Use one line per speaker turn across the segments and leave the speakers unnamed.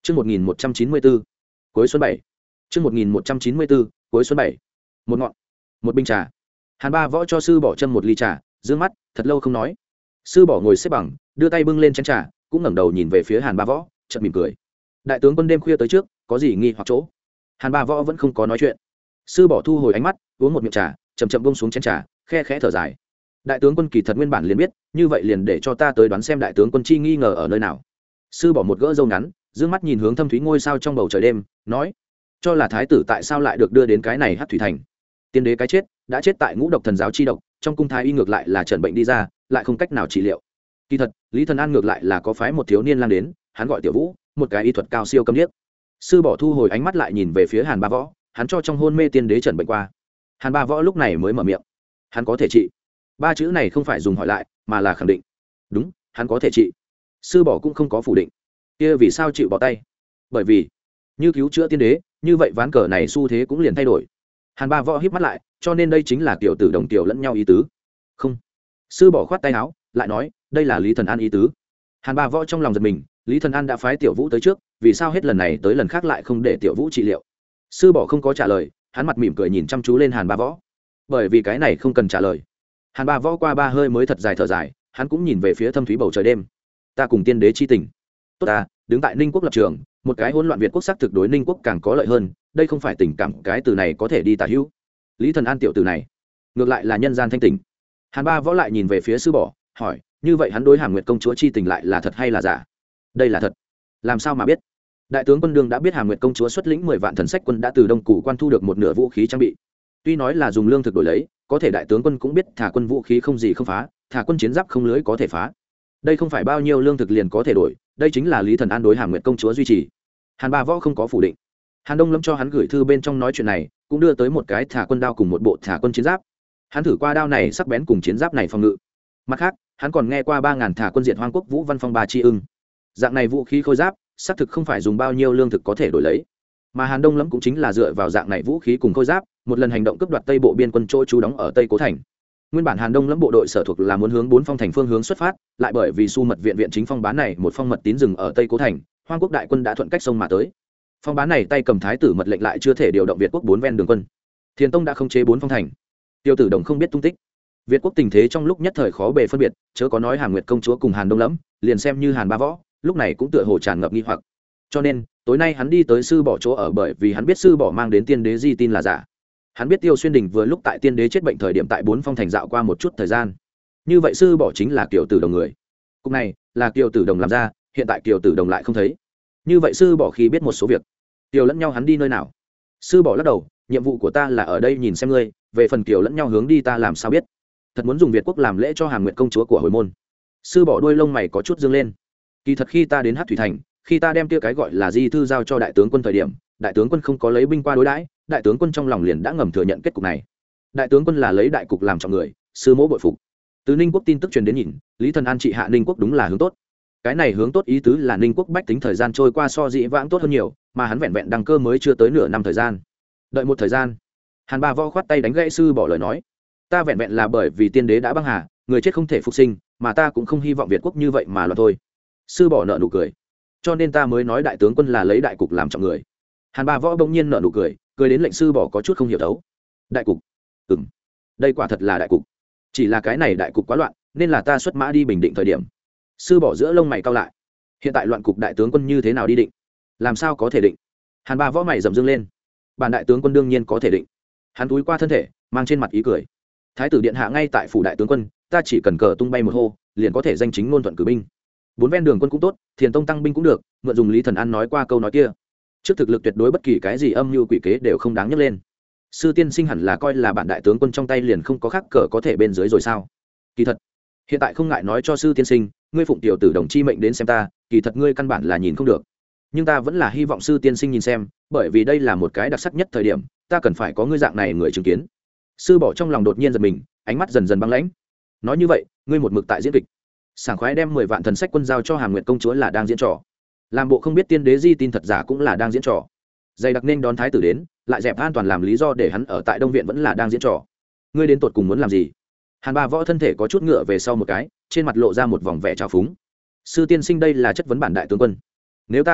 Chương 1194, cuối xuân 7. Chương 1194, cuối xuân 7. Một ngọn, một bình trà. Hàn Ba Võ cho sư bỏ châm một ly trà, dương mắt, thật lâu không nói. Sư bỏ ngồi xếp bằng, đưa tay bưng lên chén trà, cũng ngẩng đầu nhìn về phía Hàn Ba Võ, chợt mỉm cười. Đại tướng quân đêm khuya tới trước, có gì nghi hoặc chỗ? Hàn Ba Võ vẫn không có nói chuyện. Sư bỏ thu hồi ánh mắt, uống một miệng trà, chậm chậm buông xuống chén trà, khe khẽ thở dài. Đại tướng quân kỳ thật nguyên bản liền biết, như vậy liền để cho ta tới đoán xem đại tướng quân chi nghi ngờ ở nơi nào. Sư bỏ một gỡ râu ngắn, dương mắt nhìn hướng thâm thúy ngôi sao trong bầu trời đêm, nói: cho là thái tử tại sao lại được đưa đến cái này Hắc Thủy Thành? Tiên đế cái chết, đã chết tại Ngũ Độc Thần giáo chi độc, trong cung thái y ngược lại là trần bệnh đi ra, lại không cách nào trị liệu. Kỳ thật, Lý Thần An ngược lại là có phái một thiếu niên lang đến, hắn gọi Tiểu Vũ, một cái y thuật cao siêu câm điếc. Sư bỏ thu hồi ánh mắt lại nhìn về phía Hàn Ba Võ, hắn cho trong hôn mê tiên đế trần bệnh qua. Hàn Ba Võ lúc này mới mở miệng: hắn có thể trị. Ba chữ này không phải dùng hỏi lại, mà là khẳng định. Đúng, hắn có thể trị. Sư bỏ cũng không có phủ định. Kia vì sao chịu bỏ tay? Bởi vì như cứu chữa tiên đế, như vậy ván cờ này xu thế cũng liền thay đổi. Hàn Ba Võ híp mắt lại, cho nên đây chính là tiểu tử đồng tiểu lẫn nhau ý tứ. Không. Sư bỏ khoát tay áo, lại nói, đây là Lý Thần An ý tứ. Hàn Ba Võ trong lòng giật mình, Lý Thần An đã phái Tiểu Vũ tới trước, vì sao hết lần này tới lần khác lại không để Tiểu Vũ trị liệu? Sư bỏ không có trả lời, hắn mặt mỉm cười nhìn chăm chú lên Hàn Ba Võ. Bởi vì cái này không cần trả lời. Hàn Ba Võ qua ba hơi mới thật dài thở dài, hắn cũng nhìn về phía thâm thúy bầu trời đêm. Ta cùng tiên đế chi tình. Tốt ta, đứng tại Ninh quốc lập trường, một cái hỗn loạn Việt quốc sắc thực đối Ninh quốc càng có lợi hơn, đây không phải tình cảm cái từ này có thể đi tả hữu. Lý Thần An tiểu từ này, ngược lại là nhân gian thanh tình. Hàn Ba Võ lại nhìn về phía sư bỏ, hỏi, như vậy hắn đối Hàm Nguyệt công chúa chi tình lại là thật hay là giả? Đây là thật. Làm sao mà biết? Đại tướng quân đương đã biết Hàm Nguyệt công chúa xuất lĩnh 10 vạn thần sách quân đã từ Đông Củ quan thu được một nửa vũ khí trang bị. Tuy nói là dùng lương thực đổi lấy, có thể đại tướng quân cũng biết thả quân vũ khí không gì không phá, thả quân chiến giáp không lưới có thể phá. Đây không phải bao nhiêu lương thực liền có thể đổi, đây chính là Lý Thần An đối Hàm Nguyệt công chúa duy trì. Hàn Ba Võ không có phủ định. Hàn Đông Lâm cho hắn gửi thư bên trong nói chuyện này, cũng đưa tới một cái thả quân đao cùng một bộ thả quân chiến giáp. Hắn thử qua đao này sắc bén cùng chiến giáp này phòng ngự. Mặt khác, hắn còn nghe qua 3000 thả quân diệt hoang quốc Vũ Văn Phong Ba chi ưng. Dạng này vũ khí khôi giáp, xác thực không phải dùng bao nhiêu lương thực có thể đổi lấy. Mà Hàn Đông Lâm cũng chính là dựa vào dạng này vũ khí cùng khôi giáp, một lần hành động cướp đoạt Tây Bộ biên quân chỗ trú đóng ở Tây Cố thành. Nguyên bản Hàn Đông Lâm bộ đội sở thuộc là muốn hướng 4 phong thành phương hướng xuất phát, lại bởi vì Su Mật viện viện chính phong bán này một phong mật tín dừng ở Tây Cố thành, Hoang quốc đại quân đã thuận cách sông mà tới. Phong bán này tay cầm thái tử mật lệnh lại chưa thể điều động Việt quốc 4 ven đường quân. Thiền Tông đã khống chế 4 phong thành. Tiêu Tử Đồng không biết tung tích. Việt quốc tình thế trong lúc nhất thời khó bề phân biệt, chớ có nói Hàm Nguyệt công chúa cùng Hàn Đông Lâm, liền xem như Hàn Ba Võ, lúc này cũng tựa hồ tràn ngập nghi hoặc. Cho nên, tối nay hắn đi tới sư bỏ chỗ ở bởi vì hắn biết sư bỏ mang đến tiên đế di tin là giả. Hắn biết Tiêu Xuyên Đình vừa lúc tại tiên đế chết bệnh thời điểm tại 4 phong thành dạo qua một chút thời gian. Như vậy sư bỏ chính là Kiều Tử Đồng người. Cục này là Kiều Tử Đồng làm ra, hiện tại Kiều Tử Đồng lại không thấy. Như vậy sư bỏ khi biết một số việc, Kiều lẫn nhau hắn đi nơi nào? Sư bỏ lắc đầu, nhiệm vụ của ta là ở đây nhìn xem ngươi, về phần Kiều lẫn nhau hướng đi ta làm sao biết? Thật muốn dùng Việt quốc làm lễ cho Hàm Nguyệt công chúa của hồi môn. Sư bỏ đuôi lông mày có chút dương lên. Kỳ thật khi ta đến Hắc Thủy Thành, khi ta đem kia cái gọi là di thư giao cho đại tướng quân thời điểm, đại tướng quân không có lấy binh qua đối đãi, đại tướng quân trong lòng liền đã ngầm thừa nhận kết cục này. Đại tướng quân là lấy đại cục làm trọng người, sư mỗ bội phục. Từ Ninh quốc tin tức truyền đến nhìn, Lý Thần An trị hạ Ninh quốc đúng là hướng tốt. Cái này hướng tốt ý tứ là Ninh quốc bách tính thời gian trôi qua so dị vãng tốt hơn nhiều, mà hắn vẹn vẹn đăng cơ mới chưa tới nửa năm thời gian. Đợi một thời gian. Hàn Ba Võ khoát tay đánh gãy sư bỏ lời nói, ta vẹn vẹn là bởi vì tiên đế đã băng hà, người chết không thể phục sinh, mà ta cũng không hy vọng Việt quốc như vậy mà loạn thôi. Sư bỏ nợ nụ cười, cho nên ta mới nói đại tướng quân là lấy đại cục làm trọng người. Hàn Ba Võ bỗng nhiên nợ nụ cười, cười đến lệnh sư bỏ có chút không hiểu thấu. Đại cục? Đây quả thật là đại cục. Chỉ là cái này đại cục quá loạn, nên là ta xuất mã đi bình định thời điểm. Sư bỏ giữa lông mày cau lại. Hiện tại loạn cục đại tướng quân như thế nào đi định? Làm sao có thể định? Hàn Ba Võ mày rậm dương lên. Bản đại tướng quân đương nhiên có thể định. Hắn túi qua thân thể, mang trên mặt ý cười. Thái tử điện hạ ngay tại phủ đại tướng quân, ta chỉ cần cờ tung bay một hô, liền có thể danh chính ngôn thuận cử binh. 4 ven đường quân cũng tốt, Thiền Tông tăng binh cũng được, mượn dùng Lý Thần An nói qua câu nói kia. Trước thực lực tuyệt đối bất kỳ cái gì âm mưu quỷ kế đều không đáng nhắc lên. Sư tiên sinh hẳn là coi là bản đại tướng quân trong tay liền không có khác cờ có thể bên dưới rồi sao? Kỳ thật, hiện tại không ngại nói cho sư tiên sinh, ngươi phụng tiểu tử đồng chi mệnh đến xem ta, kỳ thật ngươi căn bản là nhìn không được. Nhưng ta vẫn là hy vọng sư tiên sinh nhìn xem, bởi vì đây là một cái đặc sắc nhất thời điểm, ta cần phải có ngươi dạng này người chứng kiến. Sư bỏ trong lòng đột nhiên giật mình, ánh mắt dần dần băng lãnh. Nói như vậy, ngươi một mực tại diễn kịch. Sảng khoái đem 10 vạn thần sách quân giao cho Hàm Nguyệt công chúa là đang diễn trò. Làm bộ không biết tiên đế di tin thật giả cũng là đang diễn trò. Dày đặc nên đón thái tử đến, lại dẹp an toàn làm lý do để hắn ở tại Đông viện vẫn là đang diễn trò. Ngươi đến tột cùng muốn làm gì? Hàn Ba Võ thân thể có chút ngựa về sau một cái, trên mặt lộ ra một vòng vẻ trào phúng. Sư tiên sinh đây là chất vấn bản đại tướng quân. Nếu ta không đáp,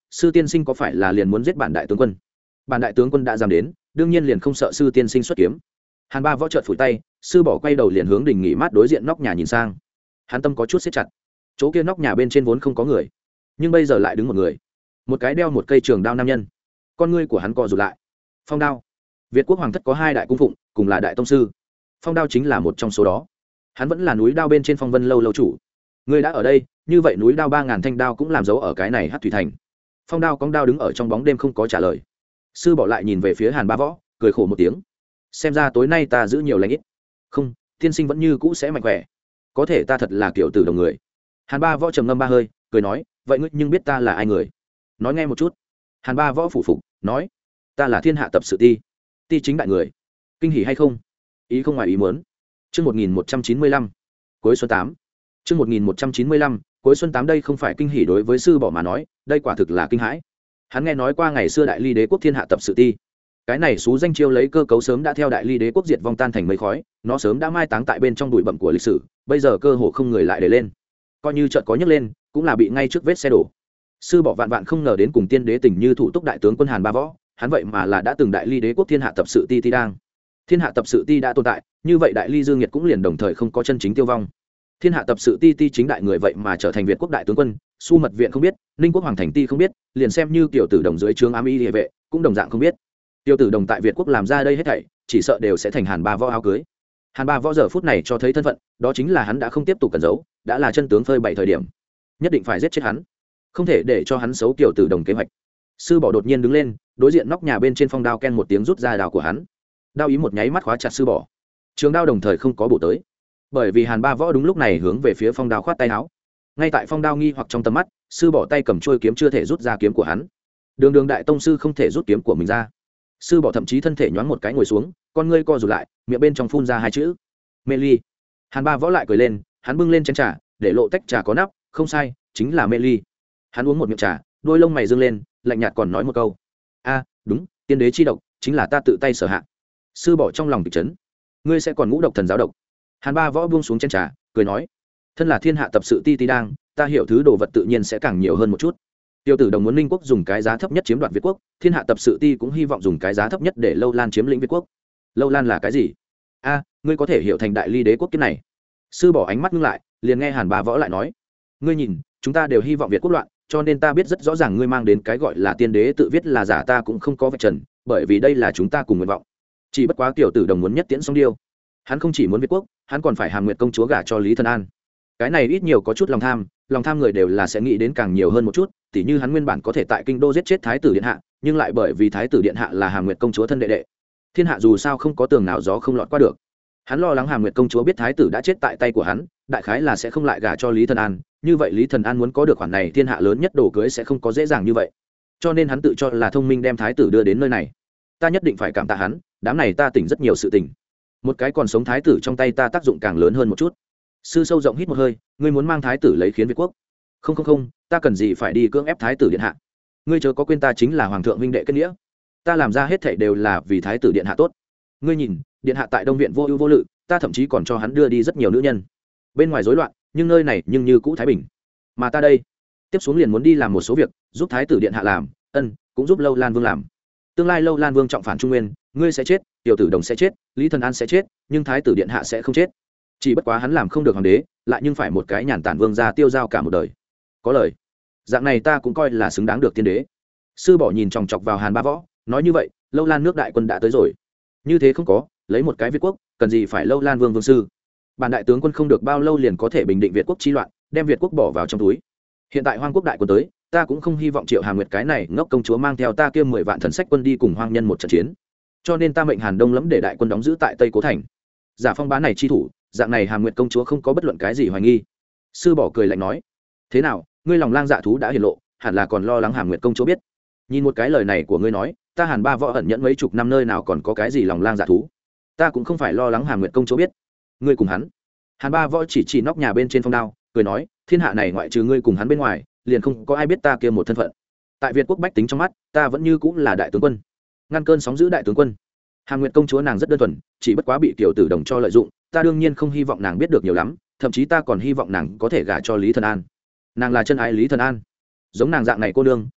sư tiên sinh có phải là liền muốn giết bản đại tướng quân? Bản đại tướng quân đã dám đến, đương nhiên liền không sợ sư tiên sinh xuất kiếm. Hàn Ba Võ chợt phủi tay, sư bỏ quay đầu liền hướng đình nghỉ mát đối diện nóc nhà nhìn sang. Hắn tâm có chút siết chặt. Chỗ kia nóc nhà bên trên vốn không có người, nhưng bây giờ lại đứng một người, một cái đeo một cây trường đao nam nhân. Con ngươi của hắn co rụt lại. Phong đao. Việt quốc hoàng thất có hai đại cung phụng, cùng là đại tông sư. Phong đao chính là một trong số đó. Hắn vẫn là núi đao bên trên Phong Vân lâu lâu chủ. Người đã ở đây, như vậy núi đao 3000 thanh đao cũng làm dấu ở cái này Hắc Thủy thành. Phong đao cong đao đứng ở trong bóng đêm không có trả lời. Sư bỏ lại nhìn về phía Hàn Ba Võ, cười khổ một tiếng. Xem ra tối nay ta giữ nhiều lãnh ít. Không, tiên sinh vẫn như cũ sẽ mạnh khỏe. Có thể ta thật là kiểu tử đồng người. Hàn Ba Võ trầm ngâm ba hơi, cười nói, vậy ngươi nhưng biết ta là ai người? Nói nghe một chút. Hàn Ba Võ phủ phục, nói, ta là thiên hạ tập sự ti, ti chính đại người. Kinh hỉ hay không? Ý không ngoài ý muốn. Chương 1195, cuối xuân 8. Chương 1195, cuối xuân 8 đây không phải kinh hỉ đối với sư bỏ mà nói, đây quả thực là kinh hãi. Hắn nghe nói qua ngày xưa đại ly đế quốc thiên hạ tập sự ti. Cái này xú danh chiêu lấy cơ cấu sớm đã theo đại ly đế quốc diệt vong tan thành mây khói, nó sớm đã mai táng tại bên trong bụi bặm của lịch sử, bây giờ cơ hồ không người lại để lên. Coi như chợt có nhấc lên, cũng là bị ngay trước vết xe đổ. Sư bỏ vạn vạn không ngờ đến cùng tiên đế tình như thủ túc đại tướng quân Hàn Ba Võ, hắn vậy mà là đã từng đại ly đế quốc thiên hạ tập sự ti đang. Thiên hạ tập sự ti đã tồn tại, như vậy đại ly dương nhiệt cũng liền đồng thời không có chân chính tiêu vong. Thiên hạ tập sự ti chính đại người vậy mà trở thành Việt quốc đại tướng quân, Su mật viện không biết, Ninh quốc hoàng thành ti không biết, liền xem như tiểu tử đồng dưới trướng ám y địa vệ cũng đồng dạng không biết. Tiểu tử đồng tại Việt quốc làm ra đây hết thảy, chỉ sợ đều sẽ thành Hàn Ba Võ áo cưới. Hàn Ba Võ giờ phút này cho thấy thân phận, đó chính là hắn đã không tiếp tục cẩn giấu, đã là chân tướng phơi bày thời điểm, nhất định phải giết chết hắn, không thể để cho hắn xấu tiểu tử đồng kế hoạch. Sư bỏ đột nhiên đứng lên, đối diện nóc nhà bên trên phong đao ken một tiếng rút ra đao của hắn, đao ý một nháy mắt khóa chặt sư bỏ, trường đao đồng thời không có bổ tới, bởi vì Hàn Ba Võ đúng lúc này hướng về phía phong đao khoát tay áo. Ngay tại phong đao nghi hoặc trong tầm mắt, sư bỏ tay cầm trôi kiếm chưa thể rút ra kiếm của hắn, đường đại tông sư không thể rút kiếm của mình ra. Sư bỏ thậm chí thân thể nhoáng một cái ngồi xuống, con ngươi co rụt lại, miệng bên trong phun ra hai chữ mê ly. Hàn Ba Võ lại cười lên, hắn bưng lên chén trà, để lộ tách trà có nắp, không sai, chính là mê ly. Hắn uống một miệng trà, đôi lông mày dương lên, lạnh nhạt còn nói một câu, a đúng, tiên đế chi độc chính là ta tự tay sở hạ. Sư bỏ trong lòng kịch chấn, ngươi sẽ còn ngũ độc thần giáo độc? Hàn Ba Võ buông xuống chén trà, cười nói, thân là thiên hạ tập sự ti đang, ta hiểu thứ đồ vật tự nhiên sẽ càng nhiều hơn một chút. Tiêu tử đồng muốn Ninh quốc dùng cái giá thấp nhất chiếm đoạt Việt quốc, thiên hạ tập sự ti cũng hy vọng dùng cái giá thấp nhất để Lâu Lan chiếm lĩnh Việt quốc. Lâu Lan là cái gì? A, ngươi có thể hiểu thành đại ly đế quốc kiếp này. Sư bỏ ánh mắt ngưng lại, liền nghe Hàn Ba Võ lại nói, ngươi nhìn, chúng ta đều hy vọng Việt quốc loạn, cho nên ta biết rất rõ ràng ngươi mang đến cái gọi là tiên đế tự viết là giả ta cũng không có vạch trần, bởi vì đây là chúng ta cùng nguyện vọng. Chỉ bất quá tiểu tử đồng muốn nhất tiễn xong điêu. Hắn không chỉ muốn Việt quốc, hắn còn phải Hàm Nguyệt công chúa gả cho Lý Thần An. Cái này ít nhiều có chút lòng tham người đều là sẽ nghĩ đến càng nhiều hơn một chút, tỉ như hắn nguyên bản có thể tại kinh đô giết chết thái tử điện hạ, nhưng lại bởi vì thái tử điện hạ là Hàm Nguyệt công chúa thân đệ đệ, thiên hạ dù sao không có tường nào gió không lọt qua được. Hắn lo lắng Hàm Nguyệt công chúa biết thái tử đã chết tại tay của hắn, đại khái là sẽ không lại gả cho Lý Thần An, như vậy Lý Thần An muốn có được khoản này thiên hạ lớn nhất đồ cưới sẽ không có dễ dàng như vậy. Cho nên hắn tự cho là thông minh đem thái tử đưa đến nơi này. Ta nhất định phải cảm tạ hắn, đám này ta tỉnh rất nhiều sự tình. Một cái còn sống thái tử trong tay ta tác dụng càng lớn hơn một chút. Sư sâu rộng hít một hơi, ngươi muốn mang thái tử lấy khiến Việt quốc? Không, ta cần gì phải đi cưỡng ép thái tử điện hạ? Ngươi chớ có quên ta chính là hoàng thượng huynh đệ kết nghĩa, ta làm ra hết thảy đều là vì thái tử điện hạ tốt. Ngươi nhìn, điện hạ tại Đông viện vô ưu vô lự, ta thậm chí còn cho hắn đưa đi rất nhiều nữ nhân. Bên ngoài rối loạn, nhưng nơi này nhưng như cũ thái bình. Mà ta đây, tiếp xuống liền muốn đi làm một số việc, giúp thái tử điện hạ làm, cũng giúp Lâu Lan vương làm. Tương lai Lâu Lan vương trọng phản Trung Nguyên, ngươi sẽ chết, tiểu tử đồng sẽ chết, Lý Thần An sẽ chết, nhưng thái tử điện hạ sẽ không chết. Chỉ bất quá hắn làm không được hoàng đế, lại nhưng phải một cái nhàn tản vương gia tiêu dao cả một đời. Có lời, dạng này ta cũng coi là xứng đáng được tiên đế. Sư bỏ nhìn chòng chọc vào Hàn Ba Võ, nói như vậy, Lâu Lan nước đại quân đã tới rồi. Như thế không có, lấy một cái Việt quốc, cần gì phải Lâu Lan vương vương sư? Bản đại tướng quân không được bao lâu liền có thể bình định Việt quốc chi loạn, đem Việt quốc bỏ vào trong túi. Hiện tại Hoang quốc đại quân tới, ta cũng không hy vọng Triệu Hà Nguyệt cái này ngốc công chúa mang theo ta kia 10 vạn thần sách quân đi cùng hoang nhân một trận chiến. Cho nên ta mệnh Hàn Đông lẫm để đại quân đóng giữ tại Tây Cố thành. Giả phong bá này chi thủ, dạng này Hàm Nguyệt công chúa không có bất luận cái gì hoài nghi. Sư bỏ cười lạnh nói, thế nào, ngươi lòng lang dạ thú đã hiển lộ, hẳn là còn lo lắng Hàm Nguyệt công chúa biết. Nhìn một cái lời này của ngươi nói, ta Hàn Ba Võ ẩn nhẫn mấy chục năm nơi nào còn có cái gì lòng lang dạ thú. Ta cũng không phải lo lắng Hàm Nguyệt công chúa biết. Ngươi cùng hắn. Hàn Ba Võ chỉ nóc nhà bên trên phong đao, cười nói, thiên hạ này ngoại trừ ngươi cùng hắn bên ngoài, liền không có ai biết ta kia một thân phận. Tại Việt quốc bách tính trong mắt, ta vẫn như cũng là đại tướng quân, ngăn cơn sóng giữ đại tướng quân. Hàm Nguyệt công chúa nàng rất đơn thuần, chỉ bất quá bị tiểu tử đồng cho lợi dụng, ta đương nhiên không hy vọng nàng biết được nhiều lắm, thậm chí ta còn hy vọng nàng có thể gả cho Lý Thần An. Nàng là chân ái Lý Thần An, giống nàng dạng này cô nương,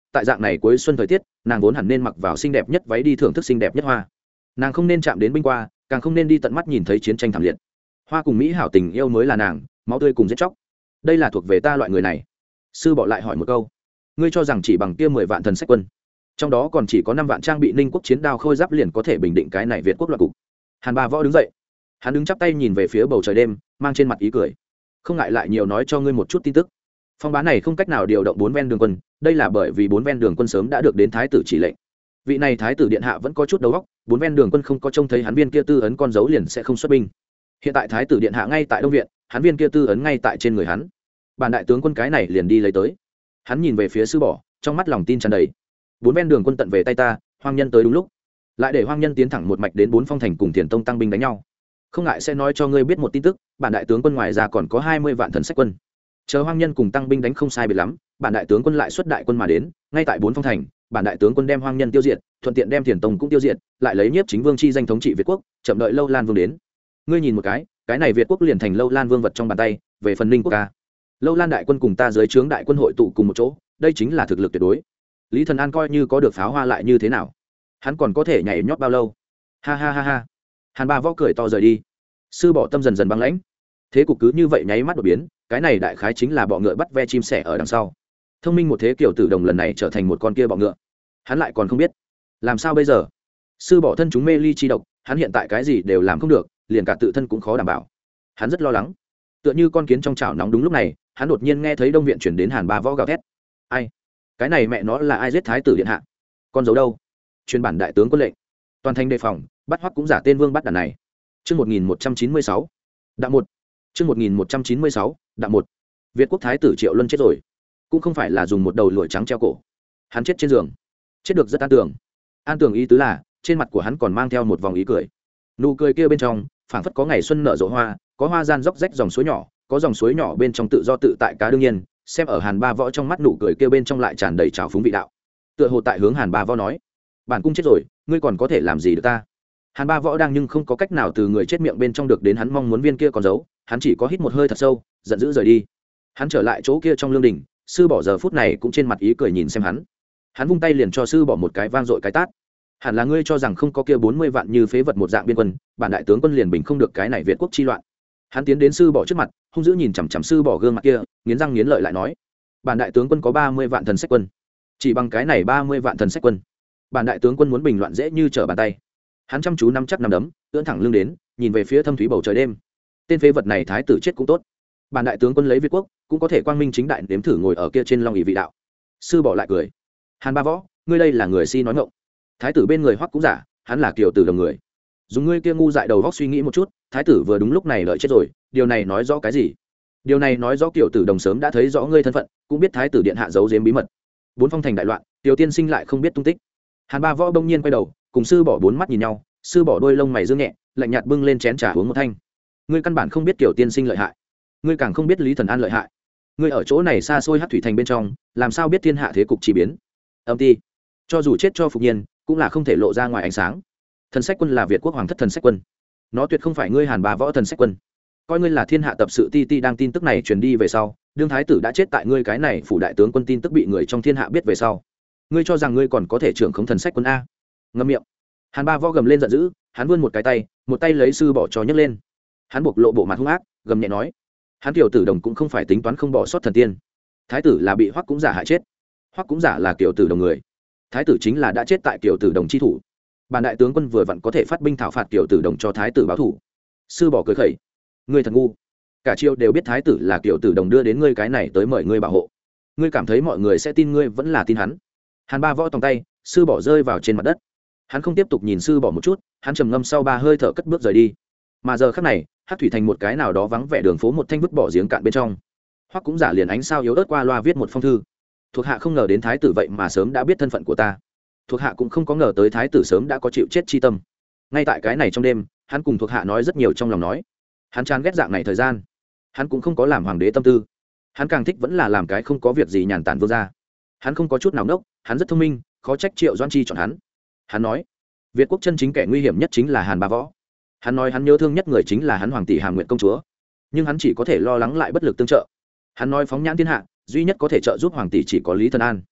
tại dạng này cuối xuân thời tiết nàng vốn hẳn nên mặc vào xinh đẹp nhất váy đi thưởng thức xinh đẹp nhất hoa. Nàng không nên chạm đến binh qua, càng không nên đi tận mắt nhìn thấy chiến tranh thảm liệt. Hoa cùng mỹ hảo tình yêu mới là nàng, máu tươi cùng giết chóc, đây là thuộc về ta loại người này. Sư bỏ lại hỏi một câu, ngươi cho rằng chỉ bằng kia 10 vạn thần sách quân, trong đó còn chỉ có 5 vạn trang bị ninh quốc chiến đao khôi giáp liền có thể bình định cái này Việt quốc loạn cục? Hàn Ba Võ đứng dậy, hắn đứng chắp tay nhìn về phía bầu trời đêm, mang trên mặt ý cười. Không ngại lại nhiều nói cho ngươi một chút tin tức. Phong bá này không cách nào điều động 4 ven đường quân, đây là bởi vì 4 ven đường quân sớm đã được đến thái tử chỉ lệnh. Vị này thái tử điện hạ vẫn có chút đầu óc, 4 ven đường quân không có trông thấy hắn viên kia tư ấn con dấu liền sẽ không xuất binh. Hiện tại thái tử điện hạ ngay tại đông viện, hắn viên kia tư ấn ngay tại trên người hắn. Bản đại tướng quân cái này liền đi lấy tới. Hắn nhìn về phía sư bỏ, trong mắt lòng tin tràn đầy. 4 ven đường quân tận về tay ta, hoang nhân tới đúng lúc, lại để hoang nhân tiến thẳng một mạch đến 4 phong thành cùng Tiền Tông tăng binh đánh nhau. Không ngại sẽ nói cho ngươi biết một tin tức, bản đại tướng quân ngoài ra còn có 20 vạn thần sách quân. Chờ hoang nhân cùng tăng binh đánh không sai biệt lắm, bản đại tướng quân lại xuất đại quân mà đến, ngay tại 4 phong thành, bản đại tướng quân đem hoang nhân tiêu diệt, thuận tiện đem Tiền Tông cũng tiêu diệt, lại lấy Nhiếp Chính Vương chi danh thống trị Việt quốc, chậm đợi Lâu Lan Vương đến. Ngươi nhìn một cái này Việt quốc liền thành Lâu Lan Vương vật trong bàn tay, về phần Ninh quốc ca. Lâu Lan đại quân cùng ta dưới trướng đại quân hội tụ cùng một chỗ, đây chính là thực lực tuyệt đối. Lý Thần An coi như có được pháo hoa lại như thế nào? Hắn còn có thể nhảy nhót bao lâu? Ha ha ha ha. Hàn Ba Võ cười to rời đi. Sư bỏ tâm dần dần băng lãnh. Thế cục cứ như vậy nháy mắt đột biến, cái này đại khái chính là bọ ngựa bắt ve chim sẻ ở đằng sau. Thông minh một thế kiểu Tử Đồng lần này trở thành một con kia bọ ngựa. Hắn lại còn không biết làm sao bây giờ. Sư bỏ thân chúng mê ly chi độc, hắn hiện tại cái gì đều làm không được, liền cả tự thân cũng khó đảm bảo. Hắn rất lo lắng, tựa như con kiến trong chảo nóng. Đúng lúc này, hắn đột nhiên nghe thấy đông viện chuyển đến Hàn Ba Võ gào thét. Ai? Cái này mẹ nó là ai giết thái tử điện hạ? Con dấu đâu? Truyền bản đại tướng quân lệnh, toàn thành đề phòng, bắt Hoắc cũng giả tên vương bắt đàn này. Chương 1196. Đạm 1. Chương 1196. Đạm 1. Việt quốc thái tử Triệu Luân chết rồi, cũng không phải là dùng một đầu lụa trắng treo cổ. Hắn chết trên giường, chết được rất an tường. An tường ý tứ là trên mặt của hắn còn mang theo một vòng ý cười. Nụ cười kia bên trong phảng phất có ngày xuân nở rộ hoa, có hoa gian róc rách dòng suối nhỏ, có dòng suối nhỏ bên trong tự do tự tại cá. Đương nhiên, xem ở Hàn Ba Võ trong mắt, nụ cười kia bên trong lại tràn đầy trào phúng vị đạo. Tựa hồ tại hướng Hàn Ba Võ nói, bản cung chết rồi, ngươi còn có thể làm gì được ta? Hàn Ba Võ đang nhưng không có cách nào từ người chết miệng bên trong được đến hắn mong muốn viên kia còn giấu, hắn chỉ có hít một hơi thật sâu, giận dữ rời đi. Hắn trở lại chỗ kia trong lương đình, sư bỏ giờ phút này cũng trên mặt ý cười nhìn xem hắn. Hắn vung tay liền cho sư bỏ một cái vang dội cái tát. Hẳn là ngươi cho rằng không có kia 40 vạn như phế vật một dạng biên quân, bản đại tướng quân liền bình không được cái này Việt quốc chi loạn. Hắn tiến đến sư bỏ trước mặt, hung dữ nhìn chằm chằm sư bỏ gương mặt kia, nghiến răng nghiến lợi lại nói, bản đại tướng quân có 30 vạn thần sách quân, chỉ bằng cái này 30 vạn thần sách quân, bản đại tướng quân muốn bình loạn dễ như trở bàn tay. Hắn chăm chú nắm chắc nắm đấm, ưỡn thẳng lưng đến, nhìn về phía thâm thúy bầu trời đêm. Tên phế vật này thái tử chết cũng tốt, bản đại tướng quân lấy Việt quốc cũng có thể quang minh chính đại nếm thử ngồi ở kia trên long ỷ vị đạo. Sư bỏ lại cười, Hàn Ba Võ, ngươi đây là người si nói ngọng. Thái tử bên người Hoắc cũng giả, hắn là Kiều Tử Đồng người. Dùng ngươi kia ngu dại đầu góc suy nghĩ một chút, thái tử vừa đúng lúc này lợi chết rồi, điều này nói rõ cái gì? Điều này nói rõ Kiều Tử Đồng sớm đã thấy rõ ngươi thân phận, cũng biết thái tử điện hạ giấu giếm bí mật. 4 phong thành đại loạn, Tiểu tiên sinh lại không biết tung tích. Hàn Ba Võ bỗng nhiên quay đầu, cùng sư bỏ 4 mắt nhìn nhau, sư bỏ đôi lông mày dương nhẹ, lạnh nhạt bưng lên chén trà uống một thanh. Ngươi căn bản không biết Kiều tiên sinh lợi hại, ngươi càng không biết Lý Thần An lợi hại. Ngươi ở chỗ này xa xôi Hắc thủy thành bên trong, làm sao biết thiên hạ thế cục chi biến? Âm ti, cho dù chết cho Phục Nhiên, cũng là không thể lộ ra ngoài ánh sáng. Thần sách quân là Việt quốc hoàng thất thần sách quân, nó tuyệt không phải ngươi Hàn Ba Võ thần sách quân. Coi ngươi là thiên hạ tập sự ti đang tin tức này truyền đi về sau, đương thái tử đã chết tại ngươi cái này phủ đại tướng quân tin tức bị người trong thiên hạ biết về sau, ngươi cho rằng ngươi còn có thể trưởng khống thần sách quân a? Ngậm miệng. Hàn Ba Võ gầm lên giận dữ, hắn vươn một cái tay, một tay lấy sư bỏ cho nhấc lên. Hắn buộc lộ bộ mặt hung ác, gầm nhẹ nói, hắn Kiều Tử Đồng cũng không phải tính toán không bỏ sót thần tiên. Thái tử là bị Hoắc cũng giả hại chết, Hoắc cũng giả là Kiều Tử Đồng người, thái tử chính là đã chết tại Kiều Tử Đồng chi thủ. Bản đại tướng quân vừa vặn có thể phát binh thảo phạt Kiều Tử Đồng cho thái tử báo thù. Sư bỏ cười khẩy, ngươi thật ngu, cả triều đều biết thái tử là Kiều Tử Đồng đưa đến ngươi cái này tới mời ngươi bảo hộ, ngươi cảm thấy mọi người sẽ tin ngươi vẫn là tin hắn? Hàn Ba Võ tòng tay, sư bỏ rơi vào trên mặt đất. Hắn không tiếp tục nhìn sư bỏ một chút, hắn trầm ngâm sau 3 hơi thở cất bước rời đi. Mà giờ khắc này, Hắc thủy thành một cái nào đó vắng vẻ đường phố một thanh vứt bỏ giếng cạn bên trong. Hoắc cũng giả liền ánh sao yếu ớt qua loa viết một phong thư. Thuộc hạ không ngờ đến thái tử vậy mà sớm đã biết thân phận của ta. Thuộc hạ cũng không có ngờ tới thái tử sớm đã có chịu chết chi tâm. Ngay tại cái này trong đêm, hắn cùng thuộc hạ nói rất nhiều trong lòng nói. Hắn chán ghét dạng này thời gian, hắn cũng không có làm hoàng đế tâm tư. Hắn càng thích vẫn là làm cái không có việc gì nhàn tản vương gia. Hắn không có chút nào ngốc, hắn rất thông minh, khó trách Triệu Doãn Chi chọn hắn. Hắn nói, Việt quốc chân chính kẻ nguy hiểm nhất chính là Hàn Ba Võ. Hắn nói hắn nhớ thương nhất người chính là hắn hoàng tỷ Hàm Nguyệt công chúa, nhưng hắn chỉ có thể lo lắng lại bất lực tương trợ. Hắn nói phóng nhãn thiên hạ, duy nhất có thể trợ giúp hoàng tỷ chỉ có Lý Thần An.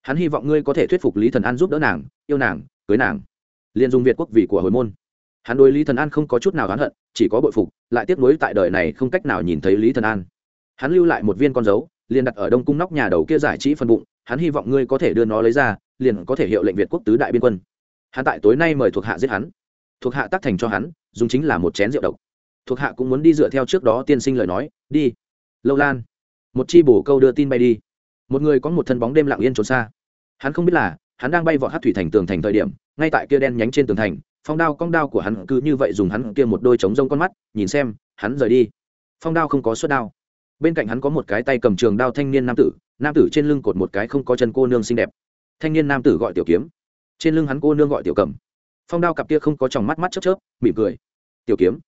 hắn hy vọng ngươi có thể thuyết phục Lý Thần An giúp đỡ nàng, yêu nàng, cưới nàng, liền dùng Việt quốc vì của hồi môn. Hắn đối Lý Thần An không có chút nào oán hận, chỉ có bội phục, lại tiếc nuối tại đời này không cách nào nhìn thấy Lý Thần An. Hắn lưu lại một viên con dấu, liền đặt ở Đông cung nóc nhà đầu kia giải trí phần bụng, hắn hy vọng ngươi có thể đưa nó lấy ra, liền có thể hiệu lệnh Việt quốc tứ đại biên quân. Hắn tại tối nay mời thuộc hạ giết hắn, thuộc hạ tác thành cho hắn, dùng chính là một chén rượu độc. Thuộc hạ cũng muốn đi dựa theo trước đó tiên sinh lời nói, đi. Lâu Lan, một chi bổ câu đưa tin bay đi. Một người có một thân bóng đêm lặng yên trốn xa. Hắn không biết là, hắn đang bay vọt hắc thủy thành tường thành thời điểm, ngay tại kia đen nhánh trên tường thành, phong đao cong đao của hắn cứ như vậy dùng hắn kia một đôi trống rông con mắt, nhìn xem, hắn rời đi. Phong đao không có xuất đao. Bên cạnh hắn có một cái tay cầm trường đao thanh niên nam tử trên lưng cột một cái không có chân cô nương xinh đẹp. Thanh niên nam tử gọi Tiểu Kiếm, trên lưng hắn cô nương gọi Tiểu Cẩm. Phong đao cặp kia không có tròng mắt mắt chớp chớp, mỉm cười. Tiểu Kiếm,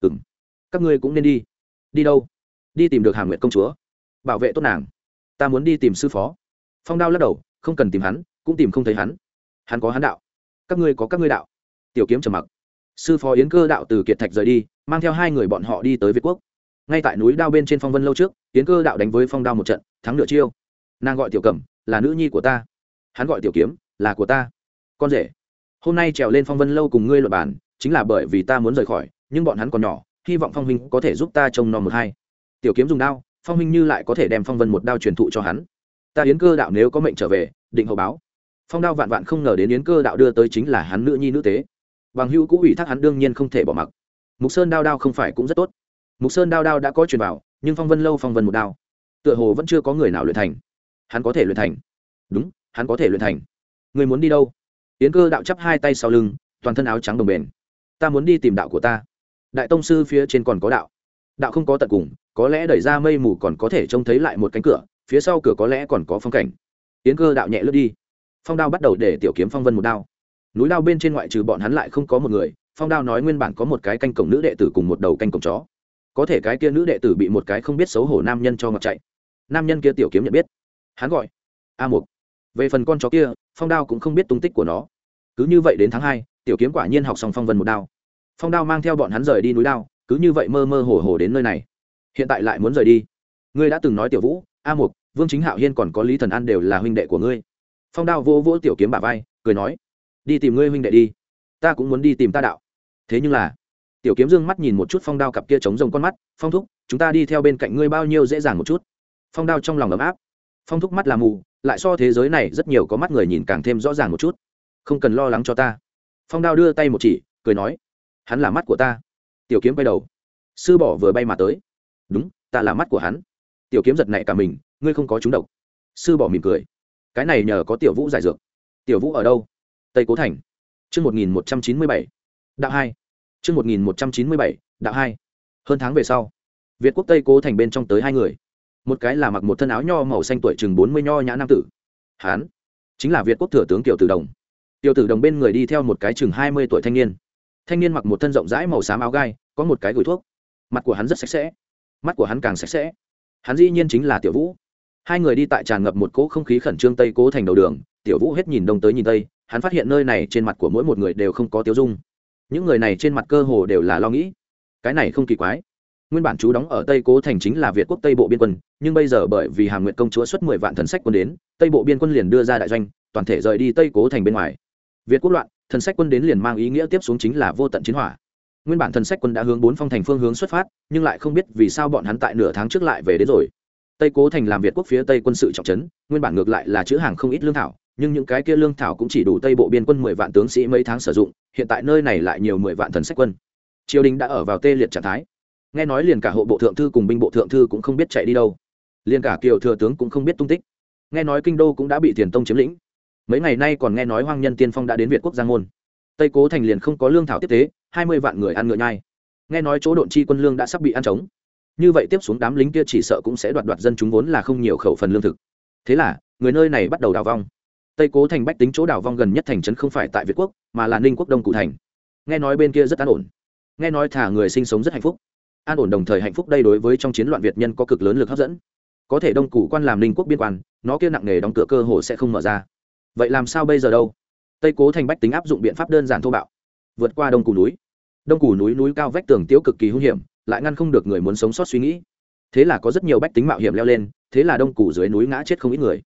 các ngươi cũng nên đi. Đi đâu? Đi tìm được Hàm Nguyệt công chúa, bảo vệ tốt nàng. Ta muốn đi tìm sư phó. Phong đao lắc đầu, không cần tìm hắn, cũng tìm không thấy hắn. Hắn có hắn đạo, các ngươi có các ngươi đạo. Tiểu Kiếm trầm mặc. Sư phó Yến Cơ đạo từ Kiệt Thạch rời đi, mang theo hai người bọn họ đi tới Việt quốc. Ngay tại núi đao bên trên Phong Vân lâu trước, Yến Cơ đạo đánh với Phong đao một trận, thắng nửa chiêu. Nàng gọi Tiểu Cẩm là nữ nhi của ta, hắn gọi Tiểu Kiếm là của ta, con rể. Hôm nay trèo lên Phong Vân lâu cùng ngươi luận bàn, chính là bởi vì ta muốn rời khỏi, nhưng bọn hắn còn nhỏ, hy vọng Phong huynh có thể giúp ta trông nom một hai. Tiểu Kiếm dùng đao, Phong huynh như lại có thể đem Phong Vân một đao truyền thụ cho hắn, ta Yến Cơ đạo nếu có mệnh trở về, định hậu báo. Phong đao vạn vạn không ngờ đến Yến Cơ đạo đưa tới chính là hắn nữ nhi nữ tế, bằng hữu cũ ủy thác hắn đương nhiên không thể bỏ mặc. Mục Sơn đao không phải cũng rất tốt. Mục Sơn đao đã có truyền vào, nhưng Phong Vân lâu Phong Vân một đao, tựa hồ vẫn chưa có người nào luyện thành. Hắn có thể luyện thành. Đúng, hắn có thể luyện thành. Người muốn đi đâu? Yến Cơ đạo chắp hai tay sau lưng, toàn thân áo trắng đồng bền. Ta muốn đi tìm đạo của ta. Đại tông sư phía trên còn có đạo. Đạo không có tận cùng, có lẽ đẩy ra mây mù còn có thể trông thấy lại một cánh cửa, phía sau cửa có lẽ còn có phong cảnh. Yến Cơ đạo nhẹ lướt đi. Phong đao bắt đầu để Tiểu Kiếm Phong Vân một đao. Núi đao bên trên ngoại trừ bọn hắn lại không có một người. Phong đao nói nguyên bản có một cái canh cổng nữ đệ tử cùng một đầu canh cổng chó, có thể cái kia nữ đệ tử bị một cái không biết xấu hổ nam nhân cho ngọc chạy. Nam nhân kia Tiểu Kiếm nhận biết, hắn gọi A Mục. Về phần con chó kia, Phong đao cũng không biết tung tích của nó. Cứ như vậy đến tháng 2, Tiểu Kiếm quả nhiên học xong Phong Vân một đao. Phong đao mang theo bọn hắn rời đi núi đao, cứ như vậy mơ mơ hồ hồ đến nơi này. Hiện tại lại muốn rời đi. Ngươi đã từng nói Tiểu Vũ, A Mục, Vương Chính Hạo Hiên còn có Lý Thần An đều là huynh đệ của ngươi. Phong đao vỗ vỗ Tiểu Kiếm bả vai, cười nói, đi tìm ngươi huynh đệ đi, ta cũng muốn đi tìm ta đạo. Thế nhưng là, Tiểu Kiếm dương mắt nhìn một chút Phong đao cặp kia trống rông con mắt, Phong thúc, chúng ta đi theo bên cạnh ngươi bao nhiêu dễ dàng một chút. Phong đao trong lòng ấm áp. Phong thúc mắt là mù, lại so thế giới này rất nhiều có mắt người nhìn càng thêm rõ ràng một chút, không cần lo lắng cho ta. Phong đao đưa tay một chỉ, cười nói, hắn là mắt của ta. Tiểu Kiếm quay đầu, sư bỏ vừa bay mà tới. Đúng, ta là mắt của hắn. Tiểu Kiếm giật nảy cả mình, ngươi không có trúng độc. Sư bỏ mỉm cười, cái này nhờ có Tiểu Vũ giải dược. Tiểu Vũ ở đâu? Tây Cố Thành. Chương 1197. Đạo 2. Chương 1197, đạo 2. Hơn tháng về sau, Việt quốc Tây Cố Thành bên trong tới hai người. Một cái là mặc một thân áo nho màu xanh tuổi chừng 40 nho nhã nam tử. Hán chính là Việt quốc thừa tướng Kiều Tử Đồng. Kiều Tử Đồng bên người đi theo một cái chừng 20 tuổi thanh niên. Thanh niên mặc một thân rộng rãi màu xám áo gai, có một cái gửi thuốc. Mặt của hắn rất sạch sẽ, mắt của hắn càng sạch sẽ. Hắn dĩ nhiên chính là Tiểu Vũ. Hai người đi tại tràn ngập một cỗ không khí khẩn trương Tây Cố Thành đầu đường. Tiểu Vũ hết nhìn đông tới nhìn tây, hắn phát hiện nơi này trên mặt của mỗi một người đều không có tiêu dung. Những người này trên mặt cơ hồ đều là lo nghĩ. Cái này không kỳ quái. Nguyên bản chú đóng ở Tây Cố Thành chính là Việt quốc Tây bộ biên quân, nhưng bây giờ bởi vì Hàm Nguyệt công chúa xuất 10 vạn thần sách quân đến, Tây bộ biên quân liền đưa ra đại doanh, toàn thể rời đi Tây Cố Thành bên ngoài. Việt quốc loạn, thần sách quân đến liền mang ý nghĩa tiếp xuống chính là vô tận chiến hỏa. Nguyên bản thần sách quân đã hướng 4 phong thành phương hướng xuất phát, nhưng lại không biết vì sao bọn hắn tại nửa tháng trước lại về đến rồi. Tây Cố Thành làm Việt quốc phía Tây quân sự trọng trấn, nguyên bản ngược lại là chứa hàng không ít lương thảo, nhưng những cái kia lương thảo cũng chỉ đủ Tây bộ biên quân 10 vạn tướng sĩ mấy tháng sử dụng, hiện tại nơi này lại nhiều 10 vạn thần sách quân. Triều đình đã ở vào tê liệt trạng thái. Nghe nói liền cả hộ bộ thượng thư cùng binh bộ thượng thư cũng không biết chạy đi đâu, liền cả Kiều thừa tướng cũng không biết tung tích. Nghe nói kinh đô cũng đã bị Tiền Tông chiếm lĩnh. Mấy ngày nay còn nghe nói Hoang Nhân Tiên Phong đã đến Việt quốc Giang môn. Tây Cố Thành liền không có lương thảo tiếp tế, 20 vạn người ăn ngựa nhai. Nghe nói chỗ độn chi quân lương đã sắp bị ăn trống. Như vậy tiếp xuống đám lính kia chỉ sợ cũng sẽ đoạt dân chúng vốn là không nhiều khẩu phần lương thực. Thế là, người nơi này bắt đầu đào vong. Tây Cố Thành bách tính chỗ đào vong gần nhất thành trấn không phải tại Việt quốc, mà là Ninh quốc Đông Cụ thành. Nghe nói bên kia rất an ổn. Nghe nói thả người sinh sống rất hạnh phúc. An ổn đồng thời hạnh phúc đây đối với trong chiến loạn Việt nhân có cực lớn lực hấp dẫn. Có thể Đông Cụ quan làm Ninh quốc biên quan, nó kia nặng nghề đóng cửa cơ hồ sẽ không mở ra. Vậy làm sao bây giờ đâu? Tây Cố Thành bách tính áp dụng biện pháp đơn giản thô bạo, vượt qua Đông Cụ núi. Đông Cụ núi cao vách tường tiếu cực kỳ hung hiểm, lại ngăn không được người muốn sống sót suy nghĩ. Thế là có rất nhiều bách tính mạo hiểm leo lên, thế là Đông Cụ dưới núi ngã chết không ít người.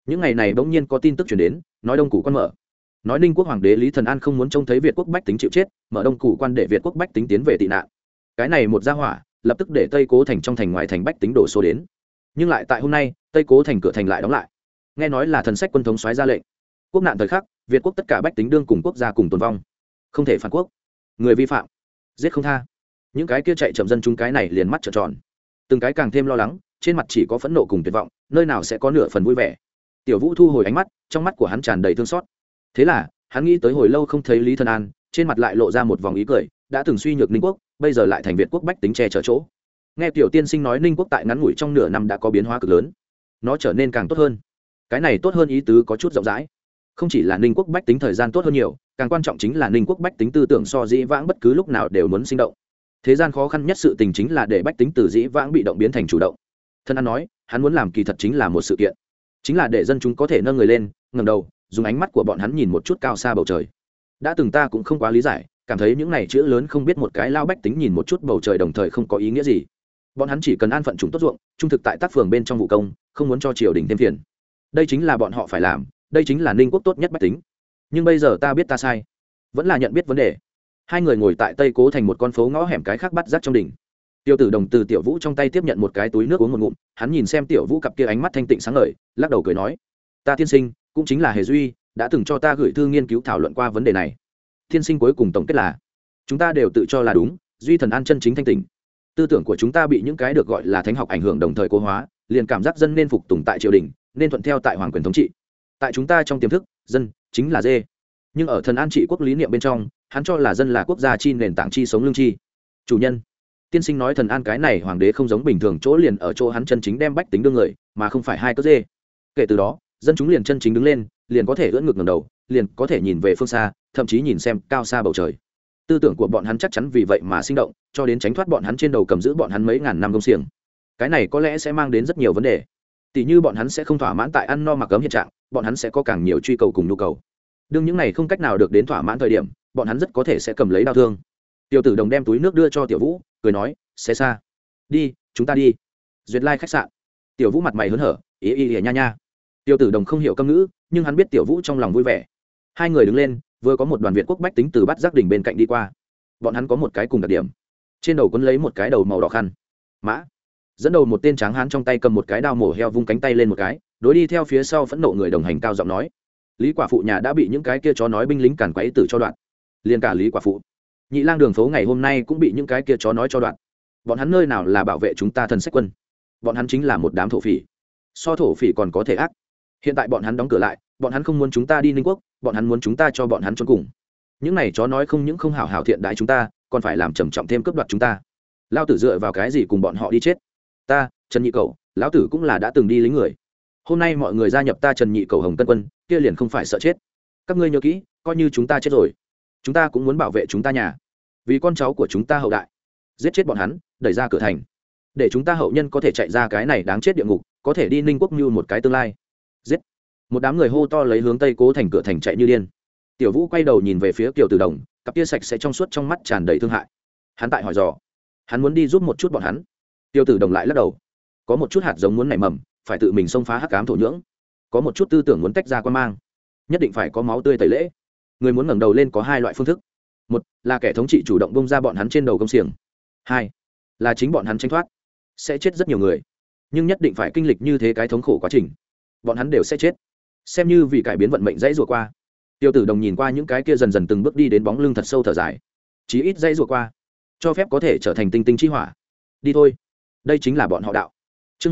những ngày này bỗng nhiên có tin tức chuyển đến, nói đông củ quan mở, nói ninh quốc hoàng đế lý thần an không muốn trông thấy việt quốc bách tính chịu chết, mở đông củ quan để việt quốc bách tính tiến về tị nạn. Cái này một gia hỏa lập tức để tây cố thành trong thành ngoài thành bách tính đổ số đến. Nhưng lại tại hôm nay tây cố thành cửa thành lại đóng lại, nghe nói là thần sách quân thống soái ra lệnh, quốc nạn thời khắc việt quốc tất cả bách tính đương cùng quốc gia cùng tồn vong, không thể phản quốc, người vi phạm giết không tha. Những cái kia chạy chậm dân chúng cái này liền mắt trợn tròn, từng cái càng thêm lo lắng, trên mặt chỉ có phẫn nộ cùng tuyệt vọng, nơi nào sẽ có nửa phần vui vẻ. Tiểu Vũ thu hồi ánh mắt, trong mắt của hắn tràn đầy thương xót. Thế là hắn nghĩ tới hồi lâu không thấy Lý Thần An, trên mặt lại lộ ra một vòng ý cười, đã từng suy nhược Ninh quốc, bây giờ lại thành Việt quốc bách tính che chở chỗ. Nghe tiểu tiên sinh nói Ninh quốc tại ngắn ngủi trong nửa năm đã có biến hóa cực lớn, nó trở nên càng tốt hơn. Cái này tốt hơn ý tứ có chút rộng rãi, không chỉ là Ninh quốc bách tính thời gian tốt hơn nhiều, càng quan trọng chính là Ninh quốc bách tính tư tưởng so dĩ vãng bất cứ lúc nào đều muốn sinh động. Thế gian khó khăn nhất sự tình chính là để bách tính từ dĩ vãng bị động biến thành chủ động. Thân An nói, hắn muốn làm kỳ thật chính là một sự kiện, chính là để dân chúng có thể nâng người lên, ngẩng đầu, dùng ánh mắt của bọn hắn nhìn một chút cao xa bầu trời. Đã từng ta cũng không quá lý giải, cảm thấy những này chữ lớn không biết một cái lao bách tính nhìn một chút bầu trời đồng thời không có ý nghĩa gì. Bọn hắn chỉ cần an phận chúng tốt ruộng, trung thực tại tác phường bên trong vụ công, không muốn cho triều đình thêm phiền. Đây chính là bọn họ phải làm, đây chính là Ninh quốc tốt nhất bách tính. Nhưng bây giờ ta biết ta sai, vẫn là nhận biết vấn đề. Hai người ngồi tại tây cố thành một con phố ngõ hẻm cái khác bắt rác trong đỉnh. Tiêu Tử Đồng từ Tiểu Vũ trong tay tiếp nhận một cái túi nước uống một ngụm, hắn nhìn xem Tiểu Vũ cặp kia ánh mắt thanh tịnh sáng ngời, lắc đầu cười nói: "Ta tiên sinh, cũng chính là Hề Duy, đã từng cho ta gửi thư nghiên cứu thảo luận qua vấn đề này. Tiên sinh cuối cùng tổng kết là, chúng ta đều tự cho là đúng, Duy Thần An chân chính thanh tịnh. Tư tưởng của chúng ta bị những cái được gọi là thánh học ảnh hưởng đồng thời cố hóa, liền cảm giác dân nên phục tùng tại triều đình, nên thuận theo tại hoàng quyền thống trị. Tại chúng ta trong tiềm thức, dân chính là dê. Nhưng ở Thần An trị quốc lý niệm bên trong, hắn cho là dân là quốc gia chi nền tảng chi sống lương chi. Chủ nhân, tiên sinh nói Thần An cái này hoàng đế không giống bình thường chỗ liền ở chỗ hắn chân chính đem bách tính đương người, mà không phải hai cớ dê. Kể từ đó, dân chúng liền chân chính đứng lên, liền có thể ưỡn ngực ngẩng đầu, liền có thể nhìn về phương xa, thậm chí nhìn xem cao xa bầu trời. Tư tưởng của bọn hắn chắc chắn vì vậy mà sinh động, cho đến tránh thoát bọn hắn trên đầu cầm giữ bọn hắn mấy ngàn năm công xiềng. Cái này có lẽ sẽ mang đến rất nhiều vấn đề. Tỷ như bọn hắn sẽ không thỏa mãn tại ăn no mặc ấm hiện trạng, bọn hắn sẽ có càng nhiều truy cầu cùng nhu cầu. Đương những này không cách nào được đến thỏa mãn thời điểm, bọn hắn rất có thể sẽ cầm lấy đao thương. Tiểu Tử Đồng đem túi nước đưa cho Tiểu Vũ, cười nói: "Sẽ xa. Đi, chúng ta đi." Duyệt Lai khách sạn. Tiểu Vũ mặt mày hớn hở, ý nha nha. Tiểu Tử Đồng không hiểu câm ngữ, nhưng hắn biết Tiểu Vũ trong lòng vui vẻ. Hai người đứng lên, vừa có một đoàn Việt quốc bách tính từ Bát Giác đỉnh bên cạnh đi qua. Bọn hắn có một cái cùng đặc điểm, trên đầu quấn lấy một cái đầu màu đỏ khăn. Mã dẫn đầu một tên tráng hán trong tay cầm một cái đao mổ heo, vung cánh tay lên một cái, đối đi theo phía sau phẫn nộ người đồng hành cao giọng nói: "Lý quả phụ nhà đã bị những cái kia chó nói binh lính càn quấy tử cho đoạn." Liên cả Lý quả phụ, Nhị lang đường phố ngày hôm nay cũng bị những cái kia chó nói cho đoạn. Bọn hắn nơi nào là bảo vệ chúng ta thần sách quân, bọn hắn chính là một đám thổ phỉ. So thổ phỉ còn có thể ác. Hiện tại bọn hắn đóng cửa lại, bọn hắn không muốn chúng ta đi Ninh quốc, bọn hắn muốn chúng ta cho bọn hắn trốn cùng. Những này chó nói không những không hảo hảo thiện đãi chúng ta, còn phải làm trầm trọng thêm cướp đoạt chúng ta. Lao tử dựa vào cái gì cùng bọn họ đi chết? Ta Trần Nhị Cẩu, lão tử cũng là đã từng đi lính người. Hôm nay mọi người gia nhập ta Trần Nhị Cẩu Hồng Tân quân, kia liền không phải sợ chết. Các ngươi nhớ kỹ, coi như chúng ta chết rồi, chúng ta cũng muốn bảo vệ chúng ta nhà, vì con cháu của chúng ta hậu đại. Giết chết bọn hắn, đẩy ra cửa thành, để chúng ta hậu nhân có thể chạy ra cái này đáng chết địa ngục, có thể đi Ninh quốc như một cái tương lai. Giết! Một đám người hô to lấy hướng tây cố thành cửa thành chạy như điên. Tiểu Vũ quay đầu nhìn về phía Kiều Tử Đồng, cặp kia sạch sẽ trong suốt trong mắt tràn đầy thương hại. Hắn tại hỏi dò, hắn muốn đi giúp một chút bọn hắn. Tiêu Tử Đồng lại lắc đầu, có một chút hạt giống muốn nảy mầm, phải tự mình xông phá hắc ám thổ nhưỡng, có một chút tư tưởng muốn tách ra quan mang, nhất định phải có máu tươi tẩy lễ. Người muốn ngẩng đầu lên có hai loại phương thức: một là kẻ thống trị chủ động bông ra bọn hắn trên đầu công xiềng, hai là chính bọn hắn tranh thoát. Sẽ chết rất nhiều người, nhưng nhất định phải kinh lịch như thế cái thống khổ quá trình, bọn hắn đều sẽ chết, xem như vì cải biến vận mệnh dãy rủa qua. Tiêu Tử Đồng nhìn qua những cái kia dần dần từng bước đi đến bóng lưng thật sâu thở dài, chí ít dãy rủa qua, cho phép có thể trở thành tinh tinh chi hỏa. Đi thôi, đây chính là bọn họ đạo. Chương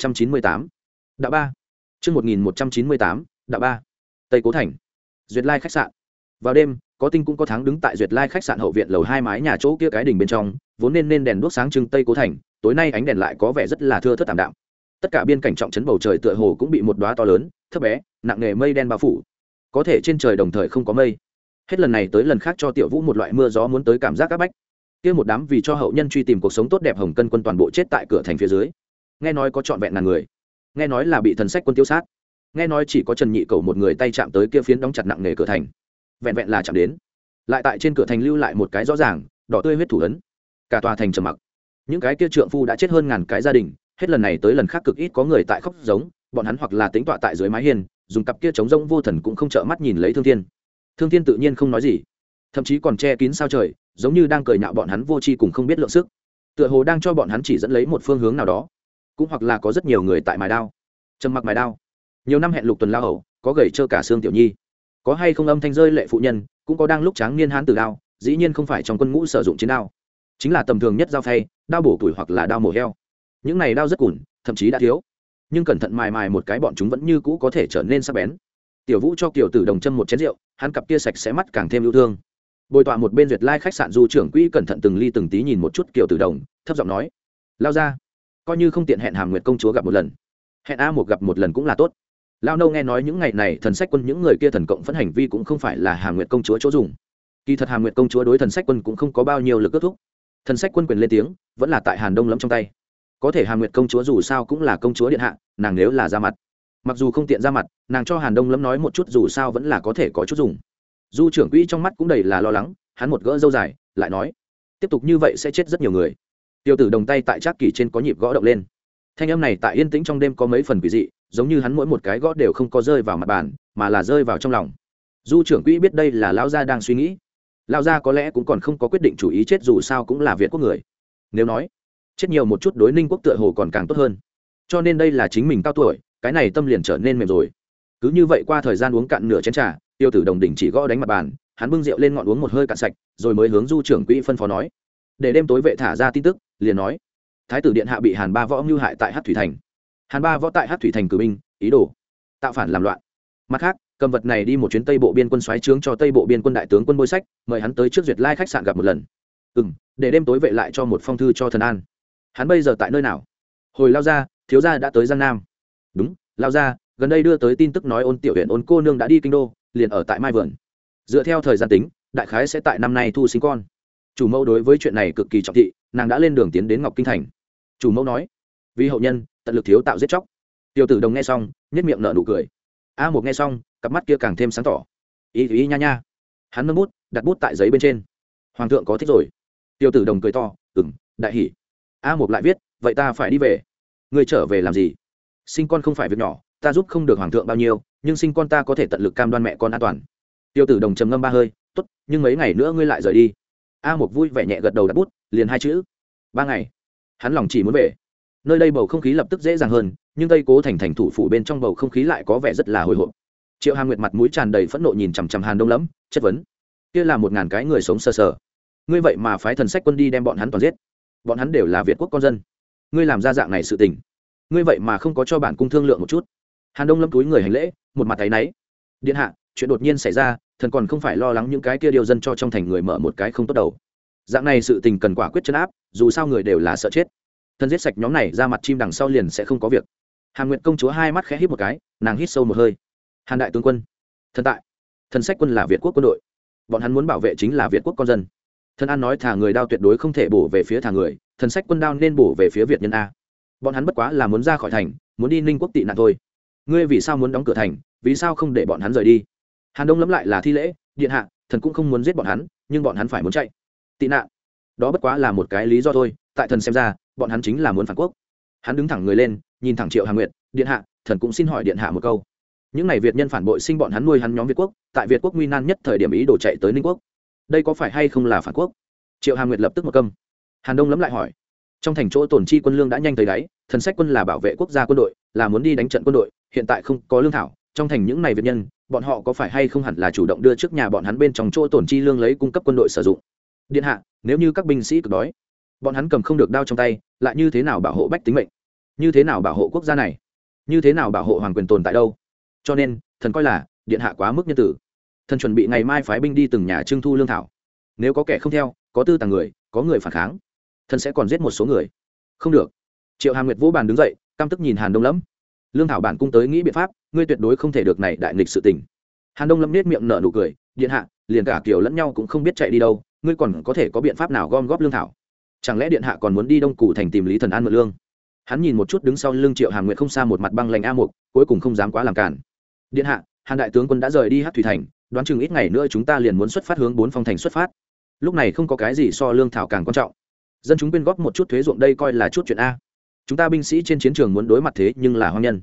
1198, đạo 3. Chương 1198, đạo 3. Tây Cố Thành, Duyệt Lai khách sạn. Vào đêm, có tinh cũng có tháng đứng tại Duyệt Lai khách sạn hậu viện lầu 2 mái nhà chỗ kia cái đỉnh bên trong, vốn nên đèn đuốc sáng trưng Tây Cố Thành, tối nay ánh đèn lại có vẻ rất là thưa thớt tạm đạm. Tất cả biên cảnh trọng trấn bầu trời tựa hồ cũng bị một đóa to lớn, thấp bé, nặng nề mây đen bao phủ. Có thể trên trời đồng thời không có mây. Hết lần này tới lần khác cho Tiểu Vũ một loại mưa gió muốn tới cảm giác các bách. Kia một đám vì cho hậu nhân truy tìm cuộc sống tốt đẹp Hồng Cân quân toàn bộ chết tại cửa thành phía dưới. Nghe nói có trọn vẹn ngàn người, nghe nói là bị thần sách quân tiêu sát, nghe nói chỉ có Trần Nhị Cẩu một người tay chạm tới kia phiến đóng chặt nặng nề cửa thành, vẹn vẹn là chạm đến, lại tại trên cửa thành lưu lại một cái rõ ràng đỏ tươi huyết thủ ấn. Cả tòa thành trầm mặc. Những cái kia trượng phu đã chết hơn ngàn cái gia đình, hết lần này tới lần khác cực ít có người tại khóc giống, bọn hắn hoặc là tính tọa tại dưới mái hiên dùng cặp kia trống rỗng vô thần cũng không trợ mắt nhìn lấy Thương Thiên. Thương Thiên tự nhiên không nói gì, thậm chí còn che kín sao trời, giống như đang cười nhạo bọn hắn vô tri cùng không biết lượng sức, tựa hồ đang cho bọn hắn chỉ dẫn lấy một phương hướng nào đó. Cũng hoặc là có rất nhiều người tại mài đao, trầm mặc mài đao, nhiều năm hẹn lục tuần lao hầu, có gầy trơ cả xương tiểu nhi, có hay không âm thanh rơi lệ phụ nhân, cũng có đang lúc tráng niên hán tử đao, dĩ nhiên không phải trong quân ngũ sử dụng chiến đao, chính là tầm thường nhất dao phay, đao bổ tuổi hoặc là đao mổ heo. Những này đao rất cùn, thậm chí đã thiếu, nhưng cẩn thận mài mài một cái bọn chúng vẫn như cũ có thể trở nên sắc bén. Tiểu Vũ cho Kiều Tử Đồng châm một chén rượu, hắn cặp kia sạch sẽ mắt càng thêm yêu thương. Bồi tọa một bên Duyệt Lai khách sạn Du trưởng quỹ cẩn thận từng ly từng tí nhìn một chút Kiều Tử Đồng, thấp giọng nói: "Lao ra, coi như không tiện hẹn Hàm Nguyệt công chúa gặp một lần, hẹn A một gặp một lần cũng là tốt." Lao nâu nghe nói những ngày này thần sách quân những người kia thần cộng phẫn hành vi cũng không phải là Hàm Nguyệt công chúa chỗ dùng. Kỳ thật Hàm Nguyệt công chúa đối thần sách quân cũng không có bao nhiêu lực kết thúc. Thần sách quân quyền lên tiếng, vẫn là tại Hàn Đông Lâm trong tay. Có thể Hàm Nguyệt công chúa dù sao cũng là công chúa điện hạ, nàng nếu là ra mặt, mặc dù không tiện ra mặt, nàng cho Hàn Đông Lâm nói một chút dù sao vẫn là có thể có chút dùng. Du trưởng quỹ trong mắt cũng đầy là lo lắng, hắn một gỡ râu dài, lại nói: "Tiếp tục như vậy sẽ chết rất nhiều người." Tiêu Tử Đồng tay tại trác kỳ trên có nhịp gõ động lên. Thanh âm này tại yên tĩnh trong đêm có mấy phần quỷ dị, giống như hắn mỗi một cái gõ đều không có rơi vào mặt bàn, mà là rơi vào trong lòng. Du trưởng quỹ biết đây là lão gia đang suy nghĩ. Lão gia có lẽ cũng còn không có quyết định chủ ý chết dù sao cũng là Việt quốc người. Nếu nói chết nhiều một chút đối Ninh quốc tựa hồ còn càng tốt hơn. Cho nên đây là chính mình cao tuổi, cái này tâm liền trở nên mềm rồi. Cứ như vậy qua thời gian uống cạn nửa chén trà, Tiêu Tử Đồng đỉnh chỉ gõ đánh mặt bàn, hắn bưng rượu lên ngọn uống một hơi cạn sạch, rồi mới hướng Du trưởng quỹ phân phó nói: "Để đêm tối vệ thả ra tin tức." Liền nói: "Thái tử điện hạ bị Hàn Ba Võ mưu hại tại Hắc Thủy thành. Hàn Ba Võ tại Hắc Thủy thành cử binh, ý đồ tạo phản làm loạn. Mặt khác, cầm vật này đi một chuyến Tây Bộ biên quân soái trướng cho Tây Bộ biên quân đại tướng quân Bôi Sách, mời hắn tới trước Duyệt Lai khách sạn gặp một lần." Để đêm tối vệ lại cho một phong thư cho Thần An. "Hắn bây giờ tại nơi nào?" "Hồi lao ra, thiếu gia đã tới Giang Nam." "Đúng, lao ra, gần đây đưa tới tin tức nói Ôn tiểu huyện Ôn cô nương đã đi kinh đô, liền ở tại Mai Vườn. Dựa theo thời gian tính, đại khái sẽ tại năm nay thu sinh con. Chủ mẫu đối với chuyện này cực kỳ trọng thị, nàng đã lên đường tiến đến Ngọc Kinh thành." Chủ mẫu nói: "Vì hậu nhân, tận lực thiếu tạo giết chóc." Tiêu Tử Đồng nghe xong, nhếch miệng nở nụ cười. A Mục nghe xong, cặp mắt kia càng thêm sáng tỏ. Ý nha nha. Hắn nâng bút, đặt bút tại giấy bên trên. "Hoàng thượng có thích rồi." Tiêu Tử Đồng cười to: Đại hỉ." A Mục lại viết: "Vậy ta phải đi về." "Ngươi trở về làm gì?" "Sinh con không phải việc nhỏ, ta giúp không được hoàng thượng bao nhiêu, nhưng sinh con ta có thể tận lực cam đoan mẹ con an toàn." Tiêu Tử Đồng trầm ngâm ba hơi: "Tốt, nhưng mấy ngày nữa ngươi lại rời đi." A Mục vui vẻ nhẹ gật đầu đặt bút, liền hai chữ: "3 ngày." Hắn lòng chỉ muốn về. Nơi đây bầu không khí lập tức dễ dàng hơn, nhưng Tây Cố thành thủ phủ bên trong bầu không khí lại có vẻ rất là hồi hộp. Triệu Hàm Nguyệt mặt mũi tràn đầy phẫn nộ nhìn chằm chằm Hàn Đông Lâm, chất vấn: "Kia là 1000 cái người sống sờ sờ, ngươi vậy mà phái thần sách quân đi đem bọn hắn toàn giết? Bọn hắn đều là Việt quốc con dân, ngươi làm ra dạng này sự tình, ngươi vậy mà không có cho bản cung thương lượng một chút?" Hàn Đông Lâm túi người hành lễ, một mặt áy náy: "Điện hạ, chuyện đột nhiên xảy ra, thần còn không phải lo lắng những cái kia điều dân cho trong thành người mở một cái không tốt đầu. Dạng này sự tình cần quả quyết trấn áp, dù sao người đều là sợ chết. Thần giết sạch nhóm này ra mặt chim đằng sau liền sẽ không có việc." Hàn Nguyệt công chúa hai mắt khẽ híp một cái, nàng hít sâu một hơi. "Hàn đại tướng quân, thần tại. Thần sách quân là Việt quốc quân đội, bọn hắn muốn bảo vệ chính là Việt quốc con dân. Thần An nói thả người đao tuyệt đối không thể bổ về phía thả người, thần sách quân đao nên bổ về phía Việt nhân a. Bọn hắn bất quá là muốn ra khỏi thành, muốn đi Ninh quốc tị nạn thôi. Ngươi vì sao muốn đóng cửa thành, vì sao không để bọn hắn rời đi?" Hàn Đông Lâm lại là thi lễ: "Điện hạ, thần cũng không muốn giết bọn hắn, nhưng bọn hắn phải muốn chạy. Tị nạn, đó bất quá là một cái lý do thôi, tại thần xem ra, bọn hắn chính là muốn phản quốc." Hắn đứng thẳng người lên, nhìn thẳng Triệu Hàm Nguyệt: "Điện hạ, thần cũng xin hỏi điện hạ một câu. Những này Việt nhân phản bội sinh bọn hắn nuôi hắn nhóm Việt quốc, tại Việt quốc nguy nan nhất thời điểm ý đồ chạy tới Ninh quốc, đây có phải hay không là phản quốc?" Triệu Hàm Nguyệt lập tức một câm. Hàn Đông Lâm lại hỏi: "Trong thành chỗ tổn chi quân lương đã nhanh tới đáy, thần sách quân là bảo vệ quốc gia quân đội, là muốn đi đánh trận quân đội, hiện tại không có lương thảo, trong thành những này Việt nhân, bọn họ có phải hay không hẳn là chủ động đưa trước nhà bọn hắn bên trong chỗ tổn chi lương lấy cung cấp quân đội sử dụng?" "Điện hạ, nếu như các binh sĩ cực đói, bọn hắn cầm không được đao trong tay, lại như thế nào bảo hộ bách tính mệnh? Như thế nào bảo hộ quốc gia này? Như thế nào bảo hộ hoàng quyền tồn tại đâu? Cho nên, thần coi là điện hạ quá mức nhân tử. Thần chuẩn bị ngày mai phái binh đi từng nhà trưng thu lương thảo. Nếu có kẻ không theo, có tư tàng người, có người phản kháng, thần sẽ còn giết một số người." "Không được." Triệu Hàm Nguyệt vỗ bàn đứng dậy, căm tức nhìn Hàn Đông Lâm: "Lương thảo bản cung tới nghĩ biện pháp, ngươi tuyệt đối không thể được này đại nghịch sự tình." Hàn Đông Lâm nét miệng nở nụ cười: "Điện hạ, liền cả kiểu lẫn nhau cũng không biết chạy đi đâu, ngươi còn có thể có biện pháp nào gom góp lương thảo? Chẳng lẽ điện hạ còn muốn đi Đông Cù thành tìm Lý Thần An mượn lương?" Hắn nhìn một chút đứng sau lưng Triệu Hàm Nguyệt không xa một mặt băng lạnh A Mục, cuối cùng không dám quá làm cản. "Điện hạ, Hàn đại tướng quân đã rời đi Hắc Thủy thành, đoán chừng ít ngày nữa chúng ta liền muốn xuất phát hướng 4 phong thành xuất phát. Lúc này không có cái gì so lương thảo càng quan trọng. Dân chúng quyên góp một chút thuế ruộng đây coi là chút chuyện a. Chúng ta binh sĩ trên chiến trường muốn đối mặt thế nhưng là hoang nhân.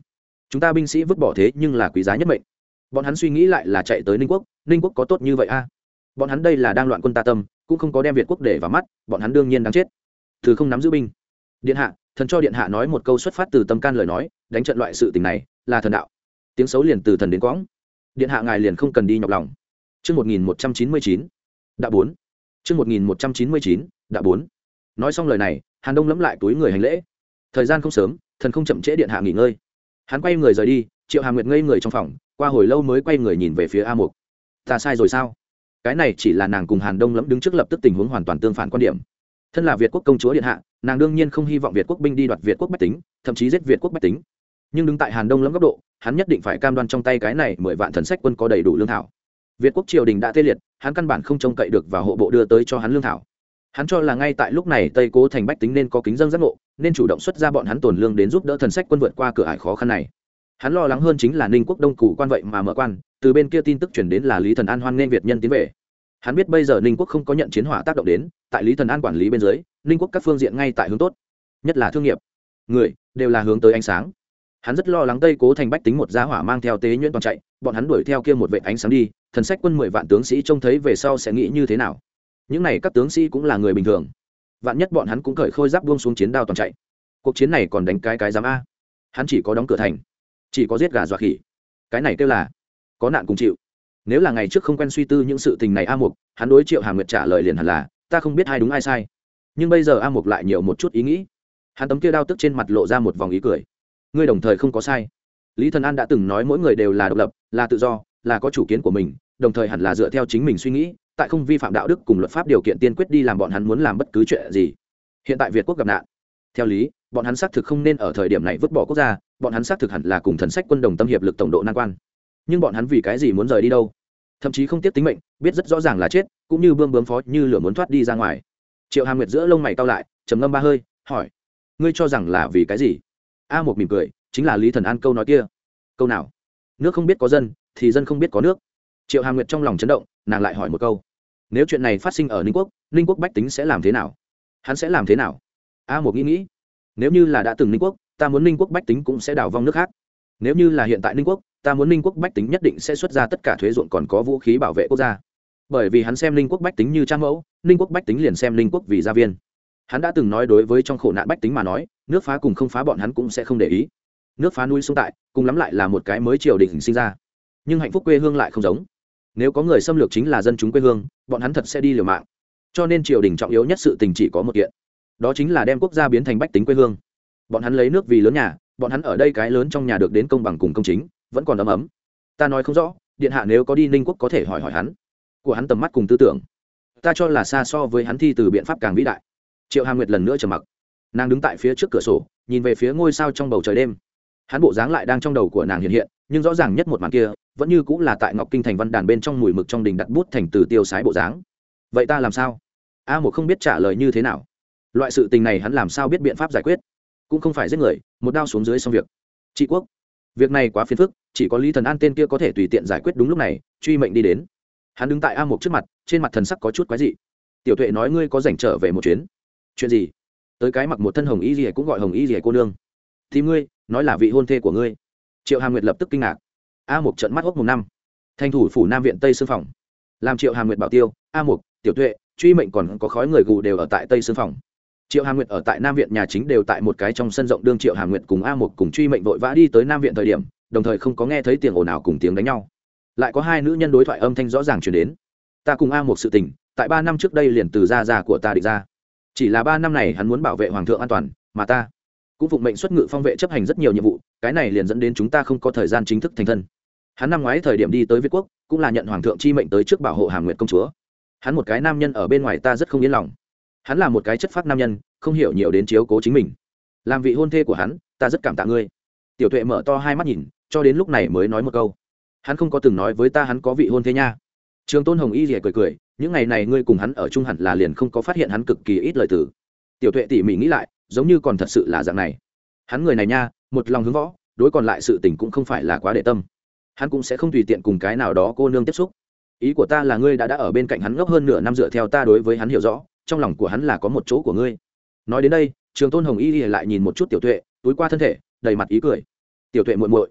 chúng ta binh sĩ vứt bỏ thế nhưng là quý giá nhất mệnh. Bọn hắn suy nghĩ lại là chạy tới ninh quốc có tốt như vậy a? Bọn hắn đây là đang loạn quân ta tâm, cũng không có đem Việt quốc để vào mắt, bọn hắn đương nhiên đáng chết. Thứ không nắm giữ binh. Điện hạ, thần cho điện hạ nói một câu xuất phát từ tâm can lời nói, đánh trận loại sự tình này là thần đạo. Tiếng xấu liền từ thần đến quõng. Điện hạ ngài liền không cần đi nhọc lòng. Chương 1199, đã 4. Chương 1199, đã 4. Nói xong lời này, Hàn Đông lẫm lại túi người hành lễ. Thời gian không sớm, thần không chậm trễ điện hạ nghỉ ngơi. Hắn quay người rời đi, Triệu Hà Nguyệt ngây người trong phòng, qua hồi lâu mới quay người nhìn về phía A Mục. Ta sai rồi sao? Cái này chỉ là nàng cùng Hàn Đông lẫm đứng trước lập tức tình huống hoàn toàn tương phản quan điểm. Thân là Việt quốc công chúa điện hạ, nàng đương nhiên không hy vọng Việt quốc binh đi đoạt Việt quốc bách tính, thậm chí giết Việt quốc bách tính. Nhưng đứng tại Hàn Đông lẫm góc độ, hắn nhất định phải cam đoan trong tay cái này 10 vạn thần sách quân có đầy đủ lương thảo. Việt quốc triều đình đã tê liệt, hắn căn bản không trông cậy được vào hộ bộ đưa tới cho hắn lương thảo. Hắn cho là ngay tại lúc này Tây Cố thành bách tính nên có kính dâng giác ngộ, nên chủ động xuất ra bọn hắn tổn lương đến giúp đỡ thần sách quân vượt qua cửa ải khó khăn này. Hắn lo lắng hơn chính là Ninh quốc đông củ quan vậy mà mở quan, từ bên kia tin tức truyền đến là Lý Thần An hoan nghênh Việt nhân tiến về. Hắn biết bây giờ Ninh quốc không có nhận chiến hỏa tác động đến, tại Lý Thần An quản lý bên dưới, Ninh quốc các phương diện ngay tại hướng tốt, nhất là thương nghiệp, người đều là hướng tới ánh sáng. Hắn rất lo lắng Tây Cố thành bách tính một giá hỏa mang theo tế nhuyễn toàn chạy, bọn hắn đuổi theo kia một vệt ánh sáng đi, thần sách quân 10 vạn tướng sĩ trông thấy về sau sẽ nghĩ như thế nào? Những này các tướng sĩ cũng là người bình thường, vạn nhất bọn hắn cũng cởi khôi giáp buông xuống chiến đao toàn chạy, cuộc chiến này còn đánh cái dám a? Hắn chỉ có đóng cửa thành, chỉ có giết gà dọa khỉ, cái này kêu là có nạn cùng chịu. Nếu là ngày trước không quen suy tư những sự tình này A Mục, hắn đối Triệu Hà Nguyệt trả lời liền hẳn là ta không biết ai đúng ai sai. Nhưng bây giờ A Mục lại nhiều một chút ý nghĩ, hắn tấm kia đao tức trên mặt lộ ra một vòng ý cười. Ngươi đồng thời không có sai. Lý Thần An đã từng nói mỗi người đều là độc lập, là tự do, là có chủ kiến của mình, đồng thời hẳn là dựa theo chính mình suy nghĩ, tại không vi phạm đạo đức cùng luật pháp điều kiện tiên quyết đi làm bọn hắn muốn làm bất cứ chuyện gì. Hiện tại Việt quốc gặp nạn, theo lý bọn hắn xác thực không nên ở thời điểm này vứt bỏ quốc gia, bọn hắn xác thực hẳn là cùng thần sách quân đồng tâm hiệp lực tổng độ nan quan. Nhưng bọn hắn vì cái gì muốn rời đi đâu? Thậm chí không tiếc tính mệnh, biết rất rõ ràng là chết, cũng như bươm bướm phó như lửa muốn thoát đi ra ngoài. Triệu Hàm Nguyệt giữa lông mày cau lại, trầm ngâm 3 hơi, hỏi: ngươi cho rằng là vì cái gì? A Mục mỉm cười, chính là Lý Thần An câu nói kia. Câu nào? Nước không biết có dân thì dân không biết có nước. Triệu Hàm Nguyệt trong lòng chấn động, nàng lại hỏi một câu: nếu chuyện này phát sinh ở Ninh quốc bách tính sẽ làm thế nào? Hắn sẽ làm thế nào? A Mục nghĩ, nếu như là đã từng Ninh quốc, ta muốn Ninh quốc bách tính cũng sẽ đào vong nước khác. Nếu như là hiện tại Ninh quốc, ta muốn Ninh quốc bách tính nhất định sẽ xuất ra tất cả thuế ruộng còn có vũ khí bảo vệ quốc gia. Bởi vì hắn xem Ninh quốc bách tính như cha mẫu, Ninh quốc bách tính liền xem Ninh quốc vì gia viên. Hắn đã từng nói đối với trong khổ nạn bách tính mà nói, nước phá cùng không phá bọn hắn cũng sẽ không để ý. Nước phá núi xuống tại, cùng lắm lại là một cái mới triều đình sinh ra. Nhưng hạnh phúc quê hương lại không giống. Nếu có người xâm lược chính là dân chúng quê hương, bọn hắn thật sẽ đi liều mạng. Cho nên triều đình trọng yếu nhất sự tình chỉ có một kiện, đó chính là đem quốc gia biến thành bách tính quê hương. Bọn hắn lấy nước vì lớn nhà, bọn hắn ở đây cái lớn trong nhà được đến công bằng cùng công chính, vẫn còn ấm ấm. Ta nói không rõ, điện hạ nếu có đi Ninh quốc có thể hỏi hắn, của hắn tầm mắt cùng tư tưởng, ta cho là xa so với hắn thi từ biện pháp càng vĩ đại. Triệu Hàm Nguyệt lần nữa trầm mặc, nàng đứng tại phía trước cửa sổ, nhìn về phía ngôi sao trong bầu trời đêm. Hắn bộ dáng lại đang trong đầu của nàng hiện hiện, nhưng rõ ràng nhất một màn kia vẫn như cũng là tại Ngọc Kinh thành văn đàn bên trong mùi mực trong đình đặt bút thành từ tiêu sái bộ dáng. Vậy ta làm sao? A Một không biết trả lời như thế nào. Loại sự tình này hắn làm sao biết biện pháp giải quyết? Cũng không phải giết người, một đao xuống dưới xong việc. Trị quốc, việc này quá phiền phức, chỉ có Lý Thần An tên kia có thể tùy tiện giải quyết. Đúng lúc này, truy mệnh đi đến. Hắn đứng tại A Một trước mặt, trên mặt thần sắc có chút quái dị. Tiểu Tuệ nói ngươi có rảnh trở về một chuyến. Chuyện gì? Tới cái mặc một thân hồng y gì cũng gọi hồng y gì cô nương. Thì ngươi nói là vị hôn thê của ngươi. Triệu Hàm Nguyệt lập tức kinh ngạc. A Một trợn mắt hốc mồm năm. Thành thủ phủ Nam viện Tây Sương phòng. Làm Triệu Hàm Nguyệt bảo tiêu, A Một, Tiểu Tuệ, truy mệnh còn có khói người gù đều ở tại Tây Sương phòng. Triệu Hàm Nguyệt ở tại Nam viện nhà chính đều tại một cái trong sân rộng, đương Triệu Hàm Nguyệt cùng A Một cùng truy mệnh vội vã đi tới Nam viện thời điểm, đồng thời không có nghe thấy tiếng ồn ào cùng tiếng đánh nhau. Lại có hai nữ nhân đối thoại âm thanh rõ ràng truyền đến. Ta cùng A Một sự tình, tại 3 năm trước đây liền từ gia của ta định ra. Chỉ là 3 năm này hắn muốn bảo vệ hoàng thượng an toàn, mà ta cũng phụng mệnh xuất ngự phong vệ chấp hành rất nhiều nhiệm vụ, cái này liền dẫn đến chúng ta không có thời gian chính thức thành thân. Hắn năm ngoái thời điểm đi tới Việt quốc, cũng là nhận hoàng thượng chi mệnh tới trước bảo hộ Hàm Nguyệt công chúa. Hắn một cái nam nhân ở bên ngoài ta rất không yên lòng. Hắn là một cái chất phác nam nhân, không hiểu nhiều đến chiếu cố chính mình. Làm vị hôn thê của hắn, ta rất cảm tạ ngươi. Tiểu Tuệ mở to hai mắt nhìn, cho đến lúc này mới nói một câu. Hắn không có từng nói với ta hắn có vị hôn thê nha. Trường Tôn Hồng Y rỉa cười cười, những ngày này ngươi cùng hắn ở chung hẳn là liền không có phát hiện hắn cực kỳ ít lời từ. Tiểu Tuệ tỉ mỉ nghĩ lại, giống như còn thật sự là dạng này. Hắn người này nha, một lòng hướng võ, đối còn lại sự tình cũng không phải là quá để tâm. Hắn cũng sẽ không tùy tiện cùng cái nào đó cô nương tiếp xúc. Ý của ta là ngươi đã ở bên cạnh hắn ngốc hơn nửa năm, dựa theo ta đối với hắn hiểu rõ, trong lòng của hắn là có một chỗ của ngươi. Nói đến đây, Trường Tôn Hồng Y lại nhìn một chút Tiểu Tuệ, túi qua thân thể, đầy mặt ý cười. Tiểu Tuệ muội muội,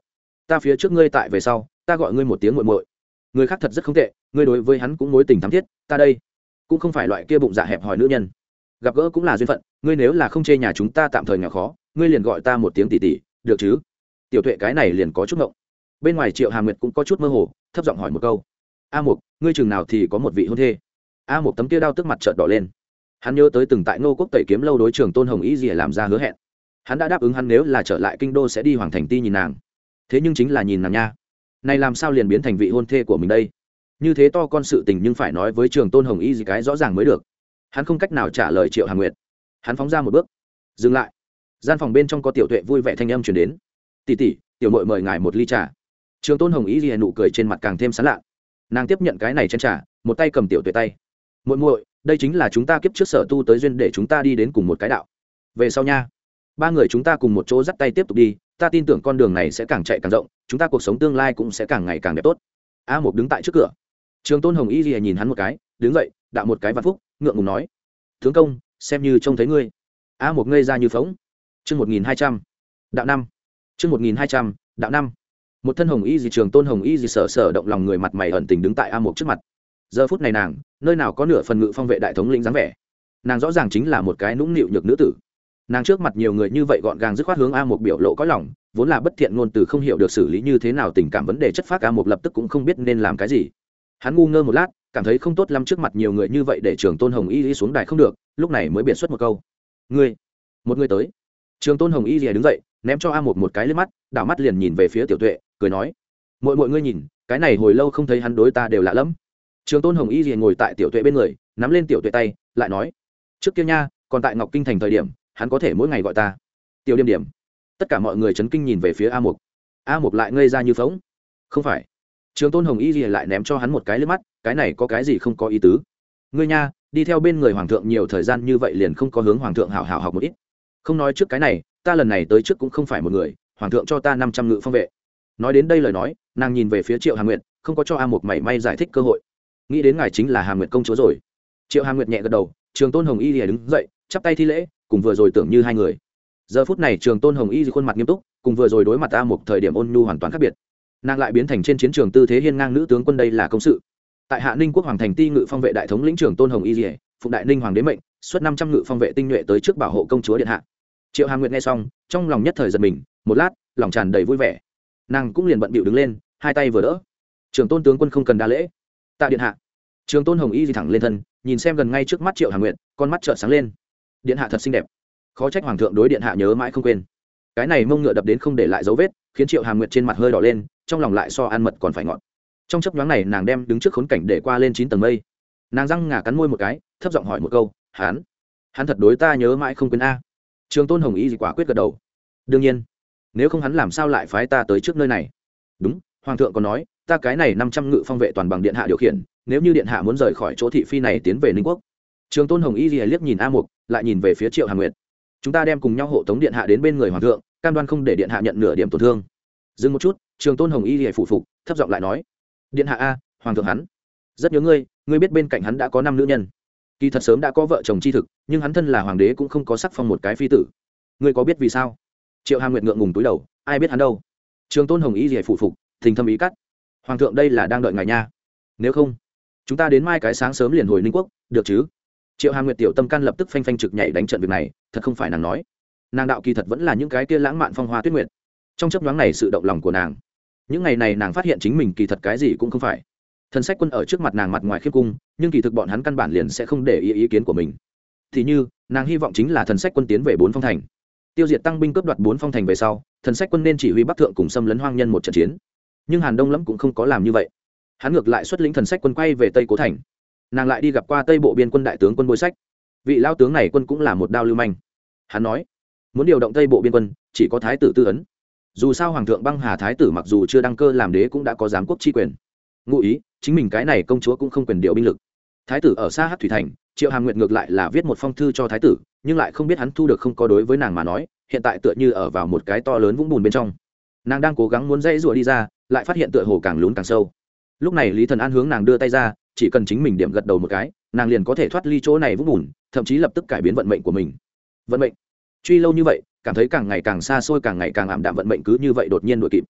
ta phía trước ngươi tại về sau ta gọi ngươi một tiếng muội muội. Người khác thật rất không tệ, ngươi đối với hắn cũng mối tình thắm thiết, ta đây cũng không phải loại kia bụng dạ hẹp hòi nữ nhân. Gặp gỡ cũng là duyên phận, ngươi nếu là không chê nhà chúng ta tạm thời nghèo khó, ngươi liền gọi ta một tiếng tỷ tỷ, được chứ? Tiểu Tuệ cái này liền có chút ngộng. Bên ngoài Triệu Hàm Nguyệt cũng có chút mơ hồ, thấp giọng hỏi một câu: "A Mục, ngươi chừng nào thì có một vị hôn thê?" A Mục tấm kia đau tức mặt chợt đỏ lên. Hắn nhớ tới từng tại Ngô Quốc Tẩy Kiếm lâu đối Trường Tôn Hồng Y gì làm ra hứa hẹn. Hắn đã đáp ứng hắn nếu là trở lại kinh đô sẽ đi Hoàng Thành Ti nhìn nàng. Thế nhưng chính là nhìn nàng nha, này làm sao liền biến thành vị hôn thê của mình đây? Như thế to con sự tình nhưng phải nói với Trường Tôn Hồng Y gì cái rõ ràng mới được. Hắn không cách nào trả lời Triệu Hàm Nguyệt. Hắn phóng ra một bước, dừng lại. Gian phòng bên trong có Tiểu Tuệ vui vẻ thanh âm truyền đến: "Tỷ tỷ, tiểu muội mời ngài một ly trà." Trường Tôn Hồng Y gì nụ cười trên mặt càng thêm sán lạ. Nàng tiếp nhận cái này chén trà, một tay cầm Tiểu Tuệ tay: "Muội muội, đây chính là chúng ta kiếp trước sở tu tới duyên để chúng ta đi đến cùng một cái đạo. Về sau nha, ba người chúng ta cùng một chỗ dắt tay tiếp tục đi, ta tin tưởng con đường này sẽ càng chạy càng rộng, chúng ta cuộc sống tương lai cũng sẽ càng ngày càng đẹp tốt." A Mục đứng tại trước cửa. Trường Tôn Hồng Y Lìa nhìn hắn một cái, đứng dậy, đạo một cái vạn phúc, ngượng ngùng nói: "Tướng công, xem như trông thấy ngươi." A Mục ngây ra như phỗng. Chương 1200, đạo năm. Chương 1200, đạo năm. Một thân hồng y gì Trường Tôn Hồng Y gì sở động lòng người, mặt mày ẩn tình đứng tại A Mục trước mặt. Giờ phút này nàng, nơi nào có nửa phần ngự phong vệ đại thống lĩnh dáng vẻ. Nàng rõ ràng chính là một cái nũng nịu nhược nữ tử. Nàng trước mặt nhiều người như vậy gọn gàng dứt khoát hướng A Mục biểu lộ có lòng, vốn là bất thiện ngôn từ không hiểu được xử lý như thế nào tình cảm vấn đề chất phác, A Mục lập tức cũng không biết nên làm cái gì. Hắn ngu ngơ một lát, cảm thấy không tốt lắm trước mặt nhiều người như vậy để Trường Tôn Hồng Y xuống đài không được, lúc này mới biện xuất một câu: "Ngươi." Một người tới. Trường Tôn Hồng Y đứng dậy, ném cho A Mục một cái liếc mắt, đảo mắt liền nhìn về phía Tiểu Tuệ, cười nói: "Mọi ngươi nhìn, cái này hồi lâu không thấy hắn đối ta đều lạ lắm." Trường Tôn Hồng Y ngồi tại Tiểu Tuệ bên người, nắm lên Tiểu Tuệ tay, lại nói: "Trước kia nha, còn tại Ngọc Kinh thành thời điểm, hắn có thể mỗi ngày gọi ta Tiểu Điểm Điểm." Tất cả mọi người chấn kinh nhìn về phía A Mục. A Mục lại ngây ra như phỗng. "Không phải." Trường Tôn Hồng Y lại ném cho hắn một cái liếc mắt, "Cái này có cái gì không có ý tứ? Ngươi nha, đi theo bên người hoàng thượng nhiều thời gian như vậy liền không có hướng hoàng thượng hảo hảo học một ít. Không nói trước cái này, ta lần này tới trước cũng không phải một người, hoàng thượng cho ta 500 ngự phong vệ." Nói đến đây lời nói, nàng nhìn về phía Triệu Hàm Nguyệt, không có cho A Mục mảy may giải thích cơ hội. "Nghĩ đến ngài chính là Hàm Nguyệt công chúa rồi." Triệu Hàm Nguyệt nhẹ gật đầu. Trường Tôn Hồng Y lìa đứng dậy, chắp tay thi lễ, cùng vừa rồi tưởng như hai người. Giờ phút này Trường Tôn Hồng Y khuôn mặt nghiêm túc, cùng vừa rồi đối mặt A Mục thời điểm ôn nhu hoàn toàn khác biệt. Nàng lại biến thành trên chiến trường tư thế hiên ngang nữ tướng quân, đây là công sự. Tại Hạ Ninh quốc hoàng thành Ti ngự phong vệ đại thống lĩnh Trường Tôn Hồng Y lìa, phụng đại ninh hoàng đế mệnh, xuất 500 ngự phong vệ tinh nhuệ tới trước bảo hộ công chúa điện hạ. Triệu Hàm Nguyệt nghe xong, trong lòng nhất thời giật mình, một lát, lòng tràn đầy vui vẻ. Nàng cũng liền bận bịu đứng lên, hai tay vừa đỡ. "Trường Tôn tướng quân không cần đa lễ." "Tạ điện hạ." Trường Tôn Hồng Y thẳng lên thân, nhìn xem gần ngay trước mắt Triệu Hàm Nguyệt, con mắt trợn sáng lên. "Điện hạ thật xinh đẹp, khó trách hoàng thượng đối điện hạ nhớ mãi không quên." Cái này mông ngựa đập đến không để lại dấu vết, khiến Triệu Hàm Nguyệt trên mặt hơi đỏ lên, trong lòng lại so ăn mật còn phải ngọt. Trong chớp nhoáng này nàng đem đứng trước khốn cảnh để qua lên 9 tầng mây. Nàng răng ngà cắn môi một cái, thấp giọng hỏi một câu: hắn thật đối ta nhớ mãi không quên a?" Trường Tôn Hồng Y quả quyết gật đầu. "Đương nhiên, nếu không hắn làm sao lại phái ta tới trước nơi này?" "Đúng, hoàng thượng còn nói, ta cái này 500 ngự phong vệ toàn bằng điện hạ điều khiển, nếu như điện hạ muốn rời khỏi chỗ thị phi này tiến về Ninh quốc." Trường Tôn Hồng Y liếc nhìn A Mục, lại nhìn về phía Triệu Hàm Nguyệt. "Chúng ta đem cùng nhau hộ tống điện hạ đến bên người hoàng thượng, cam đoan không để điện hạ nhận nửa điểm tổn thương." Dừng một chút, Trường Tôn Hồng Y phụ phục, thấp giọng lại nói: "Điện hạ a, hoàng thượng hắn rất nhớ ngươi, ngươi biết bên cạnh hắn đã có 5 nữ nhân. Kỳ thật sớm đã có vợ chồng chi thực, nhưng hắn thân là hoàng đế cũng không có sắc phong một cái phi tử. Ngươi có biết vì sao?" Triệu Hàm Nguyệt ngượng ngùng túi đầu, "Ai biết hắn đâu." Trường Tôn Hồng Y phụ phục, thình thâm ý cắt: "Hoàng thượng đây là đang đợi ngài nha. Nếu không, chúng ta đến mai cái sáng sớm liền hồi Ninh quốc, được chứ?" Triệu Hàm Nguyệt tiểu tâm can lập tức phanh phanh trực nhảy đánh trận việc này, thật không phải nàng nói. Nàng đạo kỳ thật vẫn là những cái kia lãng mạn phong hoa tuyết nguyệt. Trong chớp nhoáng này sự động lòng của nàng, những ngày này nàng phát hiện chính mình kỳ thật cái gì cũng không phải. Thần sách quân ở trước mặt nàng mặt ngoài khiêm cung, nhưng kỳ thực bọn hắn căn bản liền sẽ không để ý kiến của mình. Thì như nàng hy vọng chính là thần sách quân tiến về 4 phong thành, tiêu diệt tăng binh cướp đoạt 4 phong thành về sau, thần sách quân nên chỉ huy bắc thượng cùng xâm lấn hoang nhân một trận chiến. Nhưng Hàn Đông Lâm cũng không có làm như vậy, hắn ngược lại xuất lĩnh thần sách quân quay về Tây Cố thành. Nàng lại đi gặp qua Tây bộ biên quân đại tướng quân Bôi Sách. Vị lao tướng này quân cũng là một đao lưu manh. Hắn nói muốn điều động Tây bộ biên quân chỉ có thái tử Tư Ấn. Dù sao hoàng thượng Băng Hà thái tử mặc dù chưa đăng cơ làm đế cũng đã có giám quốc chi quyền. Ngụ ý chính mình cái này công chúa cũng không quyền điều binh lực. Thái tử ở xa Hắc Thủy thành, Triệu Hàm Nguyệt ngược lại là viết một phong thư cho thái tử, nhưng lại không biết hắn thu được không có. Đối với nàng mà nói, hiện tại tựa như ở vào một cái to lớn vũng bùn bên trong. Nàng đang cố gắng muốn dãy rủa đi ra, lại phát hiện tựa hồ càng lún càng sâu. Lúc này Lý Thần An hướng nàng đưa tay ra, chỉ cần chính mình điểm gật đầu một cái, nàng liền có thể thoát ly chỗ này vũng bùn, thậm chí lập tức cải biến vận mệnh của mình. Vận mệnh truy lâu như vậy, cảm thấy càng ngày càng xa xôi, càng ngày càng ảm đạm, vận mệnh cứ như vậy đột nhiên đuổi kịp.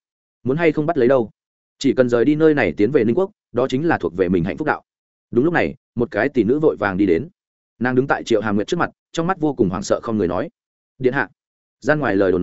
muốn hay không bắt lấy đâu, chỉ cần rời đi nơi này tiến về ninh quốc, đó chính là thuộc về mình hạnh phúc đạo. Đúng lúc này một cái tỷ nữ vội vàng đi đến, nàng đứng tại Triệu Hàm Nguyệt trước mặt, trong mắt vô cùng hoảng sợ, không người nói: điện hạ. Gian ngoài lời đồ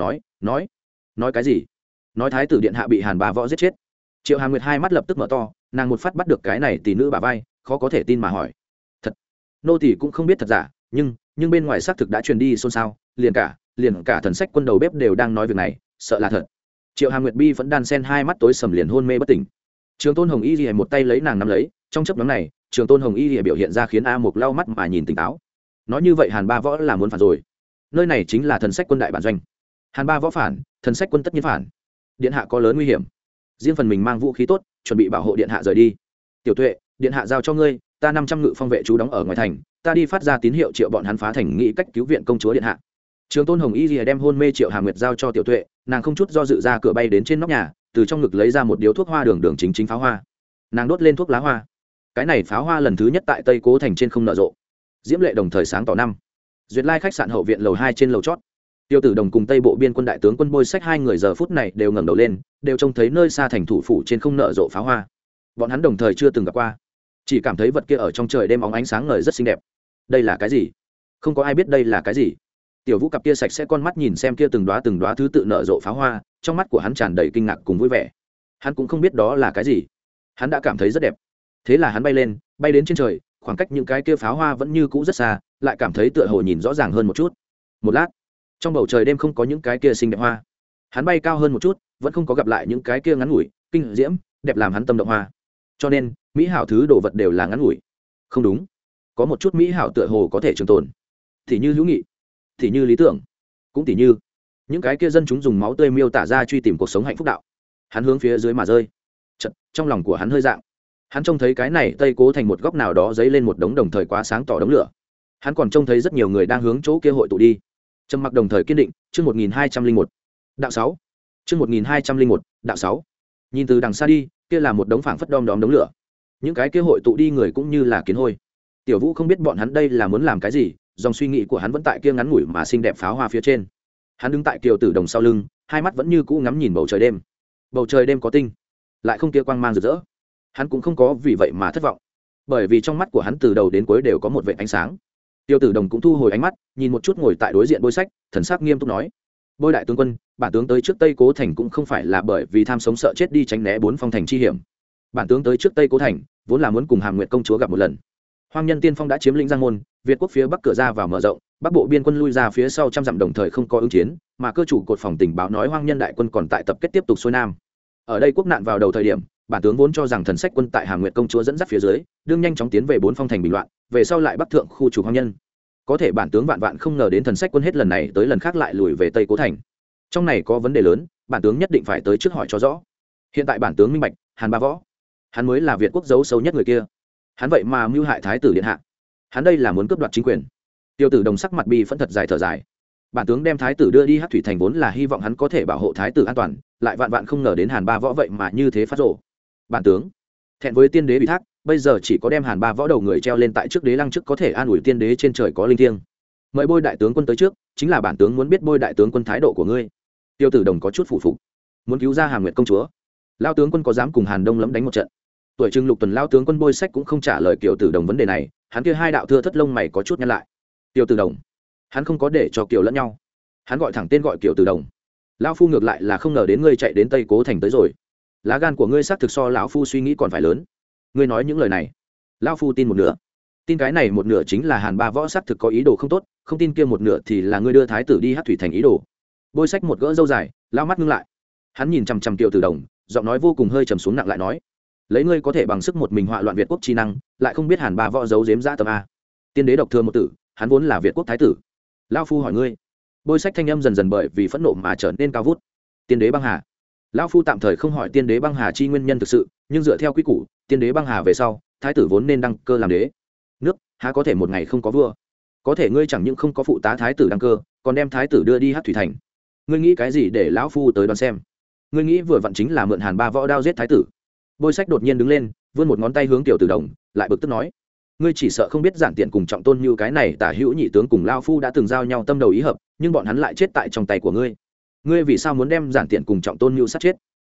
nói cái gì? Nói thái tử điện hạ bị Hàn Ba Võ giết chết. Triệu Hàm Nguyệt hai mắt lập tức mở to, nàng một phát bắt được cái này tỷ nữ bả vai, khó có thể tin mà hỏi: thật? Nô tỷ cũng không biết thật giả, nhưng bên ngoài xác thực đã truyền đi xôn xao, liền cả thần sách quân đầu bếp đều đang nói việc này, sợ là thật. Triệu Hàm Nguyệt bi vẫn đan sen, hai mắt tối sầm liền hôn mê bất tỉnh. Trường Tôn Hồng Y Lìa một tay lấy nàng nắm lấy, trong chớp nhoáng này Trường Tôn Hồng Y Lìa biểu hiện ra khiến A Mục lau mắt mà nhìn tỉnh táo. Nói như vậy Hàn Ba Võ là muốn phản rồi. Nơi này chính là thần sách quân đại bản doanh, Hàn Ba Võ phản, thần sách quân tất nhiên phản. Điện hạ có lớn nguy hiểm, riêng phần mình mang vũ khí tốt, chuẩn bị bảo hộ điện hạ rời đi. Tiểu Tuệ, điện hạ giao cho ngươi, ta 500 ngự phong vệ trú đóng ở ngoài thành, ta đi phát ra tín hiệu triệu bọn hắn phá thành, nghĩ cách cứu viện công chúa điện hạ. Trường Tôn Hồng Y Lìa đem hôn mê Triệu Hàm Nguyệt giao cho Tiểu Tuệ, nàng không chút do dự ra cửa bay đến trên nóc nhà, từ trong ngực lấy ra một điếu thuốc hoa đường chính pháo hoa, nàng đốt lên thuốc lá hoa. Cái này pháo hoa lần thứ nhất tại Tây Cố thành trên không nở rộ, diễm lệ đồng thời sáng tỏ năm. Duyệt Lai khách sạn hậu viện lầu 2 trên lầu chót, Tiêu Tử Đồng cùng Tây Bộ biên quân đại tướng quân Bôi Sách hai người giờ phút này đều ngẩng đầu lên, đều trông thấy nơi xa thành thủ phủ trên không nở rộ pháo hoa. Bọn hắn đồng thời chưa từng gặp qua, chỉ cảm thấy vật kia ở trong trời đêm óng ánh sáng ngời rất xinh đẹp. Đây là cái gì? Không có ai biết đây là cái gì. Tiểu Vũ cặp kia sạch sẽ con mắt nhìn xem kia từng đóa thứ tự nở rộ pháo hoa, trong mắt của hắn tràn đầy kinh ngạc cùng vui vẻ. Hắn cũng không biết đó là cái gì, hắn đã cảm thấy rất đẹp. Thế là hắn bay lên, bay đến trên trời, khoảng cách những cái kia pháo hoa vẫn như cũ rất xa, lại cảm thấy tựa hồ nhìn rõ ràng hơn một chút. Một lát, trong bầu trời đêm không có những cái kia xinh đẹp hoa. Hắn bay cao hơn một chút, vẫn không có gặp lại những cái kia ngắn ngủi, kinh diễm, đẹp làm hắn tâm động hoa. Cho nên, mỹ hảo thứ đồ vật đều là ngắn ngủi. Không đúng, có một chút mỹ hảo tựa hồ có thể trường tồn. Thì như hữu nghị, thì như lý tưởng, cũng tỉ như những cái kia dân chúng dùng máu tươi miêu tả ra truy tìm cuộc sống hạnh phúc đạo. Hắn hướng phía dưới mà rơi. Chật, trong lòng của hắn hơi dạng. Hắn trông thấy cái này Tây Cố thành một góc nào đó dấy lên một đống đồng thời quá sáng tỏ đống lửa. Hắn còn trông thấy rất nhiều người đang hướng chỗ kia hội tụ đi. Trầm mặc đồng thời kiên định, chương 1201. Đạo 6. Chương 1201, đạo 6. Nhìn từ đằng xa đi, kia là một đống phảng phất đom đóm đống lửa. Những cái kia hội tụ đi người cũng như là kiến hôi. Tiểu Vũ không biết bọn hắn đây là muốn làm cái gì, dòng suy nghĩ của hắn vẫn tại kia ngắn ngủi mà xinh đẹp pháo hoa phía trên. Hắn đứng tại Kiều Tử Đồng sau lưng, hai mắt vẫn như cũ ngắm nhìn bầu trời đêm. Bầu trời đêm có tinh, lại không kia quang mang rực rỡ. Hắn cũng không có vì vậy mà thất vọng, bởi vì trong mắt của hắn từ đầu đến cuối đều có một vệt ánh sáng. Tiêu Tử Đồng cũng thu hồi ánh mắt, nhìn một chút ngồi tại đối diện Bôi Sách, thần sắc nghiêm túc nói: Bôi đại tướng quân, bản tướng tới trước Tây Cố thành cũng không phải là bởi vì tham sống sợ chết đi tránh né bốn phong thành chi hiểm. Bản tướng tới trước Tây Cố thành vốn là muốn cùng Hàm Nguyệt công chúa gặp một lần. Hoang Nhân Tiên Phong đã chiếm lĩnh Giang Môn, Việt quốc phía bắc cửa ra vào mở rộng, bắc bộ biên quân lui ra phía sau trăm dặm đồng thời không có ứng chiến, mà cơ chủ cột phòng tình báo nói Hoang Nhân đại quân còn tại tập kết tiếp tục xuôi nam. Ở đây quốc nạn vào đầu thời điểm, bản tướng vốn cho rằng thần sách quân tại Hàm Nguyệt công chúa dẫn dắt phía dưới, đương nhanh chóng tiến về bốn phong thành bình loạn, về sau lại bắc thượng khu trục Hoang Nhân. Có thể bản tướng vạn vạn không ngờ đến thần sách quân hết lần này tới lần khác lại lùi về Tây Cố thành. Trong này có vấn đề lớn, bản tướng nhất định phải tới trước hỏi cho rõ. Hiện tại bản tướng minh bạch, Hàn Ba Võ, hắn mới là Việt quốc giấu sâu nhất người kia. Hắn vậy mà mưu hại thái tử điện hạ, hắn đây là muốn cướp đoạt chính quyền. Tiêu Tử Đồng sắc mặt bi phẫn thật dài thở dài. Bản tướng đem thái tử đưa đi Hắc Thủy thành vốn là hy vọng hắn có thể bảo hộ thái tử an toàn, lại vạn vạn không ngờ đến Hàn Ba Võ vậy mà như thế phát rồ. Bản tướng thẹn với tiên đế ủy thác, bây giờ chỉ có đem Hàn Ba Võ đầu người treo lên tại trước đế lăng trước có thể an ủi tiên đế trên trời có linh thiêng. Mời Bôi đại tướng quân tới trước, chính là bản tướng muốn biết Bôi đại tướng quân thái độ của ngươi. Tiêu Tử Đồng có chút phủ phục, muốn cứu ra Hàm Nguyệt công chúa. Lao tướng quân có dám cùng Hàn Đông lẫm đánh một trận? Tuổi trưng lục tuần lao tướng quân Bôi Sách cũng không trả lời Kiều Tử Đồng vấn đề này, hắn kia hai đạo thưa thất lông mày có chút nhăn lại. Kiều Tử Đồng, hắn không có để cho Kiều lẫn nhau, hắn gọi thẳng tên gọi Kiều Tử Đồng. Lão phu ngược lại là không ngờ đến ngươi chạy đến Tây Cố thành tới rồi. Lá gan của ngươi xác thực so lão phu suy nghĩ còn phải lớn. Ngươi nói những lời này, lão phu tin một nửa. Tin cái này một nửa chính là Hàn Ba Võ xác thực có ý đồ không tốt, không tin kia một nửa thì là ngươi đưa thái tử đi Hắc Thủy thành ý đồ. Bôi Sách một gỡ râu dài, lao mắt ngưng lại. Hắn nhìn chằm chằm Kiều Tử Đồng, giọng nói vô cùng hơi trầm xuống nặng lại nói: lấy ngươi có thể bằng sức một mình họa loạn Việt quốc chi năng, lại không biết Hàn Ba Võ giấu giếm dã tâm a. Tiên đế độc thừa một tử, hắn vốn là Việt quốc thái tử. Lão phu hỏi ngươi. Bôi Sách thanh âm dần dần bởi vì phẫn nộ mà trở nên cao vút. Tiên đế băng hà. Lão phu tạm thời không hỏi tiên đế băng hà chi nguyên nhân thực sự, nhưng dựa theo quy củ, tiên đế băng hà về sau, thái tử vốn nên đăng cơ làm đế. Nước há có thể một ngày không có vua. Có thể ngươi chẳng những không có phụ tá thái tử đăng cơ, còn đem thái tử đưa đi Hắc Thủy thành. Ngươi nghĩ cái gì để lão phu tới đoán xem? Ngươi nghĩ vừa vặn chính là mượn Hàn Ba Võ đao giết thái tử. Bôi Sách đột nhiên đứng lên, vươn một ngón tay hướng Tiểu Tử Đồng, lại bực tức nói: ngươi chỉ sợ không biết Giản Tiện cùng Trọng Tôn như cái này tả hữu nhị tướng cùng lao phu đã từng giao nhau tâm đầu ý hợp, nhưng bọn hắn lại chết tại trong tay của ngươi. Ngươi vì sao muốn đem Giản Tiện cùng Trọng Tôn như sát chết?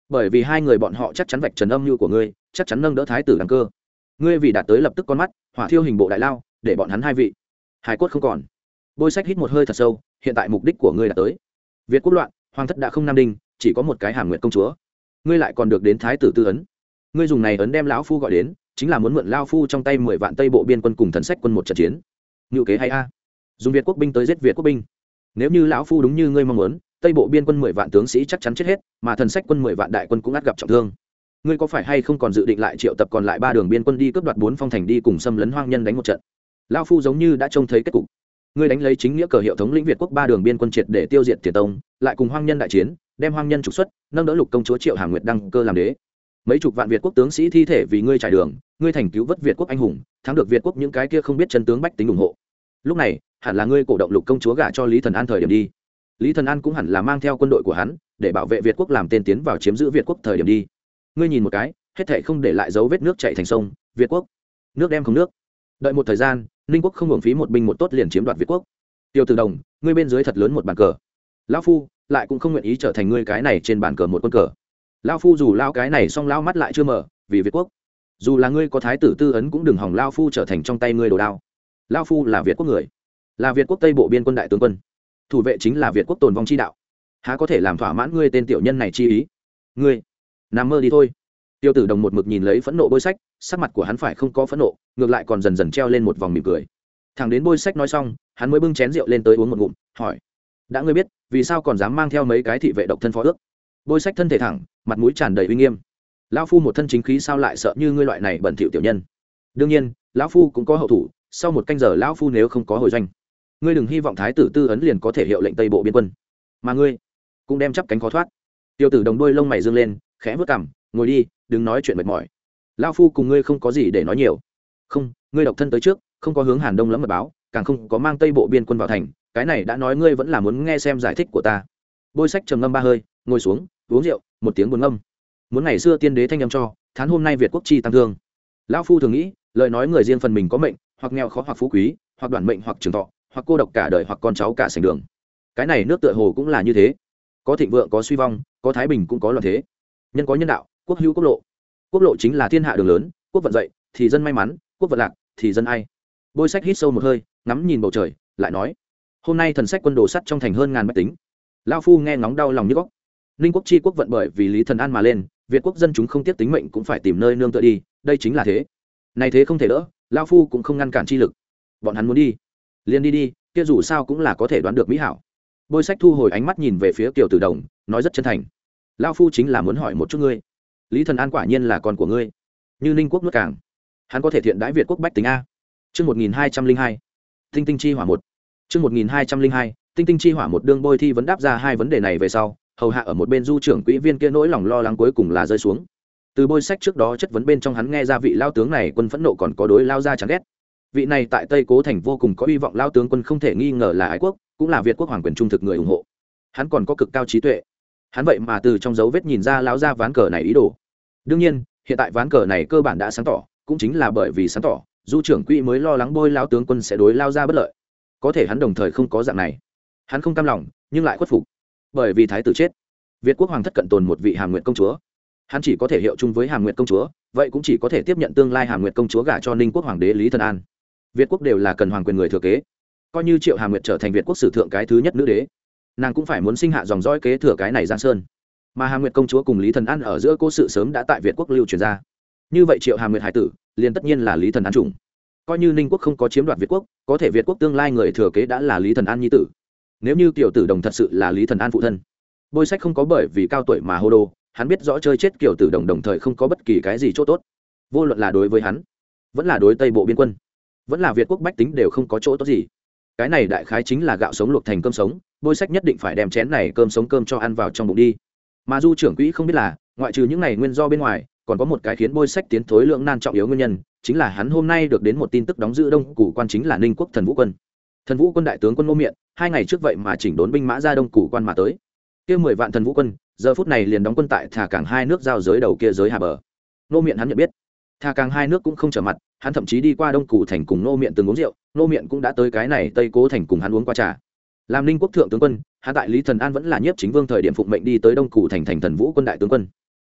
bởi vì hai người bọn họ chắc chắn vạch trần âm mưu của ngươi, chắc chắn nâng đỡ thái tử đăng cơ. Ngươi vì đạt tới lập tức con mắt hỏa thiêu hình bộ đại lao, để bọn hắn hai vị hải cốt không còn. Bôi Sách hít một hơi thật sâu, hiện tại mục đích của ngươi đã tới. Việt quốc loạn, hoàng thất đã không nam đinh, chỉ có một cái Hàm Nguyệt công chúa. Ngươi lại còn được đến thái tử tư ấn. Ngươi dùng này ấn đem lão phu gọi đến, chính là muốn mượn lão phu trong tay 10 vạn Tây Bộ biên quân cùng Thần Sách quân một trận chiến. Ngưu kế hay a? Dùng Việt quốc binh tới giết Việt quốc binh. Nếu như lão phu đúng như ngươi mong muốn, Tây Bộ biên quân 10 vạn tướng sĩ chắc chắn chết hết, mà Thần Sách quân 10 vạn đại quân cũng ắt gặp trọng thương. Ngươi có phải hay không còn dự định lại triệu tập còn lại 3 đường biên quân đi cướp đoạt 4 phong thành đi cùng xâm lấn hoang nhân đánh một trận? Lão phu giống như đã trông thấy kết cục. Ngươi đánh lấy chính nghĩa cờ hiệu thống lĩnh Việt quốc 3 đường biên quân triệt để tiêu diệt Tiền Tông, lại cùng hoang nhân đại chiến, đem hoang nhân trục xuất, nâng đỡ lục công chúa Triệu Hàm Nguyệt đăng cơ làm đế. Mấy chục vạn Việt quốc tướng sĩ thi thể vì ngươi trải đường, ngươi thành cứu vớt Việt quốc anh hùng, thắng được Việt quốc những cái kia không biết chân tướng bách tính ủng hộ. Lúc này, hẳn là ngươi cổ động lục công chúa gả cho Lý Thần An thời điểm đi. Lý Thần An cũng hẳn là mang theo quân đội của hắn, để bảo vệ Việt quốc làm tên tiến vào chiếm giữ Việt quốc thời điểm đi. Ngươi nhìn một cái, hết thảy không để lại dấu vết nước chảy thành sông, Việt quốc nước đem không nước. Đợi một thời gian, Ninh quốc không hưởng phí một binh một tốt liền chiếm đoạt Việt quốc. Tiêu Tử Đồng, ngươi bên dưới thật lớn một bàn cờ. Lão phu lại cũng không nguyện ý trở thành ngươi cái này trên bàn cờ một quân cờ. Lão phu dù lao cái này xong lao mắt lại chưa mở, vì Việt quốc. Dù là ngươi có thái tử tư ấn cũng đừng hỏng lão phu trở thành trong tay ngươi đồ đao. Lão phu là Việt quốc người, là Việt quốc Tây Bộ biên quân đại tướng quân. Thủ vệ chính là Việt quốc tồn vong chi đạo. Há có thể làm thỏa mãn ngươi tên tiểu nhân này chi ý? Ngươi nằm mơ đi thôi. Tiêu Tử Đồng một mực nhìn lấy phẫn nộ Bôi Sách, sắc mặt của hắn phải không có phẫn nộ, ngược lại còn dần dần treo lên một vòng mỉm cười. Thẳng đến Bôi Sách nói xong, hắn mới bưng chén rượu lên tới uống một ngụm, hỏi: đã ngươi biết, vì sao còn dám mang theo mấy cái thị vệ độc thân phó ước? Bôi Sách thân thể thẳng, mặt mũi tràn đầy uy nghiêm. Lão phu một thân chính khí sao lại sợ như ngươi loại này bẩn thỉu tiểu nhân? Đương nhiên, lão phu cũng có hậu thủ, sau một canh giờ lão phu nếu không có hồi doanh, ngươi đừng hy vọng thái tử tư ấn liền có thể hiệu lệnh Tây Bộ biên quân, mà ngươi cũng đem chắp cánh khó thoát. Tiêu Tử Đồng đôi lông mày dương lên, khẽ vớt cằm, ngồi đi, đừng nói chuyện mệt mỏi. Lão phu cùng ngươi không có gì để nói nhiều. Không, ngươi độc thân tới trước, không có hướng Hàn Đông lẫm mật báo, càng không có mang Tây Bộ biên quân vào thành, cái này đã nói ngươi vẫn là muốn nghe xem giải thích của ta. Bôi Sách trầm ngâm 3 hơi, ngồi xuống, uống rượu, một tiếng buồn ngâm. Muốn ngày xưa tiên đế thanh âm cho, thán hôm nay Việt quốc chi tăng thương. Lão phu thường nghĩ, lời nói người riêng phần mình có mệnh, hoặc nghèo khó hoặc phú quý, hoặc đoạn mệnh hoặc trường thọ, hoặc cô độc cả đời hoặc con cháu cả sành đường. Cái này nước tựa hồ cũng là như thế, có thịnh vượng có suy vong, có thái bình cũng có loạn thế. Nhân có nhân đạo, quốc hữu quốc lộ. Quốc lộ chính là thiên hạ đường lớn, quốc vận dậy thì dân may mắn, quốc vận lạc thì dân ai. Bôi Sách hít sâu một hơi, ngắm nhìn bầu trời, lại nói: hôm nay Thần Sách quân đổ sắt trong thành hơn ngàn bách tính. Lão phu nghe ngóng đau lòng như góc. Ninh quốc chi quốc vận bởi vì Lý Thần An mà lên, Việt quốc dân chúng không tiếc tính mệnh cũng phải tìm nơi nương tựa đi, đây chính là thế. Này thế không thể đỡ, lão phu cũng không ngăn cản chi lực. Bọn hắn muốn đi, liền đi đi, kia dù sao cũng là có thể đoán được mỹ hảo. Bôi Sách thu hồi ánh mắt nhìn về phía Kiều Tử Đồng, nói rất chân thành: lão phu chính là muốn hỏi một chút ngươi, Lý Thần An quả nhiên là con của ngươi? Như Ninh quốc nuốt cảng, hắn có thể thiện đãi Việt quốc bách tính a? Chương 1202, Tinh Tinh chi hỏa 1. Chương 1202, Tinh Tinh chi hỏa 1. Đương Bôi Thi vấn đáp ra hai vấn đề này về sau, hầu hạ ở một bên du trưởng quỹ viên kia nỗi lòng lo lắng cuối cùng là rơi xuống. Từ Bôi Sách trước đó chất vấn bên trong hắn nghe ra vị lao tướng này quân phẫn nộ còn có đối lao ra chán ghét. Vị này tại Tây Cố thành vô cùng có hy vọng lao tướng quân không thể nghi ngờ là ái quốc, cũng là Việt quốc hoàng quyền trung thực người ủng hộ. Hắn còn có cực cao trí tuệ. Hắn vậy mà từ trong dấu vết nhìn ra lão gia ván cờ này ý đồ. Đương nhiên, hiện tại ván cờ này cơ bản đã sáng tỏ, cũng chính là bởi vì sáng tỏ, du trưởng quỹ mới lo lắng Bôi lao tướng quân sẽ đối lao ra bất lợi. Có thể hắn đồng thời không có dạng này. Hắn không cam lòng, nhưng lại khuất phục. Bởi vì thái tử chết, Việt quốc hoàng thất cận tồn một vị Hàm Nguyệt công chúa. Hắn chỉ có thể hiệu chung với Hàm Nguyệt công chúa, vậy cũng chỉ có thể tiếp nhận tương lai Hàm Nguyệt công chúa gả cho Ninh quốc hoàng đế Lý Thần An. Việt quốc đều là cần hoàng quyền người thừa kế. Coi như Triệu Hàm Nguyệt trở thành Việt quốc sử thượng cái thứ nhất nữ đế, nàng cũng phải muốn sinh hạ dòng dõi kế thừa cái này Giang Sơn. Mà Hàm Nguyệt công chúa cùng Lý Thần An ở giữa cố sự sớm đã tại Việt quốc lưu truyền ra. Như vậy Triệu Hàm Nguyệt hải tử liền tất nhiên là Lý Thần An chủng. Coi như Ninh quốc không có chiếm đoạt Việt quốc, có thể Việt quốc tương lai người thừa kế đã là Lý Thần An nhi tử. Nếu như Kiều Tử Đồng thật sự là Lý Thần An phụ thân, Bôi Sách không có bởi vì cao tuổi mà hô đồ, hắn biết rõ chơi chết Kiều Tử Đồng đồng thời không có bất kỳ cái gì chỗ tốt. Vô luận là đối với hắn, vẫn là đối Tây Bộ biên quân, vẫn là Việt quốc bách tính đều không có chỗ tốt gì. Cái này đại khái chính là gạo sống luộc thành cơm sống, Bôi Sách nhất định phải đem chén này cơm sống cơm cho ăn vào trong bụng đi. Mà du trưởng quỹ không biết là, ngoại trừ những này nguyên do bên ngoài, còn có một cái khiến Bôi Sách tiến thối lượng nan trọng yếu nguyên nhân, chính là hắn hôm nay được đến một tin tức đóng giữ Đông Củ quan chính là Ninh quốc Thần Vũ quân. Thần Vũ quân đại tướng quân Ngô Miện, 2 ngày trước vậy mà chỉnh đốn binh mã ra Đông Củ quan mà tới. Kia 10 vạn Thần Vũ quân, giờ phút này liền đóng quân tại Thả Cảng hai nước giao giới đầu kia giới Hà Bờ. Ngô Miện hắn nhận biết, Thả Cảng hai nước cũng không trở mặt, hắn thậm chí đi qua Đông Củ thành cùng Ngô Miện từng uống rượu, Ngô Miện cũng đã tới cái này Tây Cố thành cùng hắn uống qua trà. Làm Ninh quốc thượng tướng quân, hắn tại Lý Thần An vẫn là nhiếp chính vương thời điểm phụng mệnh đi tới Đông Củ thành thành Thần Vũ quân đại tướng quân.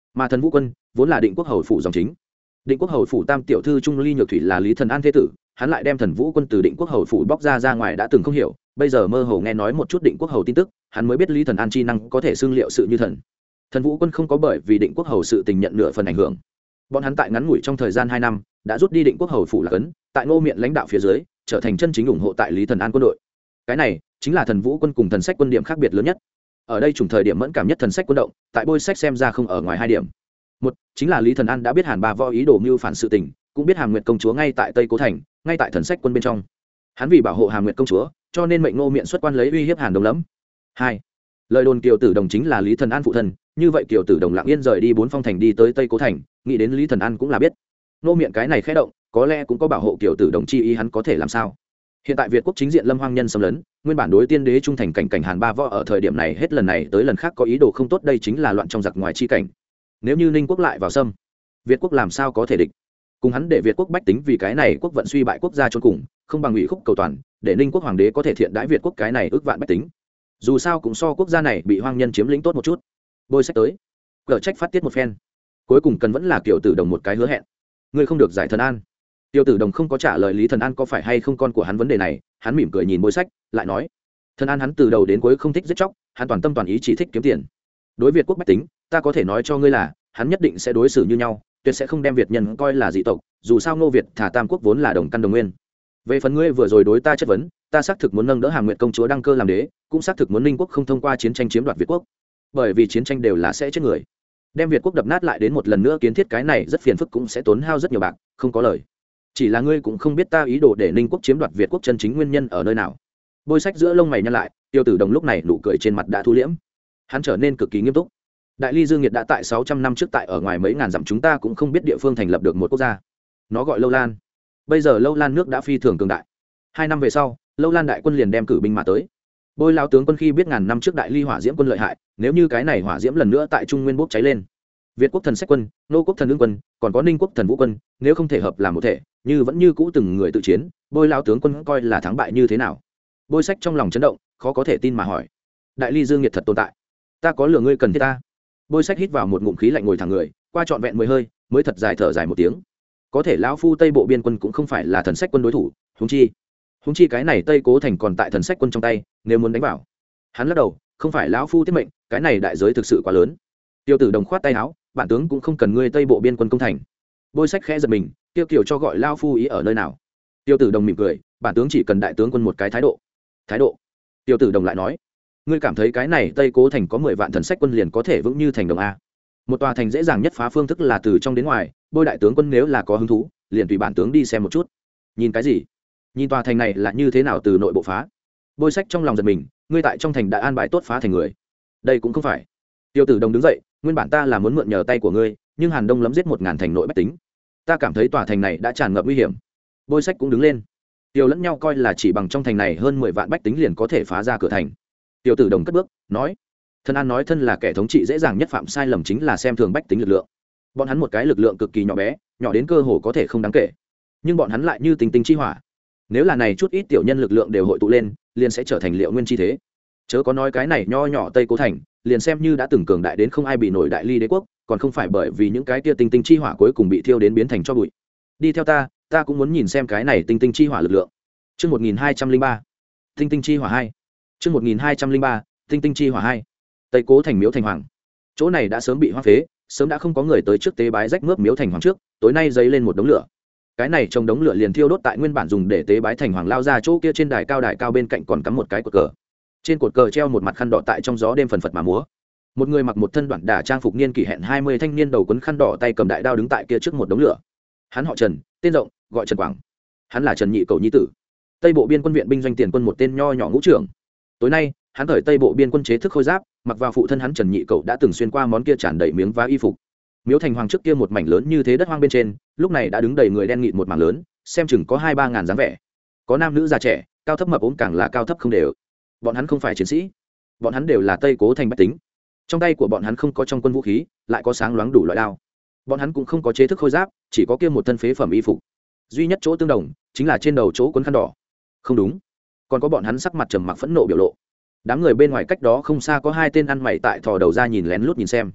mà thần vũ quân vốn là định quốc hầu phủ dòng chính. Định quốc hầu phủ tam tiểu thư trung ly nhược thủy là Lý Thần An thế tử, hắn lại đem thần vũ quân từ định quốc hầu phủ bóc ra ngoài đã từng không hiểu, bây giờ mơ hồ nghe nói một chút định quốc hầu tin tức, hắn mới biết Lý Thần An chi năng có thể xưng liệu sự như thần. Thần vũ quân không có bởi vì định quốc hầu sự tình nhận nửa phần ảnh hưởng. Bọn hắn tại ngắn ngủi trong thời gian 2 năm đã rút đi định quốc hầu phủ là cấn, tại Ngô Miện lãnh đạo phía dưới trở thành chân chính ủng hộ tại Lý Thần An quân đội. Cái này chính là thần vũ quân cùng thần sách quân điểm khác biệt lớn nhất. Ở đây trùng thời điểm mẫn cảm nhất thần sách quân động, tại bôi sách xem ra không ở ngoài 2 điểm. Một chính là Lý Thần An đã biết Hàn Ba Võ ý đồ mưu phản sự tình, cũng biết Hàm Nguyệt công chúa ngay tại Tây Cố thành, ngay tại thần sách quân bên trong. Hắn vì bảo hộ Hàm Nguyệt công chúa, cho nên mệnh Ngô Miện xuất quan lấy uy hiếp Hàn Đông Lẫm. 2. Lời đồn Kiều Tử Đồng chính là Lý Thần An phụ thân, như vậy Kiều Tử Đồng lặng yên rời đi 4 phong thành đi tới Tây Cố thành, nghĩ đến Lý Thần An cũng là biết. Ngô Miện cái này khẽ động, có lẽ cũng có bảo hộ Kiều Tử Đồng chi ý, hắn có thể làm sao? Hiện tại Việt quốc chính diện Lâm Hoang Nhân xâm lấn, nguyên bản đối tiên đế trung thành cảnh Hàn Ba Võ ở thời điểm này hết lần này tới lần khác có ý đồ không tốt, đây chính là loạn trong giặc ngoài chi cảnh. Nếu như Ninh quốc lại vào xâm, Việt quốc làm sao có thể địch? Cùng hắn để Việt quốc bách tính vì cái này quốc vận suy bại quốc gia chôn cùng, không bằng ủy khúc cầu toàn, để Ninh quốc hoàng đế có thể thiện đãi Việt quốc cái này ước vạn bách tính. Dù sao cũng so quốc gia này bị hoang nhân chiếm lĩnh tốt một chút. Bôi sách tới, cờ trách phát tiết một phen. Cuối cùng cần vẫn là Kiều Tử Đồng một cái hứa hẹn. Ngươi không được giải Thần An. Kiều Tử Đồng không có trả lời Lý Thần An có phải hay không con của hắn vấn đề này, hắn mỉm cười nhìn bôi sách, lại nói: Thần An hắn từ đầu đến cuối không thích giết chóc, hắn toàn tâm toàn ý chỉ thích kiếm tiền. Đối Việt quốc bách tính, ta có thể nói cho ngươi là, hắn nhất định sẽ đối xử như nhau, tuyệt sẽ không đem Việt nhân coi là dị tộc, dù sao Ngô Việt thả Tam quốc vốn là đồng căn đồng nguyên. Về phần ngươi vừa rồi đối ta chất vấn, ta xác thực muốn nâng đỡ Hàm Nguyệt công chúa đăng cơ làm đế, cũng xác thực muốn Ninh quốc không thông qua chiến tranh chiếm đoạt Việt quốc, bởi vì chiến tranh đều là sẽ chết người. Đem Việt quốc đập nát lại đến một lần nữa kiến thiết cái này rất phiền phức, cũng sẽ tốn hao rất nhiều bạc, không có lời. Chỉ là ngươi cũng không biết ta ý đồ để Ninh quốc chiếm đoạt Việt quốc chân chính nguyên nhân ở nơi nào. Bôi sách giữa lông mày nhăn lại, Tiêu Tử Đồng lúc này nụ cười trên mặt đã thu liễm, hắn trở nên cực kỳ nghiêm túc. Đại Ly Dương Nhiệt đã tại 600 năm trước tại ở ngoài mấy ngàn dặm chúng ta cũng không biết địa phương thành lập được một quốc gia, nó gọi Lâu Lan. Bây giờ Lâu Lan nước đã phi thường cường đại. 2 năm về sau, Lâu Lan đại quân liền đem cử binh mà tới. Bôi lão tướng quân khi biết ngàn năm trước Đại Ly hỏa diễm quân lợi hại, nếu như cái này hỏa diễm lần nữa tại Trung Nguyên bốc cháy lên, Việt quốc thần sách quân, Nô quốc thần ương quân, còn có Ninh quốc thần vũ quân, nếu không thể hợp làm một thể, như vẫn như cũ từng người tự chiến, Bôi lão tướng quân coi là thắng bại như thế nào? Bôi sách trong lòng chấn động, khó có thể tin mà hỏi: Đại Ly Dương Nhiệt thật tồn tại? Ta có lừa ngươi cần thiết ta? Bôi sách hít vào một ngụm khí lạnh, ngồi thẳng người, qua trọn vẹn 10 hơi, mới thật dài thở dài một tiếng. Có thể lão phu Tây bộ biên quân cũng không phải là thần sách quân đối thủ, huống chi cái này Tây Cố thành còn tại thần sách quân trong tay, nếu muốn đánh vào. Hắn lắc đầu, không phải lão phu tiết mệnh, cái này đại giới thực sự quá lớn. Tiêu Tử Đồng khoát tay áo, bản tướng cũng không cần ngươi Tây bộ biên quân công thành. Bôi sách khẽ giật mình, tiêu kiểu cho gọi lão phu ý ở nơi nào? Tiêu Tử Đồng mỉm cười, bản tướng chỉ cần đại tướng quân một cái thái độ. Thái độ? Tiêu Tử Đồng lại nói, ngươi cảm thấy cái này Tây Cố thành có 10 vạn thần sách quân liền có thể vững như thành đồng a? Một tòa thành dễ dàng nhất phá phương thức là từ trong đến ngoài, Bôi đại tướng quân nếu là có hứng thú, liền tùy bản tướng đi xem một chút. Nhìn cái gì? Nhìn tòa thành này là như thế nào từ nội bộ phá? Bôi sách trong lòng giật mình, ngươi tại trong thành đã an bài tốt phá thành người. Đây cũng không phải. Tiêu Tử Đồng đứng dậy, nguyên bản ta là muốn mượn nhờ tay của ngươi, nhưng Hàn Đông lấm giết 1000 thành nội bách tính, ta cảm thấy tòa thành này đã tràn ngập nguy hiểm. Bôi sách cũng đứng lên. Tiêu lẫn nhau coi là chỉ bằng trong thành này hơn 10 vạn bách tính liền có thể phá ra cửa thành. Tiêu Tử Đồng cất bước, nói: Thần An nói thân là kẻ thống trị dễ dàng nhất phạm sai lầm chính là xem thường bách tính lực lượng. Bọn hắn một cái lực lượng cực kỳ nhỏ bé, nhỏ đến cơ hồ có thể không đáng kể, nhưng bọn hắn lại như tinh tinh chi hỏa. Nếu là này chút ít tiểu nhân lực lượng đều hội tụ lên, liền sẽ trở thành liệu nguyên chi thế. Chớ có nói cái này nho nhỏ Tây Cố thành, liền xem như đã từng cường đại đến không ai bị nổi Đại Ly đế quốc, còn không phải bởi vì những cái tia tinh tinh chi hỏa cuối cùng bị thiêu đến biến thành cho bụi. Đi theo ta cũng muốn nhìn xem cái này tinh tinh chi hỏa lực lượng. Chương 1203, tinh tinh chi hỏa 2. Chương 1203, tinh tinh chi hỏa 2. Tây Cố thành miếu thành hoàng. Chỗ này đã sớm bị hoang phế, sớm đã không có người tới trước tế bái rách mướp miếu thành hoàng trước, tối nay dấy lên một đống lửa. Cái này trong đống lửa liền thiêu đốt tại nguyên bản dùng để tế bái thành hoàng lao ra chỗ kia, trên đài cao bên cạnh còn cắm một cái cột cờ. Trên cột cờ treo một mặt khăn đỏ tại trong gió đêm phần phật mà múa. Một người mặc một thân đoạn đả trang phục niên kỷ hẹn 20 thanh niên đầu quấn khăn đỏ, tay cầm đại đao đứng tại kia trước một đống lửa. Hắn họ Trần, tên rộng, gọi Trần Quảng. Hắn là Trần Nhị Cầu nhi tử, Tây bộ biên quân viện binh doanh tiền quân một tên nho nhỏ ngũ trưởng. Tối nay, hắn thời Tây bộ biên quân chế thức khôi giáp, mặc vào phụ thân hắn Trần Nhị Cầu đã từng xuyên qua món kia tràn đầy miếng vá y phục. Miếu thành hoàng trước kia một mảnh lớn như thế đất hoang bên trên, lúc này đã đứng đầy người đen nghịt một mảng lớn, xem chừng có 2-3 ngàn dáng vẻ. Có nam nữ già trẻ, cao thấp mập ốm, càng là cao thấp không đều. Bọn hắn không phải chiến sĩ, bọn hắn đều là Tây Cố thành bách tính. Trong tay của bọn hắn không có trong quân vũ khí, lại có sáng loáng đủ loại đao. Bọn hắn cũng không có chế thức khôi giáp, chỉ có kia một thân phế phẩm y phục. Duy nhất chỗ tương đồng chính là trên đầu chỗ quấn khăn đỏ. Không đúng, còn có bọn hắn sắc mặt trầm mặc phẫn nộ biểu lộ. Đám người bên ngoài cách đó không xa có 2 tên ăn mày tại thò đầu ra nhìn lén lút nhìn xem.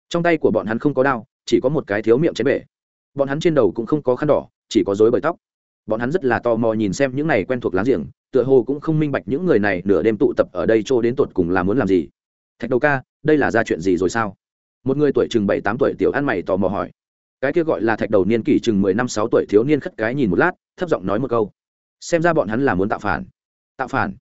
trong tay của bọn hắn không có đao, chỉ có một cái thiếu miệng chén bể. Bọn hắn trên đầu cũng không có khăn đỏ, chỉ có rối bời tóc. Bọn hắn rất là tò mò nhìn xem những này quen thuộc láng giềng, tựa hồ cũng không minh bạch những người này nửa đêm tụ tập ở đây trô đến tột cùng là muốn làm gì. Thạch Đầu ca, đây là ra chuyện gì rồi sao? Một người tuổi chừng 7-8 tuổi tiểu ăn mày tò mò hỏi. Cái kia gọi là Thạch Đầu niên kỷ chừng 15-6 tuổi thiếu niên khất cái nhìn một lát, thấp giọng nói một câu. Xem ra bọn hắn là muốn tạo phản. Tạo phản?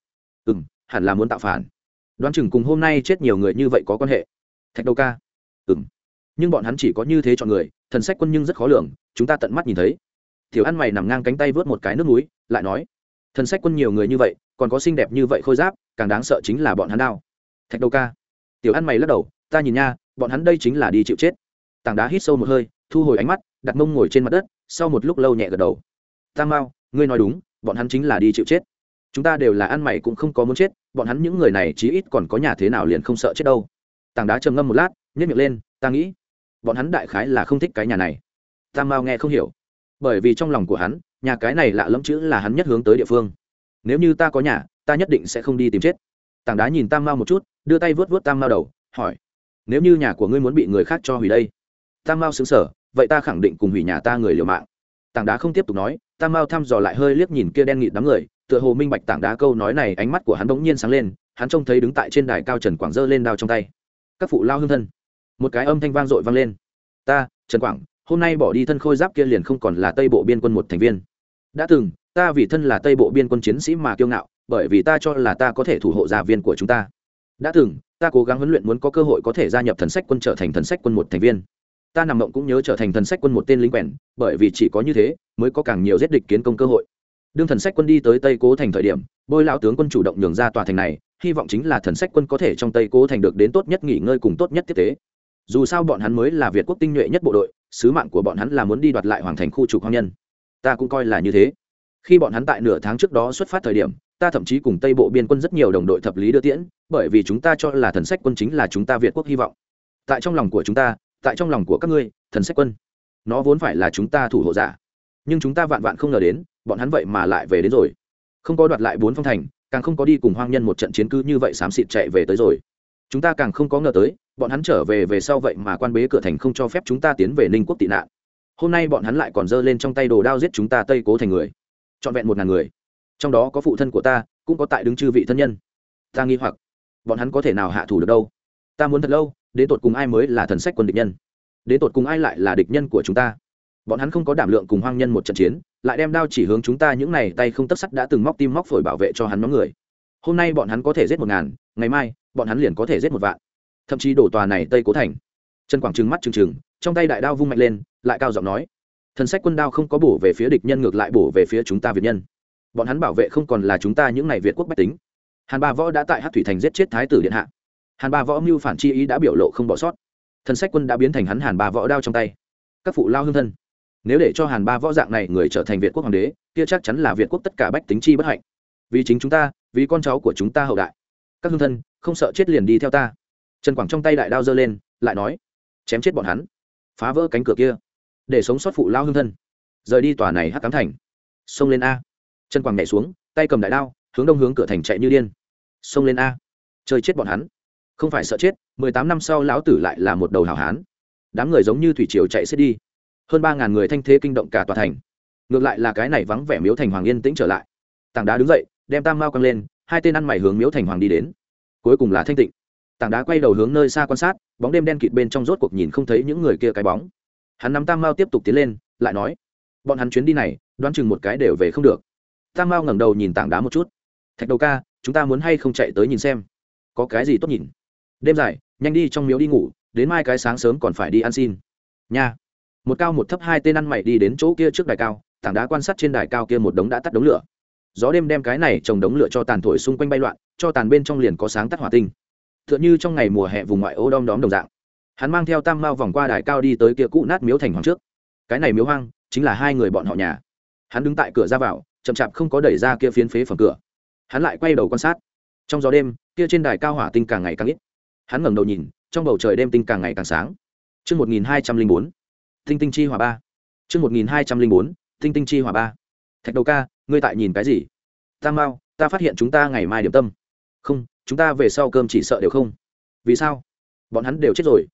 Hẳn là muốn tạo phản. Đoán chừng cùng hôm nay chết nhiều người như vậy có quan hệ. Thạch Đầu ca. Nhưng bọn hắn chỉ có như thế chọn người, thần sách quân nhưng rất khó lường, chúng ta tận mắt nhìn thấy. Tiểu ăn mày nằm ngang cánh tay vớt một cái nước núi, lại nói, thần sách quân nhiều người như vậy, còn có xinh đẹp như vậy khôi giáp, càng đáng sợ chính là bọn hắn đao. Thạch Đầu ca. Tiểu ăn mày lắc đầu, ta nhìn nha, bọn hắn đây chính là đi chịu chết. Tảng đá hít sâu một hơi, thu hồi ánh mắt, đặt mông ngồi trên mặt đất, sau một lúc lâu nhẹ gật đầu. Tam Mao, ngươi nói đúng, bọn hắn chính là đi chịu chết. Chúng ta đều là ăn mày cũng không có muốn chết, bọn hắn những người này chí ít còn có nhà thế nào liền không sợ chết đâu. Tảng đá trầm ngâm một lát, nhếch miệng lên, ta nghĩ, bọn hắn đại khái là không thích cái nhà này. Tam Mao nghe không hiểu, bởi vì trong lòng của hắn, nhà cái này lạ lẫm chữ là hắn nhất hướng tới địa phương. Nếu như ta có nhà, ta nhất định sẽ không đi tìm chết. Tảng đá nhìn Tam Mao một chút, đưa tay vớt vớt Tam Mao đầu, hỏi, nếu như nhà của ngươi muốn bị người khác cho hủy đây? Tam Mao sững sờ, vậy ta khẳng định cùng hủy nhà ta người liều mạng. Tảng đá không tiếp tục nói, Tam Mao thăm dò lại hơi liếc nhìn kia đen nghịt đám người, tựa hồ minh bạch tảng đá câu nói này, ánh mắt của hắn bỗng nhiên sáng lên, hắn trông thấy đứng tại trên đài cao Trần Quảng giơ lên đao trong tay. Các phụ lao hương thân. Một cái âm thanh vang dội vang lên. Ta, Trần Quảng, hôm nay bỏ đi thân khôi giáp kia liền không còn là Tây Bộ biên quân một thành viên. Đã từng, ta vì thân là Tây Bộ biên quân chiến sĩ mà kiêu ngạo, bởi vì ta cho là ta có thể thủ hộ gia viên của chúng ta. Đã từng, ta cố gắng huấn luyện muốn có cơ hội có thể gia nhập thần sách quân trở thành thần sách quân một thành viên. Ta nằm mộng cũng nhớ trở thành thần sách quân một tên lính quèn, bởi vì chỉ có như thế mới có càng nhiều giết địch kiến công cơ hội. Đương thần sách quân đi tới Tây Cố thành thời điểm, Bôi lão tướng quân chủ động nhường ra tòa thành này, hy vọng chính là thần sách quân có thể trong Tây Cố thành được đến tốt nhất nghỉ ngơi cùng tốt nhất tiếp tế. Dù sao bọn hắn mới là Việt quốc tinh nhuệ nhất bộ đội, sứ mạng của bọn hắn là muốn đi đoạt lại hoàng thành khu trục hoang nhân. Ta cũng coi là như thế. Khi bọn hắn tại nửa tháng trước đó xuất phát thời điểm, ta thậm chí cùng Tây Bộ biên quân rất nhiều đồng đội thập lý đưa tiễn, bởi vì chúng ta cho là thần sách quân chính là chúng ta Việt quốc hy vọng. Tại trong lòng của chúng ta, tại trong lòng của các ngươi, thần sách quân, nó vốn phải là chúng ta thủ hộ giả. Nhưng chúng ta vạn vạn không ngờ đến, bọn hắn vậy mà lại về đến rồi. Không có đoạt lại 4 phong thành, càng không có đi cùng hoang nhân một trận chiến cứ như vậy xám xịt chạy về tới rồi. Chúng ta càng không có ngờ tới, bọn hắn trở về về sau vậy mà quan bế cửa thành không cho phép chúng ta tiến về Ninh quốc tị nạn. Hôm nay bọn hắn lại còn giơ lên trong tay đồ đao giết chúng ta Tây Cố thành người, trọn vẹn 1000 người. Trong đó có phụ thân của ta, cũng có tại đứng chư vị thân nhân. Ta nghi hoặc, bọn hắn có thể nào hạ thủ được đâu? Ta muốn thật lâu, đến tột cùng ai mới là thần sách quân địch nhân? Đến tột cùng ai lại là địch nhân của chúng ta? Bọn hắn không có đảm lượng cùng hoang nhân một trận chiến, lại đem đao chỉ hướng chúng ta những này tay không tấc sắt đã từng móc tim móc phổi bảo vệ cho hắn nhóm người. Hôm nay bọn hắn có thể giết 1000, ngày mai bọn hắn liền có thể giết 1 vạn, thậm chí đổ tòa này Tây Cố thành. Trần Quảng trừng mắt trừng, trong tay đại đao vung mạnh lên, lại cao giọng nói, thần sách quân đao không có bổ về phía địch nhân, ngược lại bổ về phía chúng ta Việt nhân. Bọn hắn bảo vệ không còn là chúng ta những này Việt quốc bách tính. Hàn Ba Võ đã tại Hắc Thủy thành giết chết thái tử điện hạ. Hàn Ba Võ mưu phản chi ý đã biểu lộ không bỏ sót. Thần sách quân đã biến thành hắn Hàn Ba Võ đao trong tay. Các phụ lao hương thân, nếu để cho Hàn Ba Võ dạng này người trở thành Việt quốc hoàng đế, kia chắc chắn là Việt quốc tất cả bách tính chi bất hạnh. Vì chính chúng ta, vì con cháu của chúng ta hậu đại. Các hương thân, không sợ chết liền đi theo ta. Trần Quảng trong tay đại đao giơ lên, lại nói, chém chết bọn hắn, phá vỡ cánh cửa kia, để sống sót phụ lao hương thân, rời đi tòa này Hắc Cám thành. Xông lên a! Trần Quảng nhảy xuống, tay cầm đại đao, hướng đông hướng cửa thành chạy như điên. Xông lên a! Chơi chết bọn hắn. Không phải sợ chết, 18 năm sau lão tử lại là một đầu hảo hán. Đám người giống như thủy triều chạy xiết đi. Hơn 3000 người thanh thế kinh động cả tòa thành. Ngược lại là cái này vắng vẻ Miếu Thành Hoàng yên tĩnh trở lại. Tảng đá đứng dậy, đem tam mao quăng lên, hai tên ăn mày hướng Miếu Thành Hoàng đi đến. Cuối cùng là thanh tịnh. Tảng đá quay đầu hướng nơi xa quan sát, bóng đêm đen kịt bên trong rốt cuộc nhìn không thấy những người kia cái bóng. Hắn nắm tam mao tiếp tục tiến lên, lại nói, bọn hắn chuyến đi này, đoán chừng một cái đều về không được. Tam mao ngẩng đầu nhìn tảng đá một chút. Thạch Đầu ca, chúng ta muốn hay không chạy tới nhìn xem, có cái gì tốt nhìn. Đêm dài, nhanh đi trong miếu đi ngủ, đến mai cái sáng sớm còn phải đi ăn xin nha. Một cao một thấp hai tên ăn mày đi đến chỗ kia trước đài cao. Tảng đá quan sát trên đài cao kia một đống đã tắt đống lửa. Gió đêm đem cái này trồng đống lửa cho tàn thổi xung quanh bay loạn, cho tàn bên trong liền có sáng tắt hỏa tinh, tựa như trong ngày mùa hè vùng ngoại ô đom đóm đồng dạng. Hắn mang theo tam mao vòng qua đài cao đi tới kia cũ nát Miếu Thành Hoàng trước. Cái này miếu hoang chính là hai người bọn họ nhà. Hắn đứng tại cửa ra vào, chậm chạp không có đẩy ra kia phiến phế phẩm cửa. Hắn lại quay đầu quan sát. Trong gió đêm, kia trên đài cao hỏa tinh càng ngày càng ít. Hắn ngẩng đầu nhìn, trong bầu trời đêm tinh càng ngày càng sáng. Chương 1204, Tinh tinh chi hỏa 3. Chương 1204, Tinh tinh chi hỏa 3. Thạch Đầu ca, ngươi tại nhìn cái gì? Tam Mao, ta phát hiện chúng ta ngày mai điểm tâm. Không, chúng ta về sau cơm chỉ sợ đều không. Vì sao? Bọn hắn đều chết rồi,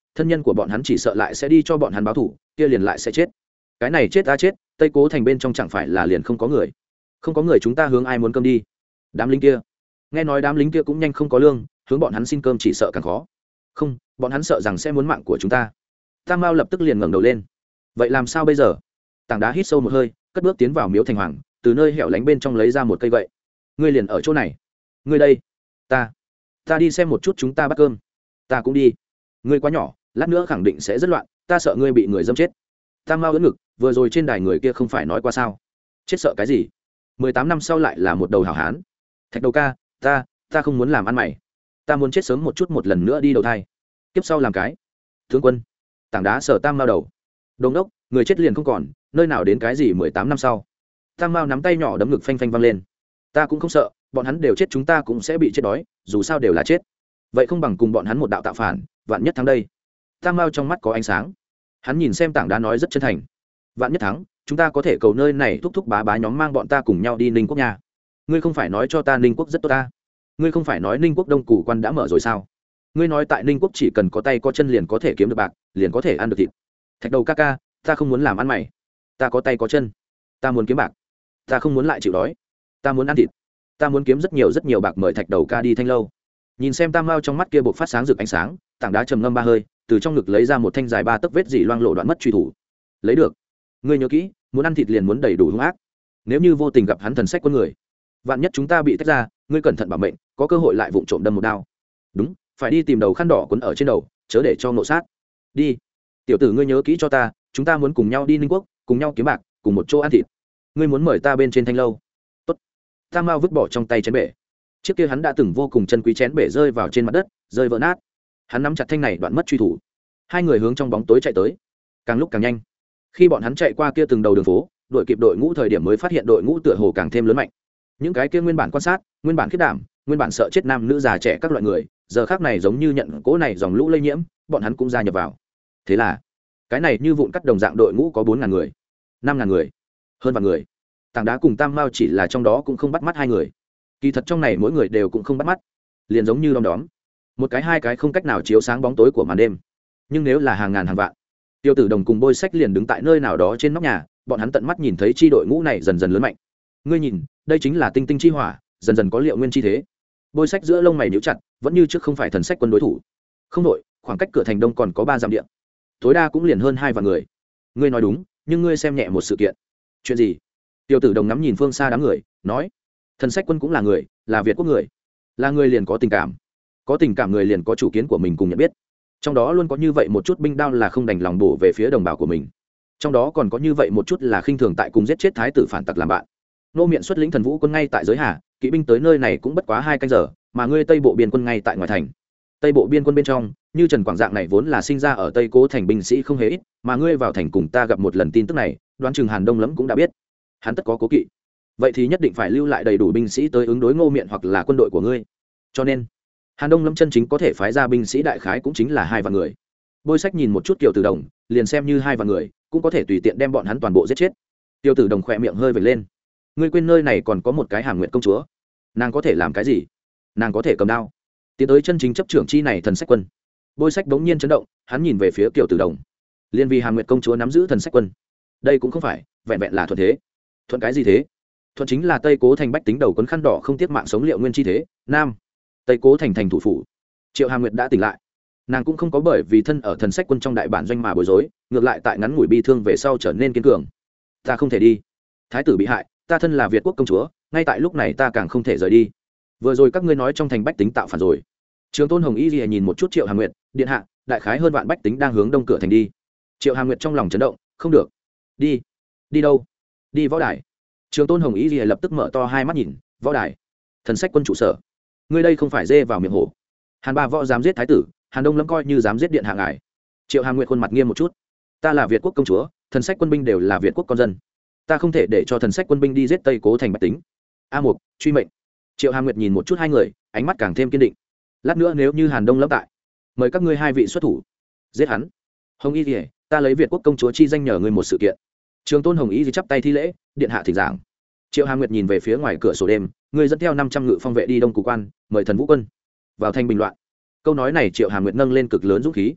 thân nhân của bọn hắn chỉ sợ lại sẽ đi cho bọn hắn báo thủ, kia liền lại sẽ chết. Cái này chết ta chết, Tây Cố thành bên trong chẳng phải là liền không có người. Không có người chúng ta hướng ai muốn cơm đi? Đám lính kia, nghe nói đám lính kia cũng nhanh không có lương, hướng bọn hắn xin cơm chỉ sợ càng khó. Không, bọn hắn sợ rằng sẽ muốn mạng của chúng ta. Tam Mao lập tức liền ngẩng đầu lên. Vậy làm sao bây giờ? Tảng đá hít sâu một hơi, cất bước tiến vào miếu thành hoàng, từ nơi hẻo lánh bên trong lấy ra một cây gậy. Ngươi liền ở chỗ này. Ngươi đây. Ta đi xem một chút chúng ta bắt cơm. Ta cũng đi. Ngươi quá nhỏ, lát nữa khẳng định sẽ rất loạn, ta sợ ngươi bị người dâm chết. Tam Mao ưỡn ngực, vừa rồi trên đài người kia không phải nói qua sao? Chết sợ cái gì? 18 năm sau lại là một đầu hảo hán. Thạch Đầu ca, ta không muốn làm ăn mày. Ta muốn chết sớm một chút một lần nữa đi đầu thai. Tiếp sau làm cái tướng quân. Tảng đá sờ Tam Mao đầu. Đống đốc, người chết liền không còn, nơi nào đến cái gì 18 năm sau? Tam Mao nắm tay nhỏ đấm ngực phanh phanh văng lên. Ta cũng không sợ, bọn hắn đều chết chúng ta cũng sẽ bị chết đói, dù sao đều là chết. Vậy không bằng cùng bọn hắn một đạo tạo phản, vạn nhất thắng đây. Tam Mao trong mắt có ánh sáng. Hắn nhìn xem tảng đá nói rất chân thành. Vạn nhất thắng, chúng ta có thể cầu nơi này thúc thúc bá bá nhóm mang bọn ta cùng nhau đi Ninh Quốc nhà. Ngươi không phải nói cho ta Ninh Quốc rất tốt ta? Ngươi không phải nói Ninh Quốc Đông Củ Quan đã mở rồi sao? Ngươi nói tại Ninh Quốc chỉ cần có tay có chân liền có thể kiếm được bạc, liền có thể ăn được thịt. Thạch Đầu ca ca, ta không muốn làm ăn mày. Ta có tay có chân, ta muốn kiếm bạc. Ta không muốn lại chịu đói, ta muốn ăn thịt. Ta muốn kiếm rất nhiều bạc mời Thạch Đầu ca đi Thanh Lâu. Nhìn xem Tam Mao trong mắt kia buộc phát sáng rực ánh sáng, tảng đá trầm ngâm ba hơi, từ trong ngực lấy ra một thanh dài 3 tấc vết dỉ loang lộ đoạn mất truy thủ. Lấy được. Ngươi nhớ kỹ, muốn ăn thịt liền muốn đầy đủ hung ác. Nếu như vô tình gặp hắn thần sách quân người, vạn nhất chúng ta bị tách ra, ngươi cẩn thận bảo mệnh, có cơ hội lại vụng trộm đâm một đao. Đúng, phải đi tìm đầu khăn đỏ quấn ở trên đầu, chớ để cho nộ sát. Đi. Tiểu tử ngươi nhớ kỹ cho ta, chúng ta muốn cùng nhau đi Ninh Quốc, cùng nhau kiếm bạc, cùng một chỗ ăn thịt. Ngươi muốn mời ta bên trên Thanh Lâu. Tốt. Tam Mao vứt bỏ trong tay chén bể. Chiếc kia hắn đã từng vô cùng chân quý chén bể rơi vào trên mặt đất, rơi vỡ nát. Hắn nắm chặt thanh này đoạn mất truy thủ. Hai người hướng trong bóng tối chạy tới, càng lúc càng nhanh. Khi bọn hắn chạy qua kia từng đầu đường phố, đuổi kịp đội ngũ thời điểm mới phát hiện đội ngũ tựa hồ càng thêm lớn mạnh. Những cái kia nguyên bản quan sát, nguyên bản khiết đảm, nguyên bản sợ chết nam nữ già trẻ các loại người, giờ khác này giống như nhận cỗ này dòng lũ lây nhiễm, bọn hắn cũng gia nhập vào. Thế là, cái này như vụn cắt đồng dạng đội ngũ có 4.000 người, 5.000 người, hơn vạn người. Tảng đá cùng Tam Mao chỉ là trong đó cũng không bắt mắt hai người. Kỳ thật trong này mỗi người đều cũng không bắt mắt, liền giống như đom đóm, một cái hai cái không cách nào chiếu sáng bóng tối của màn đêm. Nhưng nếu là hàng ngàn hàng vạn, Tiêu Tử Đồng cùng Bôi Sách liền đứng tại nơi nào đó trên nóc nhà, bọn hắn tận mắt nhìn thấy chi đội ngũ này dần dần lớn mạnh. Ngươi nhìn, đây chính là tinh tinh chi hỏa, dần dần có liệu nguyên chi thế. Bôi Sách giữa lông mày nhíu chặt, vẫn như trước không phải thần sách quân đối thủ. Không đội, khoảng cách cửa thành đông còn có 3 dặm địa, tối đa cũng liền hơn 2 vạn người. Ngươi nói đúng, nhưng ngươi xem nhẹ một sự kiện. Chuyện gì? Tiêu Tử Đồng ngắm nhìn phương xa đám người, nói: thần sách quân cũng là người, là Việt quốc người, là người liền có tình cảm, có tình cảm người liền có chủ kiến của mình cùng nhận biết. Trong đó luôn có như vậy một chút binh đao là không đành lòng bổ về phía đồng bào của mình, trong đó còn có như vậy một chút là khinh thường tại cùng giết chết thái tử phản tặc làm bạn. Nô Miện xuất lĩnh thần vũ quân ngay tại giới hà, kỵ binh tới nơi này cũng bất quá 2 canh giờ, mà ngươi Tây Bộ biên quân ngay tại ngoài thành. Tây Bộ biên quân bên trong, như Trần Quảng dạng này vốn là sinh ra ở Tây Cố thành binh sĩ không hề ít, mà ngươi vào thành cùng ta gặp một lần tin tức này, đoán chừng Hàn Đông Lẫm cũng đã biết, hắn tất có cố kỵ. Vậy thì nhất định phải lưu lại đầy đủ binh sĩ tới ứng đối Ngô Miện hoặc là quân đội của ngươi. Cho nên Hàn Đông Lâm chân chính có thể phái ra binh sĩ đại khái cũng chính là 2 vạn người. Bôi Sách nhìn một chút Kiều Tử Đồng, liền xem như 2 vạn người, cũng có thể tùy tiện đem bọn hắn toàn bộ giết chết. Kiều Tử Đồng khỏe miệng hơi vểnh lên. Ngươi quên nơi này còn có một cái Hàm Nguyệt công chúa, nàng có thể làm cái gì? Nàng có thể cầm đao. Tiến tới chân chính chấp trưởng chi này thần sách quân. Bôi Sách bỗng nhiên chấn động, hắn nhìn về phía Kiều Tử Đồng. Liên vì Hàm Nguyệt công chúa nắm giữ thần sách quân, đây cũng không phải vẹn vẹn là thuận thế. Thuận cái gì thế? Thuận chính là Tây Cố thành bách tính đầu quấn khăn đỏ không tiếc mạng sống liệu nguyên chi thế. Nam Tây Cố thành thành thủ phủ. Triệu Hàm Nguyệt đã tỉnh lại, nàng cũng không có bởi vì thân ở thần sách quân trong đại bản doanh mà bối rối, ngược lại tại ngắn ngủi bi thương về sau trở nên kiên cường. Ta không thể đi, thái tử bị hại, ta thân là Việt quốc công chúa, ngay tại lúc này ta càng không thể rời đi. Vừa rồi các ngươi nói trong thành bách tính tạo phản rồi. Trường Tôn Hồng Y Lìa nhìn một chút Triệu Hàm Nguyệt, điện hạ, đại khái hơn vạn bách tính đang hướng đông cửa thành đi. Triệu Hàm Nguyệt trong lòng chấn động, không được. Đi? Đi đâu? Đi võ đài. Trường Tôn Hồng Y Lìa lập tức mở to hai mắt nhìn, võ đài? Thần sách quân trụ sở? Ngươi đây không phải dê vào miệng hổ. Hàn Ba Võ dám giết thái tử, Hàn Đông Lâm coi như dám giết điện hạ ngài. Triệu Hàm Nguyệt khuôn mặt nghiêm một chút. Ta là Việt quốc công chúa, thần sách quân binh đều là Việt quốc con dân, ta không thể để cho thần sách quân binh đi giết Tây Cố thành bách tính. A Mục, truy mệnh. Triệu Hàm Nguyệt nhìn một chút hai người, ánh mắt càng thêm kiên định. Lát nữa nếu như Hàn Đông Lâm tại, mời các ngươi hai vị xuất thủ giết hắn. Hồng Y thì ta lấy Việt quốc công chúa chi danh nhờ ngươi một sự kiện. Trường Tôn Hồng Y thì chắp tay thi lễ, điện hạ thỉnh giảng. Triệu Hàm Nguyệt nhìn về phía ngoài cửa sổ đêm, người dẫn theo 500 ngự phong vệ đi Đông Cù Quan, mời thần vũ quân vào thành bình loạn. Câu nói này Triệu Hàm Nguyệt nâng lên cực lớn dũng khí.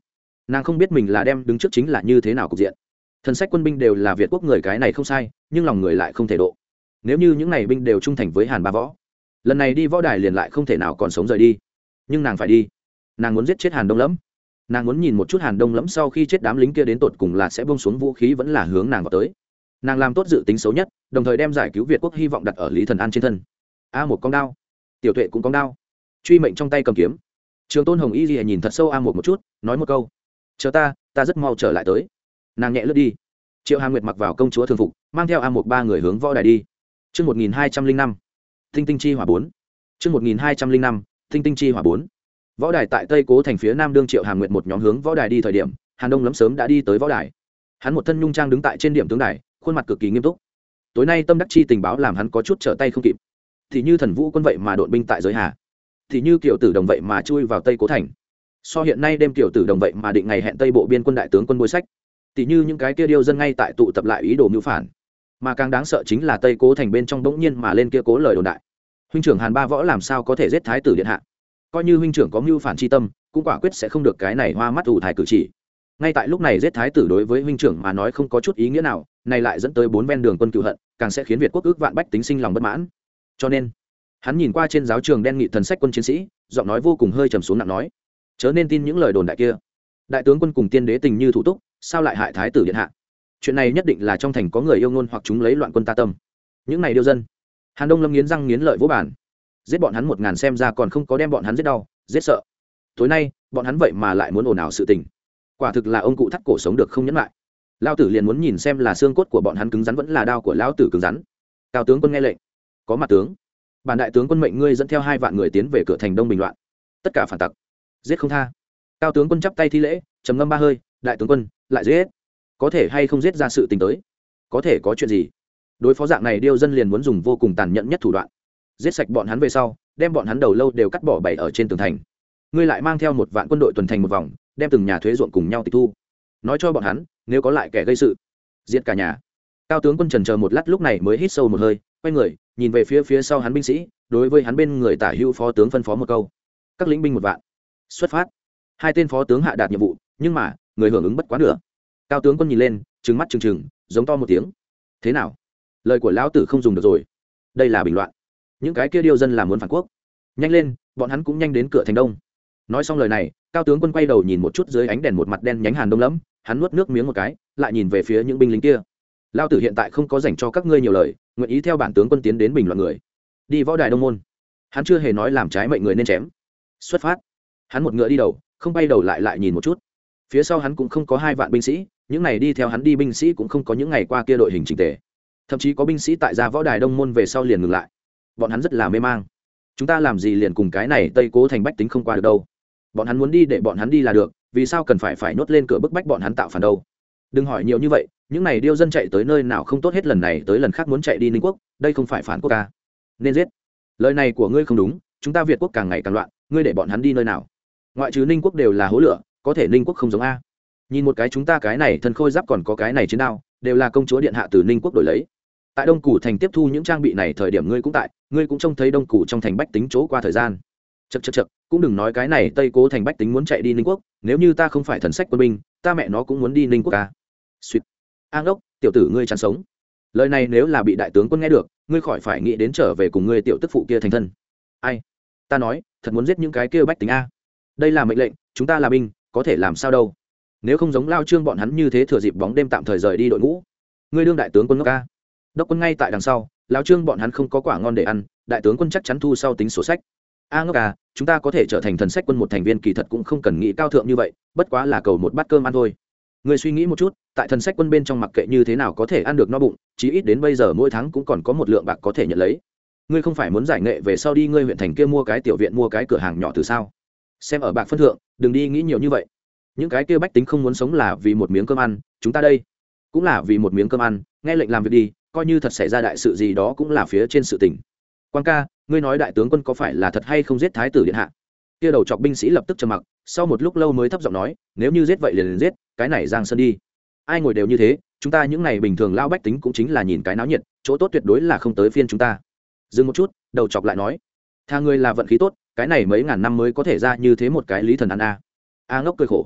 nàng không biết mình là đem đứng trước chính là như thế nào cục diện. Thần sách quân binh đều là Việt quốc người, cái này không sai, nhưng lòng người lại không thể độ. Nếu như những này binh đều trung thành với Hàn Ba Võ, lần này đi võ đài liền lại không thể nào còn sống rời đi. Nhưng nàng phải đi, nàng muốn giết chết Hàn Đông Lẫm, nàng muốn nhìn một chút Hàn Đông Lẫm sau khi chết đám lính kia đến tột cùng là sẽ buông xuống vũ khí vẫn là hướng nàng vào tới. Nàng làm tốt dự tính xấu nhất, đồng thời đem giải cứu Việt quốc hy vọng đặt ở Lý Thần An trên thân. Một con đao, Tiểu Tuệ cũng con đao, truy mệnh trong tay cầm kiếm. Trường Tôn Hồng Y Lìa nhìn thật sâu một chút, nói một câu: chờ ta rất mau trở lại tới. Nàng nhẹ lướt đi. Triệu Hà Nguyệt mặc vào công chúa thường phục, mang theo một ba người hướng võ đài đi. Chương 1205, Tinh Tinh chi hỏa 4. Chương 1205, Tinh Tinh chi hỏa 4. Võ đài tại Tây Cố thành phía nam đương Triệu Hà Nguyệt một nhóm hướng võ đài đi thời điểm, Hàn Đông Lẫm sớm đã đi tới võ đài. Hắn một thân nhung trang đứng tại trên điểm tướng đài, khuôn mặt cực kỳ nghiêm túc. Tối nay tâm đắc chi tình báo làm hắn có chút trở tay không kịp. Thì như Thần Vũ quân vậy mà đội binh tại giới hà, thì như Kiều Tử Đồng vậy mà chui vào Tây Cố thành. So hiện nay đêm Kiều Tử Đồng vậy mà định ngày hẹn Tây Bộ biên quân đại tướng quân bôi sách. Tỷ như những cái kia điêu dân ngay tại tụ tập lại ý đồ mưu phản, mà càng đáng sợ chính là Tây Cố thành bên trong bỗng nhiên mà lên kia cố lời đồn đại. Huynh trưởng Hàn Ba Võ làm sao có thể giết thái tử điện hạ? Coi như huynh trưởng có mưu phản chi tâm, cũng quả quyết sẽ không được cái này hoa mắt ủ thải cử chỉ. Ngay tại lúc này giết thái tử đối với huynh trưởng mà nói không có chút ý nghĩa nào, này lại dẫn tới bốn ven đường quân cựu hận, càng sẽ khiến Việt quốc ước vạn bách tính sinh lòng bất mãn. Cho nên, hắn nhìn qua trên giáo trường đen nghị thần sách quân chiến sĩ, giọng nói vô cùng hơi trầm xuống nặng nói: chớ nên tin những lời đồn đại kia. Đại tướng quân cùng tiên đế tình như thủ túc, sao lại hại thái tử điện hạ? Chuyện này nhất định là trong thành có người yêu ngôn hoặc chúng lấy loạn quân ta tâm. Những này điêu dân. Hàn Đông Lâm nghiến răng nghiến lợi vỗ bản. Giết bọn hắn 1000 xem ra còn không có đem bọn hắn giết đau, giết sợ. Tối nay, bọn hắn vậy mà lại muốn ồn ào sự tình. Quả thực là ông cụ thắt cổ sống được không nhẫn lại. Lão tử liền muốn nhìn xem là xương cốt của bọn hắn cứng rắn vẫn là đao của lão tử cứng rắn. Cao tướng quân nghe lệnh. Có mặt tướng. Bản đại tướng quân mệnh ngươi dẫn theo 2 vạn người tiến về cửa thành Đông bình loạn. Tất cả phản tặc, giết không tha. Cao tướng quân chắp tay thi lễ, trầm ngâm 3 hơi, đại tướng quân, lại giết. Có thể hay không giết ra sự tình tới? Có thể có chuyện gì? Đối phó dạng này điêu dân liền muốn dùng vô cùng tàn nhẫn nhất thủ đoạn. Giết sạch bọn hắn về sau, đem bọn hắn đầu lâu đều cắt bỏ bày ở trên tường thành. Ngươi lại mang theo 1 vạn quân đội tuần thành một vòng, đem từng nhà thuế ruộng cùng nhau tịch thu. Nói cho bọn hắn, nếu có lại kẻ gây sự, giết cả nhà. Cao tướng quân trần chờ một lát lúc này mới hít sâu một hơi, quay người, nhìn về phía sau hắn binh sĩ, đối với hắn bên người tả hữu phó tướng phân phó một câu: các lính binh 1 vạn, xuất phát. 2 tên phó tướng hạ đạt nhiệm vụ, nhưng mà người hưởng ứng bất quá nữa. Cao tướng quân nhìn lên, trừng mắt trừng, giống to một tiếng: thế nào? Lời của lão tử không dùng được rồi. Đây là bình loạn. Những cái kia điêu dân là muốn phản quốc. Nhanh lên, bọn hắn cũng nhanh đến cửa thành Đông. Nói xong lời này, Cao tướng quân quay đầu nhìn một chút dưới ánh đèn một mặt đen nhánh Hàn Đông Lẫm, hắn nuốt nước miếng một cái, lại nhìn về phía những binh lính kia. Lão tử hiện tại không có dành cho các ngươi nhiều lời, nguyện ý theo bản tướng quân tiến đến bình loạn người. Đi võ đài Đông môn. Hắn chưa hề nói làm trái mệnh người nên chém. Xuất phát. Hắn một ngựa đi đầu, không bay đầu lại nhìn một chút. Phía sau hắn cũng không có 2 vạn binh sĩ, những này đi theo hắn đi binh sĩ cũng không có những ngày qua kia đội hình chỉnh tề. Thậm chí có binh sĩ tại ra võ đài Đông môn về sau liền ngừng lại. Bọn hắn rất là mê mang. Chúng ta làm gì liền cùng cái này Tây Cố thành bách tính không qua được đâu? Bọn hắn muốn đi để bọn hắn đi là được, vì sao cần phải nhốt lên cửa bức bách bọn hắn tạo phản đâu? Đừng hỏi nhiều như vậy, những này điêu dân chạy tới nơi nào không tốt hết lần này tới lần khác muốn chạy đi Ninh quốc, đây không phải phản quốc ca. Nên giết. Lời này của ngươi không đúng, chúng ta Việt quốc càng ngày càng loạn, ngươi để bọn hắn đi nơi nào? Ngoại trừ Ninh quốc đều là hố lửa, có thể Ninh quốc không giống a. Nhìn một cái chúng ta cái này thân khôi giáp còn có cái này chiến đao, đều là công chúa điện hạ từ Ninh quốc đổi lấy. Tại Đông Củ thành tiếp thu những trang bị này thời điểm ngươi cũng tại, ngươi cũng trông thấy Đông Củ trong thành bách tính chỗ qua thời gian. Chậc, cũng đừng nói cái này Tây Cố thành bách tính muốn chạy đi Ninh quốc, nếu như ta không phải thần sách quân binh, ta mẹ nó cũng muốn đi Ninh quốc ca. Suýt. A ngốc, tiểu tử ngươi chán sống. Lời này nếu là bị đại tướng quân nghe được, ngươi khỏi phải nghĩ đến trở về cùng ngươi tiểu tức phụ kia thành thân. Ai? Ta nói, thật muốn giết những cái kia bách tính a. Đây là mệnh lệnh, chúng ta là binh, có thể làm sao đâu? Nếu không giống Lao Trương bọn hắn như thế thừa dịp bóng đêm tạm thời rời đi đội ngũ. Ngươi đương đại tướng quân ngốc ca. Đốc quân ngay tại đằng sau, Lao Trương bọn hắn không có quả ngon để ăn, đại tướng quân chắc chắn thu sau tính sổ sách. A ngốc à, chúng ta có thể trở thành thần sách quân một thành viên kỳ thật cũng không cần nghĩ cao thượng như vậy, bất quá là cầu một bát cơm ăn thôi. Ngươi suy nghĩ một chút, tại thần sách quân bên trong mặc kệ như thế nào có thể ăn được no bụng, chí ít đến bây giờ mỗi tháng cũng còn có 1 lượng bạc có thể nhận lấy. Ngươi không phải muốn giải nghệ về sau đi ngươi huyện thành kia mua cái tiểu viện mua cái cửa hàng nhỏ từ sao? Xem ở bạc phân thượng, đừng đi nghĩ nhiều như vậy. Những cái kia bách tính không muốn sống là vì một miếng cơm ăn, chúng ta đây cũng là vì một miếng cơm ăn, nghe lệnh làm việc đi, coi như thật xảy ra đại sự gì đó cũng là phía trên sự tình. Quan ca, ngươi nói đại tướng quân có phải là thật hay không giết thái tử điện hạ? Kia đầu chọc binh sĩ lập tức trầm mặc, sau một lúc lâu mới thấp giọng nói, nếu như giết vậy liền giết, cái này giang sơn đi. Ai ngồi đều như thế, chúng ta những này bình thường lao bách tính cũng chính là nhìn cái náo nhiệt, chỗ tốt tuyệt đối là không tới phiên chúng ta. Dừng một chút, đầu chọc lại nói, tha ngươi là vận khí tốt, cái này mấy ngàn năm mới có thể ra như thế một cái Lý Thần An a. A ngốc cười khổ.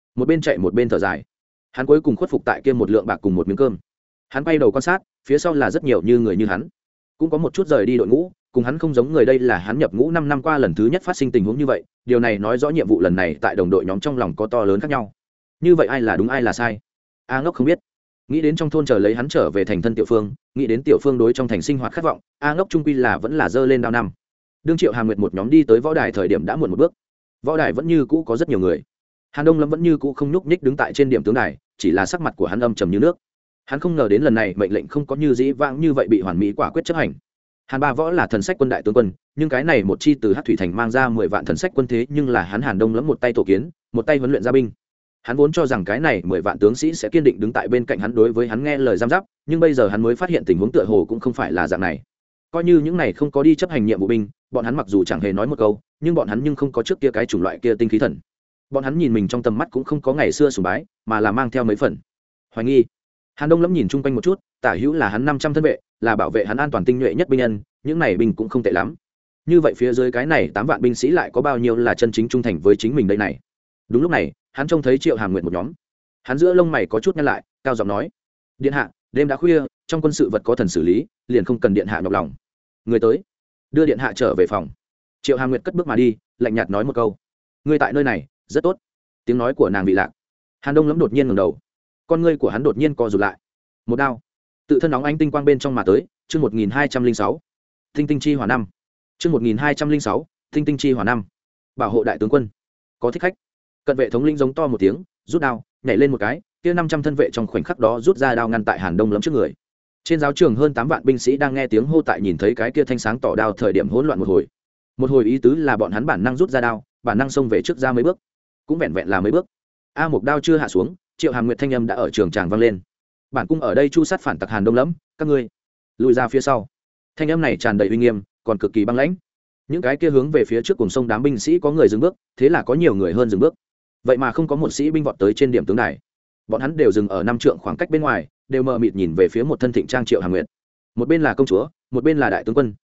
một bên chạy một bên thở dài. Hắn cuối cùng khuất phục tại kia một lượng bạc cùng một miếng cơm. Hắn quay đầu quan sát, phía sau là rất nhiều như người như hắn, cũng có một chút rời đi đội ngũ, cùng hắn không giống người. Đây là hắn nhập ngũ 5 năm qua lần thứ nhất phát sinh tình huống như vậy, điều này nói rõ nhiệm vụ lần này tại đồng đội nhóm trong lòng có to lớn khác nhau. Như vậy ai là đúng ai là sai? A Ngốc không biết. Nghĩ đến trong thôn chờ lấy hắn trở về thành thân Tiểu Phương, nghĩ đến Tiểu Phương đối trong thành sinh hoạt khát vọng, A Ngốc trung quy là vẫn là dơ lên đao năm. Đương Triệu Hà Nguyệt một nhóm đi tới võ đài thời điểm đã muộn một bước. Võ đài vẫn như cũ có rất nhiều người. Hàn Đông Lâm vẫn như cũ không nhúc nhích đứng tại trên điểm tướng đài, chỉ là sắc mặt của hắn âm trầm như nước. Hắn không ngờ đến lần này mệnh lệnh không có như dĩ vãng như vậy bị hoàn mỹ quả quyết chấp hành. Hàn Ba Võ là thần sách quân đại tướng quân, nhưng cái này một chi từ Hắc Thủy Thành mang ra 10 vạn thần sách quân thế nhưng là hắn Hàn Đông Lâm một tay tổ kiến, một tay huấn luyện gia binh. Hắn vốn cho rằng cái này 10 vạn tướng sĩ sẽ kiên định đứng tại bên cạnh hắn đối với hắn nghe lời giam giáp, nhưng bây giờ hắn mới phát hiện tình huống tựa hồ cũng không phải là dạng này. Coi như những này không có đi chấp hành nhiệm vụ binh, bọn hắn mặc dù chẳng hề nói một câu, nhưng bọn hắn nhưng không có trước kia cái chủng loại kia tinh khí thần. Bọn hắn nhìn mình trong tầm mắt cũng không có ngày xưa sùng bái, mà là mang theo mấy phần hoài nghi. Hàn Đông Lâm nhìn chung quanh một chút, tả hữu là hắn 500 thân vệ, là bảo vệ hắn an toàn tinh nhuệ nhất binh nhân, những này binh cũng không tệ lắm. Như vậy phía dưới cái này 8 vạn binh sĩ lại có bao nhiêu là chân chính trung thành với chính mình đây này? Đúng lúc này, hắn trông thấy Triệu Hàm Nguyệt một nhóm. Hắn giữa lông mày có chút nhăn lại, cao giọng nói: "Điện hạ, đêm đã khuya, trong quân sự vật có thần xử lý, liền không cần điện hạ nhọc lòng. Người tới, đưa điện hạ trở về phòng." Triệu Hàm Nguyệt cất bước mà đi, lạnh nhạt nói một câu: "Ngươi tại nơi này, rất tốt." Tiếng nói của nàng bị lạc. Hàn Đông Lâm đột nhiên ngẩng đầu, con ngươi của hắn đột nhiên co rụt lại. Một đao tự thân nóng ánh tinh quang bên trong mà tới. Chương 1206 tinh tinh chi hỏa năm. Chương 1206 tinh tinh chi hỏa năm. Bảo hộ đại tướng quân. Có thích khách. Cận vệ thống lĩnh giống to một tiếng, rút đao, nhảy lên một cái, kia 500 thân vệ trong khoảnh khắc đó rút ra đao ngăn tại Hàn Đông Lâm trước người. Trên giáo trường hơn 8 vạn binh sĩ đang nghe tiếng hô tại nhìn thấy cái kia thanh sáng tỏ đao thời điểm hỗn loạn một hồi. Một hồi ý tứ là bọn hắn bản năng rút ra đao, bản năng xông về trước ra mấy bước. Cũng vẹn vẹn là mấy bước. A Mộc đao chưa hạ xuống, Triệu Hàm Nguyệt thanh âm đã ở trường tràng vang lên. Bản cung ở đây chu sát phản tặc Hàn Đông Lâm, các ngươi lùi ra phía sau. Thanh âm này tràn đầy uy nghiêm, còn cực kỳ băng lãnh. Những cái kia hướng về phía trước cùng sông đám binh sĩ có người dừng bước, thế là có nhiều người hơn dừng bước. Vậy mà không có một sĩ binh vọt tới trên điểm tướng đài. Bọn hắn đều dừng ở 5 trượng khoảng cách bên ngoài, đều mờ mịt nhìn về phía một thân thịnh trang Triệu Hàm Nguyệt. Một bên là công chúa, một bên là đại tướng quân,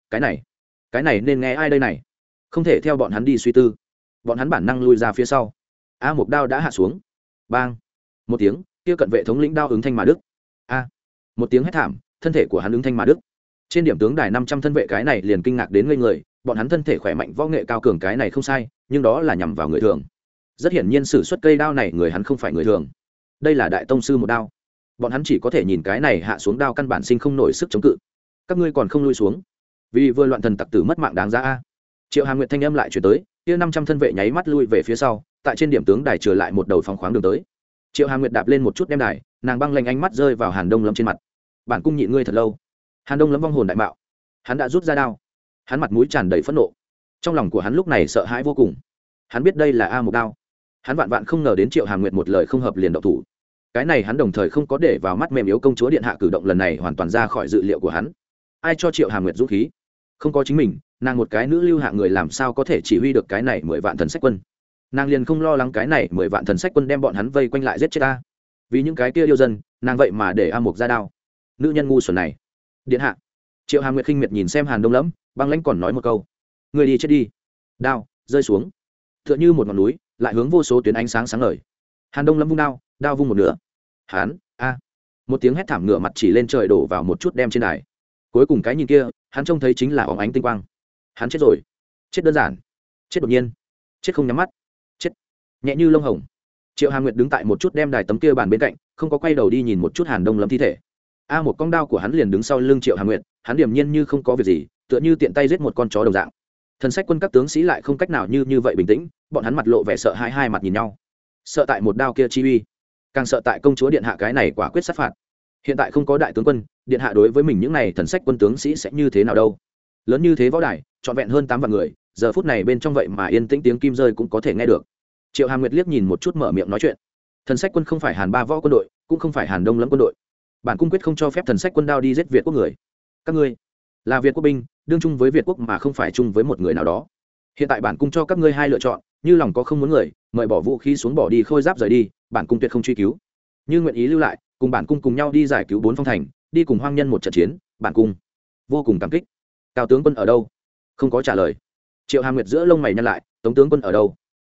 cái này nên nghe ai đây này? Không thể theo bọn hắn đi suy tư. Bọn hắn bản năng lui ra phía sau. A Mộc đao đã hạ xuống. Bang! Một tiếng, kia cận vệ thống lĩnh đao ứng thanh mà đức. A! Một tiếng hét thảm, thân thể của hắn ứng thanh mà đức. Trên điểm tướng đài 500 thân vệ cái này liền kinh ngạc đến ngây người, bọn hắn thân thể khỏe mạnh võ nghệ cao cường cái này không sai, nhưng đó là nhằm vào người thường. Rất hiển nhiên sử xuất cây đao này người hắn không phải người thường. Đây là đại tông sư một đao. Bọn hắn chỉ có thể nhìn cái này hạ xuống đao căn bản sinh không nổi sức chống cự. Các ngươi còn không lui xuống, vì vừa loạn thần tặc tử mất mạng đáng giá a. Triệu Hàm Nguyệt thanh âm lại truyền tới, kia 500 thân vệ nháy mắt lui về phía sau, tại trên điểm tướng đài trở lại một đầu phóng khoáng đường tới. Triệu Hàm Nguyệt đạp lên một chút đem đài, nàng băng lanh ánh mắt rơi vào Hàn Đông Lâm trên mặt. Bản cung nhịn ngươi thật lâu. Hàn Đông Lâm vong hồn đại mạo, hắn đã rút ra đao, hắn mặt mũi tràn đầy phẫn nộ. Trong lòng của hắn lúc này sợ hãi vô cùng. Hắn biết đây là A Mộc đao, hắn vạn vạn không ngờ đến Triệu Hàm Nguyệt một lời không hợp liền động thủ. Cái này hắn đồng thời không có để vào mắt mềm yếu công chúa điện hạ cử động lần này hoàn toàn ra khỏi dự liệu của hắn. Ai cho Triệu Hàm Nguyệt dũng khí? Không có chính mình, nàng một cái nữ lưu hạng người làm sao có thể chỉ huy được cái này 10 vạn thần sách quân? Nàng liền không lo lắng cái này 10 vạn thần sách quân đem bọn hắn vây quanh lại giết chết ta. Vì những cái kia yêu dân, nàng vậy mà để A Mộc ra đao. Nữ nhân ngu xuẩn này. Điện hạ. Triệu Hàm Nguyệt khinh miệt nhìn xem Hàn Đông Lâm, băng lãnh còn nói một câu: "Ngươi đi chết đi." Đao rơi xuống, tựa như một ngọn núi, lại hướng vô số tuyến ánh sáng sáng ngời. Hàn Đông Lâm vung đao, đao vung một nửa. Hắn, a! Một tiếng hét thảm ngửa mặt chỉ lên trời đổ vào một chút đem trên đài. Cuối cùng cái nhìn kia, hắn trông thấy chính là óng ánh tinh quang. Hắn chết rồi. Chết đơn giản, chết đột nhiên, chết không nhắm mắt, chết nhẹ như lông hồng. Triệu Hàm Nguyệt đứng tại một chút đem đài tấm kia bàn bên cạnh, không có quay đầu đi nhìn một chút Hàn Đông Lâm thi thể. A một con đao của hắn liền đứng sau lưng Triệu Hàm Nguyệt, hắn điềm nhiên như không có việc gì, tựa như tiện tay giết một con chó đồng dạng. Thần sách quân các tướng sĩ lại không cách nào như vậy bình tĩnh, bọn hắn mặt lộ vẻ sợ hãi, hai mặt nhìn nhau. Sợ tại một đao kia chi uy, càng sợ tại công chúa điện hạ cái này quả quyết sát phạt. Hiện tại không có đại tướng quân, điện hạ đối với mình những này thần sách quân tướng sĩ sẽ như thế nào đâu? Lớn như thế võ đài, trọn vẹn hơn 8 vạn người, giờ phút này bên trong vậy mà yên tĩnh tiếng kim rơi cũng có thể nghe được. Triệu Hàm Nguyệt liếc nhìn một chút mở miệng nói chuyện. Thần sách quân không phải Hàn Ba Võ quân đội, cũng không phải Hàn Đông Lâm quân đội. Bản cung quyết không cho phép thần sách quân đao đi giết Việt quốc người. Các ngươi là Việt quốc binh, đương chung với Việt quốc mà không phải chung với một người nào đó. Hiện tại bản cung cho các ngươi hai lựa chọn, như lòng có không muốn người, mời bỏ vũ khí xuống bỏ đi khôi giáp rời đi, bản cung tuyệt không truy cứu. Như nguyện ý lưu lại, cùng bản cung cùng nhau đi giải cứu 4 phong thành, đi cùng hoang nhân một trận chiến, bản cung vô cùng cảm kích. Cao tướng quân ở đâu? Không có trả lời. Triệu Hàm Nguyệt giữa lông mày nhăn lại, Tống tướng quân ở đâu?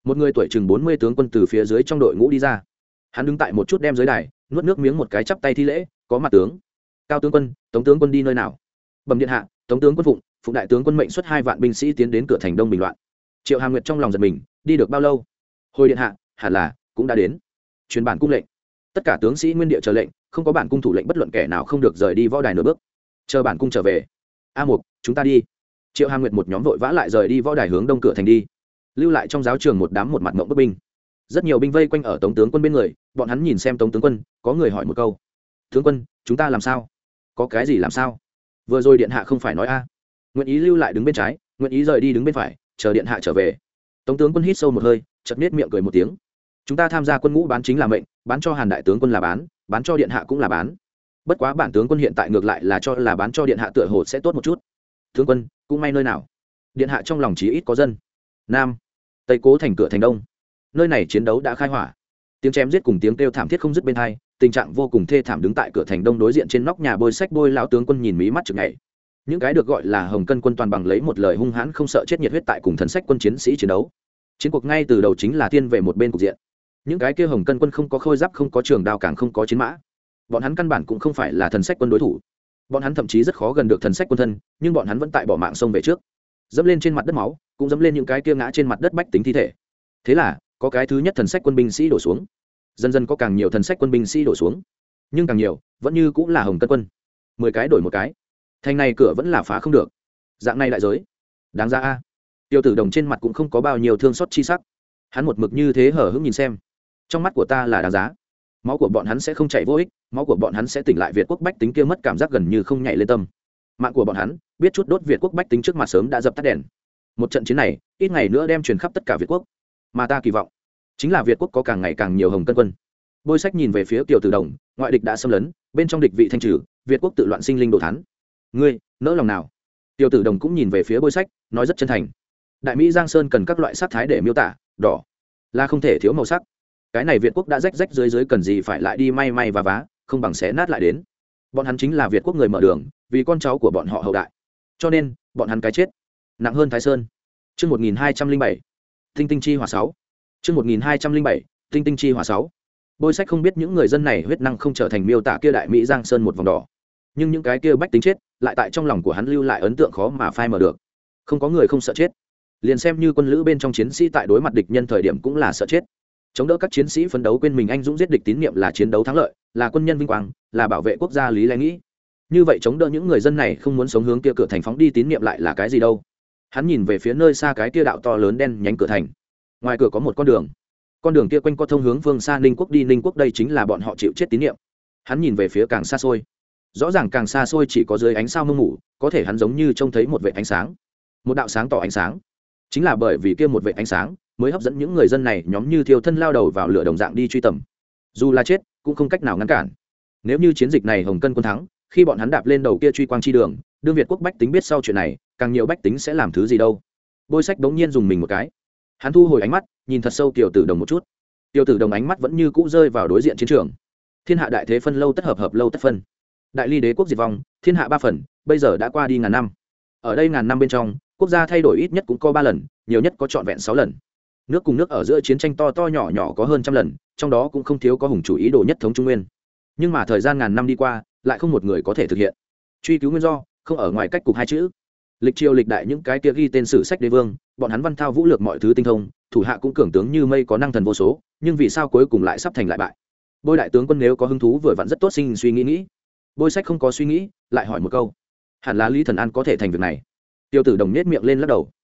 một người tuổi chừng 40 tướng quân từ phía dưới trong đội ngũ đi ra. Hắn đứng tại một chút đem dưới đài, nuốt nước miếng một cái, chắp tay thi lễ, có mặt tướng. Cao tướng quân, Tống tướng quân đi nơi nào? Bẩm điện hạ, Tống tướng quân phụng đại tướng quân mệnh xuất 2 vạn binh sĩ tiến đến cửa thành Đông bình loạn. Triệu Hàm Nguyệt trong lòng giật mình, đi được bao lâu? Hồi điện hạ, hẳn là cũng đã đến. Truyền bản cung lệnh. Tất cả tướng sĩ nguyên địa chờ lệnh, không có bản cung thủ lệnh bất luận kẻ nào không được rời đi võ đài nửa bước. Chờ bản cung trở về. A Mục, chúng ta đi. Triệu Hàm Nguyệt một nhóm vội vã lại rời đi võ đài hướng đông cửa thành đi. Lưu lại trong giáo trường một đám một mặt ngậm bức binh. Rất nhiều binh vây quanh ở Tống tướng quân bên người, bọn hắn nhìn xem Tống tướng quân, có người hỏi một câu: tướng quân, chúng ta làm sao? Có cái gì làm sao? Vừa rồi điện hạ không phải nói a? Nguyện ý lưu lại đứng bên trái, nguyện ý rời đi đứng bên phải, chờ điện hạ trở về. Tống tướng quân hít sâu một hơi, chợt nết miệng cười một tiếng. Chúng ta tham gia quân ngũ bán chính là mệnh, bán cho Hàn đại tướng quân là bán cho điện hạ cũng là bán. Bất quá bản tướng quân hiện tại ngược lại là cho là bán cho điện hạ tựa hồ sẽ tốt một chút. Tướng quân, cũng may nơi nào? Điện hạ trong lòng chí ít có dân. Nam, Tây Cố thành cửa thành Đông. Nơi này chiến đấu đã khai hỏa. Tiếng chém giết cùng tiếng kêu thảm thiết không dứt bên hai, tình trạng vô cùng thê thảm. Đứng tại cửa thành Đông đối diện trên nóc nhà bôi sách bôi lão tướng quân nhìn mí mắt chực nhảy. Những cái được gọi là Hồng Cân quân toàn bằng lấy một lời hung hãn không sợ chết nhiệt huyết tại cùng thần sách quân chiến sĩ chiến đấu. Chiến cuộc ngay từ đầu chính là thiên về một bên cục diện. Những cái kia Hồng Cân quân không có khôi giáp, không có trường đao, càng không có chiến mã. Bọn hắn căn bản cũng không phải là thần sách quân đối thủ. Bọn hắn thậm chí rất khó gần được thần sách quân thân, nhưng bọn hắn vẫn tại bỏ mạng xông về trước, dẫm lên trên mặt đất máu, cũng dẫm lên những cái kia ngã trên mặt đất bách tính thi thể. Thế là có cái thứ nhất thần sách quân binh sĩ đổ xuống, dần dần có càng nhiều thần sách quân binh sĩ đổ xuống, nhưng càng nhiều vẫn như cũng là Hồng Cân quân. 10 cái đổi một cái, thành này cửa vẫn là phá không được. Dạng này đại giới đáng ra a. Tiêu Tử Đồng trên mặt cũng không có bao nhiêu thương xót chi sắc, hắn một mực như thế hở hững nhìn xem. Trong mắt của ta là đáng giá. Máu của bọn hắn sẽ không chảy vô ích, máu của bọn hắn sẽ tỉnh lại Việt quốc bách tính kia mất cảm giác gần như không nhảy lên tâm. Mạng của bọn hắn biết chút đốt Việt quốc bách tính trước mặt sớm đã dập tắt đèn. Một trận chiến này ít ngày nữa đem truyền khắp tất cả Việt quốc, mà ta kỳ vọng chính là Việt quốc có càng ngày càng nhiều Hồng Cân quân. Bôi sách nhìn về phía Tiêu Tử Đồng, ngoại địch đã xâm lấn, bên trong địch vị thanh trừ, Việt quốc tự loạn sinh linh đồ thán. Ngươi nỡ lòng nào? Tiêu Tử Đồng cũng nhìn về phía Bôi sách, nói rất chân thành. Đại Mỹ Giang Sơn cần các loại sắc thái để miêu tả, đỏ là không thể thiếu màu sắc. Cái này Việt quốc đã rách rách dưới cần gì phải lại đi may và vá, không bằng xé nát lại đến. Bọn hắn chính là Việt quốc người mở đường, vì con cháu của bọn họ hậu đại, cho nên bọn hắn cái chết nặng hơn Thái Sơn. Chương 1207, Tinh Tinh chi hỏa 6. Chương 1207, Tinh Tinh chi hỏa 6. Bôi sách không biết những người dân này huyết năng không trở thành miêu tả kia Đại Mỹ Giang Sơn một vòng đỏ, nhưng những cái kia bách tính chết lại tại trong lòng của hắn lưu lại ấn tượng khó mà phai mờ được. Không có người không sợ chết, liền xem như quân lữ bên trong chiến sĩ tại đối mặt địch nhân thời điểm cũng là sợ chết. Chống đỡ các chiến sĩ phấn đấu quên mình anh dũng giết địch tín nhiệm là chiến đấu thắng lợi, là quân nhân vinh quang, là bảo vệ quốc gia lý lẽ nghĩ. Như vậy chống đỡ những người dân này không muốn sống hướng kia cửa thành phóng đi tín nhiệm lại là cái gì đâu? Hắn nhìn về phía nơi xa cái kia đạo to lớn đen nhánh cửa thành. Ngoài cửa có một con đường kia quanh co thông hướng phương xa Ninh quốc đi Ninh quốc, đây chính là bọn họ chịu chết tín nhiệm. Hắn nhìn về phía càng xa xôi, rõ ràng càng xa xôi chỉ có dưới ánh sao mông mù, có thể hắn giống như trông thấy một vệt ánh sáng, một đạo sáng tỏ ánh sáng. Chính là bởi vì kia một vệt ánh sáng mới hấp dẫn những người dân này nhóm như thiêu thân lao đầu vào lửa đồng dạng đi truy tầm, dù là chết cũng không cách nào ngăn cản. Nếu như chiến dịch này Hồng Cân quân thắng, khi bọn hắn đạp lên đầu kia truy quang chi đường, đương Việt quốc bách tính biết sau chuyện này, càng nhiều bách tính sẽ làm thứ gì đâu? Bôi sách đống nhiên dùng mình một cái, hắn thu hồi ánh mắt, nhìn thật sâu Tiểu Tử Đồng một chút. Tiểu Tử Đồng ánh mắt vẫn như cũ rơi vào đối diện chiến trường. Thiên hạ đại thế phân lâu tất hợp, hợp lâu tất phân. Đại ly đế quốc diệt vong, thiên hạ 3 phần, bây giờ đã qua đi ngàn năm. Ở đây ngàn năm bên trong, quốc gia thay đổi ít nhất cũng có 3 lần, nhiều nhất có trọn vẹn 6 lần. Nước cùng nước ở giữa chiến tranh to to nhỏ nhỏ có hơn 100 lần, trong đó cũng không thiếu có hùng chủ ý đồ nhất thống Trung Nguyên. Nhưng mà thời gian ngàn năm đi qua, lại không một người có thể thực hiện. Truy cứu nguyên do, không ở ngoài cách cục 2 chữ. Lịch triều lịch đại những cái kia ghi tên sử sách đế vương, bọn hắn văn thao vũ lược mọi thứ tinh thông, thủ hạ cũng cường tướng như mây có năng thần vô số, nhưng vì sao cuối cùng lại sắp thành lại bại? Bôi đại tướng quân nếu có hứng thú vừa vặn rất tốt sinh suy nghĩ. Bôi sách không có suy nghĩ, lại hỏi một câu. Hẳn là Lý Thần An có thể thành việc này. Tiêu Tử Đồng nhếch miệng lên lắc đầu.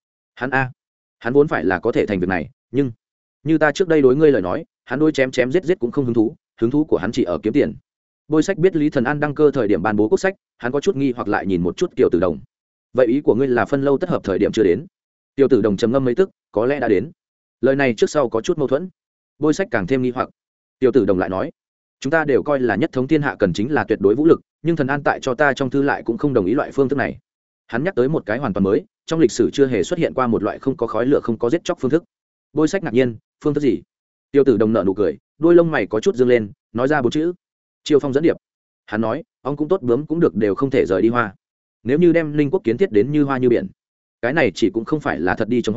Hắn vốn phải là có thể thành việc này, nhưng như ta trước đây đối ngươi lời nói, hắn đối chém giết cũng không hứng thú của hắn chỉ ở kiếm tiền. Bôi sách biết Lý Thần An đăng cơ thời điểm ban bố quốc sách, hắn có chút nghi hoặc lại nhìn một chút Tiêu Tử Đồng. Vậy ý của ngươi là phân lâu tất hợp thời điểm chưa đến? Tiêu Tử Đồng trầm ngâm mấy tức, có lẽ đã đến. Lời này trước sau có chút mâu thuẫn. Bôi sách càng thêm nghi hoặc. Tiêu Tử Đồng lại nói, chúng ta đều coi là nhất thống thiên hạ cần chính là tuyệt đối vũ lực, nhưng Thần An tại cho ta trong thư lại cũng không đồng ý loại phương thức này. Hắn nhắc tới một cái hoàn toàn mới, trong lịch sử chưa hề xuất hiện qua một loại không có khói lửa không có giết chóc phương thức. Bôi sách ngạc nhiên, phương thức gì? Tiêu Tử Đồng nở nụ cười, đôi lông mày có chút dương lên, nói ra 4 chữ: Chiêu phong dẫn điệp. Hắn nói, ông cũng tốt bướm cũng được đều không thể rời đi hoa. Nếu như đem Ninh quốc kiến thiết đến như hoa như biển, cái này chỉ cũng không phải là thật đi chống hoa,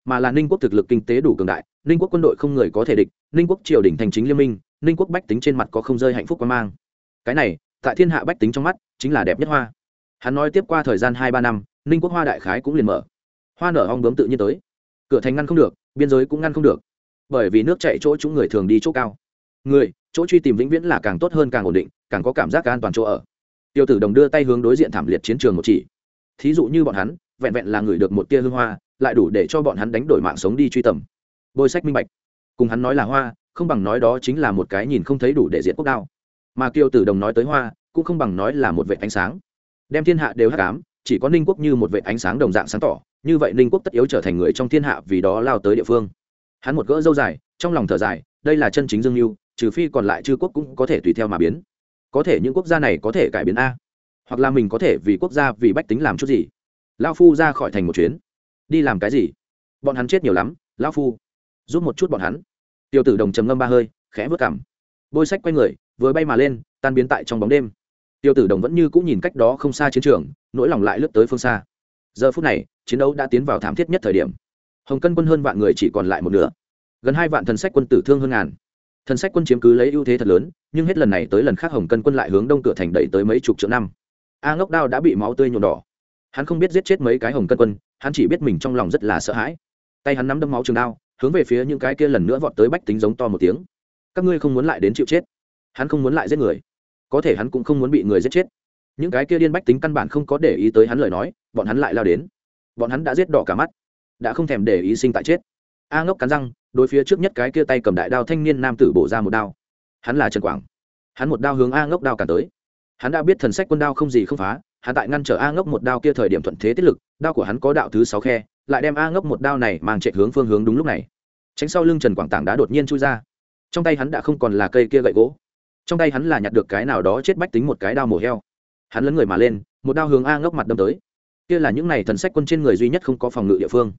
mà là ninh quốc thực lực kinh tế đủ cường đại, ninh quốc quân đội không người có thể địch, ninh quốc triều đình thành chính liên minh, ninh quốc bách tính trên mặt có không rơi hạnh phúc quan mang. Cái này tại thiên hạ bách tính trong mắt chính là đẹp nhất hoa. Hắn nói tiếp qua thời gian 2-3 năm, ninh quốc hoa đại khái cũng liền mở. Hoa nở ong bướm tự nhiên tới, cửa thành ngăn không được, biên giới cũng ngăn không được, bởi vì nước chảy chỗ chúng người thường đi chỗ cao, người chỗ truy tìm vĩnh viễn là càng tốt hơn, càng ổn định, càng có cảm giác an toàn chỗ ở. Tiêu Tử Đồng đưa tay hướng đối diện thảm liệt chiến trường một chỉ. Thí dụ như bọn hắn vẹn vẹn là người được một tia hương hoa, lại đủ để cho bọn hắn đánh đổi mạng sống đi truy tầm. Bôi sách minh bạch, cùng hắn nói là hoa, không bằng nói đó chính là một cái nhìn không thấy đủ để diệt quốc đao. Mà Tiêu Tử Đồng nói tới hoa, cũng không bằng nói là một vệt ánh sáng, đem thiên hạ đều hắc ám, chỉ có ninh quốc như một vệt ánh sáng đồng dạng sáng tỏ. Như vậy ninh quốc tất yếu trở thành người trong thiên hạ vì đó lao tới địa phương. Hắn một gỡ râu dài, trong lòng thở dài, đây là chân chính dương mưu, trừ phi còn lại chư quốc cũng có thể tùy theo mà biến. Có thể những quốc gia này có thể cải biến a, hoặc là mình có thể vì quốc gia vì bách tính làm chút gì. Lão phu ra khỏi thành một chuyến, đi làm cái gì? Bọn hắn chết nhiều lắm, lão phu giúp một chút bọn hắn. Tiêu Tử Đồng trầm ngâm 3 hơi, khẽ vớt cằm. Bôi sách quay người, vừa bay mà lên, tan biến tại trong bóng đêm. Tiêu Tử Đồng vẫn như cũ nhìn cách đó không xa chiến trường, nỗi lòng lại lướt tới phương xa. Giờ phút này, chiến đấu đã tiến vào thảm thiết nhất thời điểm. Hồng Cân quân hơn vạn người chỉ còn lại một nửa, gần 2 vạn thần sách quân tử thương hơn ngàn. Thần sách quân chiếm cứ lấy ưu thế thật lớn, nhưng hết lần này tới lần khác Hồng Cân quân lại hướng đông cửa thành đẩy tới mấy chục trượng năm. A Ngốc Đao đã bị máu tươi nhuộm đỏ. Hắn không biết giết chết mấy cái Hồng Cân quân, hắn chỉ biết mình trong lòng rất là sợ hãi. Tay hắn nắm đâm máu trường đao, hướng về phía những cái kia lần nữa vọt tới bách tính giống to một tiếng. Các ngươi không muốn lại đến chịu chết. Hắn không muốn lại giết người, có thể hắn cũng không muốn bị người giết chết. Những cái kia điên bách tính căn bản không có để ý tới hắn lời nói, bọn hắn lại lao đến. Bọn hắn đã giết đỏ cả mắt, đã không thèm để ý sinh tại chết. A Ngốc cắn răng, đối phía trước nhất cái kia tay cầm đại đao thanh niên nam tử bổ ra một đao. Hắn là Trần Quảng. Hắn một đao hướng A Ngốc đao cản tới. Hắn đã biết thần sách quân đao không gì không phá, hắn tại ngăn trở A Ngốc một đao kia thời điểm thuận thế tiết lực, đao của hắn có đạo thứ 6 khe, lại đem A Ngốc một đao này mang chạy hướng phương hướng đúng lúc này. Tránh sau lưng Trần Quảng tảng đá đột nhiên chui ra. Trong tay hắn đã không còn là cây kia gậy gỗ, trong tay hắn là nhặt được cái nào đó chết bách tính một cái đao mổ heo. Hắn lấn người mà lên, một đao hướng A Ngốc mặt đâm tới. Kia là những này thần sách quân trên người duy nhất không có phòng ngự địa phương.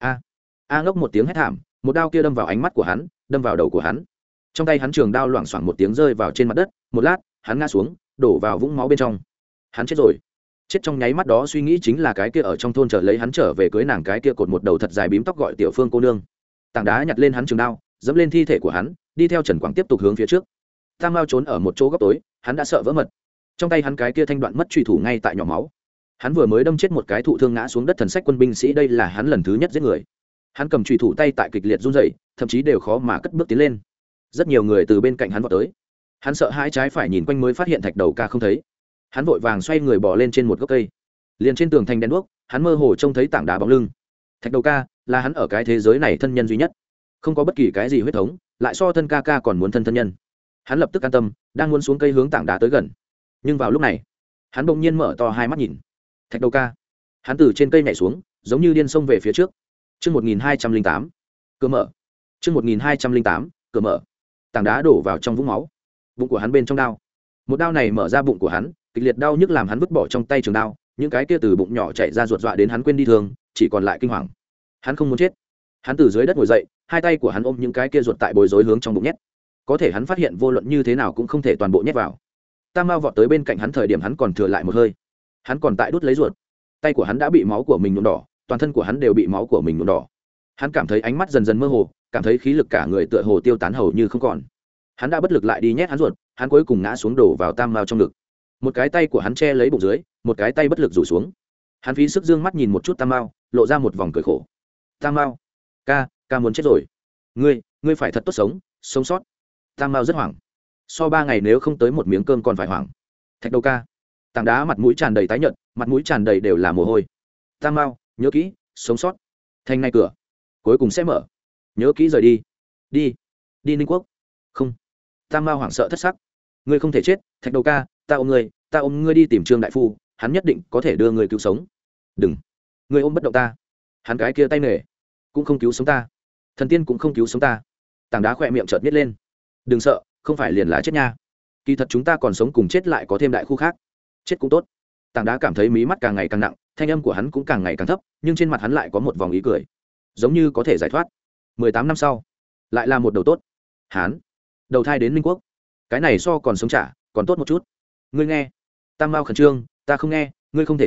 A Ngốc một tiếng hét thảm, một đao kia đâm vào ánh mắt của hắn, đâm vào đầu của hắn. Trong tay hắn trường đao loảng xoảng một tiếng rơi vào trên mặt đất, một lát, hắn ngã xuống, đổ vào vũng máu bên trong. Hắn chết rồi. Chết trong nháy mắt đó suy nghĩ chính là cái kia ở trong thôn chờ lấy hắn trở về cưới nàng cái kia cột một đầu thật dài bím tóc gọi Tiểu Phương cô nương. Tảng đá nhặt lên hắn trường đao, dẫm lên thi thể của hắn, đi theo Trần Quảng tiếp tục hướng phía trước. Tam Mao trốn ở một chỗ góc tối, hắn đã sợ vỡ mật. Trong tay hắn cái kia thanh đoạn mất truy thủ ngay tại nhỏ máu. Hắn vừa mới đâm chết một cái thụ thương ngã xuống đất thần sách quân binh sĩ, đây là hắn lần thứ nhất giết người. Hắn cầm truy thủ tay tại kịch liệt run rẩy, thậm chí đều khó mà cất bước tiến lên. Rất nhiều người từ bên cạnh hắn vọt tới. Hắn sợ hãi trái phải nhìn quanh mới phát hiện Thạch Đầu Ca không thấy. Hắn vội vàng xoay người bò lên trên một gốc cây. Liền trên tường thành đèn đuốc, hắn mơ hồ trông thấy tảng đá bóng lưng. Thạch Đầu Ca là hắn ở cái thế giới này thân nhân duy nhất, không có bất kỳ cái gì huyết thống, lại so thân ca ca còn muốn thân nhân. Hắn lập tức an tâm, đang muốn xuống cây hướng tảng đá tới gần. Nhưng vào lúc này, hắn bỗng nhiên mở to hai mắt nhìn. Thạch Đầu Ca. Hắn từ trên cây nhảy xuống, giống như điên xông về phía trước. Chương 1208, cửa mở. Chương 1208, cửa mở. Tảng đá đổ vào trong vũng máu. Bụng của hắn bên trong đao. Một đao này mở ra bụng của hắn, kịch liệt đau nhức làm hắn vứt bỏ trong tay trường đao, những cái kia từ bụng nhỏ chạy ra ruột dọa đến hắn quên đi thường, chỉ còn lại kinh hoàng. Hắn không muốn chết. Hắn từ dưới đất ngồi dậy, hai tay của hắn ôm những cái kia ruột tại bối rối hướng trong bụng nhét. Có thể hắn phát hiện vô luận như thế nào cũng không thể toàn bộ nhét vào. Tam Mao vọt tới bên cạnh hắn thời điểm hắn còn thừa lại một hơi. Hắn còn tại đút lấy ruột. Tay của hắn đã bị máu của mình nhuộm đỏ, toàn thân của hắn đều bị máu của mình nhuộm đỏ. Hắn cảm thấy ánh mắt dần dần mơ hồ, cảm thấy khí lực cả người tựa hồ tiêu tán hầu như không còn. Hắn đã bất lực lại đi nhét hắn ruột, hắn cuối cùng ngã xuống đổ vào Tam Mao trong ngực. Một cái tay của hắn che lấy bụng dưới, một cái tay bất lực rủ xuống. Hắn phí sức dương mắt nhìn một chút Tam Mao, lộ ra một vòng cười khổ. Tam Mao, ca muốn chết rồi. Ngươi phải thật tốt sống sót. Tam Mao rất hoảng. So 3 ngày nếu không tới một miếng cơm còn phải hoảng. Thạch Đầu Ca. Tảng đá mặt mũi tràn đầy tái nhợt, mặt mũi tràn đầy đều là mồ hôi. Tam Mao, nhớ kỹ, sống sót. Thành ngay cửa, cuối cùng sẽ mở. Nhớ kỹ rời đi. Đi Ninh Quốc. Không. Tam Mao hoảng sợ thất sắc. Ngươi không thể chết, Thạch Đầu Ca, ta ôm ngươi đi tìm Trương đại phu, hắn nhất định có thể đưa ngươi cứu sống. Đừng. Ngươi ôm bất động ta. Hắn cái kia tay nghề cũng không cứu sống ta. Thần tiên cũng không cứu sống ta. Tảng đá khỏe miệng chợt nhếch lên. Đừng sợ, không phải liền là chết nha. Kỳ thật chúng ta còn sống cùng chết lại có thêm đại khu khác. Chết cũng tốt. Tảng đá cảm thấy mí mắt càng ngày càng nặng, thanh âm của hắn cũng càng ngày càng thấp, nhưng trên mặt hắn lại có một vòng ý cười, giống như có thể giải thoát. 18 năm sau, lại là một đầu tốt. Hán, đầu thai đến Ninh Quốc. Cái này so còn sống trả, còn tốt một chút. Ngươi nghe. Tam Mao khẩn trương, ta không nghe, ngươi không thể chết,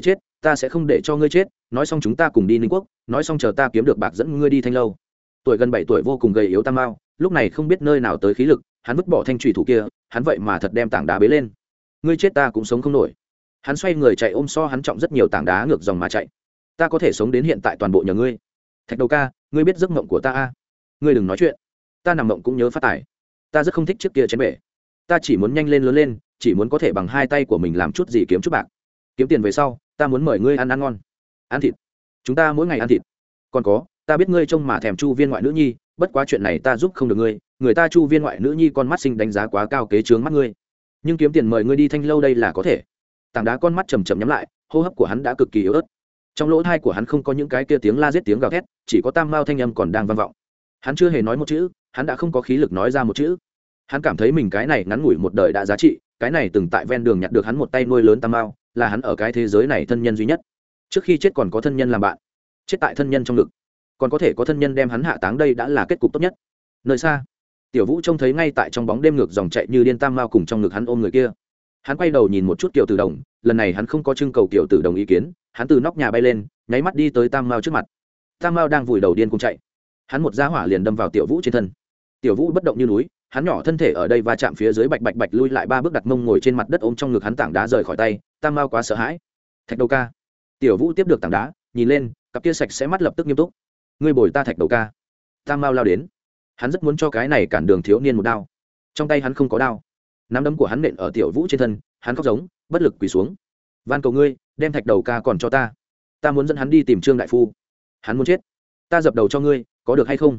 ta sẽ không để cho ngươi chết, nói xong chúng ta cùng đi Ninh Quốc, nói xong chờ ta kiếm được bạc dẫn ngươi đi Thanh Lâu. Tuổi gần 7 tuổi vô cùng gầy yếu Tam Mao, lúc này không biết nơi nào tới khí lực, hắn vứt bỏ thanh thủy thủ kia, hắn vậy mà thật đem tảng đá bế lên. Ngươi chết ta cũng sống không nổi. Hắn xoay người chạy ôm so hắn trọng rất nhiều tảng đá ngược dòng mà chạy. Ta có thể sống đến hiện tại toàn bộ nhờ ngươi. Thạch Đầu ca, ngươi biết giấc mộng của ta a? Ngươi đừng nói chuyện. Ta nằm mộng cũng nhớ phát tài. Ta rất không thích chiếc kia chén bể. Ta chỉ muốn nhanh lên lớn lên, chỉ muốn có thể bằng hai tay của mình làm chút gì kiếm chút bạc. Kiếm tiền về sau, ta muốn mời ngươi ăn ăn ngon. Ăn thịt. Chúng ta mỗi ngày ăn thịt. Còn có, ta biết ngươi trông mà thèm Chu Viên ngoại nữ nhi, bất quá chuyện này ta giúp không được ngươi, người ta Chu Viên ngoại nữ nhi con mắt sinh đánh giá quá cao kế chướng mắt ngươi. Nhưng kiếm tiền mời ngươi đi Thanh Lâu đây là có thể. Tảng đá con mắt chầm chậm nhắm lại, hô hấp của hắn đã cực kỳ yếu ớt. Trong lỗ tai của hắn không có những cái kia tiếng la giết tiếng gào thét, chỉ có Tam Mao thanh âm còn đang vang vọng. Hắn chưa hề nói một chữ, hắn đã không có khí lực nói ra một chữ. Hắn cảm thấy mình cái này ngắn ngủi một đời đã giá trị, cái này từng tại ven đường nhặt được hắn một tay nuôi lớn Tam Mao, là hắn ở cái thế giới này thân nhân duy nhất. Trước khi chết còn có thân nhân làm bạn, chết tại thân nhân trong ngực, còn có thể có thân nhân đem hắn hạ táng, đây đã là kết cục tốt nhất. Nơi xa, Tiểu Vũ trông thấy ngay tại trong bóng đêm ngược dòng chạy như điên Tam Mao cùng trong ngực hắn ôm người kia. Hắn quay đầu nhìn một chút Kiều Tử Đồng, lần này hắn không có trưng cầu Kiều Tử Đồng ý kiến, hắn từ nóc nhà bay lên, nháy mắt đi tới Tam Mao trước mặt. Tam Mao đang vùi đầu điên cuồng chạy, hắn một giá hỏa liền đâm vào Tiểu Vũ trên thân. Tiểu Vũ bất động như núi, hắn nhỏ thân thể ở đây va chạm phía dưới, bạch bạch bạch lui lại 3 bước, đặt mông ngồi trên mặt đất ôm trong ngực hắn tảng đá rời khỏi tay. Tam Mao quá sợ hãi. Thạch Đầu ca. Tiểu Vũ tiếp được tảng đá, nhìn lên, cặp kia sạch sẽ mắt lập tức nghiêm túc. Ngươi bồi ta Thạch Đầu ca. Tam Mao lao đến, hắn rất muốn cho cái này cản đường thiếu niên một đao. Trong tay hắn không có đao, nắm đấm của hắn nện ở Tiểu Vũ trên thân, hắn khóc giống, bất lực quỳ xuống. Van cầu ngươi, đem Thạch Đầu ca còn cho ta. Ta muốn dẫn hắn đi tìm Trương đại phu. Hắn muốn chết, ta dập đầu cho ngươi, có được hay không?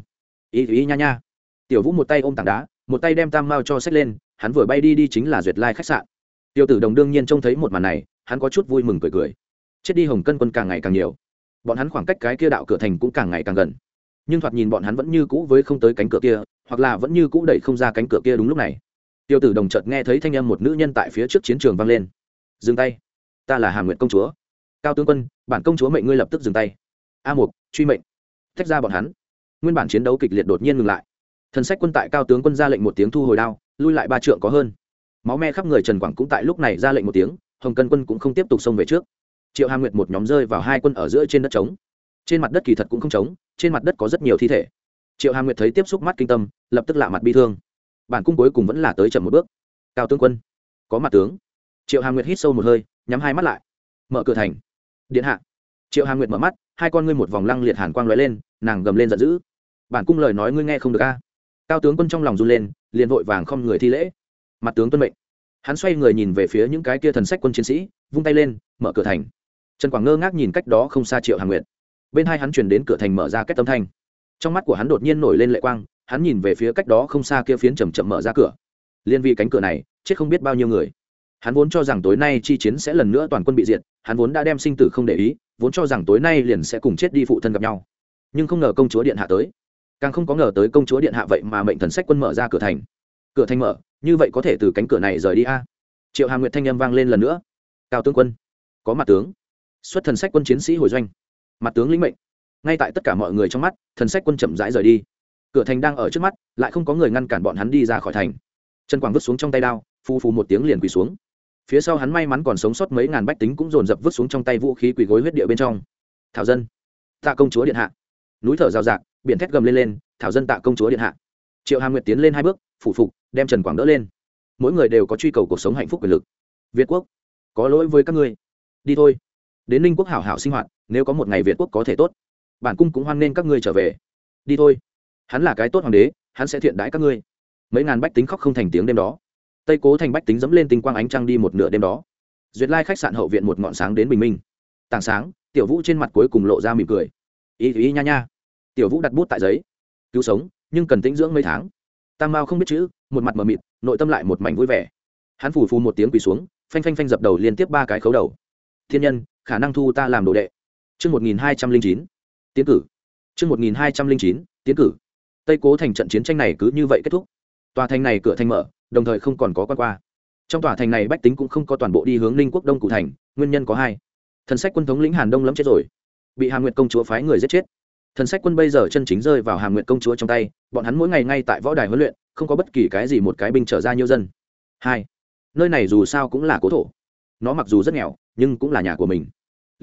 Ý nha nha. Tiểu Vũ một tay ôm tảng đá, một tay đem Tam Mao cho xách lên, hắn vừa bay đi chính là Duyệt Lai khách sạn. Tiêu Tử Đồng đương nhiên trông thấy một màn này, hắn có chút vui mừng cười cười. Chết đi Hồng Cân Quân càng ngày càng nhiều, bọn hắn khoảng cách cái kia đạo cửa thành cũng càng ngày càng gần, nhưng thoạt nhìn bọn hắn vẫn như cũ với không tới cánh cửa kia, hoặc là vẫn như cũ đẩy không ra cánh cửa kia. Đúng lúc này, Tiêu Tử Đồng chợt nghe thấy thanh âm một nữ nhân tại phía trước chiến trường vang lên. Dừng tay, ta là Hàm Nguyệt công chúa. Cao tướng quân, bản công chúa mệnh ngươi lập tức dừng tay. A Mục, truy mệnh. Tách ra bọn hắn. Nguyên bản chiến đấu kịch liệt đột nhiên ngừng lại. Thần Sách quân tại Cao tướng quân ra lệnh một tiếng thu hồi đao, lui lại 3 trượng có hơn. Máu me khắp người Trần Quảng cũng tại lúc này ra lệnh một tiếng, Hồng Cân quân cũng không tiếp tục xông về trước. Triệu Hàm Nguyệt một nhóm rơi vào hai quân ở giữa trên đất trống. Trên mặt đất kỳ thật cũng không trống, trên mặt đất có rất nhiều thi thể. Triệu Hàm Nguyệt thấy tiếp xúc mắt kinh tâm, lập tức lạ mặt bi thương. Bản cung cuối cùng vẫn là tới chậm một bước. Cao tướng quân, có mặt tướng. Triệu Hàm Nguyệt hít sâu một hơi, nhắm hai mắt lại. Mở cửa thành. Điện hạ. Triệu Hàm Nguyệt mở mắt, hai con ngươi một vòng lăng liệt hàn quang lóe lên, nàng gầm lên giận dữ. Bản cung lời nói ngươi nghe không được a? Cao tướng quân trong lòng run lên, liền vội vàng không người thi lễ. Mặt tướng tuân mệnh. Hắn xoay người nhìn về phía những cái kia Thần Sách quân chiến sĩ, vung tay lên, mở cửa thành. Trần Quảng ngơ ngác nhìn cách đó không xa Triệu Hàm Nguyệt. Bên hai hắn truyền đến cửa thành mở ra két âm thanh. Trong mắt của hắn đột nhiên nổi lên lệ quang, hắn nhìn về phía cách đó không xa kia phiến chậm chậm mở ra cửa. Liên vì cánh cửa này, chết không biết bao nhiêu người. Hắn vốn cho rằng tối nay chi chiến sẽ lần nữa toàn quân bị diệt, hắn vốn đã đem sinh tử không để ý, vốn cho rằng tối nay liền sẽ cùng chết đi phụ thân gặp nhau. Nhưng không ngờ công chúa điện hạ tới, càng không có ngờ tới công chúa điện hạ vậy mà mệnh Thần Sách quân mở ra cửa thành. Cửa thành mở, như vậy có thể từ cánh cửa này rời đi a? Triệu Hàm Nguyệt thanh âm vang lên lần nữa. Cao tướng quân, có mặt tướng. Xuất Thần Sách quân chiến sĩ hồi doanh. Mặt tướng lĩnh mệnh. Ngay tại tất cả mọi người trong mắt, Thần Sách quân chậm rãi rời đi. Cửa thành đang ở trước mắt, lại không có người ngăn cản bọn hắn đi ra khỏi thành. Trần Quảng vứt xuống trong tay đao, phu phu một tiếng liền quỳ xuống. Phía sau hắn may mắn còn sống sót mấy ngàn bách tính cũng dồn dập vứt xuống trong tay vũ khí, quỳ gối huyết địa bên trong. Thảo dân, tạ công chúa điện hạ. Núi thở rào rạc, biển thét gầm lên lên, thảo dân tạ công chúa điện hạ. Triệu Hàm Nguyệt tiến lên 2 bước, phủ phục, đem Trần Quảng đỡ lên. Mỗi người đều có truy cầu cuộc sống hạnh phúc quyền lực. Việt quốc, có lỗi với các ngươi. Đi thôi, đến Ninh quốc hảo hảo sinh hoạt, nếu có một ngày Việt quốc có thể tốt, bản cung cũng hoan nghênh các ngươi trở về. Đi thôi, hắn là cái tốt hoàng đế, hắn sẽ thiện đãi các ngươi. Mấy ngàn bách tính khóc không thành tiếng đêm đó. Tây Cố thành bách tính dẫm lên tinh quang ánh trăng đi một nửa đêm đó. Duyệt Lai khách sạn hậu viện một ngọn sáng đến bình minh. Tảng sáng, Tiểu Vũ trên mặt cuối cùng lộ ra mỉm cười. Ý nha nha. Tiểu Vũ đặt bút tại giấy. Cứu sống, nhưng cần tĩnh dưỡng mấy tháng. Tam Mao không biết chữ, một mặt mờ mịt, nội tâm lại một mảnh vui vẻ. Hắn phù phù một tiếng quỳ xuống, phanh phanh phanh dập đầu liên tiếp 3 cái khấu đầu. Thiên nhân, khả năng thu ta làm đồ đệ. Chương 1209, tiến cử. Chương 1209, tiến cử. Tây Cố thành trận chiến tranh này cứ như vậy kết thúc. Tòa thành này cửa thành mở, đồng thời không còn có quan qua. Trong tòa thành này bách tính cũng không có toàn bộ đi hướng Ninh quốc Đông Cụ thành, nguyên nhân có 2. Thần Sách quân thống lĩnh Hàn Đông lẫm chết rồi, bị Hàm Nguyệt công chúa phái người giết chết. Thần Sách quân bây giờ chân chính rơi vào Hàm Nguyệt công chúa trong tay, bọn hắn mỗi ngày ngay tại võ đài huấn luyện, không có bất kỳ cái gì một cái binh trở ra nhiêu dân. 2. Nơi này dù sao cũng là cố thổ, nó mặc dù rất nghèo, nhưng cũng là nhà của mình.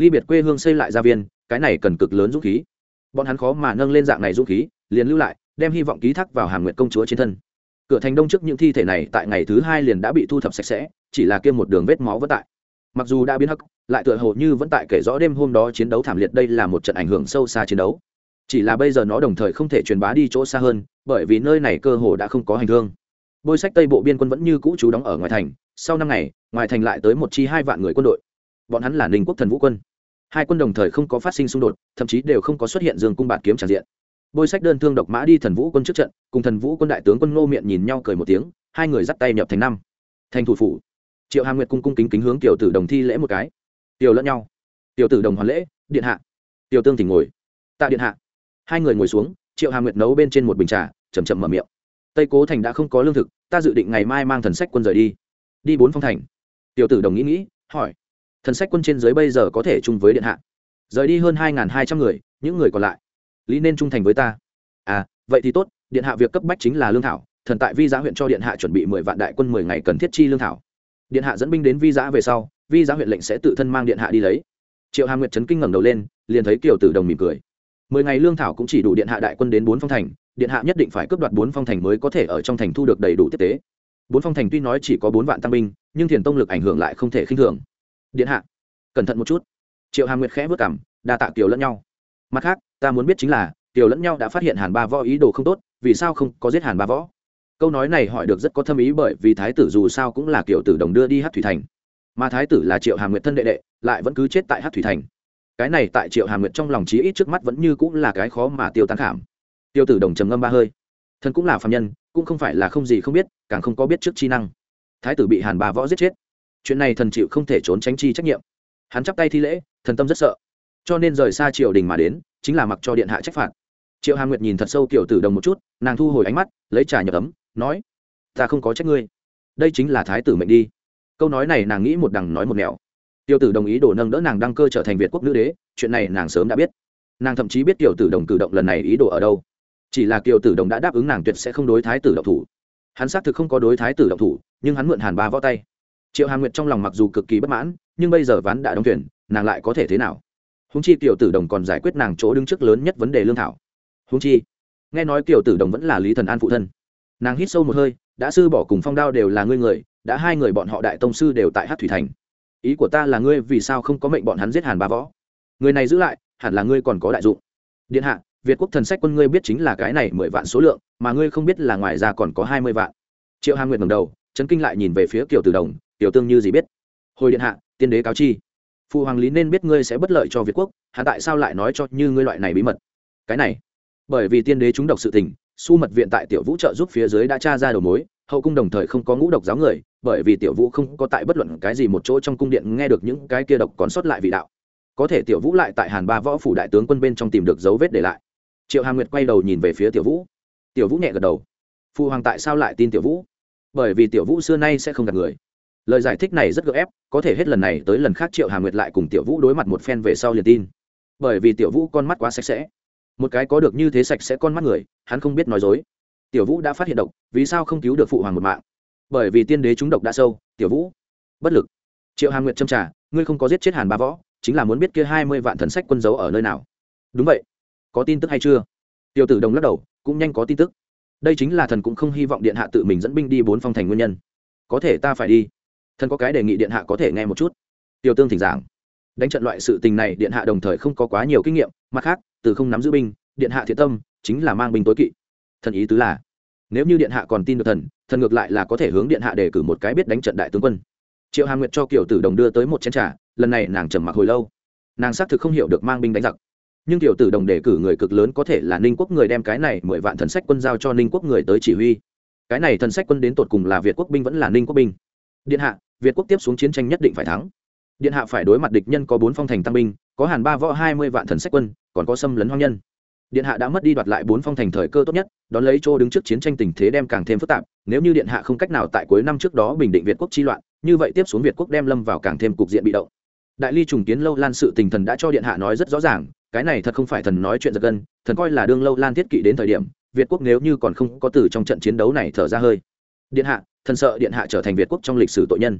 ly biệt quê hương xây lại gia viên, cái này cần cực lớn dũng khí. Bọn hắn khó mà nâng lên dạng này dũng khí, liền lưu lại, đem hy vọng ký thác vào Hàm Nguyệt công chúa trên thân. Cửa thành đông trước những thi thể này tại ngày thứ 2 liền đã bị thu thập sạch sẽ, chỉ là kia một đường vết máu vẫn tại. Mặc dù đã biến hắc, lại tựa hồ như vẫn tại kể rõ đêm hôm đó chiến đấu thảm liệt, đây là một trận ảnh hưởng sâu xa chiến đấu. Chỉ là bây giờ nó đồng thời không thể truyền bá đi chỗ xa hơn, bởi vì nơi này cơ hồ đã không có hành thương. Bôi Sách Tây bộ biên quân vẫn như cũ trú đóng ở ngoài thành, sau 5 ngày, ngoài thành lại tới một chi 2 vạn người quân đội. Bọn hắn là Ninh Quốc Thần Vũ quân. Hai quân đồng thời không có phát sinh xung đột, thậm chí đều không có xuất hiện dương cung bạt kiếm tràn diện. Bôi Sách đơn thương độc mã đi Thần Vũ quân trước trận, cùng Thần Vũ quân đại tướng quân Ngô Miện nhìn nhau cười một tiếng, hai người dắt tay nhập thành năm. Thành thủ phủ. Triệu Hàm Nguyệt cung cung kính kính hướng Tiểu Tử Đồng thi lễ một cái. Tiểu lẫn nhau. Tiểu Tử Đồng hoàn lễ, điện hạ. Tiểu Tương thỉnh ngồi. Tạ điện hạ. Hai người ngồi xuống, Triệu Hàm Nguyệt nấu bên trên một bình trà, chậm chậm mở miệng. Tây Cố thành đã không có lương thực, ta dự định ngày mai mang Thần Sách quân rời đi. Đi 4 phong thành. Tiểu Tử Đồng nghĩ, hỏi: Thần Sách quân trên dưới bây giờ có thể chung với điện hạ? Rời đi hơn 2.200 người, những người còn lại lý nên trung thành với ta. À, vậy thì tốt, điện hạ việc cấp bách chính là lương thảo, thần tại Vi Giá huyện cho điện hạ chuẩn bị 10 vạn đại quân 10 ngày cần thiết chi lương thảo. Điện hạ dẫn binh đến Vi Giá về sau, Vi Giá huyện lệnh sẽ tự thân mang điện hạ đi lấy. Triệu Hàm Nguyệt chấn kinh ngẩng đầu lên, liền thấy Kiều Tử Đồng mỉm cười. 10 ngày lương thảo cũng chỉ đủ điện hạ đại quân đến 4 phong thành, điện hạ nhất định phải cướp đoạt 4 phong thành mới có thể ở trong thành thu được đầy đủ tiếp tế. 4 phong thành tuy nói chỉ có 4 vạn tăng binh, nhưng Thiền Tông lực ảnh hưởng lại không thể khinh thường. Điện hạ, cẩn thận một chút. Triệu Hàm Nguyệt khẽ bước cằm, đa tạ Kiều lẫn nhau. Mặt khác, ta muốn biết chính là Kiều lẫn nhau đã phát hiện Hàn Ba Võ ý đồ không tốt, vì sao không có giết Hàn Ba Võ? Câu nói này hỏi được rất có thâm ý, bởi vì thái tử dù sao cũng là Kiều Tử Đồng đưa đi Hắc Thủy thành, mà thái tử là Triệu Hàm Nguyệt thân đệ đệ, lại vẫn cứ chết tại Hắc Thủy thành. Cái này tại Triệu Hàm Nguyệt trong lòng chí ít trước mắt vẫn như cũng là cái khó mà tiêu tan khảm. Tiêu Tử Đồng trầm ngâm 3 hơi. Thần cũng là phàm nhân, cũng không phải là không gì không biết, càng không có biết trước chi năng. Thái tử bị Hàn Ba Võ giết chết, chuyện này thần chịu không thể trốn tránh chi trách nhiệm. Hắn chắp tay thi lễ, thần tâm rất sợ, cho nên rời xa triều đình mà đến, chính là mặc cho điện hạ trách phạt. Triệu Hàm Nguyệt nhìn thật sâu Kiều Tử Đồng một chút, nàng thu hồi ánh mắt, lấy trà nhập ấm, nói: ta không có trách ngươi, đây chính là thái tử mệnh đi. Câu nói này nàng nghĩ một đằng nói một nẻo. Kiều Tử Đồng ý đồ nâng đỡ nàng đăng cơ trở thành Việt quốc nữ đế, chuyện này nàng sớm đã biết. Nàng thậm chí biết Kiều Tử Đồng cử động lần này ý đồ ở đâu. Chỉ là Kiều Tử Đồng đã đáp ứng nàng tuyệt sẽ không đối thái tử động thủ. Hắn xác thực không có đối thái tử động thủ, nhưng hắn mượn Hàn Ba Võ tay. Triệu Hàm Nguyệt trong lòng mặc dù cực kỳ bất mãn, nhưng bây giờ ván đã đóng thuyền, nàng lại có thể thế nào? Huống chi Kiều Tử Đồng còn giải quyết nàng chỗ đứng trước lớn nhất vấn đề lương thảo. Huống chi, nghe nói Kiều Tử Đồng vẫn là Lý Thần An phụ thân. Nàng hít sâu một hơi, đã sư bỏ cùng Phong Đao đều là ngươi người, đã hai người bọn họ đại tông sư đều tại Hắc Thủy thành. Ý của ta là ngươi vì sao không có mệnh bọn hắn giết Hàn Ba Võ? Người này giữ lại, hẳn là ngươi còn có đại dụng. Điện hạ, Việt quốc thần sách quân ngươi biết chính là cái này 10 vạn số lượng, mà ngươi không biết là ngoài ra còn có 20 vạn. Triệu Hàm Nguyệt ngẩng đầu, chấn kinh lại nhìn về phía Kiều Tử Đồng, Tiểu Tương như gì biết? Hồi điện hạ, tiên đế cáo chi, phụ hoàng lý nên biết ngươi sẽ bất lợi cho Việt quốc, hắn tại sao lại nói cho như ngươi loại này bí mật? Cái này, bởi vì tiên đế trúng độc sự tình, Su Mật viện tại Tiểu Vũ trợ giúp phía dưới đã tra ra đầu mối, hậu cung đồng thời không có ngũ độc giáo người, bởi vì Tiểu Vũ không có tại bất luận cái gì một chỗ trong cung điện nghe được những cái kia độc còn sót lại vị đạo. Có thể Tiểu Vũ lại tại Hàn Ba Võ phủ đại tướng quân bên trong tìm được dấu vết để lại. Triệu Hàm Nguyệt quay đầu nhìn về phía Tiểu Vũ. Tiểu Vũ nhẹ gật đầu. Phụ hoàng tại sao lại tin Tiểu Vũ? Bởi vì Tiểu Vũ xưa nay sẽ không gạt người. Lời giải thích này rất gượng ép, có thể hết lần này tới lần khác Triệu Hàm Nguyệt lại cùng Tiểu Vũ đối mặt một phen về sau liền tin. Bởi vì Tiểu Vũ con mắt quá sạch sẽ. Một cái có được như thế sạch sẽ con mắt người, hắn không biết nói dối. Tiểu Vũ đã phát hiện độc, vì sao không cứu được phụ hoàng một mạng? Bởi vì tiên đế trúng độc đã sâu, Tiểu Vũ bất lực. Triệu Hàm Nguyệt châm trà, ngươi không có giết chết Hàn Ba Võ, chính là muốn biết kia 20 vạn thần sách quân giấu ở nơi nào. Đúng vậy. Có tin tức hay chưa? Tiêu Tử Đồng lắc đầu, cũng nhanh có tin tức. Đây chính là thần cũng không hy vọng điện hạ tự mình dẫn binh đi 4 phong thành nguyên nhân. Có thể ta phải đi. Thần có cái đề nghị điện hạ có thể nghe một chút. Tiêu Tương thỉnh giảng. Đánh trận loại sự tình này điện hạ đồng thời không có quá nhiều kinh nghiệm, mặt khác, từ không nắm giữ binh, điện hạ thiện tâm, chính là mang binh tối kỵ. Thần ý tứ là, nếu như điện hạ còn tin được thần ngược lại là có thể hướng điện hạ đề cử một cái biết đánh trận đại tướng quân. Triệu Hàm Nguyệt cho Kiều Tử Đồng đưa tới một chén trà, lần này nàng trầm mặc hồi lâu. Nàng xác thực không hiểu được mang binh đánh giặc, nhưng Kiều Tử Đồng đề cử người cực lớn có thể là Ninh quốc người, đem cái này 10 vạn thần sách quân giao cho Ninh quốc người tới chỉ huy. Cái này thần sách quân đến tột cùng là Việt quốc binh vẫn là Ninh quốc binh? Điện hạ, Việt quốc tiếp xuống chiến tranh nhất định phải thắng. Điện hạ phải đối mặt địch nhân có 4 phong thành tăng binh, có Hàn Ba Võ 20 vạn thần sách quân, còn có xâm lấn hoang nhân. Điện hạ đã mất đi đoạt lại 4 phong thành thời cơ tốt nhất, đón lấy chỗ đứng trước chiến tranh tình thế đem càng thêm phức tạp. Nếu như điện hạ không cách nào tại cuối năm trước đó bình định Việt quốc chi loạn, như vậy tiếp xuống Việt quốc đem lâm vào càng thêm cục diện bị động. Đại ly trùng kiến Lâu Lan sự tình thần đã cho điện hạ nói rất rõ ràng, cái này thật không phải thần nói chuyện giật gân, thần coi là đương Lâu Lan thiết kỵ đến thời điểm, Việt quốc nếu như còn không có từ trong trận chiến đấu này thở ra hơi. Điện hạ, thần sợ điện hạ trở thành Việt quốc trong lịch sử tội nhân.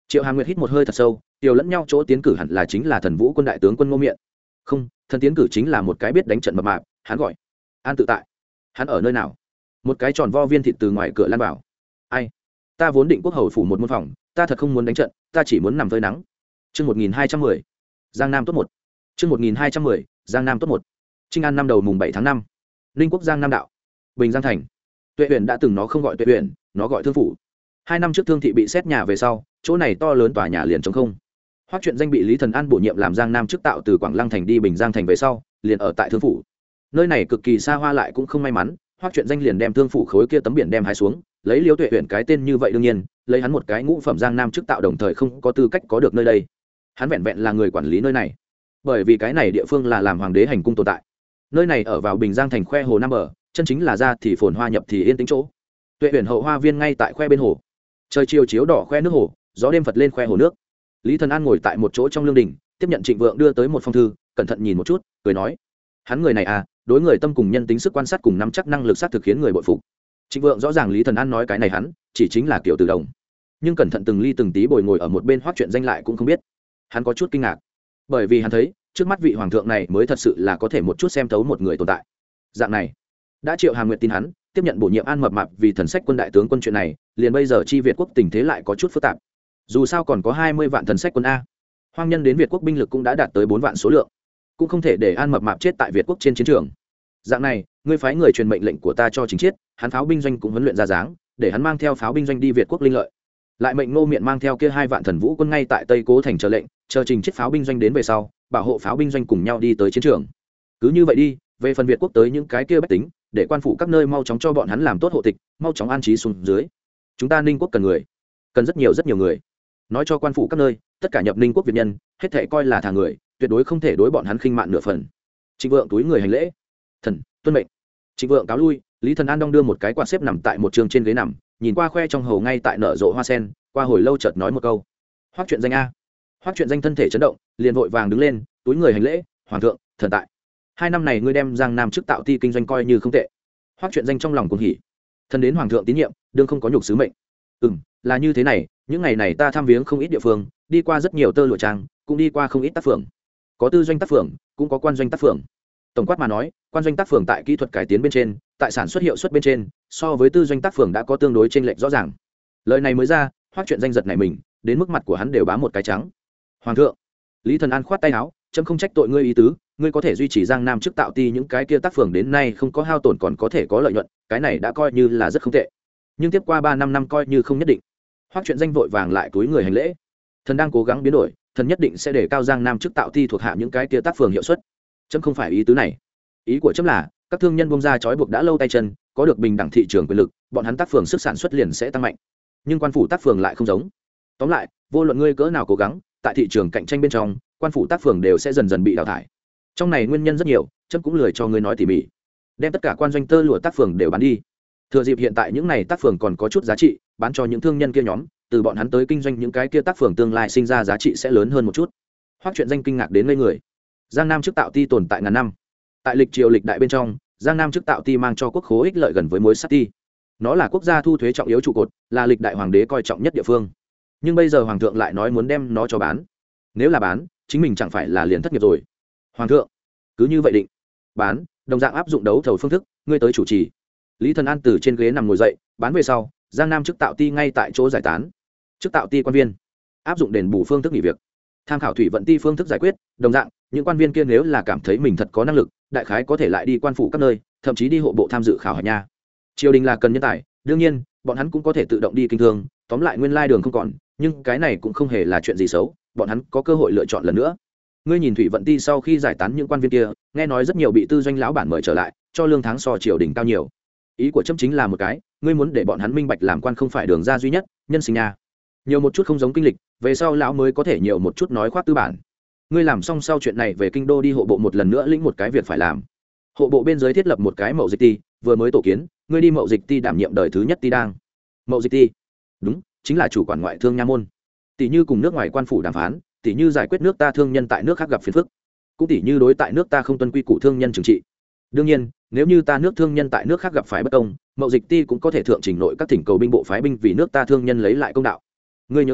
Triệu Hàn Nguyệt hít một hơi thật sâu, điều lẫn nhau chỗ tiến cử hẳn là chính là Thần Vũ quân đại tướng quân Ngô Miện. Không, thần tiến cử chính là một cái biết đánh trận mập mạp, hắn gọi An Tự Tại. Hắn ở nơi nào? Một cái tròn vo viên thịt từ ngoài cửa lan vào. Ai? Ta vốn định quốc hầu phủ một môn phòng, ta thật không muốn đánh trận, ta chỉ muốn nằm phơi nắng. Chương 1210. Giang Nam tốt 1. Chương 1210. Giang Nam tốt 1. Trinh An năm đầu mùng 7 tháng 5. Ninh Quốc Giang Nam đạo. Bình Giang thành. Tuệ huyện đã từng nó không gọi Tuệ huyện, nó gọi Thương phủ. 2 năm trước Thương thị bị xét nhà về sau, chỗ này to lớn tòa nhà liền trống không. Hoắc Chuyện Danh bị Lý Thần An bổ nhiệm làm Giang Nam chức tạo từ Quảng Lăng thành đi Bình Giang thành về sau, liền ở tại Thương phủ. Nơi này cực kỳ xa hoa lại cũng không may mắn, Hoắc Chuyện Danh liền đem Thương phủ khối kia tấm biển đem hái xuống, lấy Liêu Tuệ huyện cái tên như vậy đương nhiên, lấy hắn một cái ngũ phẩm Giang Nam chức tạo đồng thời không có tư cách có được nơi đây. Hắn vẹn vẹn là người quản lý nơi này. Bởi vì cái này địa phương là làm hoàng đế hành cung tồn tại. Nơi này ở vào Bình Giang thành khoe hồ Nam bờ, chân chính là ra thì phồn hoa nhập thì yên tĩnh chỗ. Tuệ huyện hậu hoa viên ngay tại khoe bên hồ. Trời chiều chiếu đỏ khoe nước hồ, gió đêm phật lên khoe hồ nước. Lý Thần An ngồi tại một chỗ trong lương đình, tiếp nhận Trịnh Vượng đưa tới một phong thư, cẩn thận nhìn một chút, cười nói: hắn người này à, đối người tâm cùng nhân tính sức quan sát cùng nắm chắc năng lực sát thực khiến người bội phục. Trịnh Vượng rõ ràng Lý Thần An nói cái này hắn chỉ chính là kiểu từ đồng, nhưng cẩn thận từng ly từng tí bồi ngồi ở một bên Hoắc Chuyện Danh lại cũng không biết. Hắn có chút kinh ngạc, bởi vì hắn thấy trước mắt vị hoàng thượng này mới thật sự là có thể một chút xem thấu một người tồn tại. Dạng này đã Triệu Hàn Nguyệt tin hắn tiếp nhận bổ nhiệm An Mập Mạp vì thần sách quân đại tướng quân chuyện này, liền bây giờ chi Việt quốc tình thế lại có chút phức tạp. Dù sao còn có 20 vạn thần sách quân a, hoang nhân đến Việt quốc binh lực cũng đã đạt tới 4 vạn số lượng, cũng không thể để An Mập Mạp chết tại Việt quốc trên chiến trường. Dạng này, ngươi phái người truyền mệnh lệnh của ta cho Chính Chiết, hắn pháo binh doanh cũng huấn luyện ra dáng, để hắn mang theo pháo binh doanh đi Việt quốc linh lợi. Lại mệnh Ngô Miện mang theo kia 2 vạn thần vũ quân ngay tại Tây Cố thành chờ lệnh, chờ Trình Chiết pháo binh doanh đến về sau, bảo hộ pháo binh doanh cùng nhau đi tới chiến trường. Cứ như vậy đi, về phần Việt quốc tới những cái kia bách tính, để quan phủ các nơi mau chóng cho bọn hắn làm tốt hộ tịch, mau chóng an trí xuống dưới. Chúng ta Ninh quốc cần người, cần rất nhiều người. Nói cho quan phủ các nơi, tất cả nhập Ninh quốc Việt nhân, hết thảy coi là thả người, tuyệt đối không thể đối bọn hắn khinh mạn nửa phần. Trịnh Vượng túi người hành lễ: thần tuân mệnh. Trịnh Vượng cáo lui. Lý Thần An đong đưa một cái quạt xếp nằm tại một trường trên ghế nằm, nhìn qua khoe trong hầu ngay tại nở rộ hoa sen, qua hồi lâu chợt nói một câu: Hoắc Chuyện Danh a. Hoắc Chuyện Danh thân thể chấn động, liền vội vàng đứng lên, túi người hành lễ: hoàng thượng, thần tại. 2 năm này ngươi đem Giang Nam chức tạo ty kinh doanh coi như không tệ. Hoắc Chuyện Danh trong lòng cuồng hỉ, thần đến hoàng thượng tín nhiệm, đương không có nhục sứ mệnh. Là như thế này, những ngày này ta thăm viếng không ít địa phương, đi qua rất nhiều tơ lụa trang, cũng đi qua không ít tác phường, có tư doanh tác phường, cũng có quan doanh tác phường. Tổng quát mà nói, quan doanh tác phường tại kỹ thuật cải tiến bên trên, tại sản xuất hiệu suất bên trên, so với tư doanh tác phường đã có tương đối chênh lệch rõ ràng. Lời này mới ra, Hoắc Chuyện Danh giật này mình, đến mức mặt của hắn đều bám một cái trắng. Hoàng thượng. Lý Thần An khoát tay áo: chấm không trách tội ngươi ý tứ, ngươi có thể duy trì Giang Nam chức tạo ty những cái kia tác phường đến nay không có hao tổn còn có thể có lợi nhuận, cái này đã coi như là rất không tệ. Nhưng tiếp qua 3-5 năm coi như không nhất định. Hoắc Chuyện Danh vội vàng lại túi người hành lễ: thần đang cố gắng biến đổi, thần nhất định sẽ để cao Giang Nam chức tạo ty thuộc hạ những cái kia tác phường hiệu suất. Chấm không phải ý tứ này. Ý của chấm là các thương nhân bông ra trói buộc đã lâu tay chân, có được bình đẳng thị trường quyền lực, bọn hắn tác phường sức sản xuất liền sẽ tăng mạnh. Nhưng quan phủ tác phường lại không giống. Tóm lại, vô luận ngươi cỡ nào cố gắng, tại thị trường cạnh tranh bên trong, quan phủ tác phường đều sẽ dần dần bị đào thải. Trong này nguyên nhân rất nhiều, chấm cũng lười cho ngươi nói tỉ mỉ. Đem tất cả quan doanh tơ lụa tác phường đều bán đi. Thừa dịp hiện tại những này tác phường còn có chút giá trị, bán cho những thương nhân kia nhóm, từ bọn hắn tới kinh doanh những cái kia tác phường tương lai sinh ra giá trị sẽ lớn hơn một chút. Hoắc Chuyện Danh kinh ngạc đến ngây người. Giang Nam chức tạo ty tồn tại ngàn năm. Tại lịch triều lịch đại bên trong, Giang Nam chức tạo ty mang cho quốc khố ích lợi gần với muối sắt ty. Nó là quốc gia thu thuế trọng yếu trụ cột, là lịch đại hoàng đế coi trọng nhất địa phương. Nhưng bây giờ hoàng thượng lại nói muốn đem nó cho bán. Nếu là bán, chính mình chẳng phải là liền thất nghiệp rồi. Hoàng thượng, cứ như vậy định bán, đồng dạng áp dụng đấu thầu phương thức, ngươi tới chủ trì. Lý Thần An từ trên ghế nằm ngồi dậy, bán về sau, Giang Nam chức tạo ty ngay tại chỗ giải tán. Chức tạo ty quan viên áp dụng đền bù phương thức nghỉ việc, tham khảo thủy vận ty phương thức giải quyết. Đồng dạng, những quan viên kia nếu là cảm thấy mình thật có năng lực, đại khái có thể lại đi quan phủ các nơi, thậm chí đi hộ bộ tham dự khảo hạch nha. Triều đình là cần nhân tài, đương nhiên bọn hắn cũng có thể tự động đi kinh thương, tóm lại nguyên lai đường không còn, nhưng cái này cũng không hề là chuyện gì xấu, bọn hắn có cơ hội lựa chọn lần nữa. Ngươi nhìn thủy vận ty sau khi giải tán những quan viên kia, nghe nói rất nhiều bị tư doanh lão bản mời trở lại, cho lương tháng so triều đình cao nhiều. Ý của chấm chính là một cái, ngươi muốn để bọn hắn minh bạch làm quan không phải đường ra duy nhất, nhân sinh nha. Nhiều một chút không giống kinh lịch, về sau lão mới có thể nhiều một chút nói khoác tư bản. Ngươi làm xong sau chuyện này về kinh đô đi hộ bộ một lần nữa lĩnh một cái việc phải làm. Hộ bộ bên dưới thiết lập một cái mậu dịch ty, vừa mới tổ kiến, ngươi đi mậu dịch ty đảm nhiệm đời thứ nhất ty đang. Mậu dịch ty, đúng, chính là chủ quản ngoại thương nha môn. Tỷ như cùng nước ngoài quan phủ đàm phán, tỷ như giải quyết nước ta thương nhân tại nước khác gặp phiền phức, cũng tỷ như đối tại nước ta không tuân quy củ thương nhân trừng trị. Đương nhiên, nếu như ta nước thương nhân tại nước khác gặp phải bất công, mậu dịch ty cũng có thể thượng trình nội các thỉnh cầu binh bộ phái binh vì nước ta thương nhân lấy lại công đạo. Ngươi nhớ kỹ,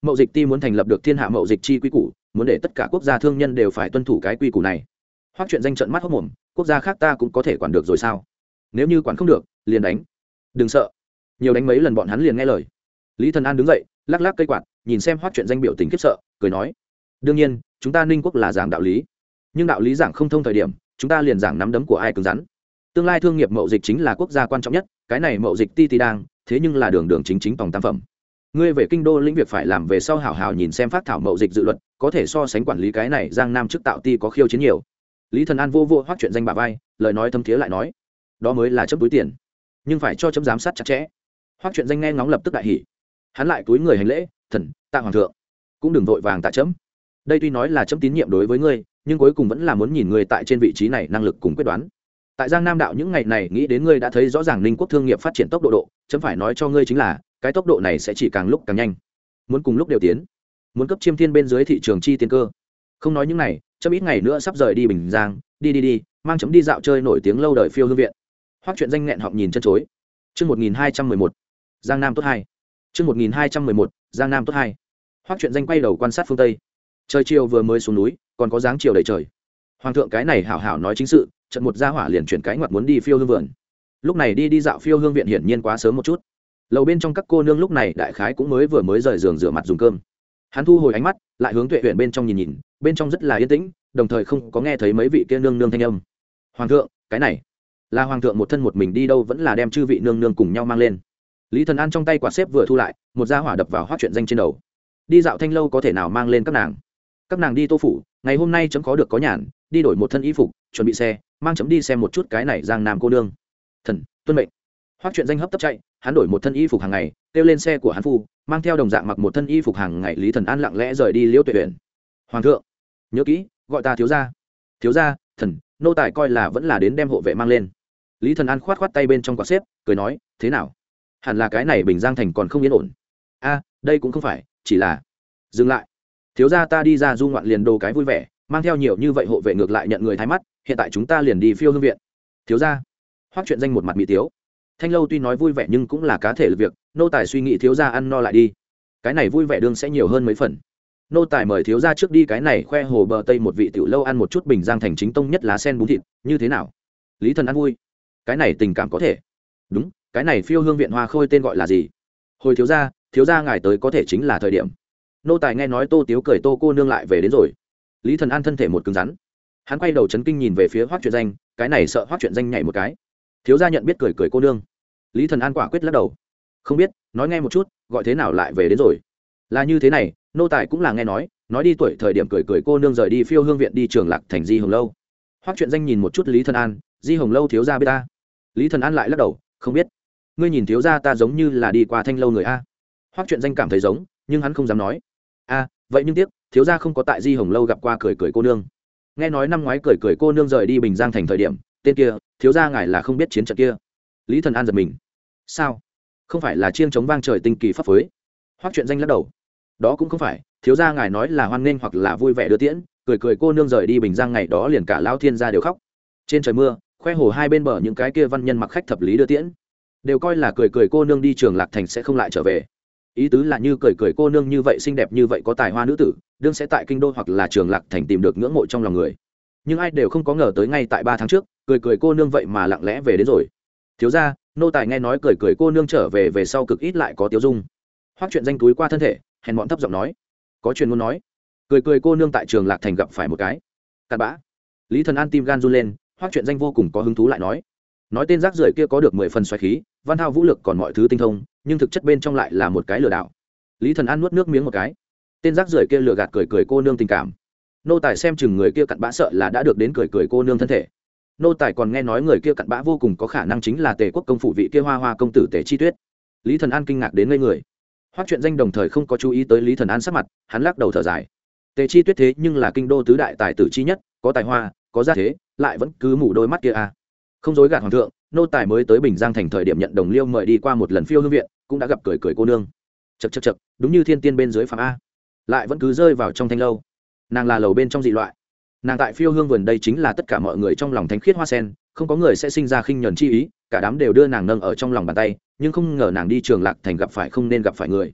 mậu dịch ti muốn thành lập được thiên hạ mậu dịch chi quy củ, muốn để tất cả quốc gia thương nhân đều phải tuân thủ cái quy củ này. Hoắc Chuyện Danh trợn mắt hốt mồm, quốc gia khác ta cũng có thể quản được rồi sao? Nếu như quản không được, liền đánh. Đừng sợ. Nhiều đánh mấy lần bọn hắn liền nghe lời. Lý Thần An đứng dậy, lắc lắc cây quạt, nhìn xem Hoắc Chuyện Danh biểu tình khiếp sợ, cười nói: đương nhiên, chúng ta Ninh quốc là giảng đạo lý, nhưng đạo lý giảng không thông thời điểm, chúng ta liền giảng nắm đấm của ai cứng rắn. Tương lai thương nghiệp mậu dịch chính là quốc gia quan trọng nhất, cái này mậu dịch ti đang, thế nhưng là đường đường chính chính tòng tam phẩm. Ngươi về kinh đô lĩnh việc phải làm về sau hảo hảo nhìn xem phát thảo mậu dịch dự luật, có thể so sánh quản lý cái này Giang Nam chức tạo ti có khiêu chiến nhiều. Lý Thần An vô Hoắc Chuyện Danh bả vai, lời nói thâm thiế lại nói: đó mới là chấm túi tiền, nhưng phải cho chấm giám sát chặt chẽ. Hoắc Chuyện Danh nghe ngóng lập tức đại hỉ, hắn lại cúi người hành lễ: thần tạ hoàng thượng. Cũng đừng vội vàng tạ chấm, đây tuy nói là chấm tín nhiệm đối với ngươi, nhưng cuối cùng vẫn là muốn nhìn ngươi tại trên vị trí này năng lực cùng quyết đoán. Tại Giang Nam đạo những ngày này nghĩ đến ngươi đã thấy rõ ràng Ninh quốc thương nghiệp phát triển tốc độ chấm phải nói cho ngươi chính là cái tốc độ này sẽ chỉ càng lúc càng nhanh, muốn cùng lúc đều tiến, muốn cấp chiêm thiên bên dưới thị trường chi tiên cơ. Không nói những này, chấm ít ngày nữa sắp rời đi Bình Giang, đi mang chấm đi dạo chơi nổi tiếng lâu đời Phiêu Hương viện. Hoắc Chuyện Danh nghẹn họng nhìn chân chối. Chương 1211, Giang Nam tốt 2. Chương 1211, Giang Nam tốt 2. Hoắc Chuyện Danh quay đầu quan sát phương tây. Trời chiều vừa mới xuống núi, còn có dáng chiều đầy trời. Hoàng thượng cái này hảo hảo nói chính sự, trận một gia hỏa liền chuyển cái ngoặt muốn đi Phiêu Hương vườn. Lúc này đi dạo Phiêu Hương viện hiển nhiên quá sớm một chút. Lầu bên trong các cô nương lúc này đại khái cũng mới rời giường rửa mặt dùng cơm. Hắn thu hồi ánh mắt, lại hướng Tuệ Uyển bên trong nhìn, bên trong rất là yên tĩnh, đồng thời không có nghe thấy mấy vị kia nương nương thanh âm. Hoàng thượng, cái này là hoàng thượng một thân một mình đi đâu, vẫn là đem chư vị nương nương cùng nhau mang lên. Lý Thần An trong tay quạt xếp vừa thu lại, một gia hỏa đập vào Hoắc Chuyện Danh trên đầu. Đi dạo thanh lâu có thể nào mang lên các nàng đi Tô phủ, ngày hôm nay chấm có được có nhàn, đi đổi một thân y phục, chuẩn bị xe, mang chấm đi xem một chút cái này Giang Nam cô nương. Thần tuân mệnh. Hoắc Chuyện Danh hấp tấp chạy, hắn đổi một thân y phục hàng ngày, kêu lên xe của hắn phu, mang theo đồng dạng mặc một thân y phục hàng ngày Lý Thần An lặng lẽ rời đi Liễu Tuệ Uyển. Hoàng thượng, nhớ kỹ, gọi ta thiếu gia. Thiếu gia, thần, nô tài coi là vẫn là đến đem hộ vệ mang lên. Lý Thần An khoát tay bên trong quạt xếp, cười nói: thế nào, hẳn là cái này Bình Giang thành còn không yên ổn. A, đây cũng không phải, chỉ là dừng lại. Thiếu gia ta đi ra du ngoạn liền đồ cái vui vẻ, mang theo nhiều như vậy hộ vệ ngược lại nhận người thái mắt, hiện tại chúng ta liền đi Phiêu Hương viện. Thiếu gia. Hoắc Chuyện Danh một mặt mỹ tiếu. Thanh lâu tuy nói vui vẻ nhưng cũng là cá thể lực việc, nô tài suy nghĩ thiếu gia ăn no lại đi, cái này vui vẻ đương sẽ nhiều hơn mấy phần. Nô tài mời thiếu gia trước đi cái này khoe hồ bờ tây một vị tiểu lâu ăn một chút Bình Giang thành chính tông nhất lá sen bún thịt, như thế nào? Lý Thần An vui. Cái này tình cảm có thể. Đúng, cái này Phiêu Hương viện hoa khôi tên gọi là gì? Hồi thiếu gia ngài tới có thể chính là thời điểm. Nô tài nghe nói Tô Tiếu cười Tô cô nương lại về đến rồi. Lý Thần An thân thể một cứng rắn, hắn quay đầu chấn kinh nhìn về phía Hoắc Chuyện Danh, cái này sợ Hoắc Chuyện Danh nhảy một cái. Thiếu gia nhận biết cười cô nương. Lý Thần An quả quyết lắc đầu, không biết, nói nghe một chút, gọi thế nào lại về đến rồi. Là như thế này, nô tài cũng là nghe nói đi tuổi thời điểm cười cô nương rời đi Phiêu Hương viện đi Trường Lạc thành Di Hồng lâu. Hoắc Chuyện Danh nhìn một chút Lý Thần An, Di Hồng lâu thiếu gia biết ta? Lý Thần An lại lắc đầu, không biết. Ngươi nhìn thiếu gia ta giống như là đi qua Thanh lâu người a. Hoắc Chuyện Danh cảm thấy giống, nhưng hắn không dám nói. A, vậy nhưng tiếc, thiếu gia không có tại Di Hồng lâu gặp qua cười cô nương. Nghe nói năm ngoái cười cô nương rời đi Bình Giang thành thời điểm, tên kia, thiếu gia ngài là không biết chiến trận kia. Lý Thần An giật mình. Sao? Không phải là chiêng chống vang trời tinh kỳ pháp phối? Hoắc Chuyện Danh lắc đầu. Đó cũng không phải, thiếu gia ngài nói là hoan nghênh hoặc là vui vẻ đưa tiễn, cười cô nương rời đi Bình Giang ngày đó liền cả Lão Thiên gia đều khóc. Trên trời mưa, khoe hồ hai bên bờ những cái kia văn nhân mặc khách thập lý đưa tiễn, đều coi là cười cô nương đi Trường Lạc thành sẽ không lại trở về. Ý tứ là như cười cô nương như vậy xinh đẹp như vậy có tài hoa nữ tử, đương sẽ tại kinh đô hoặc là Trường Lạc thành tìm được ngưỡng mộ trong lòng người. Nhưng ai đều không có ngờ tới ngay tại 3 tháng trước, cười cô nương vậy mà lặng lẽ về đến rồi. Thiếu gia, nô tài nghe nói cười cô nương trở về sau cực ít lại có tiêu dung. Hoắc Chuyện Danh túi qua thân thể, hèn mọn thấp giọng nói, có truyền ngôn nói cười cô nương tại Trường Lạc thành gặp phải một cái cặn bã. Lý Thần An tim gan run lên. Hoắc Chuyện Danh vô cùng có hứng thú lại nói tên rác rưởi kia có được 10 phần xoáy khí, văn thao vũ lực còn mọi thứ tinh thông, nhưng thực chất bên trong lại là một cái lừa đảo. Lý Thần An nuốt nước miếng một cái. Tên rác rưởi kia lừa gạt cười cô nương tình cảm. Nô tài xem chừng người kia cặn bã sợ là đã được đến cười cô nương thân thể. Nô tài còn nghe nói người kia cặn bã vô cùng có khả năng chính là Tề quốc công phủ vị kia hoa công tử Tề Chi Tuyết. Lý Thần An kinh ngạc đến ngây người. Hoắc Chuyện Danh đồng thời không có chú ý tới Lý Thần An sắc mặt, hắn lắc đầu thở dài. Tề Chi Tuyết thế nhưng là kinh đô tứ đại tài tử chi nhất, có tài hoa, có gia thế, lại vẫn cứ mù đôi mắt kia à. Không dối gạt hoàng thượng, nô tài mới tới Bình Giang thành thời điểm nhận đồng liêu mời đi qua một lần Phiêu Hương viện, cũng đã gặp cười cô nương. Chậc, đúng như thiên tiên bên dưới phàm a, lại vẫn cứ rơi vào trong thanh lâu. Nàng là lầu bên trong dị loại. Nàng tại Phiêu Hương vườn đây chính là tất cả mọi người trong lòng thánh khiết hoa sen, không có người sẽ sinh ra khinh nhẫn chi ý, cả đám đều đưa nàng nâng ở trong lòng bàn tay, nhưng không ngờ nàng đi Trường Lạc thành gặp phải không nên gặp phải người.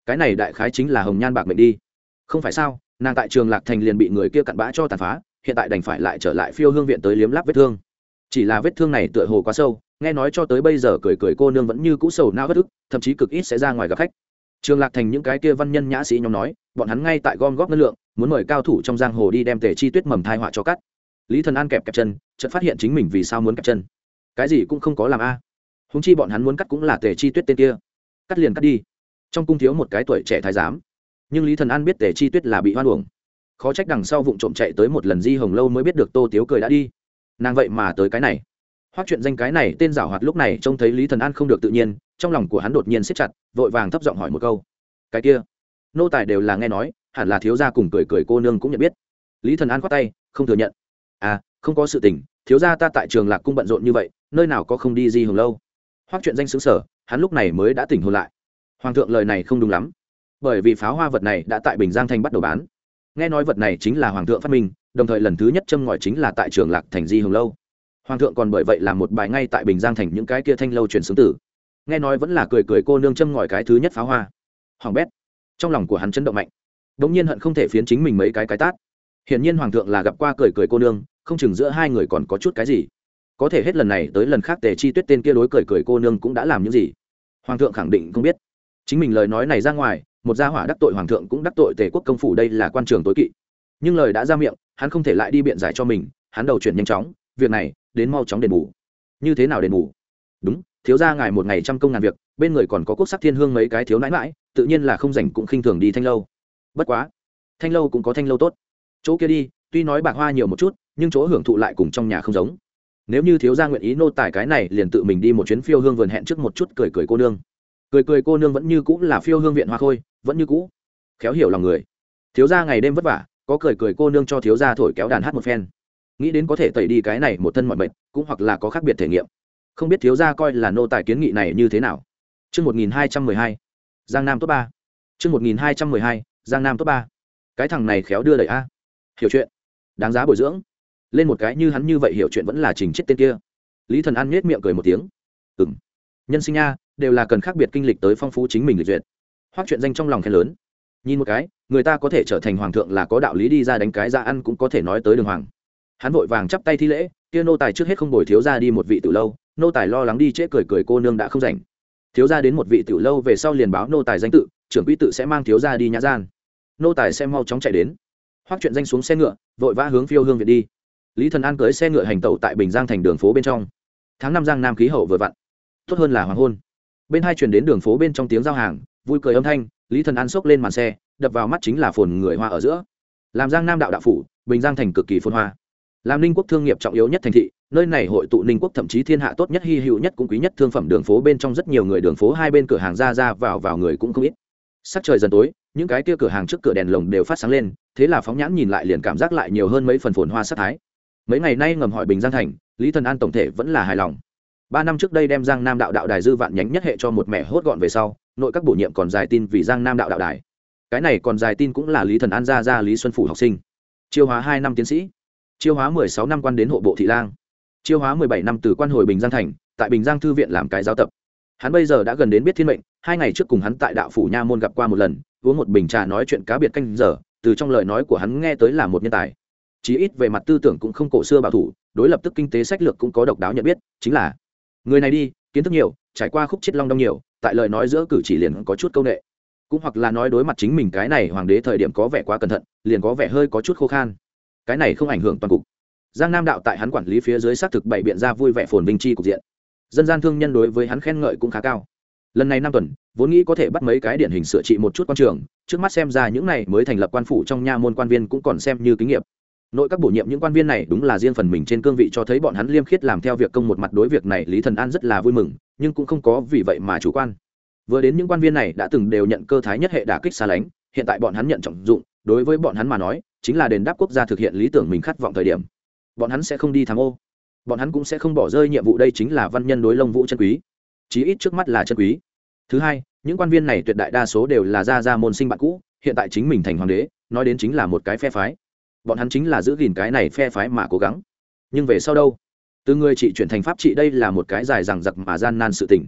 cái này đại khái chính là hồng nhan bạc mệnh đi. Không phải sao, nàng tại Trường Lạc Thành liền bị người kia cặn bã cho tàn phá, hiện tại đành phải lại trở lại Phiêu Hương viện tới liếm láp vết thương. Chỉ là vết thương này tựa hồ quá sâu, nghe nói cho tới bây giờ cười cô nương vẫn như cũ sầu não bất ức, thậm chí cực ít sẽ ra ngoài gặp khách. Trường Lạc Thành những cái kia văn nhân nhã sĩ nhóm nói, bọn hắn ngay tại gom góp ngân lượng, muốn mời cao thủ trong giang hồ đi đem Tề Chi Tuyết mầm thai họa cho cắt. Lý Thần An kẹp chân, chợt phát hiện chính mình vì sao muốn kẹp chân. Cái gì cũng không có làm a. Huống chi bọn hắn muốn cắt cũng là Tề Chi Tuyết tên kia. Cắt liền cắt đi. Trong cung thiếu một cái tuổi trẻ thái giám. Nhưng Lý Thần An biết Tề Chi Tuyết là bị hoan uổng. Khó trách đằng sau vụng trộm chạy tới một lần Di Hồng lâu mới biết được Tô Tiếu cười đã đi. Nàng vậy mà tới cái này. Hoắc chuyện danh cái này tên giảo hoạt lúc này trông thấy Lý Thần An không được tự nhiên, trong lòng của hắn đột nhiên siết chặt, vội vàng thấp giọng hỏi một câu. Cái kia, nô tài đều là nghe nói, hẳn là thiếu gia cùng cười cô nương cũng nhận biết. Lý Thần An khoát tay, không thừa nhận. À, không có sự tình, thiếu gia ta tại Trường Lạc cung bận rộn như vậy, nơi nào có không đi Di Hồng lâu. Hoắc chuyện danh sững sờ, hắn lúc này mới đã tỉnh hồn lại. Hoàng thượng lời này không đúng lắm, bởi vì pháo hoa vật này đã tại Bình Giang thành bắt đầu bán. Nghe nói vật này chính là hoàng thượng phát minh, đồng thời lần thứ nhất châm ngòi chính là tại Trường Lạc thành Di Hồng lâu. Hoàng thượng còn bởi vậy làm một bài ngay tại Bình Giang thành những cái kia thanh lâu truyền xướng tử. Nghe nói vẫn là cười cô nương châm ngòi cái thứ nhất pháo hoa. Hoàng bét, trong lòng của hắn chấn động mạnh, đống nhiên hận không thể phiến chính mình mấy cái tát. Hiển nhiên hoàng thượng là gặp qua cười cô nương, không chừng giữa hai người còn có chút cái gì. Có thể hết lần này tới lần khác Tề Chi Tuyết tên kia đối cười cô nương cũng đã làm những gì. Hoàng thượng khẳng định không biết. Chính mình lời nói này ra ngoài, một gia hỏa đắc tội hoàng thượng cũng đắc tội Tề quốc công phủ, đây là quan trường tối kỵ. Nhưng lời đã ra miệng, hắn không thể lại đi biện giải cho mình, hắn đầu chuyển nhanh chóng, việc này đến mau chóng đền bù. Như thế nào đền bù? Đúng, thiếu gia ngài một ngày trăm công ngàn việc, bên người còn có Quốc sắc thiên hương mấy cái thiếu nãi nãi, tự nhiên là không rảnh cũng khinh thường đi thanh lâu. Bất quá, thanh lâu cũng có thanh lâu tốt. Chỗ kia đi, tuy nói bạc hoa nhiều một chút, nhưng chỗ hưởng thụ lại cùng trong nhà không giống. Nếu như thiếu gia nguyện ý nô tài cái này liền tự mình đi một chuyến Phiêu Hương vườn hẹn trước một chút cười cô nương. Cười cô nương vẫn như cũ là Phiêu Hương viện hoa khôi, vẫn như cũ khéo hiểu lòng người. Thiếu gia ngày đêm vất vả, có cười cô nương cho thiếu gia thổi kéo đàn hát một phen, nghĩ đến có thể tẩy đi cái này một thân mọi mệt, cũng hoặc là có khác biệt thể nghiệm. Không biết thiếu gia coi là nô tài kiến nghị này như thế nào. Chương 1212, Giang Nam top 3. Chương 1212, Giang Nam top 3. Cái thằng này khéo đưa đẩy a. Hiểu chuyện, đáng giá bồi dưỡng. Lên một cái như hắn như vậy hiểu chuyện vẫn là trình chết tên kia. Lý Thần An nhếch miệng cười một tiếng. Nhân sinh nha, đều là cần khác biệt kinh lịch tới phong phú chính mình lịch duyệt. Hoắc chuyện danh trong lòng khen lớn. Nhìn một cái, người ta có thể trở thành hoàng thượng là có đạo lý, đi ra đánh cái ra ăn cũng có thể nói tới đường hoàng. Hắn vội vàng chắp tay thi lễ, kia nô tài trước hết không bồi thiếu gia đi một vị tiểu lâu, nô tài lo lắng đi trễ cười cô nương đã không rảnh. Thiếu gia đến một vị tiểu lâu về sau liền báo nô tài danh tự, trưởng quỹ tự sẽ mang thiếu gia đi nhã gian. Nô tài sẽ mau chóng chạy đến. Hoắc chuyện danh xuống xe ngựa, vội vã hướng Phiêu Hương viện đi. Lý Thần An cưỡi xe ngựa hành tẩu tại Bình Giang thành đường phố bên trong. Tháng năm Giang Nam khí hậu vừa vặn, tốt hơn là hoàng hôn. Bên hai truyền đến đường phố bên trong tiếng giao hàng, vui cười âm thanh. Lý Thần An xốc lên màn xe, đập vào mắt chính là phồn người hoa ở giữa. Làm Giang Nam đạo đạo phủ, Bình Giang thành cực kỳ phồn hoa. Làm Ninh quốc thương nghiệp trọng yếu nhất thành thị, nơi này hội tụ Ninh quốc thậm chí thiên hạ tốt nhất, hy hữu nhất cũng quý nhất thương phẩm, đường phố bên trong rất nhiều người, đường phố hai bên cửa hàng ra vào người cũng không ít. Sắc trời dần tối, những cái kia cửa hàng trước cửa đèn lồng đều phát sáng lên, thế là phóng nhãn nhìn lại liền cảm giác lại nhiều hơn mấy phần phồn hoa sắc thái. Mấy ngày nay ngầm hỏi Bình Giang thành, Lý Thần An tổng thể vẫn là hài lòng. 3 năm trước đây đem Giang Nam đạo đạo đài dư vạn nhánh nhất hệ cho một mẹ hốt gọn về sau, nội các bổ nhiệm còn dài tin vì Giang Nam đạo đạo đài. Cái này còn dài tin cũng là Lý Thần An ra Lý Xuân phủ học sinh. Chiêu hóa 2 năm tiến sĩ, chiêu hóa 16 năm quan đến hộ bộ thị lang, chiêu hóa 17 năm từ quan hồi Bình Giang thành, tại Bình Giang thư viện làm cái giáo tập. Hắn bây giờ đã gần đến biết thiên mệnh. 2 ngày trước cùng hắn tại đạo phủ nha môn gặp qua một lần, uống một bình trà nói chuyện cá biệt canh giờ, từ trong lời nói của hắn nghe tới là một nhân tài. Chí ít về mặt tư tưởng cũng không cổ xưa bảo thủ, đối lập tức kinh tế sách lược cũng có độc đáo nhận biết, chính là người này đi, kiến thức nhiều, trải qua khúc chết long đong nhiều, tại lời nói giữa cử chỉ liền có chút câu nệ, cũng hoặc là nói đối mặt chính mình cái này hoàng đế thời điểm có vẻ quá cẩn thận, liền có vẻ hơi có chút khô khan. Cái này không ảnh hưởng toàn cục. Giang Nam đạo tại hắn quản lý phía dưới xác thực bày biện ra vui vẻ phồn vinh chi cục diện. Dân gian thương nhân đối với hắn khen ngợi cũng khá cao. Lần này 5 tuần, vốn nghĩ có thể bắt mấy cái điển hình sửa trị một chút quan trường, trước mắt xem ra những này mới thành lập quan phủ trong nha môn quan viên cũng còn xem như kinh nghiệm. Nội các bổ nhiệm những quan viên này đúng là riêng phần mình trên cương vị cho thấy bọn hắn liêm khiết làm theo việc công, một mặt đối việc này Lý Thần An rất là vui mừng, nhưng cũng không có vì vậy mà chủ quan. Vừa đến những quan viên này đã từng đều nhận cơ thái nhất hệ đả kích xa lánh, hiện tại bọn hắn nhận trọng dụng, đối với bọn hắn mà nói chính là đền đáp quốc gia thực hiện lý tưởng mình khát vọng thời điểm. Bọn hắn sẽ không đi tham ô, bọn hắn cũng sẽ không bỏ rơi nhiệm vụ, đây chính là văn nhân đối Lông Vũ chân quý, chí ít trước mắt là chân quý. Thứ hai, những quan viên này tuyệt đại đa số đều là gia môn sinh bạn cũ, hiện tại chính mình thành hoàng đế, nói đến chính là một cái phe phái. Bọn hắn chính là giữ gìn cái này phe phái mà cố gắng. Nhưng về sau đâu? Từ người trị chuyển thành pháp trị, đây là một cái dài dằng dặc mà gian nan sự tình.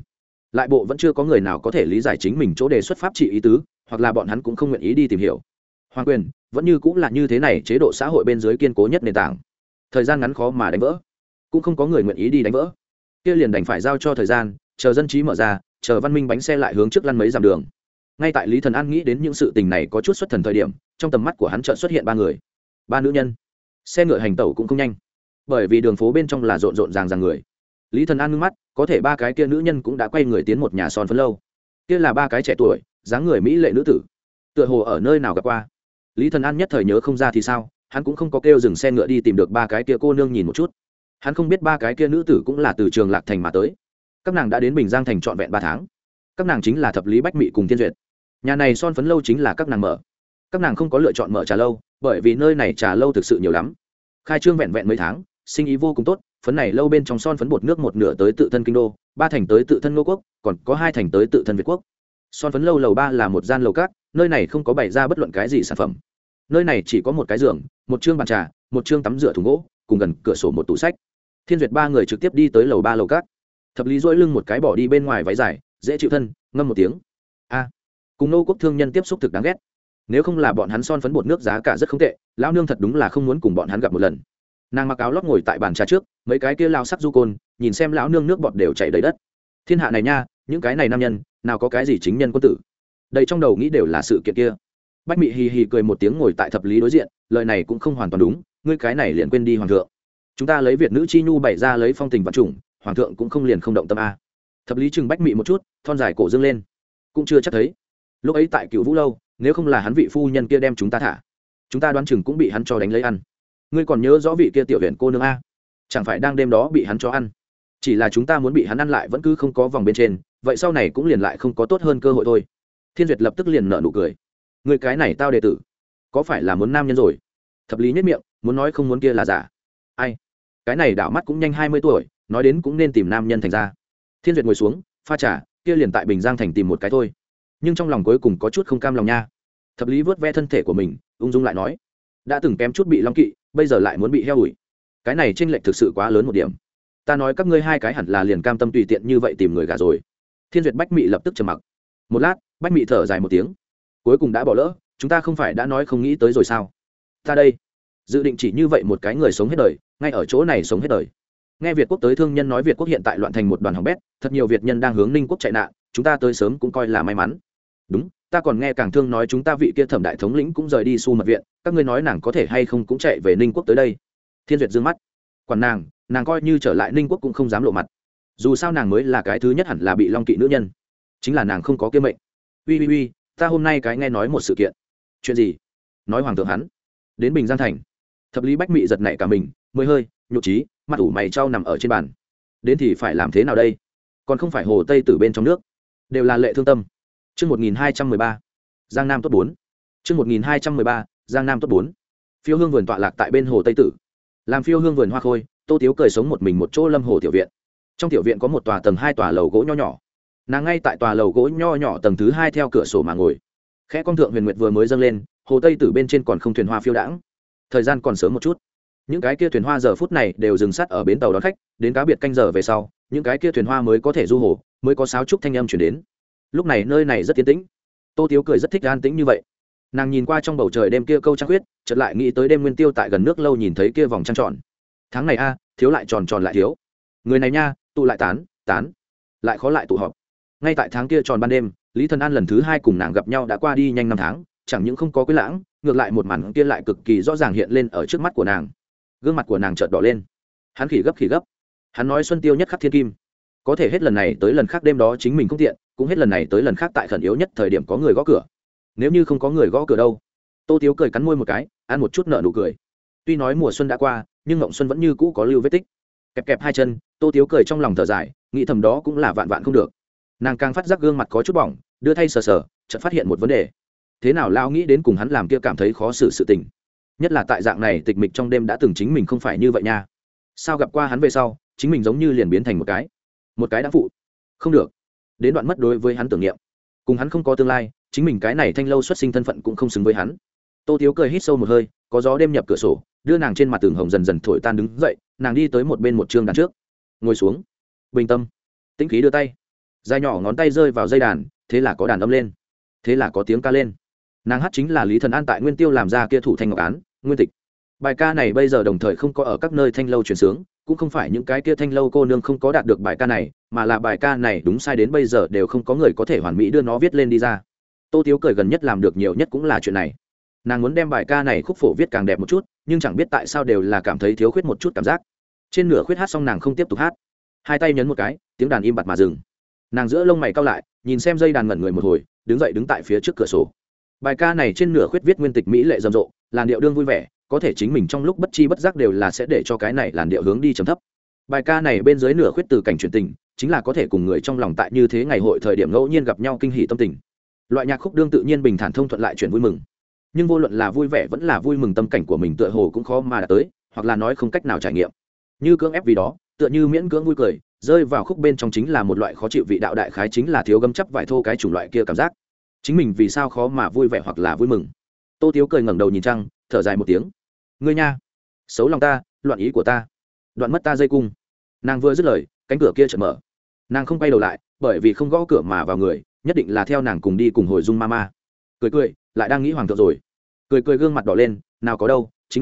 lại bộ vẫn chưa có người nào có thể lý giải chính mình chỗ đề xuất pháp trị ý tứ, hoặc là bọn hắn cũng không nguyện ý đi tìm hiểu. Hoàng quyền vẫn như cũng là như thế này, chế độ xã hội bên dưới kiên cố nhất nền tảng, thời gian ngắn khó mà đánh vỡ, cũng không có người nguyện ý đi đánh vỡ, kia liền đành phải giao cho thời gian, chờ dân trí mở ra, chờ văn minh bánh xe lại hướng trước lăn mấy dặm đường. Ngay tại Lý Thần An nghĩ đến những sự tình này có chút xuất thần thời điểm, trong tầm mắt của hắn chợt xuất hiện ba người, ba nữ nhân. Xe ngựa hành tẩu cũng không nhanh, bởi vì đường phố bên trong là rộn rộn ràng ràng người. Lý Thần An ngưng mắt, có thể ba cái kia nữ nhân cũng đã quay người tiến một nhà son phấn lâu. Kia là ba cái trẻ tuổi, dáng người mỹ lệ nữ tử, tựa hồ ở nơi nào gặp qua. Lý Thần An nhất thời nhớ không ra thì sao, hắn cũng không có kêu dừng xe ngựa đi tìm được ba cái kia cô nương nhìn một chút. Hắn không biết ba cái kia nữ tử cũng là từ Trường Lạc Thành mà tới. Các nàng đã đến Bình Giang Thành trọn vẹn 3 tháng. Các nàng chính là Thập Lý Bách Mị cùng Thiên Duyệt. Nhà này son phấn lâu chính là các nàng mở. Các nàng không có lựa chọn mở trà lâu, bởi vì nơi này trà lâu thực sự nhiều lắm. Khai trương vẹn vẹn mấy tháng, sinh ý vô cùng tốt. Phấn này lâu bên trong son phấn bột nước một nửa tới tự thân kinh đô, 3 thành tới tự thân Ngô Quốc, còn có 2 thành tới tự thân Việt Quốc. Son phấn lâu lầu 3 là một gian lầu cát, nơi này không có bày ra bất luận cái gì sản phẩm. Nơi này chỉ có một cái giường, một chương bàn trà, một chương tắm rửa thùng gỗ, cùng gần cửa sổ một tủ sách. Thiên Duyệt ba người trực tiếp đi tới lầu 3 lầu cát. Thập Lý duỗi lưng một cái bỏ đi bên ngoài váy dài, dễ chịu thân, ngâm một tiếng. A, cùng Ngô Quốc thương nhân tiếp xúc thực đáng ghét. Nếu không là bọn hắn son phấn bột nước giá cả rất không tệ, lão nương thật đúng là không muốn cùng bọn hắn gặp một lần. Nàng mặc áo lót ngồi tại bàn trà trước, mấy cái kia lao sắc du côn, nhìn xem lão nương nước bọt đều chảy đầy đất. Thiên hạ này nha, những cái này nam nhân, nào có cái gì chính nhân quân tử. Đầy trong đầu nghĩ đều là sự kiện kia. Bách Mị hì hì cười một tiếng ngồi tại Thập Lý đối diện, lời này cũng không hoàn toàn đúng, ngươi cái này liền quên đi hoàng thượng. Chúng ta lấy Việt nữ chi nhu bày ra lấy phong tình vật chủng, hoàng thượng cũng không liền không động tâm a. Thập Lý chừng Bách Mị một chút, thon dài cổ dương lên, cũng chưa chắc thấy. Lúc ấy tại Cựu Vũ lâu, nếu không là hắn vị phu nhân kia đem chúng ta thả, chúng ta đoán chừng cũng bị hắn cho đánh lấy ăn. Ngươi còn nhớ rõ vị kia tiểu huyện cô nương a? Chẳng phải đang đêm đó bị hắn cho ăn? Chỉ là chúng ta muốn bị hắn ăn lại vẫn cứ không có vòng bên trên, vậy sau này cũng liền lại không có tốt hơn cơ hội thôi. Thiên Duyệt lập tức liền nở nụ cười. Ngươi cái này tao đệ tử, có phải là muốn nam nhân rồi? Thập Lý nhếch miệng, muốn nói không muốn kia là giả. Ai? Cái này đảo mắt cũng nhanh 20 tuổi, nói đến cũng nên tìm nam nhân thành ra. Thiên Duyệt ngồi xuống, pha trà, kia liền tại Bình Giang Thành tìm một cái thôi. Nhưng trong lòng cuối cùng có chút không cam lòng nha. Thập Lý vớt ve thân thể của mình, ung dung lại nói, đã từng kém chút bị long kỵ, bây giờ lại muốn bị heo ủi. Cái này chênh lệch thực sự quá lớn một điểm. Ta nói các ngươi hai cái hẳn là liền cam tâm tùy tiện như vậy tìm người gả rồi. Thiên Duyệt Bách Mị lập tức trầm mặc. Một lát, Bách Mị thở dài một tiếng. Cuối cùng đã bỏ lỡ, chúng ta không phải đã nói không nghĩ tới rồi sao? Ta đây, dự định chỉ như vậy một cái người sống hết đời, ngay ở chỗ này sống hết đời. Nghe Việt Quốc tới thương nhân nói Việt Quốc hiện tại loạn thành một đoàn hỏng bét, thật nhiều Việt nhân đang hướng Ninh Quốc chạy nạn, chúng ta tới sớm cũng coi là may mắn. Đúng, ta còn nghe Cảng Thương nói chúng ta vị kia Thẩm đại thống lĩnh cũng rời đi Su Mật viện, các ngươi nói nàng có thể hay không cũng chạy về Ninh Quốc tới đây. Thiên Duyệt dương mắt, quản nàng coi như trở lại Ninh Quốc cũng không dám lộ mặt. Dù sao nàng mới là cái thứ nhất hẳn là bị long kỵ nữ nhân, chính là nàng không có kia mệnh. Uy, ta hôm nay cái nghe nói một sự kiện. Chuyện gì? Nói hoàng thượng hắn đến Bình Giang Thành. Thập Lý Bách Mị giật nảy cả mình, mới hơi nhục trí, mặt ủ mày trao nằm ở trên bàn. Đến thì phải làm thế nào đây? Còn không phải Hồ Tây Tử bên trong nước, đều là lệ thương tâm. Chương 1213, Giang Nam tốt 4. Chương 1213, Giang Nam tốt 4. Phiêu hương vườn tọa lạc tại bên Hồ Tây Tử. Làm phiêu hương vườn hoa khôi, Tô Tiếu cười sống một mình một chỗ lâm hồ tiểu viện. Trong tiểu viện có một tòa tầng 2 tòa lầu gỗ nho nhỏ. Nàng ngay tại tòa lầu gỗ nho nhỏ tầng thứ 2 theo cửa sổ mà ngồi. Khẽ con thượng huyền nguyệt vừa mới dâng lên, Hồ Tây Tử bên trên còn không thuyền hoa phiêu đãng. Thời gian còn sớm một chút. Những cái kia thuyền hoa giờ phút này đều dừng sát ở bến tàu đón khách, đến cá biệt canh giờ về sau, những cái kia thuyền hoa mới có thể du hồ, mới có sáo trúc thanh âm truyền đến. Lúc này nơi này rất yên tĩnh. Tô Tiếu cười rất thích an tĩnh như vậy. Nàng nhìn qua trong bầu trời đêm kia câu trăng khuyết, chợt lại nghĩ tới đêm nguyên tiêu tại gần nước lâu nhìn thấy kia vòng trăng tròn. Tháng này a, thiếu lại tròn tròn lại thiếu. Người này nha, tụ lại tán, lại khó lại tụ họp. Ngay tại tháng kia tròn ban đêm, Lý Thần An lần thứ 2 cùng nàng gặp nhau đã qua đi nhanh 5 tháng, chẳng những không có quấy lãng, ngược lại một màn kia lại cực kỳ rõ ràng hiện lên ở trước mắt của nàng. Gương mặt của nàng chợt đỏ lên. Hắn khỉ gấp. Hắn nói xuân tiêu nhất khắc thiên kim. Có thể hết lần này tới lần khác đêm đó chính mình không tiện, cũng hết lần này tới lần khác tại khẩn yếu nhất thời điểm có người gõ cửa. Nếu như không có người gõ cửa đâu? Tô Tiếu cười cắn môi một cái, ăn một chút nợ nụ cười. Tuy nói mùa xuân đã qua, nhưng mộng xuân vẫn như cũ có lưu vết tích. Kẹp hai chân, Tô Tiếu cười trong lòng thở dài, nghĩ thầm đó cũng là vạn vạn không được. Nàng càng phát giác gương mặt có chút bỏng, đưa thay sờ, chợt phát hiện một vấn đề. Thế nào lao nghĩ đến cùng hắn làm kia cảm thấy khó xử sự tình. Nhất là tại dạng này tịch mịch trong đêm đã từng chính mình không phải như vậy nha. Sao gặp qua hắn về sau, chính mình giống như liền biến thành một cái đã phụ. Không được. Đến đoạn mất đối với hắn tưởng niệm. Cùng hắn không có tương lai, chính mình cái này thanh lâu xuất sinh thân phận cũng không xứng với hắn. Tô Tiếu cười hít sâu một hơi, có gió đêm nhập cửa sổ, đưa nàng trên mặt tường hồng dần dần thổi tan đứng dậy, nàng đi tới một bên một chương đàn trước, ngồi xuống. Bình tâm, tĩnh khí đưa tay. dài nhỏ ngón tay rơi vào dây đàn, thế là có đàn âm lên, thế là có tiếng ca lên. Nàng hát chính là Lý Thần An tại Nguyên Tiêu làm ra kia thủ thanh ngọc án nguyên tịch. Bài ca này bây giờ đồng thời không có ở các nơi thanh lâu truyền sướng, cũng không phải những cái kia thanh lâu cô nương không có đạt được bài ca này, mà là bài ca này đúng sai đến bây giờ đều không có người có thể hoàn mỹ đưa nó viết lên đi ra. Tô Tiếu cười gần nhất làm được nhiều nhất cũng là chuyện này. Nàng muốn đem bài ca này khúc phổ viết càng đẹp một chút, nhưng chẳng biết tại sao đều là cảm thấy thiếu khuyết một chút cảm giác. Trên nửa khuyết hát xong nàng không tiếp tục hát, hai tay nhấn một cái, tiếng đàn im bặt mà dừng. Nàng giữa lông mày cau lại, nhìn xem dây đàn ngẩn người một hồi, đứng dậy đứng tại phía trước cửa sổ. Bài ca này trên nửa khuyết viết nguyên tịch mỹ lệ rầm rộ, làn điệu đương vui vẻ, có thể chính mình trong lúc bất chi bất giác đều là sẽ để cho cái này làn điệu hướng đi trầm thấp. Bài ca này bên dưới nửa khuyết từ cảnh chuyển tình, chính là có thể cùng người trong lòng tại như thế ngày hội thời điểm ngẫu nhiên gặp nhau kinh hỉ tâm tình. Loại nhạc khúc đương tự nhiên bình thản thông thuận lại chuyển vui mừng, nhưng vô luận là vui vẻ vẫn là vui mừng tâm cảnh của mình tựa hồ cũng khó mà đạt tới, hoặc là nói không cách nào trải nghiệm. Như cưỡng ép vì đó, tựa như miễn cưỡng vui cười, rơi vào khúc bên trong chính là một loại khó chịu vị đạo, đại khái chính là thiếu gấm chắp vải thô cái chủng loại kia cảm giác. Chính mình vì sao khó mà vui vẻ hoặc là vui mừng. Tô Tiếu cười ngẩng đầu nhìn trăng, thở dài một tiếng. Ngươi nha, xấu lòng ta, loạn ý của ta, đoạn mất ta dây cung. Nàng vừa dứt lời, cánh cửa kia chợt mở. Nàng không quay đầu lại, bởi vì không gõ cửa mà vào người, nhất định là theo nàng cùng đi cùng hồi Dung Mama. Cười cười, lại đang nghĩ hoàng thượng rồi. Cười cười gương mặt đỏ lên, nào có đâu, chính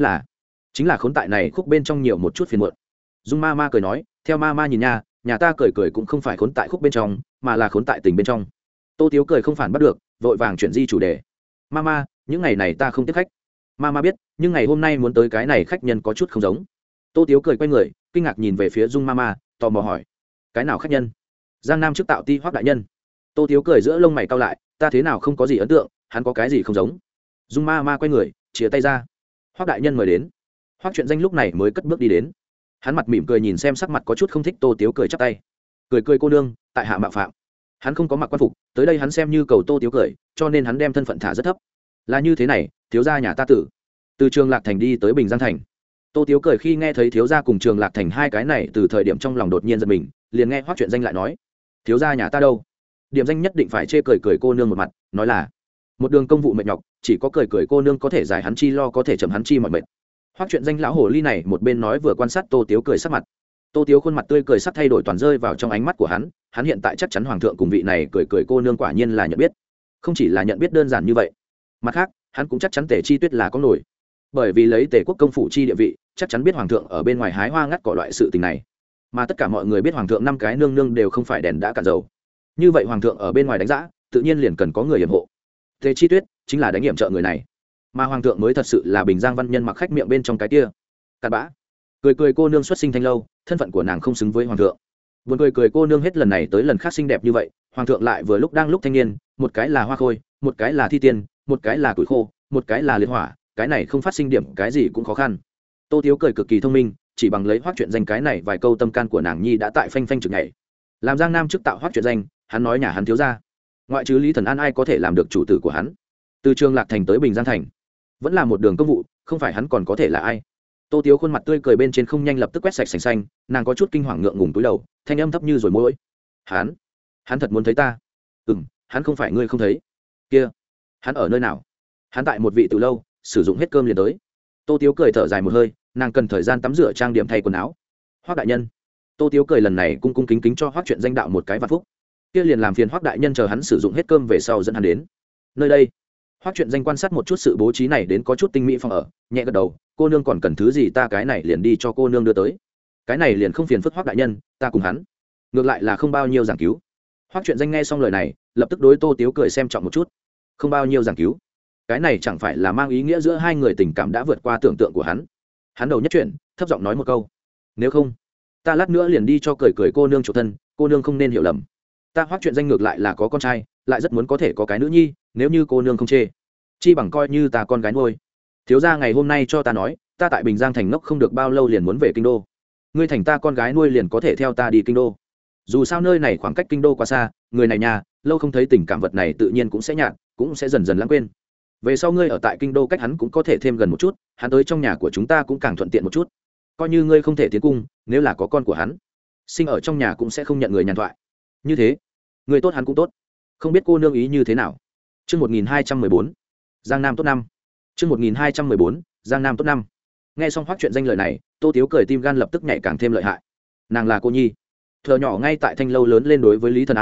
là khốn tại này khúc bên trong nhiều một chút phiền muộn. Dung Mama cười nói, theo Mama nhìn nha, nhà ta cười cười cũng không phải khốn tại khúc bên trong, mà là khốn tại tình bên trong. Tô Tiếu cười không phản bắt được, vội vàng chuyển di chủ đề. Mama, những ngày này ta không tiếp khách. Mama biết, nhưng ngày hôm nay muốn tới cái này khách nhân có chút không giống. Tô Tiếu cười quay người, kinh ngạc nhìn về phía Dung Mama, tò mò hỏi, cái nào khách nhân? Giang Nam trước tạo ti Hoắc đại nhân. Tô Tiếu cười giữa lông mày cau lại, ta thế nào không có gì ấn tượng, hắn có cái gì không giống? Dung Mama quay người, chìa tay ra. Hoắc đại nhân mời đến. Hoắc Chuyện Danh lúc này mới cất bước đi đến. Hắn mặt mỉm cười nhìn xem sắc mặt có chút không thích Tô Tiếu cười chắp tay. Cười cười cô nương, tại hạ mạo phạm. Hắn không có mặc quan phục, tới đây hắn xem như cầu Tô Tiếu cười, cho nên hắn đem thân phận thả rất thấp. Là như thế này, thiếu gia nhà ta tử. Từ Trường Lạc Thành đi tới Bình Giang Thành. Tô Tiếu cười khi nghe thấy thiếu gia cùng Trường Lạc Thành hai cái này từ thời điểm trong lòng đột nhiên giật mình, liền nghe Hoắc Chuyện Danh lại nói, thiếu gia nhà ta đâu? Điểm danh nhất định phải chê cười cười cô nương một mặt, nói là một đường công vụ mệt nhọc, chỉ có cười cười cô nương có thể giải hắn chi lo, có thể chậm hắn chi mọi mệt. Hoắc Chuyện Danh lão hồ ly này một bên nói vừa quan sát Tô Tiếu cười sắc mặt. Tô Tiếu khuôn mặt tươi cười sắc thay đổi toàn rơi vào trong ánh mắt của hắn, hắn hiện tại chắc chắn hoàng thượng cùng vị này cười cười cô nương quả nhiên là nhận biết, không chỉ là nhận biết đơn giản như vậy. Mặt khác, hắn cũng chắc chắn Tề Chi Tuyết là có nổi, bởi vì lấy Tề quốc công phủ chi địa vị, chắc chắn biết hoàng thượng ở bên ngoài hái hoa ngắt cỏ loại sự tình này. Mà tất cả mọi người biết hoàng thượng năm cái nương nương đều không phải đèn đã cạn dầu. Như vậy hoàng thượng ở bên ngoài đánh giã, tự nhiên liền cần có người yểm hộ. Tề Chi Tuyết chính là đánh yểm trợ người này, mà hoàng thượng mới thật sự là Bình Giang văn nhân mặc khách miệng bên trong cái kia. Cặn bã. Cười cười cô nương xuất sinh thanh lâu, thân phận của nàng không xứng với hoàng thượng. Buồn cười cười cô nương hết lần này tới lần khác xinh đẹp như vậy, hoàng thượng lại vừa lúc đang lúc thanh niên, một cái là hoa khôi, một cái là thi tiên, một cái là tuổi khô, một cái là liệt hỏa, cái này không phát sinh điểm cái gì cũng khó khăn. Tô Tiếu cười cực kỳ thông minh, chỉ bằng lấy Hoắc Chuyện Danh cái này vài câu tâm can của nàng nhi đã tại phanh phanh trực nhảy. Làm Giang Nam trước tạo Hoắc Chuyện Danh, hắn nói nhà hắn thiếu gia, ngoại trừ Lý Thần An ai có thể làm được chủ tử của hắn. Từ Trường Lạc Thành tới Bình Giang Thành, vẫn là một đường công vụ, không phải hắn còn có thể là ai. Tô Tiếu khuôn mặt tươi cười bên trên không nhanh lập tức quét sạch sành xanh, nàng có chút kinh hoàng ngượng ngùng túi đầu, thanh âm thấp như rồi môi. Hắn thật muốn thấy ta? Hắn không phải ngươi không thấy. Kia, hắn ở nơi nào? Hắn tại một vị từ lâu, sử dụng hết cơm liền tới. Tô Tiếu cười thở dài một hơi, nàng cần thời gian tắm rửa trang điểm thay quần áo. Hoắc đại nhân. Tô Tiếu cười lần này cung cung kính kính cho Hoắc Chuyện Danh đạo một cái vạn phúc. Kia liền làm phiền Hoắc đại nhân chờ hắn sử dụng hết cơm về sau dẫn hắn đến nơi đây. Hoắc Chuyện Danh quan sát một chút sự bố trí này đến có chút tinh mỹ phòng ở, nhẹ gật đầu, cô nương còn cần thứ gì ta cái này liền đi cho cô nương đưa tới. Cái này liền không phiền phức Hoắc đại nhân, ta cùng hắn ngược lại là không bao nhiêu giảng cứu. Hoắc Chuyện Danh nghe xong lời này, lập tức đối Tô Tiếu cười xem trọng một chút. Không bao nhiêu giảng cứu, cái này chẳng phải là mang ý nghĩa giữa hai người tình cảm đã vượt qua tưởng tượng của hắn. Hắn đầu nhất chuyển, thấp giọng nói một câu, nếu không ta lát nữa liền đi cho cười cười cô nương chủ thân, cô nương không nên hiểu lầm. Ta Hoắc Chuyện Danh ngược lại là có con trai, lại rất muốn có thể có cái nữ nhi, nếu như cô nương không chê, chi bằng coi như ta con gái nuôi. Thiếu gia ngày hôm nay cho ta nói, ta tại Bình Giang thành ngốc không được bao lâu liền muốn về kinh đô, ngươi thành ta con gái nuôi liền có thể theo ta đi kinh đô. Dù sao nơi này khoảng cách kinh đô quá xa, người này nhà lâu không thấy, tình cảm vật này tự nhiên cũng sẽ nhạt, cũng sẽ dần dần lãng quên. Về sau ngươi ở tại kinh đô cách hắn cũng có thể thêm gần một chút, hắn tới trong nhà của chúng ta cũng càng thuận tiện một chút. Coi như ngươi không thể tiến cung, nếu là có con của hắn sinh ở trong nhà cũng sẽ không nhận người nhàn thoại. Như thế người tốt hắn cũng tốt, không biết cô nương ý như thế nào. Chương 1214, Giang Nam tốt năm. Chương 1214, Giang Nam tốt năm. Nghe xong Hoắc Chuyện Danh lời này, Tô Tiếu cười tim gan lập tức nhảy càng thêm lợi hại. Nàng là cô nhi, thợ nhỏ ngay tại thanh lâu lớn lên, đối với Lý Thần An,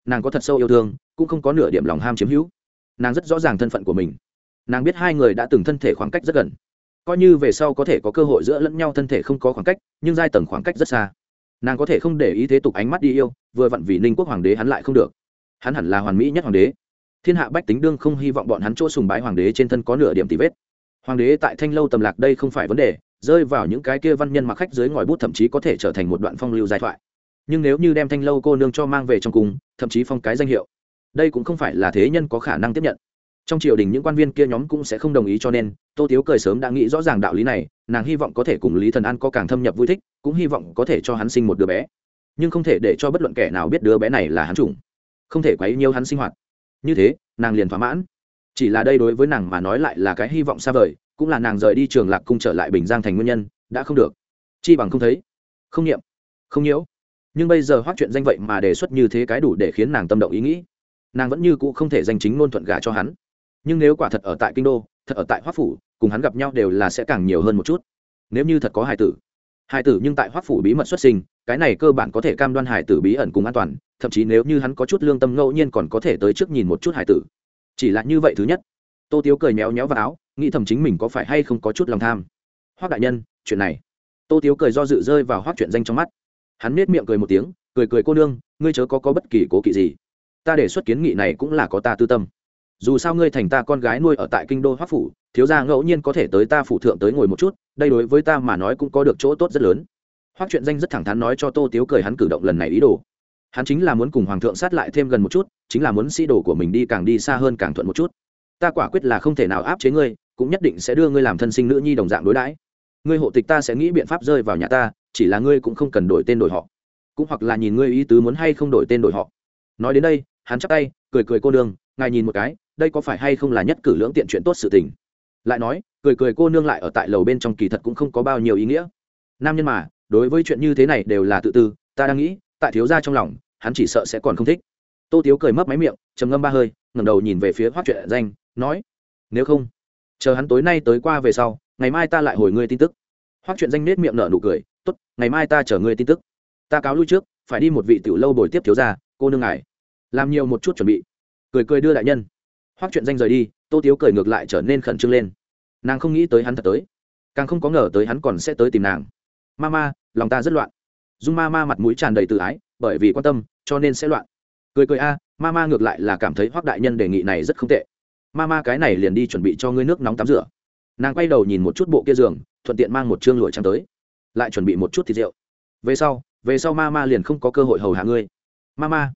nàng có thật sâu yêu thương cũng không có nửa điểm lòng ham chiếm hữu. Nàng rất rõ ràng thân phận của mình, nàng biết hai người đã từng thân thể khoảng cách rất gần, coi như về sau có thể có cơ hội giữa lẫn nhau thân thể không có khoảng cách nhưng giai tầng khoảng cách rất xa. Nàng có thể không để ý thế tục ánh mắt đi yêu, vừa vặn vì Ninh Quốc hoàng đế hắn lại không được. Hắn hẳn là hoàn mỹ nhất hoàng đế, thiên hạ bách tính đương không hy vọng bọn hắn chỗ sùng bái hoàng đế trên thân có nửa điểm tì vết. Hoàng đế tại Thanh Lâu tầm lạc đây không phải vấn đề, rơi vào những cái kia văn nhân mặc khách dưới ngòi bút thậm chí có thể trở thành một đoạn phong lưu giai thoại. Nhưng nếu như đem Thanh Lâu cô nương cho mang về trong cung, thậm chí phong cái danh hiệu, đây cũng không phải là thế nhân có khả năng tiếp nhận. Trong triều đình những quan viên kia nhóm cũng sẽ không đồng ý, cho nên Tô Tiếu cười sớm đã nghĩ rõ ràng đạo lý này. Nàng hy vọng có thể cùng Lý Thần An có càng thâm nhập vui thích, cũng hy vọng có thể cho hắn sinh một đứa bé, nhưng không thể để cho bất luận kẻ nào biết đứa bé này là hắn chủng, không thể quấy nhiễu hắn sinh hoạt. Như thế nàng liền thỏa mãn. Chỉ là đây đối với nàng mà nói lại là cái hy vọng xa vời, cũng là nàng rời đi Trường Lạc cung trở lại Bình Giang thành nguyên nhân. Đã không được, chi bằng không thấy, không niệm, không nhiễu. Nhưng bây giờ Hoắc Chuyện Danh vậy mà đề xuất như thế cái đủ để khiến nàng tâm động ý nghĩ. Nàng vẫn như cũ không thể danh chính ngôn thuận gả cho hắn, nhưng nếu quả thật ở tại kinh đô, thật ở tại Hoắc phủ, cùng hắn gặp nhau đều là sẽ càng nhiều hơn một chút. Nếu như thật có hài tử nhưng tại Hoắc phủ bí mật xuất sinh, cái này cơ bản có thể cam đoan hài tử bí ẩn cùng an toàn, thậm chí nếu như hắn có chút lương tâm ngẫu nhiên còn có thể tới trước nhìn một chút hài tử. Chỉ là như vậy thứ nhất. Tô Tiếu cười méo méo vào áo, nghĩ thầm chính mình có phải hay không có chút lòng tham. Hoắc đại nhân, chuyện này. Tô Tiếu cười do dự rơi vào Hoắc Chuyện Danh trong mắt. Hắn nết miệng cười một tiếng, cười cô nương, ngươi chớ có bất kỳ cố kỵ gì. Ta đề xuất kiến nghị này cũng là có ta tư tâm. Dù sao ngươi thành ta con gái nuôi ở tại kinh đô Hoắc phủ, thiếu gia ngẫu nhiên có thể tới ta phủ thượng tới ngồi một chút, đây đối với ta mà nói cũng có được chỗ tốt rất lớn. Hoắc Chuyện Danh rất thẳng thắn nói cho Tô Tiếu cười hắn cử động lần này ý đồ, hắn chính là muốn cùng hoàng thượng sát lại thêm gần một chút, chính là muốn sĩ đồ của mình đi xa hơn càng thuận một chút. Ta quả quyết là không thể nào áp chế ngươi, cũng nhất định sẽ đưa ngươi làm thân sinh nữ nhi đồng dạng đối đãi. Ngươi hộ tịch ta sẽ nghĩ biện pháp rơi vào nhà ta, chỉ là ngươi cũng không cần đổi tên đổi họ, cũng hoặc là nhìn ngươi ý tứ muốn hay không đổi tên đổi họ. Nói đến đây hắn chắp tay cười cô nương, ngài nhìn một cái, đây có phải hay không là nhất cử lưỡng tiện chuyện tốt sự tình. Lại nói cười cô nương lại ở tại lầu bên trong kỳ thật cũng không có bao nhiêu ý nghĩa. Nam nhân mà đối với chuyện như thế này đều là tự tư, ta đang nghĩ tại thiếu gia trong lòng hắn chỉ sợ sẽ còn không thích. Tô Tiếu cười mấp máy miệng trầm ngâm ba hơi, ngẩng đầu nhìn về phía Hoắc Chuyện Danh nói, nếu không chờ hắn tối nay tới qua về sau, ngày mai ta lại hồi ngươi tin tức. Hoắc Chuyện Danh nết miệng nở nụ cười, tốt, ngày mai ta chờ ngươi tin tức. Ta cáo lui trước, phải đi một vị tiểu lâu bồi tiếp thiếu gia, cô nương ngài làm nhiều một chút chuẩn bị. Cười đưa đại nhân. Hoắc Chuyện Danh rời đi, Tô Tiếu cười ngược lại trở nên khẩn trương lên. Nàng không nghĩ tới hắn thật tới, càng không có ngờ tới hắn còn sẽ tới tìm nàng. Mama, lòng ta rất loạn. Dung Mama mặt mũi tràn đầy tự ái, bởi vì quan tâm cho nên sẽ loạn. Cười a, Mama ngược lại là cảm thấy Hoắc đại nhân đề nghị này rất không tệ. Mama cái này liền đi chuẩn bị cho ngươi nước nóng tắm rửa. Nàng quay đầu nhìn một chút bộ kia giường, thuận tiện mang một trương lụa trắng tới, lại chuẩn bị một chút thịt rượu. Về sau Mama liền không có cơ hội hầu hạ ngươi. Mama,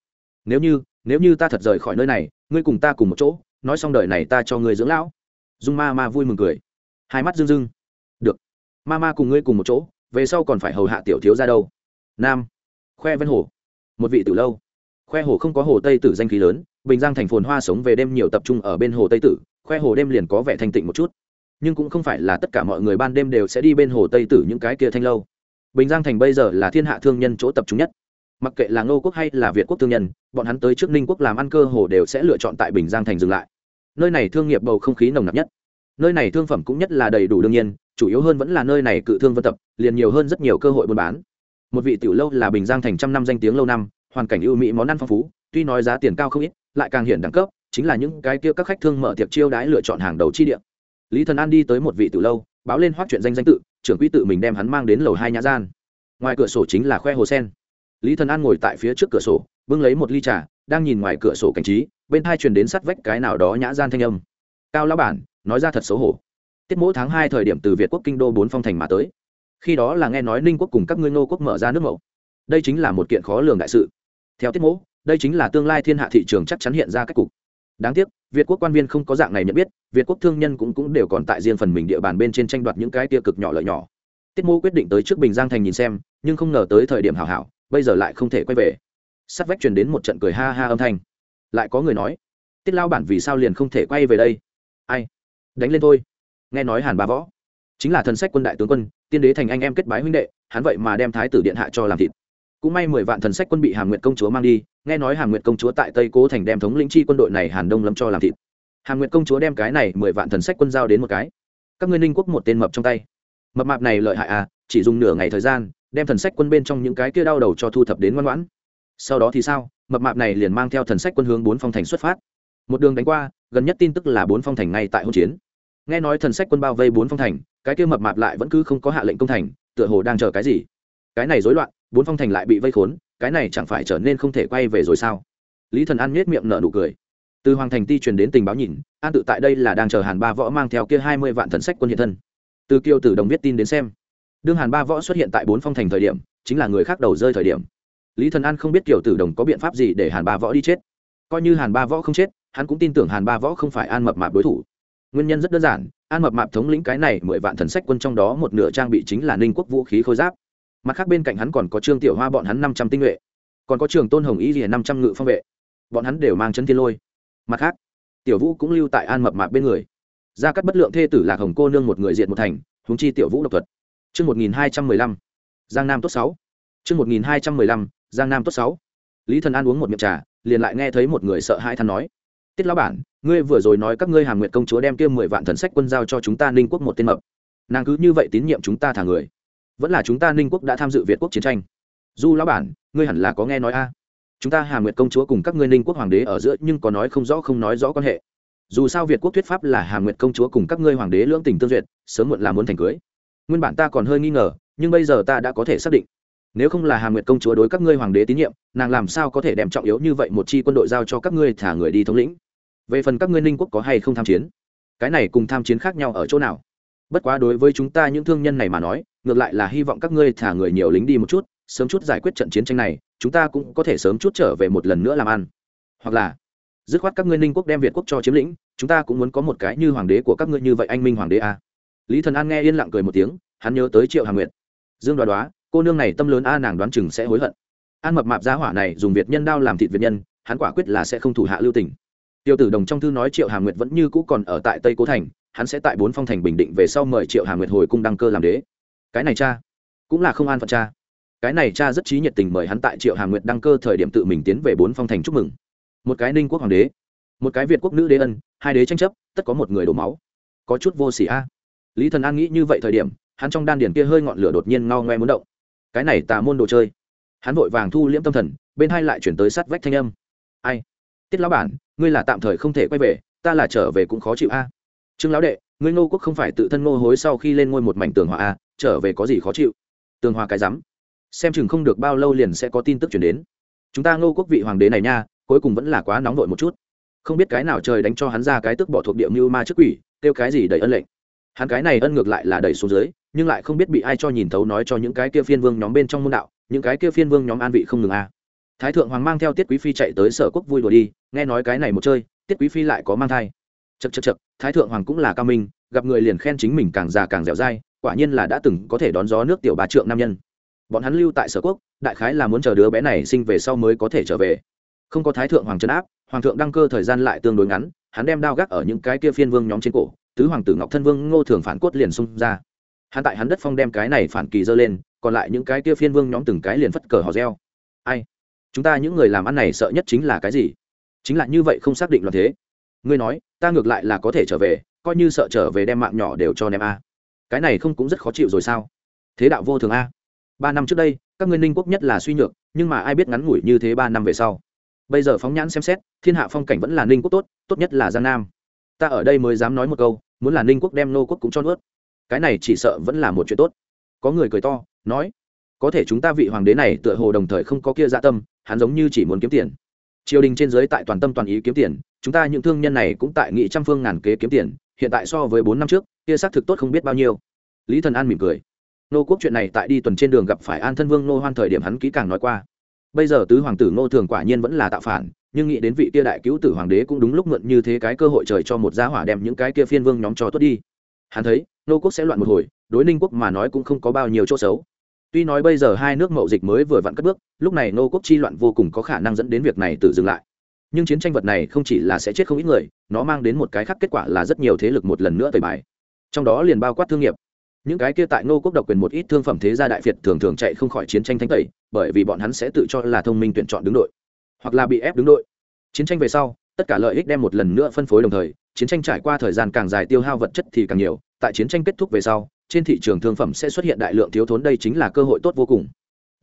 nếu như ta thật rời khỏi nơi này, ngươi cùng ta cùng một chỗ, nói xong đời này ta cho ngươi dưỡng lão. Dung Mama vui mừng cười, hai mắt rưng rưng. Được, Mama cùng ngươi cùng một chỗ, về sau còn phải hầu hạ tiểu thiếu gia đâu. Nam, Khoe Ven Hồ, một vị tử lâu. Khoe Hồ không có hồ Tây Tử danh khí lớn, Bình Giang thành phồn hoa sống về đêm nhiều tập trung ở bên hồ Tây Tử, Khoe Hồ đêm liền có vẻ thanh tịnh một chút. Nhưng cũng không phải là tất cả mọi người ban đêm đều sẽ đi bên hồ Tây Tử những cái kia thanh lâu. Bình Giang thành bây giờ là thiên hạ thương nhân chỗ tập trung nhất. Mặc kệ là Ngô quốc hay là Việt quốc thương nhân, bọn hắn tới trước Ninh quốc làm ăn cơ hồ đều sẽ lựa chọn tại Bình Giang thành dừng lại. Nơi này thương nghiệp bầu không khí nồng nặc nhất, nơi này thương phẩm cũng nhất là đầy đủ, đương nhiên chủ yếu hơn vẫn là nơi này cự thương vân tập, liền nhiều hơn rất nhiều cơ hội buôn bán. Một vị tiểu lâu là Bình Giang thành trăm năm danh tiếng lâu năm, hoàn cảnh ưu mỹ, món ăn phong phú, tuy nói giá tiền cao không ít, lại càng hiện đẳng cấp, chính là những cái kia các khách thương mở tiệc chiêu đãi lựa chọn hàng đầu chi địa. Lý Thần An đi tới một vị tiểu lâu, báo lên Hoắc Chuyện Danh danh tự, trưởng quỹ tự mình đem hắn mang đến lầu 2 nhã gian. Ngoài cửa sổ chính là Khoe Hồ sen. Lý Thần An ngồi tại phía trước cửa sổ, bưng lấy một ly trà, đang nhìn ngoài cửa sổ cảnh trí, bên hai truyền đến sát vách cái nào đó nhã gian thanh âm. Cao lão bản, nói ra thật xấu hổ. Tiết Mỗ tháng 2 thời điểm từ Việt quốc kinh đô 4 phong thành mà tới. Khi đó là nghe nói Ninh quốc cùng các ngươi Ngô quốc mở ra nước mậu. Đây chính là một kiện khó lường đại sự. Theo Tiết Mỗ, đây chính là tương lai thiên hạ thị trường chắc chắn hiện ra cách cục. Đáng tiếc, Việt quốc quan viên không có dạng này nhận biết, Việt quốc thương nhân cũng đều còn tại riêng phần mình địa bàn bên trên tranh đoạt những cái tia cực nhỏ lợi nhỏ. Tiết Mỗ quyết định tới trước Bình Giang thành nhìn xem, nhưng không ngờ tới thời điểm hảo hảo, bây giờ lại không thể quay về. Sát vách truyền đến một trận cười ha ha âm thanh. Lại có người nói, Tiết lão bản vì sao liền không thể quay về đây? Ai? Đánh lên thôi. Nghe nói Hàn Bá Võ chính là thần sách quân đại tướng quân, tiên đế thành anh em kết bái huynh đệ, hắn vậy mà đem thái tử điện hạ cho làm thịt. Cũng may 10 vạn thần sách quân bị Hàm Nguyệt công chúa mang đi, nghe nói Hàm Nguyệt công chúa tại Tây Cố thành đem thống lĩnh chi quân đội này Hàn Đông Lâm cho làm thịt. Hàm Nguyệt công chúa đem cái này 10 vạn thần sách quân giao đến một cái các ngươi Ninh quốc một tên mập trong tay. Mập mạp này lợi hại à, chỉ dùng nửa ngày thời gian đem thần sách quân bên trong những cái kia đau đầu cho thu thập đến ngoan ngoãn. Sau đó thì sao? mập mạp này liền mang theo thần sách quân hướng bốn phong thành xuất phát. Một đường đánh qua, gần nhất tin tức là bốn phong thành ngay tại hỗn chiến. Nghe nói thần sách quân bao vây bốn phong thành, cái kia mập mạp lại vẫn cứ không có hạ lệnh công thành, tựa hồ đang chờ cái gì. Cái này rối loạn, bốn phong thành lại bị vây khốn, cái này chẳng phải trở nên không thể quay về rồi sao? Lý Thần An nhếch miệng nở nụ cười. Từ Hoàng Thành ti truyền đến tình báo nhìn, An tự tại đây là đang chờ Hàn Ba Võ mang theo kia 20 vạn thần sách quân hiện thân. Từ Kiêu Tử Đồng viết tin đến xem, đương Hàn Ba Võ xuất hiện tại bốn phong thành thời điểm, chính là người khác đầu rơi thời điểm. Lý Thần An không biết Kiều Tử Đồng có biện pháp gì để Hàn Ba Võ đi chết. Coi như Hàn Ba Võ không chết, hắn cũng tin tưởng Hàn Ba Võ không phải An Mập Mạp đối thủ. Nguyên nhân rất đơn giản, An Mập Mạp thống lĩnh cái này 10 vạn thần sách quân trong đó một nửa trang bị chính là Ninh Quốc vũ khí khôi giáp. Mặt khác bên cạnh hắn còn có Trương Tiểu Hoa bọn hắn 500 tinh nhuệ, còn có Trường Tôn Hồng Y Liễu 500 ngự phong vệ. Bọn hắn đều mang chấn thiên lôi. Mặt khác, Tiểu Vũ cũng lưu tại An Mập Mạp bên người. Gia Cát Bất Lượng thê tử Lạc Hồng cô nương một người diệt một thành, huống chi Tiểu Vũ độc thuật. Chương 1215, Giang Nam tốt 6. Chương 1215, Giang Nam tốt 6. Lý Thần An uống một miệng trà, liền lại nghe thấy một người sợ hãi than nói: "Tiết lão bản, ngươi vừa rồi nói các ngươi Hàm Nguyệt công chúa đem kia 10 vạn thần sách quân giao cho chúng ta Ninh Quốc một tên mập. Nàng cứ như vậy tín nhiệm chúng ta thả người? Vẫn là chúng ta Ninh Quốc đã tham dự Việt quốc chiến tranh?" "Du lão bản, ngươi hẳn là có nghe nói a. Chúng ta Hàm Nguyệt công chúa cùng các ngươi Ninh Quốc hoàng đế ở giữa nhưng có nói không rõ không nói rõ quan hệ. Dù sao Việt quốc thuyết pháp là Hàm Nguyệt công chúa cùng các ngươi hoàng đế lưỡng tình tương duyệt, sớm muộn là muốn thành cưới. Nguyên bản ta còn hơi nghi ngờ, nhưng bây giờ ta đã có thể xác định. Nếu không là Hàm Nguyệt công chúa đối các ngươi hoàng đế tín nhiệm, nàng làm sao có thể đem trọng yếu như vậy một chi quân đội giao cho các ngươi thả người đi thống lĩnh? Về phần các ngươi Ninh Quốc có hay không tham chiến, cái này cùng tham chiến khác nhau ở chỗ nào? Bất quá đối với chúng ta những thương nhân này mà nói, ngược lại là hy vọng các ngươi thả người nhiều lính đi một chút, sớm chút giải quyết trận chiến tranh này, chúng ta cũng có thể sớm chút trở về một lần nữa làm ăn. Hoặc là dứt khoát các ngươi Ninh Quốc đem Việt quốc cho chiếm lĩnh, chúng ta cũng muốn có một cái như hoàng đế của các ngươi như vậy anh minh hoàng đế a." Lý Thần An nghe yên lặng cười một tiếng, hắn nhớ tới Triệu Hàm Nguyệt. Dương Đoá Đoá, cô nương này tâm lớn a, nàng đoán chừng sẽ hối hận. An Mập Mạp gia hỏa này dùng Việt nhân đao làm thịt Việt nhân, hắn quả quyết là sẽ không thủ hạ lưu tình. Tiêu Tử Đồng trong thư nói Triệu Hàm Nguyệt vẫn như cũ còn ở tại Tây Cố thành, hắn sẽ tại bốn phong thành bình định về sau mời Triệu Hàm Nguyệt hồi cung đăng cơ làm đế. Cái này cha cũng là không an phận cha. Cái này cha rất chí nhiệt tình mời hắn tại Triệu Hàm Nguyệt đăng cơ thời điểm tự mình tiến về bốn phong thành chúc mừng. Một cái Ninh quốc hoàng đế, một cái Việt quốc nữ đế ân, hai đế tranh chấp, tất có một người đổ máu, có chút vô sỉ a. Lý Thần An nghĩ như vậy thời điểm, hắn trong đan điền kia hơi ngọn lửa đột nhiên ngao ngoe muốn động. Cái này tà môn đồ chơi. Hắn vội vàng thu liễm tâm thần, bên hai lại chuyển tới sát vách thanh âm: "Ai? Tiết lão bản, ngươi là tạm thời không thể quay về, ta là trở về cũng khó chịu a." "Trương lão đệ, ngươi Ngô quốc không phải tự thân Ngô hối sau khi lên ngôi một mảnh tường hòa a, trở về có gì khó chịu?" "Tường hòa cái rắm, xem chừng không được bao lâu liền sẽ có tin tức truyền đến. Chúng ta Ngô quốc vị hoàng đế này nha, cuối cùng vẫn là quá nóng vội một chút. Không biết cái nào trời đánh cho hắn ra cái tức bỏ thuộc địa mưu ma trước quỷ, kêu cái gì đầy ân lệnh. Hắn cái này ân ngược lại là đẩy xuống dưới, nhưng lại không biết bị ai cho nhìn thấu, nói cho những cái kia phiên vương nhóm bên trong môn đạo, những cái kia phiên vương nhóm an vị không ngừng a." Thái thượng hoàng mang theo Tiết Quý phi chạy tới Sở quốc vui đùa đi, nghe nói cái này một chơi, Tiết Quý phi lại có mang thai. Chậc chậc chậc, Thái thượng hoàng cũng là cao minh, gặp người liền khen chính mình càng già càng dẻo dai, quả nhiên là đã từng có thể đón gió nước tiểu bà trượng nam nhân. Bọn hắn lưu tại Sở quốc, đại khái là muốn chờ đứa bé này sinh về sau mới có thể trở về. Không có Thái thượng hoàng trấn áp, hoàng thượng đăng cơ thời gian lại tương đối ngắn, hắn đem đao gác ở những cái kia phiên vương nhóm trên cổ, tứ hoàng tử Ngọc Thân Vương Ngô Thường phản cốt liền xung ra. Hắn tại hắn đất phong đem cái này phản kỳ dơ lên, còn lại những cái kia phiên vương nhóm từng cái liền phất cờ hò reo. Ai? Chúng ta những người làm ăn này sợ nhất chính là cái gì? Chính là như vậy không xác định loạn thế. Ngươi nói, ta ngược lại là có thể trở về, coi như sợ trở về đem mạng nhỏ đều cho ném a. Cái này không cũng rất khó chịu rồi sao? Thế đạo vô thường a. 3 năm trước đây, các ngươi Ninh quốc nhất là suy nhược, nhưng mà ai biết ngắn ngủi như thế 3 năm về sau. Bây giờ phóng nhãn xem xét, thiên hạ phong cảnh vẫn là Ninh quốc tốt, tốt nhất là Giang Nam. Ta ở đây mới dám nói một câu, muốn là Ninh quốc đem Nô quốc cũng cho nuốt. Cái này chỉ sợ vẫn là một chuyện tốt. Có người cười to, nói: "Có thể chúng ta vị hoàng đế này tựa hồ đồng thời không có kia dạ tâm, hắn giống như chỉ muốn kiếm tiền. Triều đình trên dưới tại toàn tâm toàn ý kiếm tiền, chúng ta những thương nhân này cũng tại nghị trăm phương ngàn kế kiếm tiền, hiện tại so với 4 năm trước, kia xác thực tốt không biết bao nhiêu." Lý Thần An mỉm cười. Nô quốc chuyện này tại đi tuần trên đường gặp phải An Thân Vương Nô Hoan thời điểm hắn kỹ càng nói qua. Bây giờ tứ hoàng tử Ngô Thường quả nhiên vẫn là tạo phản, nhưng nghĩ đến vị kia đại cứu tử hoàng đế cũng đúng lúc mượn như thế cái cơ hội trời cho một gia hỏa đem những cái kia phiên vương nhóm cho tuốt đi. Hắn thấy Nô quốc sẽ loạn một hồi, đối Ninh quốc mà nói cũng không có bao nhiêu chỗ xấu. Tuy nói bây giờ hai nước mậu dịch mới vừa vặn cất bước, lúc này Nô quốc chi loạn vô cùng có khả năng dẫn đến việc này tự dừng lại. Nhưng chiến tranh vật này không chỉ là sẽ chết không ít người, nó mang đến một cái khác kết quả là rất nhiều thế lực một lần nữa tẩy bài. Trong đó liền bao quát thương nghiệp. Những cái kia tại Nô quốc độc quyền một ít thương phẩm thế gia đại việt thường thường chạy không khỏi chiến tranh thánh tẩy, bởi vì bọn hắn sẽ tự cho là thông minh tuyển chọn đứng đội, hoặc là bị ép đứng đội. Chiến tranh về sau, tất cả lợi ích đem một lần nữa phân phối đồng thời, chiến tranh trải qua thời gian càng dài tiêu hao vật chất thì càng nhiều, tại chiến tranh kết thúc về sau, trên thị trường thương phẩm sẽ xuất hiện đại lượng thiếu thốn, đây chính là cơ hội tốt vô cùng. Đương nhiên,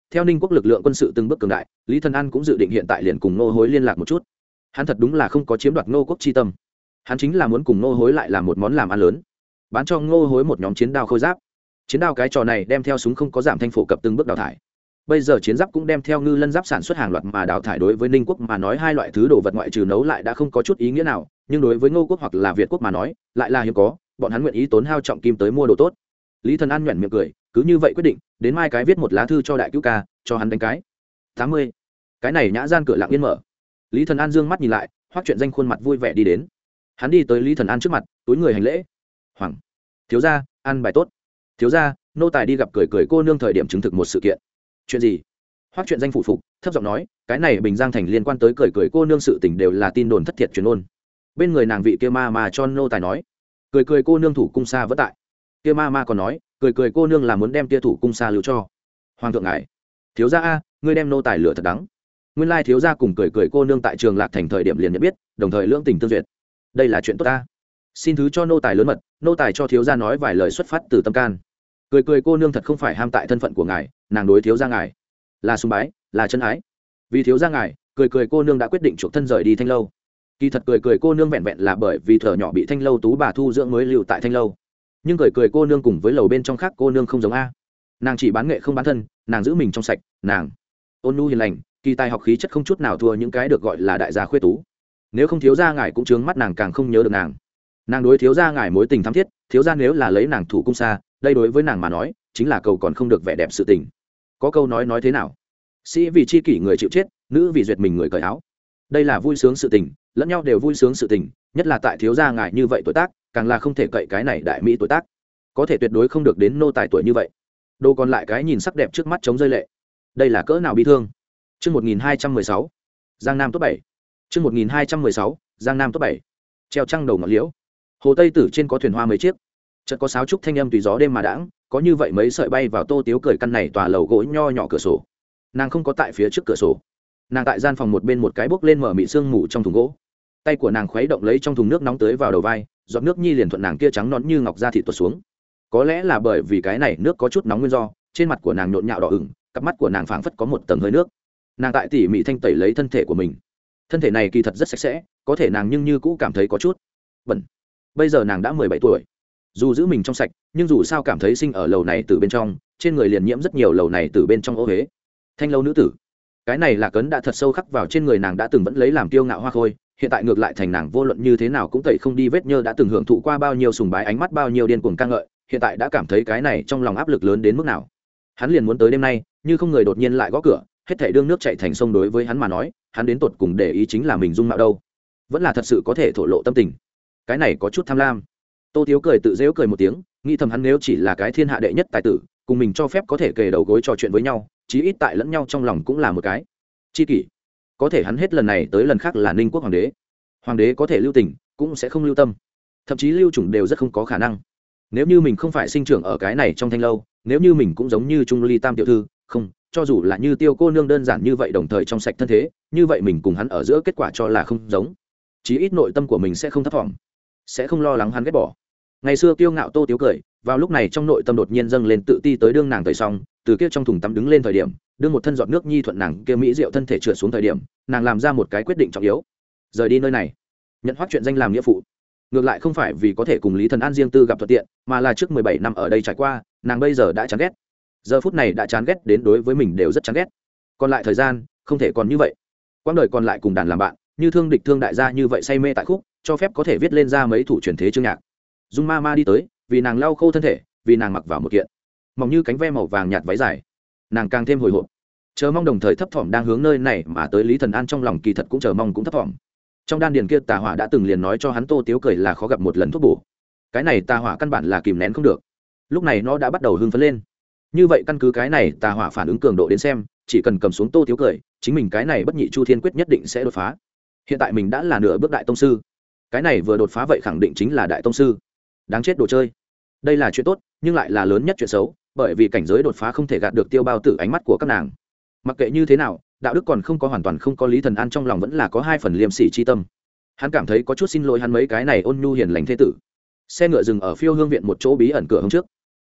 theo ninh quốc lực lượng quân sự từng bước cường đại, Lý Thần An cũng dự định hiện tại liền cùng Ngô Hối liên lạc một chút. Hắn thật đúng là không có chiếm đoạt Ngô quốc chi tâm, hắn chính là muốn cùng Ngô Hối lại làm một món làm ăn lớn, bán cho Ngô Hối một nhóm chiến đao khôi giáp. Chiến đao cái trò này đem theo súng không có giảm thanh phổ cập từng bước đào thải. Bây giờ chiến giáp cũng đem theo ngư lân giáp sản xuất hàng loạt mà đào thải, đối với ninh quốc mà nói hai loại thứ đồ vật ngoại trừ nấu lại đã không có chút ý nghĩa nào, nhưng đối với Ngô quốc hoặc là Việt quốc mà nói lại là hiếm có, bọn hắn nguyện ý tốn hao trọng kim tới mua đồ tốt. Lý Thần An nhoẻn miệng cười, cứ như vậy quyết định, đến mai cái viết một lá thư cho đại cứu ca, cho hắn đánh cái 80. Cái này nhã gian cửa lặng yên mở. Lý Thần An dương mắt nhìn lại, Hoắc Chuyện Danh khuôn mặt vui vẻ đi đến. Hắn đi tới Lý Thần An trước mặt, túi người hành lễ. "Hoàng thiếu gia, ăn bài tốt." "Thiếu gia, nô tài đi gặp cười cười cô nương thời điểm chứng thực một sự kiện." "Chuyện gì?" Hoắc Chuyện Danh phụ phục, thấp giọng nói, "Cái này Bình Giang thành liên quan tới cười cười cô nương sự tình đều là tin đồn thất thiệt truyền ôn. Bên người nàng vị kia ma mà cho nô tài nói, cười cười cô nương thủ cung xa vẫn tại. Kia ma còn nói, cười cười cô nương là muốn đem kia thủ cung xa lưu cho hoàng thượng ngài. Thiếu gia a, ngươi đem nô tài lửa thật đắng. Nguyên lai thiếu gia cùng cười cười cô nương tại Trường Lạc thành thời điểm liền nhận biết, đồng thời lưỡng tình tương duyệt. Đây là chuyện tốt ta. Xin thứ cho nô tài lớn mật, nô tài cho thiếu gia nói vài lời xuất phát từ tâm can. Cười cười cô nương thật không phải ham tại thân phận của ngài, nàng đối thiếu gia ngài là sùng bái, là chân ái. Vì thiếu gia ngài, cười cười cô nương đã quyết định chuộc thân rời đi Thanh lâu. Kỳ thật cười cười cô nương vẹn vẹn là bởi vì thở nhỏ bị Thanh lâu tú bà thu dưỡng mới lưu tại Thanh lâu. Nhưng cười cười cô nương cùng với lầu bên trong khác cô nương không giống a. Nàng chỉ bán nghệ không bán thân, nàng giữ mình trong sạch, nàng ôn nhu hiền lành, kỳ tài học khí chất không chút nào thua những cái được gọi là đại gia khuê tú. Nếu không thiếu gia ngài cũng chướng mắt nàng, càng không nhớ được nàng. Nàng đối thiếu gia ngài mối tình thắm thiết, thiếu gia nếu là lấy nàng thủ cung xa, đây đối với nàng mà nói chính là cầu còn không được vẻ đẹp sự tình. Có câu nói thế nào? Sĩ vì chi kỷ người chịu chết, nữ vì duyệt mình người cởi áo. Đây là vui sướng sự tình, lẫn nhau đều vui sướng sự tình, nhất là tại thiếu gia ngài như vậy tuổi tác, càng là không thể cậy cái này đại mỹ tuổi tác, có thể tuyệt đối không được đến nô tài tuổi như vậy. Đồ còn lại cái nhìn sắc đẹp trước mắt chống rơi lệ. Đây là cỡ nào bi thương. Chương 1216, Giang Nam top 7. Chương 1216, Giang Nam top 7. Treo trăng đầu ngọn liễu. Hồ Tây Tử trên có thuyền hoa mấy chiếc. Chợt có sáo trúc thanh âm tùy gió đêm mà đãng, có như vậy mấy sợi bay vào Tô Tiếu cười căn này tòa lầu gỗ nho nhỏ cửa sổ. Nàng không có tại phía trước cửa sổ, nàng tại gian phòng một bên một cái bốc lên mở mị sương mù trong thùng gỗ. Tay của nàng khuấy động lấy trong thùng nước nóng tới vào đầu vai, giọt nước nhi liền thuận nàng kia trắng nõn như ngọc da thịt tuột xuống. Có lẽ là bởi vì cái này nước có chút nóng nguyên do, trên mặt của nàng nhộn nhạo đỏ ửng, cặp mắt của nàng phảng phất có một tầng hơi nước. Nàng tại tỉ mỉ thanh tẩy lấy thân thể của mình. Thân thể này kỳ thật rất sạch sẽ, có thể nàng nhưng như cũ cảm thấy có chút bẩn. Bây giờ nàng đã 17 tuổi, dù giữ mình trong sạch, nhưng dù sao cảm thấy sinh ở lầu này từ bên trong, trên người liền nhiễm rất nhiều lầu này từ bên trong ô huế. Thanh lâu nữ tử, cái này là cấn đã thật sâu khắc vào trên người nàng, đã từng vẫn lấy làm kiêu ngạo hoa khôi, hiện tại ngược lại thành nàng vô luận như thế nào cũng tẩy không đi vết nhơ, đã từng hưởng thụ qua bao nhiêu sùng bái ánh mắt, bao nhiêu điên cuồng ca ngợi, hiện tại đã cảm thấy cái này trong lòng áp lực lớn đến mức nào. Hắn liền muốn tới đêm nay, như không người đột nhiên lại gõ cửa, hết thảy đương nước chảy thành sông. Đối với hắn mà nói, hắn đến tột cùng để ý chính là mình dung mạo đâu, vẫn là thật sự có thể thổ lộ tâm tình. Cái này có chút tham lam. Tô Tiếu cười tự giễu cười một tiếng, nghĩ thầm hắn nếu chỉ là cái thiên hạ đệ nhất tài tử, cùng mình cho phép có thể kề đầu gối trò chuyện với nhau, chí ít tại lẫn nhau trong lòng cũng là một cái chi kỷ. Có thể hắn hết lần này tới lần khác là Ninh quốc hoàng đế. Hoàng đế có thể lưu tình, cũng sẽ không lưu tâm, thậm chí lưu chủng đều rất không có khả năng. Nếu như mình không phải sinh trưởng ở cái này trong Thanh lâu, nếu như mình cũng giống như Trung Ly Tam tiểu thư, không, cho dù là như Tiêu cô nương đơn giản như vậy, đồng thời trong sạch thân thế, như vậy mình cùng hắn ở giữa kết quả cho là không giống. Chí ít nội tâm của mình sẽ không thấp thỏm, sẽ không lo lắng hắn ghét bỏ. Ngày xưa kiêu ngạo Tô Tiếu cười, vào lúc này trong nội tâm đột nhiên dâng lên tự ti, tới đương nàng tẩy xong, từ kia trong thùng tắm đứng lên thời điểm, đương một thân giọt nước nhi thuận nàng kia mỹ diệu thân thể trượt xuống thời điểm, nàng làm ra một cái quyết định trọng yếu, rời đi nơi này, nhận Hoắc Chuyện Danh làm nghĩa phụ. Ngược lại không phải vì có thể cùng Lý Thần An riêng tư gặp thuận tiện, mà là trước 17 năm ở đây trải qua, nàng bây giờ đã chán ghét. Giờ phút này đã chán ghét đến đối với mình đều rất chán ghét. Còn lại thời gian, không thể còn như vậy. Quãng đời còn lại cùng đàn làm bạn, như thương địch thương đại gia như vậy say mê tại khúc, cho phép có thể viết lên ra mấy thủ truyền thế chương nhạc. Dung ma ma đi tới, vì nàng lau khô thân thể, vì nàng mặc vào một kiện mỏng như cánh ve màu vàng nhạt váy dài. Nàng càng thêm hồi hộp, chờ mong, đồng thời thấp thỏm đang hướng nơi này mà tới. Lý Thần An trong lòng kỳ thật cũng chờ mong cũng thấp thỏm. Trong đan điền kia tà hỏa đã từng liền nói cho hắn Tô Tiếu cười là khó gặp một lần thuốc bổ. Cái này tà hỏa căn bản là kìm nén không được, lúc này nó đã bắt đầu hưng phấn lên. Như vậy căn cứ cái này tà hỏa phản ứng cường độ đến xem, chỉ cần cầm xuống Tô Tiếu cười, chính mình cái này bất nhị chu thiên quyết nhất định sẽ đột phá. Hiện tại mình đã là nửa bước đại tông sư, cái này vừa đột phá vậy khẳng định chính là đại tông sư. Đáng chết đồ chơi. Đây là chuyện tốt, nhưng lại là lớn nhất chuyện xấu, bởi vì cảnh giới đột phá không thể gạt được Tiêu Bao Tử ánh mắt của các nàng. Mặc kệ như thế nào, đạo đức còn không có hoàn toàn không có, Lý Thần An trong lòng vẫn là có hai phần liêm sỉ chi tâm. Hắn cảm thấy có chút xin lỗi hắn mấy cái này ôn nhu hiền lành thế tử. Xe ngựa dừng ở Phiêu Hương viện một chỗ bí ẩn cửa hông trước.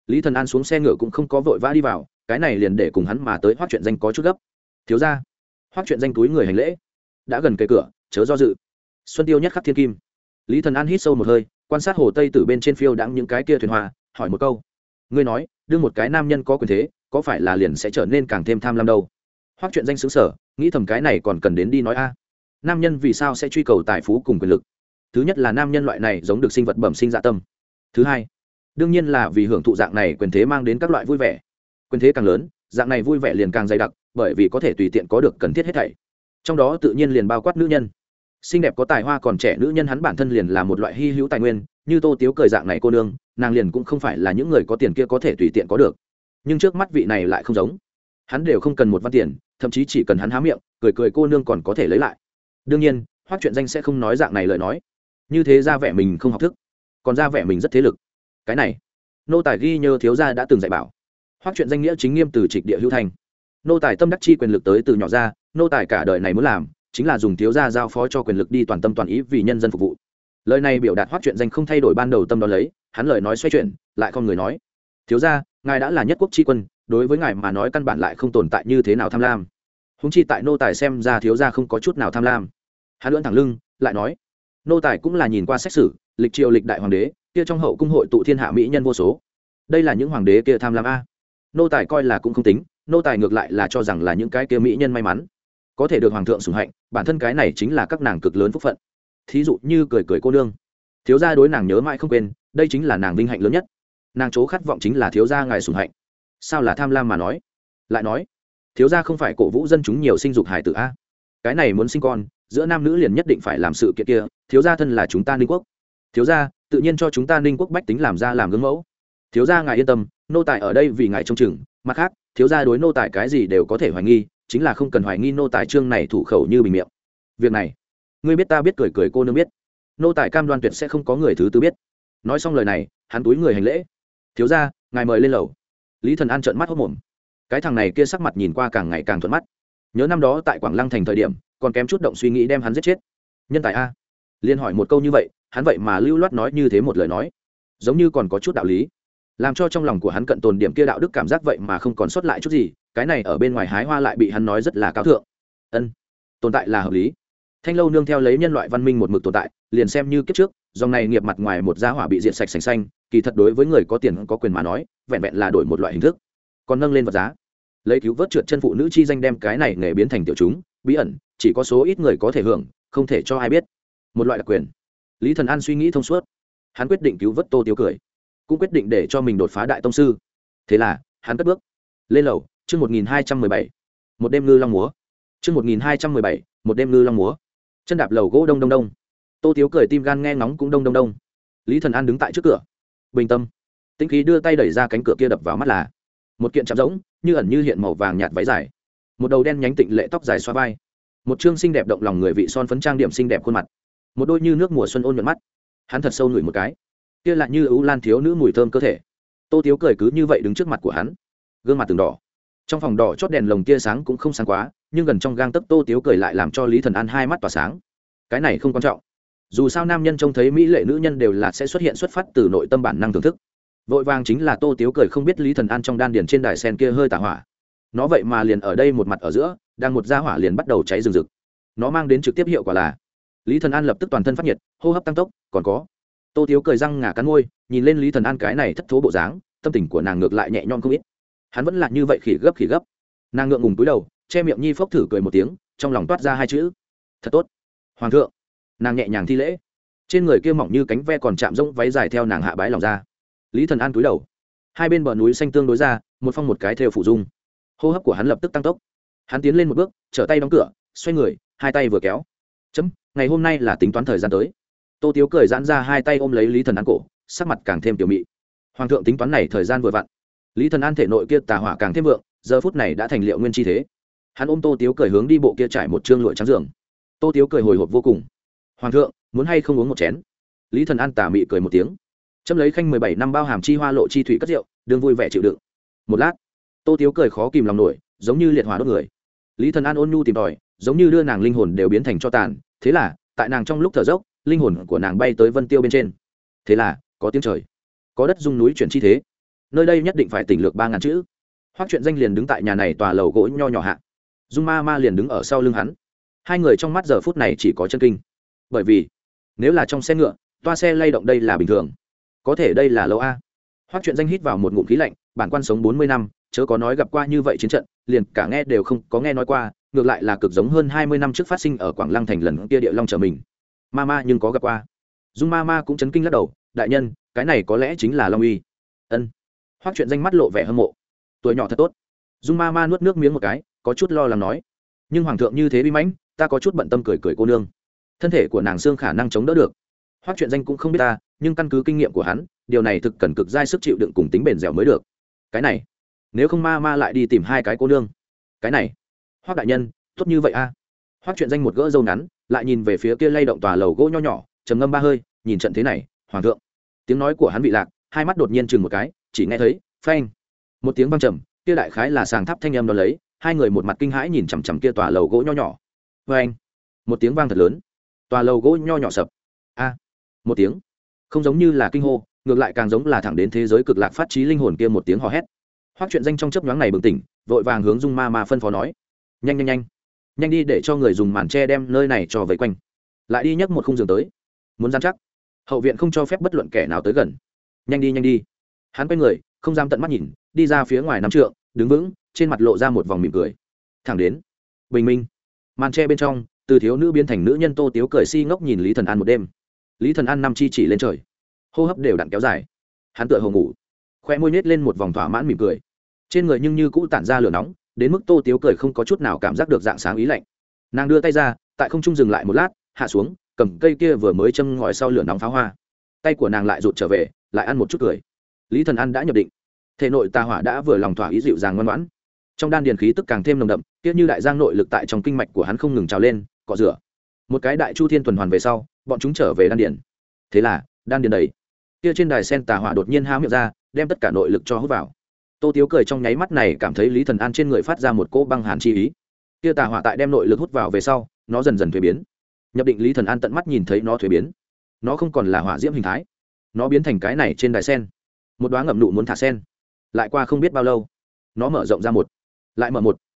Lý Thần An xuống xe ngựa cũng không có vội vã đi vào, cái này liền để cùng hắn mà tới Hoắc Chuyện Danh có chút gấp. Thiếu gia. Hoắc Chuyện Danh túi người hành lễ. Đã gần cây cửa, chớ do dự. Xuân tiêu nhất khắc thiên kim. Lý Thần An hít sâu một hơi, quan sát hồ tây từ bên trên phiêu đãng những cái kia thuyền hoa, hỏi một câu. Ngươi nói, đương một cái nam nhân có quyền thế, có phải là liền sẽ trở nên càng thêm tham lam đâu? Hoắc Chuyện Danh sững sờ, nghĩ thầm cái này còn cần đến đi nói a. Nam nhân vì sao sẽ truy cầu tài phú cùng quyền lực? Thứ nhất là nam nhân loại này giống được sinh vật bẩm sinh dạ tâm. Thứ hai, đương nhiên là vì hưởng thụ dạng này quyền thế mang đến các loại vui vẻ. Quyền thế càng lớn, dạng này vui vẻ liền càng dày đặc, bởi vì có thể tùy tiện có được cần thiết hết thảy. Trong đó tự nhiên liền bao quát nữ nhân. Xinh đẹp có tài hoa còn trẻ nữ nhân hắn bản thân liền là một loại hy hữu tài nguyên, như Tô Tiếu cười dạng này cô nương, nàng liền cũng không phải là những người có tiền kia có thể tùy tiện có được. Nhưng trước mắt vị này lại không giống. Hắn đều không cần một văn tiền, thậm chí chỉ cần hắn há miệng, cười cười cô nương còn có thể lấy lại. Đương nhiên, Hoắc Chuyện Danh sẽ không nói dạng này lời nói. Như thế ra vẻ mình không học thức, còn ra vẻ mình rất thế lực. Cái này, nô tài ghi nhớ thiếu gia đã từng dạy bảo. Hoắc Chuyện Danh nghĩa chính nghiêm từ trịch địa hữu thành. Nô tài tâm đắc chi quyền lực tới từ nhỏ ra, nô tài cả đời này muốn làm chính là dùng thiếu gia giao phó cho quyền lực đi toàn tâm toàn ý vì nhân dân phục vụ. Lời này biểu đạt Hoắc Chuyện Danh không thay đổi ban đầu tâm đó lấy, hắn lời nói xoay chuyển, lại không người nói. Thiếu gia, ngài đã là nhất quốc chi quân, đối với ngài mà nói căn bản lại không tồn tại như thế nào tham lam. Húng chi tại nô tài xem ra thiếu gia không có chút nào tham lam. Hắn lưỡn thẳng lưng, lại nói, nô tài cũng là nhìn qua sách sử, lịch triều lịch đại hoàng đế, kia trong hậu cung hội tụ thiên hạ mỹ nhân vô số. Đây là những hoàng đế kia tham lam a. Nô tài coi là cũng không tính, nô tài ngược lại là cho rằng là những cái kia mỹ nhân may mắn, có thể được hoàng thượng sủng hạnh, bản thân cái này chính là các nàng cực lớn phúc phận. Thí dụ như cười cười cô nương, thiếu gia đối nàng nhớ mãi không quên, đây chính là nàng vinh hạnh lớn nhất. Nàng chỗ khát vọng chính là thiếu gia ngài sủng hạnh. Sao là tham lam mà nói? Lại nói, thiếu gia không phải cổ vũ dân chúng nhiều sinh dục hài tử a. Cái này muốn sinh con, giữa nam nữ liền nhất định phải làm sự kiện kia, thiếu gia thân là chúng ta Ninh quốc. Thiếu gia, tự nhiên cho chúng ta Ninh quốc bách tính làm ra làm gương mẫu. Thiếu gia ngài yên tâm, nô tài ở đây vì ngài trông chừng, mặt khác, thiếu gia đối nô tài cái gì đều có thể hoài nghi, chính là không cần hoài nghi nô tài trương này thủ khẩu như bình miệng. Việc này, ngươi biết ta biết cười cười cô nương biết, nô tài cam đoan tuyệt sẽ không có người thứ tư biết. Nói xong lời này, hắn túi người hành lễ. Thiếu gia, ngài mời lên lầu. Lý Thần An trợn mắt hốt mồm. Cái thằng này kia sắc mặt nhìn qua càng ngày càng thuận mắt. Nhớ năm đó tại Quảng Lăng thành thời điểm, còn kém chút động suy nghĩ đem hắn giết chết. Nhân tài a. Liên hỏi một câu như vậy, hắn vậy mà lưu loát nói như thế một lời nói, giống như còn có chút đạo lý, làm cho trong lòng của hắn cận tồn điểm kia đạo đức cảm giác vậy mà không còn sót lại chút gì. Cái này ở bên ngoài hái hoa lại bị hắn nói rất là cao thượng. Ân, tồn tại là hợp lý. Thanh lâu nương theo lấy nhân loại văn minh một mực tồn tại, liền xem như kiếp trước, dòng này nghiệp mặt ngoài một gia hỏa bị diệt sạch sành xanh, kỳ thật đối với người có tiền có quyền mà nói, vẹn vẹn là đổi một loại hình thức, còn nâng lên vật giá, lấy cứu vớt trượt chân phụ nữ chi danh đem cái này nghề biến thành tiểu chúng bí ẩn, chỉ có số ít người có thể hưởng, không thể cho ai biết, một loại đặc quyền. Lý Thần An suy nghĩ thông suốt, hắn quyết định cứu vớt Tô Tiếu Cười, cũng quyết định để cho mình đột phá đại tông sư. Thế là hắn cất bước lên lầu. Chương 1217, một đêm ngư long múa. Chương 1217, một đêm ngư long múa. Chân đạp lầu gỗ đông đông đông. Tô Tiếu Cười tim gan nghe ngóng cũng đông đông đông. Lý Thần An đứng tại trước cửa, bình tâm tĩnh khí đưa tay đẩy ra cánh cửa kia, đập vào mắt là một kiện chạm rỗng như ẩn như hiện màu vàng nhạt váy dài, một đầu đen nhánh tịnh lệ tóc dài xoa vai, một trương xinh đẹp động lòng người vị son phấn trang điểm xinh đẹp khuôn mặt, một đôi như nước mùa xuân ôn nhuận mắt. Hắn thật sâu ngửi một cái, kia lại như ưu lan thiếu nữ mùi thơm cơ thể. Tô Tiếu Cười cứ như vậy đứng trước mặt của hắn, gương mặt từng đỏ. Trong phòng đỏ chót đèn lồng tia sáng cũng không sáng quá, nhưng gần trong gang tấc Tô Tiếu Cười lại làm cho Lý Thần An hai mắt tỏa sáng. Cái này không quan trọng, dù sao nam nhân trông thấy mỹ lệ nữ nhân đều là sẽ xuất hiện xuất phát từ nội tâm bản năng thưởng thức. Vội vàng chính là Tô Tiếu Cười không biết Lý Thần An trong đan điền trên đài sen kia hơi tà hỏa, nó vậy mà liền ở đây một mặt ở giữa, đang một gia hỏa liền bắt đầu cháy rừng rực. Nó mang đến trực tiếp hiệu quả là Lý Thần An lập tức toàn thân phát nhiệt, hô hấp tăng tốc. Còn có Tô Tiếu Cười răng ngà cắn môi, nhìn lên Lý Thần An cái này thất thố bộ dáng, tâm tình của nàng ngược lại nhẹ nhõm không ít. Hắn vẫn là như vậy khỉ gấp. Nàng ngượng ngùng cúi đầu, che miệng nhi phốc thử cười một tiếng, trong lòng toát ra hai chữ: thật tốt. Hoàng thượng. Nàng nhẹ nhàng thi lễ, trên người kia mỏng như cánh ve còn chạm rỗng váy dài theo nàng hạ bái lòng ra. Lý Thần An cúi đầu, hai bên bờ núi xanh tương đối ra, một phong một cái theo phủ dung. Hô hấp của hắn lập tức tăng tốc. Hắn tiến lên một bước, trở tay đóng cửa, xoay người, hai tay vừa kéo. Chấm, ngày hôm nay là tính toán thời gian tới. Tô Tiếu Cười giãn ra hai tay ôm lấy Lý Thần An cổ, sắc mặt càng thêm tiểu mị. Hoàng thượng tính toán này thời gian vừa vặn. Lý Thần An thể nội kia tà hỏa càng thêm vượng, giờ phút này đã thành liệu nguyên chi thế. Hắn ôm Tô Tiếu Cười hướng đi bộ kia trải một trương lụa trắng giường. Tô Tiếu Cười hồi hộp vô cùng. Hoàng thượng, muốn hay không uống một chén? Lý Thần An tà mị cười một tiếng. Chấm lấy khanh 17 năm bao hàm chi hoa lộ chi thủy cất rượu, đương vui vẻ chịu đựng. Một lát, Tô Tiếu Cười khó kìm lòng nổi, giống như liệt hỏa đốt người. Lý Thần An ôn nhu tìm tòi, giống như đưa nàng linh hồn đều biến thành cho tàn. Thế là, tại nàng trong lúc thở dốc, linh hồn của nàng bay tới vân tiêu bên trên. Thế là, có tiếng trời, có đất rung núi chuyển chi thế. nơi đây nhất định phải tỉnh lược 3.000 chữ. Hoắc Chuyện Danh liền đứng tại nhà này tòa lầu gỗ nho nhỏ hạ, Dung Ma Ma liền đứng ở sau lưng hắn. Hai người trong mắt giờ phút này chỉ có chân kinh, bởi vì nếu là trong xe ngựa, toa xe lay động đây là bình thường, có thể đây là lâu a. Hoắc Chuyện Danh hít vào một ngụm khí lạnh, bản quan sống 40 năm, chớ có nói gặp qua như vậy chiến trận, liền cả nghe đều không có nghe nói qua, ngược lại là cực giống hơn 20 năm trước phát sinh ở Quảng Lăng thành lần kia địa long trở mình. Ma Ma nhưng có gặp qua. Dung Ma Ma cũng chấn kinh lắc đầu, đại nhân, cái này có lẽ chính là Long Uy. Ân. Hoắc Chuyện Danh mắt lộ vẻ hâm mộ. Tuổi nhỏ thật tốt. Dung Ma Ma nuốt nước miếng một cái, có chút lo lắng nói, nhưng hoàng thượng như thế uy mãnh, ta có chút bận tâm cười cười cô nương. Thân thể của nàng xương khả năng chống đỡ được. Hoắc Chuyện Danh cũng không biết ta, nhưng căn cứ kinh nghiệm của hắn, điều này thực cần cực giai sức chịu đựng cùng tính bền dẻo mới được. Cái này, nếu không Ma Ma lại đi tìm hai cái cô nương. Cái này, Hoắc đại nhân, tốt như vậy a. Hoắc Chuyện Danh một gỡ râu ngắn, lại nhìn về phía kia lay động tòa lầu gỗ nho nhỏ, trầm ngâm ba hơi, nhìn trận thế này, hoàng thượng. Tiếng nói của hắn bị lạc, hai mắt đột nhiên chừng một cái, chỉ nghe thấy phanh một tiếng vang trầm, kia đại khái là sàng tháp thanh âm đó lấy, hai người một mặt kinh hãi nhìn chằm chằm kia tòa lầu gỗ nho nhỏ. Phanh một tiếng vang thật lớn, tòa lầu gỗ nho nhỏ sập. A một tiếng, không giống như là kinh hô, ngược lại càng giống là thẳng đến thế giới cực lạc phát trí linh hồn kia một tiếng hò hét. Hoắc Chuyện Danh trong chớp nhoáng này bừng tỉnh, vội vàng hướng Dung Ma Ma phân phó nói, nhanh nhanh nhanh nhanh đi để cho người dùng màn tre đem nơi này cho vây quanh, lại đi nhấc một khung giường tới, muốn gian chắc hậu viện không cho phép bất luận kẻ nào tới gần, nhanh đi nhanh đi. Hắn quay người, không dám tận mắt nhìn, đi ra phía ngoài 5 trượng, đứng vững, trên mặt lộ ra một vòng mỉm cười. Thẳng đến bình minh, màn tre bên trong, từ thiếu nữ biến thành nữ nhân Tô Tiếu cười si ngốc nhìn Lý Thần An một đêm. Lý Thần An năm chi chỉ lên trời, hô hấp đều đặn kéo dài, hắn tựa hồ ngủ, khoe môi nết lên một vòng thỏa mãn mỉm cười, trên người nhưng như cũ tản ra lửa nóng, đến mức Tô Tiếu cười không có chút nào cảm giác được dạng sáng ý lạnh. Nàng đưa tay ra, tại không trung dừng lại một lát, hạ xuống, cầm cây kia vừa mới châm ngòi sau lửa nóng pháo hoa, tay của nàng lại rụt trở về, lại ăn một chút cười. Lý Thần An đã nhập định, thể nội tà hỏa đã vừa lòng thỏa ý dịu dàng ngoan ngoãn, trong đan điền khí tức càng thêm nồng đậm, kia như đại giang nội lực tại trong kinh mạch của hắn không ngừng trào lên, cọ rửa. Một cái đại chu thiên tuần hoàn về sau, bọn chúng trở về đan điền. Thế là đan điền đầy, kia trên đài sen tà hỏa đột nhiên há miệng ra, đem tất cả nội lực cho hút vào. Tô Tiếu cười trong nháy mắt này cảm thấy Lý Thần An trên người phát ra một cỗ băng hàn chi ý. Kia tà hỏa tại đem nội lực hút vào về sau, nó dần dần thuế biến. Nhập định Lý Thần An tận mắt nhìn thấy nó thuế biến, nó không còn là hỏa diễm hình thái, nó biến thành cái này trên đài sen, một đóa ngậm nụ muốn thả sen. Lại qua không biết bao lâu, nó mở rộng ra một, lại mở một,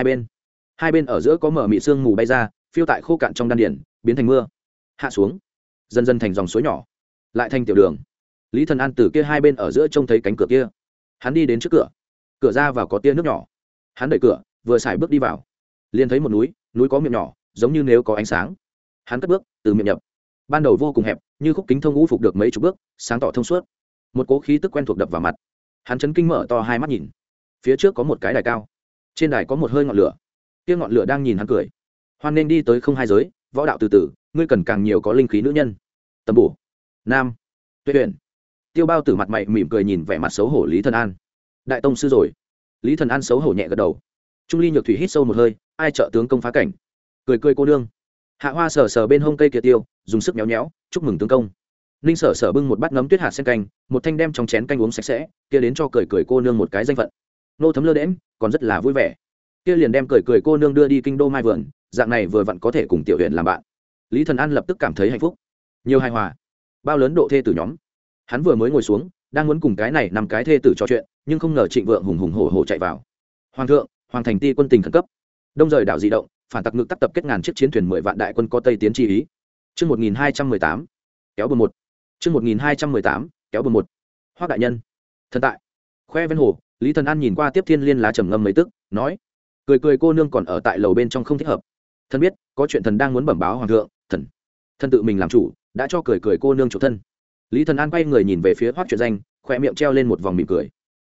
hai bên ở giữa có mở mị sương mù bay ra, phiêu tại khô cạn trong đan điển, biến thành mưa, hạ xuống, dần dần thành dòng suối nhỏ, lại thành tiểu đường. Lý Thần An từ kia hai bên ở giữa trông thấy cánh cửa kia, hắn đi đến trước cửa, cửa ra vào có tia nước nhỏ, hắn đẩy cửa, vừa xài bước đi vào, liền thấy một núi có miệng nhỏ, giống như nếu có ánh sáng. Hắn cất bước, từ miệng nhập, ban đầu vô cùng hẹp, như khúc kính thông ngũ phục được mấy chục bước, sáng tỏ thông suốt. Một cỗ khí tức quen thuộc đập vào mặt, hắn chấn kinh mở to hai mắt nhìn, phía trước có một cái đài cao, trên đài có một hơi ngọn lửa, kia ngọn lửa đang nhìn hắn cười. Hoan nên đi tới không hai giới, võ đạo từ từ, ngươi cần càng nhiều có linh khí nữ nhân. Tầm bổ nam Tuyệt Uyển. Tiêu Bao Tử mặt mày mỉm cười nhìn vẻ mặt xấu hổ Lý Thần An. Đại tông sư rồi. Lý Thần An xấu hổ nhẹ gật đầu. Trung Ly Nhược Thủy hít sâu một hơi, ai trợ tướng công phá cảnh. Cười cười cô nương. Hạ Hoa sờ sờ bên hông cây kia tiêu, dùng sức nhéo nhéo, chúc mừng tướng công. Ninh Sở Sở bưng một bát ngấm tuyết hạt sen canh, một thanh đem trong chén canh uống sạch sẽ, kia đến cho cười cười cô nương một cái danh phận. Nô Thấm lơ đễnh, còn rất là vui vẻ. Kia liền đem cười cười cô nương đưa đi kinh đô mai vườn, dạng này vừa vặn có thể cùng Tiểu Uyển làm bạn. Lý Thần An lập tức cảm thấy hạnh phúc, nhiều hài hòa. Bao lớn độ thê tử nhóm. Hắn vừa mới ngồi xuống, đang muốn cùng cái này nằm cái thê tử trò chuyện, nhưng không ngờ Trịnh Vượng hùng hùng hổ hổ chạy vào. Hoàng thượng, hoàng thành ti quân tình khẩn cấp, đông rời đảo di động, phản tặc ngự tắc tập kết ngàn chiếc chiến thuyền 10 vạn đại quân có tây tiến chi ý. Chương 1218, kéo bờ một. Chương 1218, kéo bờ một. Hoắc đại nhân, thần tại. Khoe ven hồ, Lý Thần An nhìn qua Tiếp Thiên Liên lá trầm ngâm mấy tức, nói: cười cười cô nương còn ở tại lầu bên trong không thích hợp. Thần biết, có chuyện thần đang muốn bẩm báo hoàng thượng, thần tự mình làm chủ, đã cho cười cười cô nương chủ thân. Lý Thần An quay người nhìn về phía Hoắc Chuyện Danh, khoe miệng treo lên một vòng mỉm cười.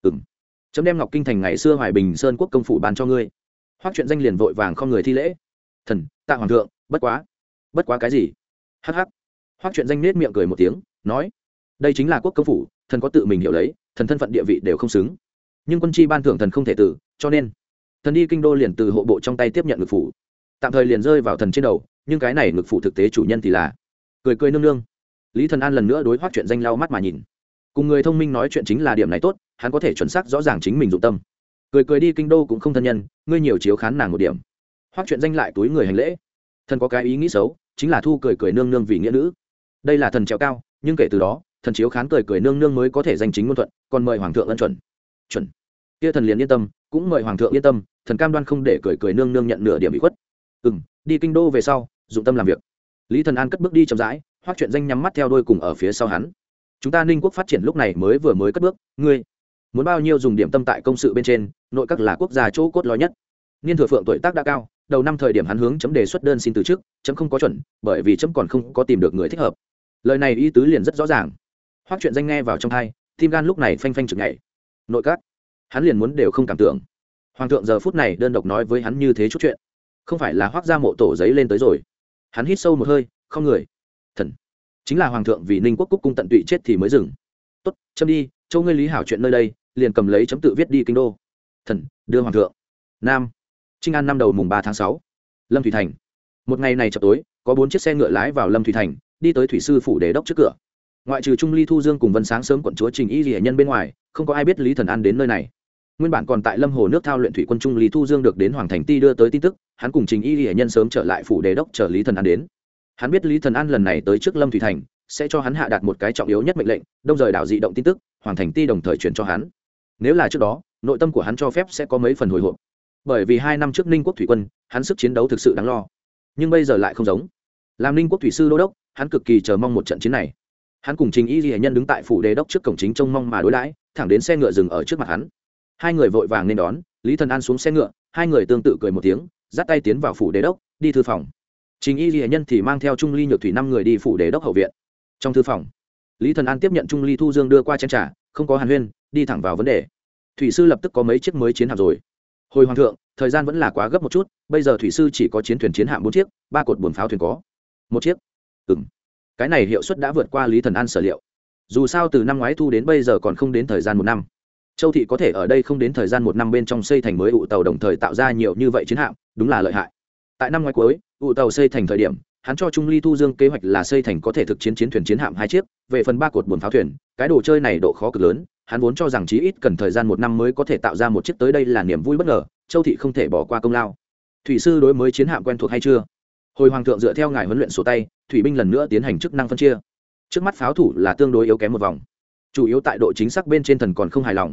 Chấm đem Ngọc Kinh thành ngày xưa Hoài Bình Sơn quốc công phủ ban cho ngươi. Hoắc Chuyện Danh liền vội vàng không người thi lễ. Thần tạ hoàng thượng, bất quá cái gì? Hắc hắc. Hoắc Chuyện Danh nết miệng cười một tiếng, nói: đây chính là quốc công phủ, thần có tự mình hiểu lấy, thần thân phận địa vị đều không xứng, nhưng quân chi ban thưởng thần không thể tử, cho nên thần đi kinh đô liền từ hộ bộ trong tay tiếp nhận ngực phủ, tạm thời liền rơi vào thần trên đầu, nhưng cái này ngực phủ thực tế chủ nhân thì là cười cười nương nương. Lý Thần An lần nữa đối Hoắc Chuyện Danh lau mắt mà nhìn, cùng người thông minh nói chuyện chính là điểm này tốt, hắn có thể chuẩn xác rõ ràng chính mình dụng tâm. Cười cười đi kinh đô cũng không thân nhân, ngươi nhiều chiếu khán nàng một điểm. Hoắc Chuyện Danh lại túi người hành lễ. Thần có cái ý nghĩ xấu, chính là thu cười cười nương nương vì nghĩa nữ, đây là thần trèo cao, nhưng kể từ đó Thần Chiếu Khán cười cười nương nương mới có thể danh chính ngôn thuận, còn mời hoàng thượng ân chuẩn. Chuẩn. Kia thần liền yên tâm, cũng mời hoàng thượng yên tâm, thần cam đoan không để cười cười nương nương nhận nửa điểm bị khuất. Đi kinh đô về sau, dụng tâm làm việc. Lý Thần An cất bước đi chậm rãi, Hoắc Chuyện Danh nhắm mắt theo đuôi cùng ở phía sau hắn. Chúng ta Ninh quốc phát triển lúc này mới cất bước, ngươi muốn bao nhiêu dùng điểm tâm tại công sự bên trên, nội các là quốc gia chỗ cốt lõi nhất. Niên Thừa Phượng tuổi tác đã cao, đầu năm thời điểm hắn hướng chấm đề xuất đơn xin từ chức, chấm không có chuẩn, bởi vì chấm còn không có tìm được người thích hợp. Lời này ý tứ liền rất rõ ràng. Hoắc Chuyện Danh nghe vào trong tai, tim gan lúc này phanh phanh chực nhảy. Nội các, hắn liền muốn đều không cảm tưởng. Hoàng thượng giờ phút này đơn độc nói với hắn như thế chút chuyện, không phải là Hoắc gia mộ tổ giấy lên tới rồi. Hắn hít sâu một hơi, không người. Thần, chính là hoàng thượng vì Ninh quốc cúc cung tận tụy chết thì mới dừng. Tốt, chấm đi, châu ngươi lý hảo chuyện nơi đây, liền cầm lấy chấm tự viết đi kinh đô. Thần, đưa hoàng thượng. Nam, Trinh An năm đầu mùng 3 tháng 6. Lâm Thủy Thành. Một ngày này chập tối, có 4 chiếc xe ngựa lái vào Lâm Thủy Thành, đi tới thủy sư phủ đế đốc trước cửa. Ngoại trừ Trung Ly Thu Dương cùng Vân Sáng sớm quận chúa Trình Y Liễu nhân bên ngoài, không có ai biết Lý Thần An đến nơi này. Nguyên bản còn tại Lâm Hồ nước thao luyện thủy quân Trung Lý Thu Dương được đến Hoàng Thành Ti đưa tới tin tức, hắn cùng Trình Y Liễu nhân sớm trở lại phủ đế đốc chờ Lý Thần An đến. Hắn biết Lý Thần An lần này tới trước Lâm Thủy Thành, sẽ cho hắn hạ đạt một cái trọng yếu nhất mệnh lệnh, đông rời đảo dị động tin tức, Hoàng Thành Ti đồng thời chuyển cho hắn. Nếu là trước đó, nội tâm của hắn cho phép sẽ có mấy phần hồi hộp. Bởi vì 2 năm trước Ninh quốc thủy quân, hắn sức chiến đấu thực sự đáng lo. Nhưng bây giờ lại không giống. Làm Ninh quốc thủy sư đô đốc, hắn cực kỳ chờ mong một trận chiến này. Hắn cùng Trình Y Liễu nhân đứng tại phủ đế đốc trước cổng chính trông mong mà đối đãi, thẳng đến xe ngựa dừng ở trước mặt hắn. Hai người vội vàng nên đón, Lý Thần An xuống xe ngựa, hai người tương tự cười một tiếng, dắt tay tiến vào phủ đế đốc, đi thư phòng. Trình Y Liễu nhân thì mang theo Trung Ly Nhược Thủy 5 người đi phủ đế đốc hậu viện. Trong thư phòng, Lý Thần An tiếp nhận Trung Ly Thu Dương đưa qua chén trà, không có hàn huyên, đi thẳng vào vấn đề. Thủy sư lập tức có mấy chiếc mới chiến hạm rồi. Hồi hoàng thượng, thời gian vẫn là quá gấp một chút, bây giờ thủy sư chỉ có chiến thuyền chiến hạm 4 chiếc, 3 cột buồm pháo thuyền có 1 chiếc. Cái này hiệu suất đã vượt qua Lý Thần An sở liệu. Dù sao từ năm ngoái thu đến bây giờ còn không đến thời gian 1 năm. Châu thị có thể ở đây không đến thời gian 1 năm bên trong xây thành mới ụ tàu đồng thời tạo ra nhiều như vậy chiến hạm, đúng là lợi hại. Tại năm ngoái cuối, ụ tàu xây thành thời điểm, hắn cho Trung Ly Thu Dương kế hoạch là xây thành có thể thực chiến chiến thuyền chiến hạm 2 chiếc, về phần 3 cột buồm pháo thuyền, cái đồ chơi này độ khó cực lớn, hắn vốn cho rằng chí ít cần thời gian 1 năm mới có thể tạo ra 1 chiếc, tới đây là niềm vui bất ngờ, Châu thị không thể bỏ qua công lao. Thủy sư đối mới chiến hạm quen thuộc hay chưa? Hồi hoàng thượng dựa theo ngài huấn luyện sổ tay, thủy binh lần nữa tiến hành chức năng phân chia. Trước mắt pháo thủ là tương đối yếu kém một vòng, chủ yếu tại độ chính xác bên trên thần còn không hài lòng.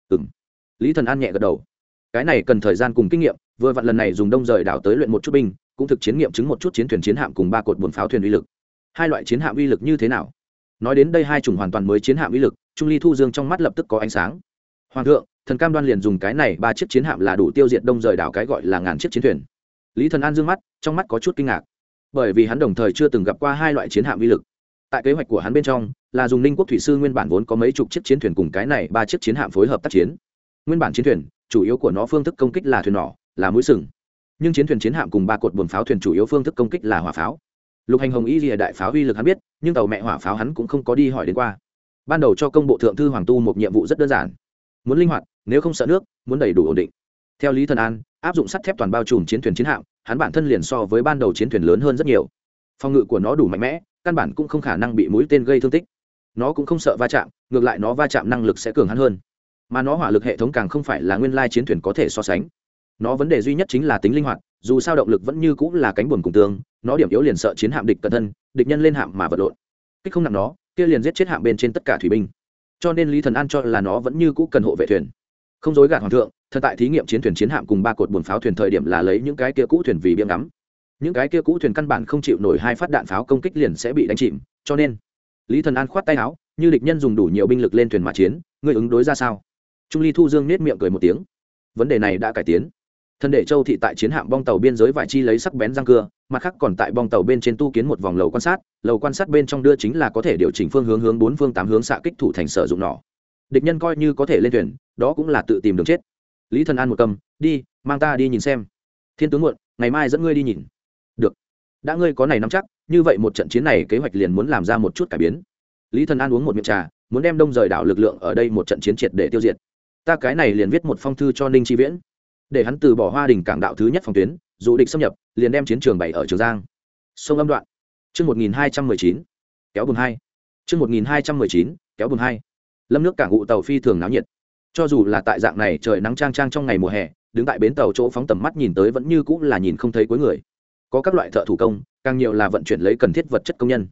Lý Thần An nhẹ gật đầu. Cái này cần thời gian cùng kinh nghiệm, vừa vặn lần này dùng đông rời đảo tới luyện một chút binh, cũng thực chiến nghiệm chứng một chút chiến thuyền chiến hạm cùng 3 cột buồm pháo thuyền uy lực. Hai loại chiến hạm uy lực như thế nào? Nói đến đây hai chủng hoàn toàn mới chiến hạm uy lực, Trung Ly Thu Dương trong mắt lập tức có ánh sáng. Hoàng thượng, thần cam đoan liền dùng cái này 3 chiếc chiến hạm là đủ tiêu diệt đông rời đảo cái gọi là ngàn chiếc chiến thuyền. Lý Thần An dương mắt, trong mắt có chút kinh ngạc, bởi vì hắn đồng thời chưa từng gặp qua hai loại chiến hạm uy lực. Tại kế hoạch của hắn bên trong là dùng Ninh quốc thủy sư nguyên bản vốn có mấy chục chiếc chiến thuyền cùng cái này 3 chiếc chiến hạm phối hợp tác chiến. Nguyên bản chiến thuyền chủ yếu của nó phương thức công kích là thuyền nỏ, là mũi sừng, nhưng chiến thuyền chiến hạm cùng 3 cột buồm pháo thuyền chủ yếu phương thức công kích là hỏa pháo. Lục Hành Hồng Y Lìa đại pháo uy lực hắn biết, nhưng tàu mẹ hỏa pháo hắn cũng không có đi hỏi đến qua. Ban đầu cho công bộ thượng thư Hoàng Tu một nhiệm vụ rất đơn giản, muốn linh hoạt, nếu không sợ nước, muốn đầy đủ ổn định. Theo Lý Thần An, áp dụng sắt thép toàn bao trùm chiến thuyền chiến hạm, hắn bản thân liền so với ban đầu chiến thuyền lớn hơn rất nhiều. Phòng ngự của nó đủ mạnh mẽ, căn bản cũng không khả năng bị mũi tên gây thương tích. Nó cũng không sợ va chạm, ngược lại nó va chạm năng lực sẽ cường hắn hơn. Mà nó hỏa lực hệ thống càng không phải là nguyên lai chiến thuyền có thể so sánh. Nó vấn đề duy nhất chính là tính linh hoạt, dù sao động lực vẫn như cũng là cánh buồm cùng tương, nó điểm yếu liền sợ chiến hạm địch cận thân, địch nhân lên hạm mà vật lộn. Kích không nặng nó, kia liền giết chết hạm bên trên tất cả thủy binh. Cho nên Lý Thần An cho là nó vẫn như cũ cần hộ vệ thuyền. Không dối gạt hoàng thượng, thần tại thí nghiệm chiến thuyền chiến hạm cùng 3 cột buồm pháo thuyền thời điểm là lấy những cái kia cũ thuyền vì biếng ngắm. Những cái kia cũ thuyền căn bản không chịu nổi 2 phát đạn pháo công kích liền sẽ bị đánh chìm, cho nên Lý Thần An khoát tay áo, như địch nhân dùng đủ nhiều binh lực lên thuyền mà chiến, ngươi ứng đối ra sao? Trung Ly Thu Dương nết miệng cười một tiếng. Vấn đề này đã cải tiến. Thần để Châu thị tại chiến hạm bong tàu biên giới vải chi lấy sắc bén răng cưa, mặt khác còn tại bong tàu bên trên tu kiến một vòng lầu quan sát bên trong đưa chính là có thể điều chỉnh phương hướng hướng 4 phương 8 hướng xạ kích thủ thành sử dụng nỏ. Địch nhân coi như có thể lên thuyền, đó cũng là tự tìm đường chết. Lý Thần An một cầm, đi, mang ta đi nhìn xem. Thiên tướng muộn, ngày mai dẫn ngươi đi nhìn. Được. Đã ngươi có này nắm chắc, như vậy một trận chiến này kế hoạch liền muốn làm ra một chút cải biến. Lý Thần An uống một miệng trà, muốn đem đông rời đảo lực lượng ở đây một trận chiến triệt để tiêu diệt. Ta cái này liền viết một phong thư cho Ninh Chi Viễn, để hắn từ bỏ Hoa Đình cảng đạo thứ nhất phòng tuyến, dụ địch xâm nhập, liền đem chiến trường bày ở Trường Giang. Sông Âm đoạn. Chương 1219. Kéo buồm 2. Chương 1219. Kéo buồm 2. Lâm nước cảng ụ tàu phi thường náo nhiệt. Cho dù là tại dạng này trời nắng chang chang trong ngày mùa hè, đứng tại bến tàu chỗ phóng tầm mắt nhìn tới vẫn như cũng là nhìn không thấy cuối người. Có các loại thợ thủ công, càng nhiều là vận chuyển lấy cần thiết vật chất công nhân.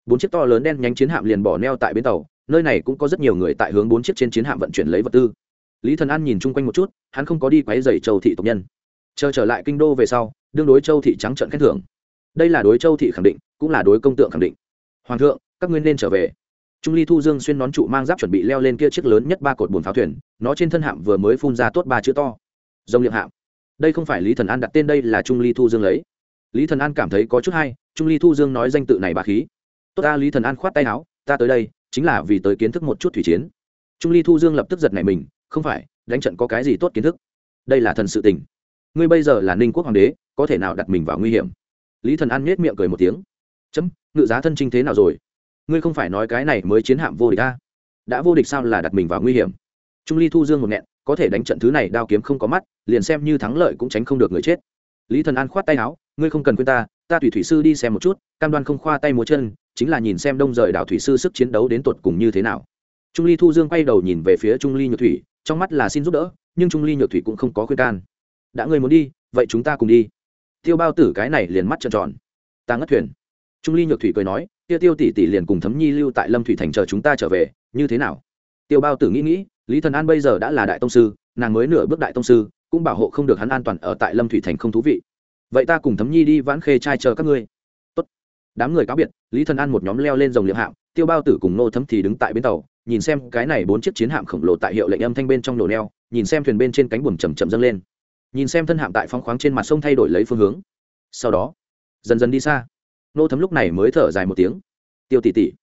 4 chiếc to lớn đen nhánh chiến hạm liền bỏ neo tại bến tàu, nơi này cũng có rất nhiều người tại hướng 4 chiếc trên chiến hạm vận chuyển lấy vật tư. Lý Thần An nhìn chung quanh một chút, hắn không có đi quấy rầy Châu thị tộc nhân. Chờ trở lại kinh đô về sau, đương đối Châu thị trắng trợn khen thưởng. Đây là đối Châu thị khẳng định, cũng là đối công tượng khẳng định. Hoàng thượng, các ngươi nên trở về. Trung Ly Thu Dương xuyên nón trụ mang giáp chuẩn bị leo lên kia chiếc lớn nhất 3 cột buồn pháo thuyền, nó trên thân hạm vừa mới phun ra tốt 3 chữ to. Rồng liệm hạm. Đây không phải Lý Thần An đặt tên, đây là Trung Ly Thu Dương lấy. Lý Thần An cảm thấy có chút hay, Trung Ly Thu Dương nói danh tự này bá khí. Tốt ta, Lý Thần An khoát tay áo, ta tới đây chính là vì tới kiến thức một chút thủy chiến. Trung Ly Thu Dương lập tức giật nảy mình, không phải, đánh trận có cái gì tốt kiến thức? Đây là thần sự tình. Ngươi bây giờ là Ninh quốc hoàng đế, có thể nào đặt mình vào nguy hiểm? Lý Thần An nhếch miệng cười một tiếng. Chấm, ngự giá thân chinh thế nào rồi? Ngươi không phải nói cái này mới chiến hạm vô địch a? Đã vô địch sao là đặt mình vào nguy hiểm? Trung Ly Thu Dương một nghẹn, có thể đánh trận thứ này đao kiếm không có mắt, liền xem như thắng lợi cũng tránh không được người chết. Lý Thần An khoát tay áo, ngươi không cần khuyên ta tùy thủy sư đi xem một chút, cam đoan không khoa tay múa chân, chính là nhìn xem đông rời đảo thủy sư sức chiến đấu đến tột cùng như thế nào. Trung Ly Thu Dương quay đầu nhìn về phía Trung Ly Nhược Thủy, trong mắt là xin giúp đỡ, nhưng Trung Ly Nhược Thủy cũng không có khuyên can. Đã ngươi muốn đi, vậy chúng ta cùng đi. Tiêu Bao Tử cái này liền mắt trợn tròn. Ta ngất thuyền. Trung Ly Nhược Thủy cười nói, Tiêu tỷ tỷ liền cùng Thấm Nhi lưu tại Lâm Thủy thành chờ chúng ta trở về, như thế nào? Tiêu Bao Tử nghĩ, Lý Thần An bây giờ đã là đại tông sư, nàng mới nửa bước đại tông sư, cũng bảo hộ không được hắn an toàn ở tại Lâm Thủy thành không thú vị. Vậy ta cùng Thấm Nhi đi Vãn Khê trai chờ các ngươi. Tốt. Đám người cáo biệt, Lý Thần An một nhóm leo lên rồng liệm hạm, Tiêu Bao Tử cùng Nô Thấm thì đứng tại bến tàu, nhìn xem cái này 4 chiếc chiến hạm khổng lồ tại hiệu lệnh âm thanh bên trong nổ neo, nhìn xem thuyền bên trên cánh buồm chậm chậm dâng lên, nhìn xem thân hạm tại phóng khoáng trên mặt sông thay đổi lấy phương hướng. Sau đó, dần dần đi xa. Nô Thấm lúc này mới thở dài một tiếng. Tiêu tỷ tỷ,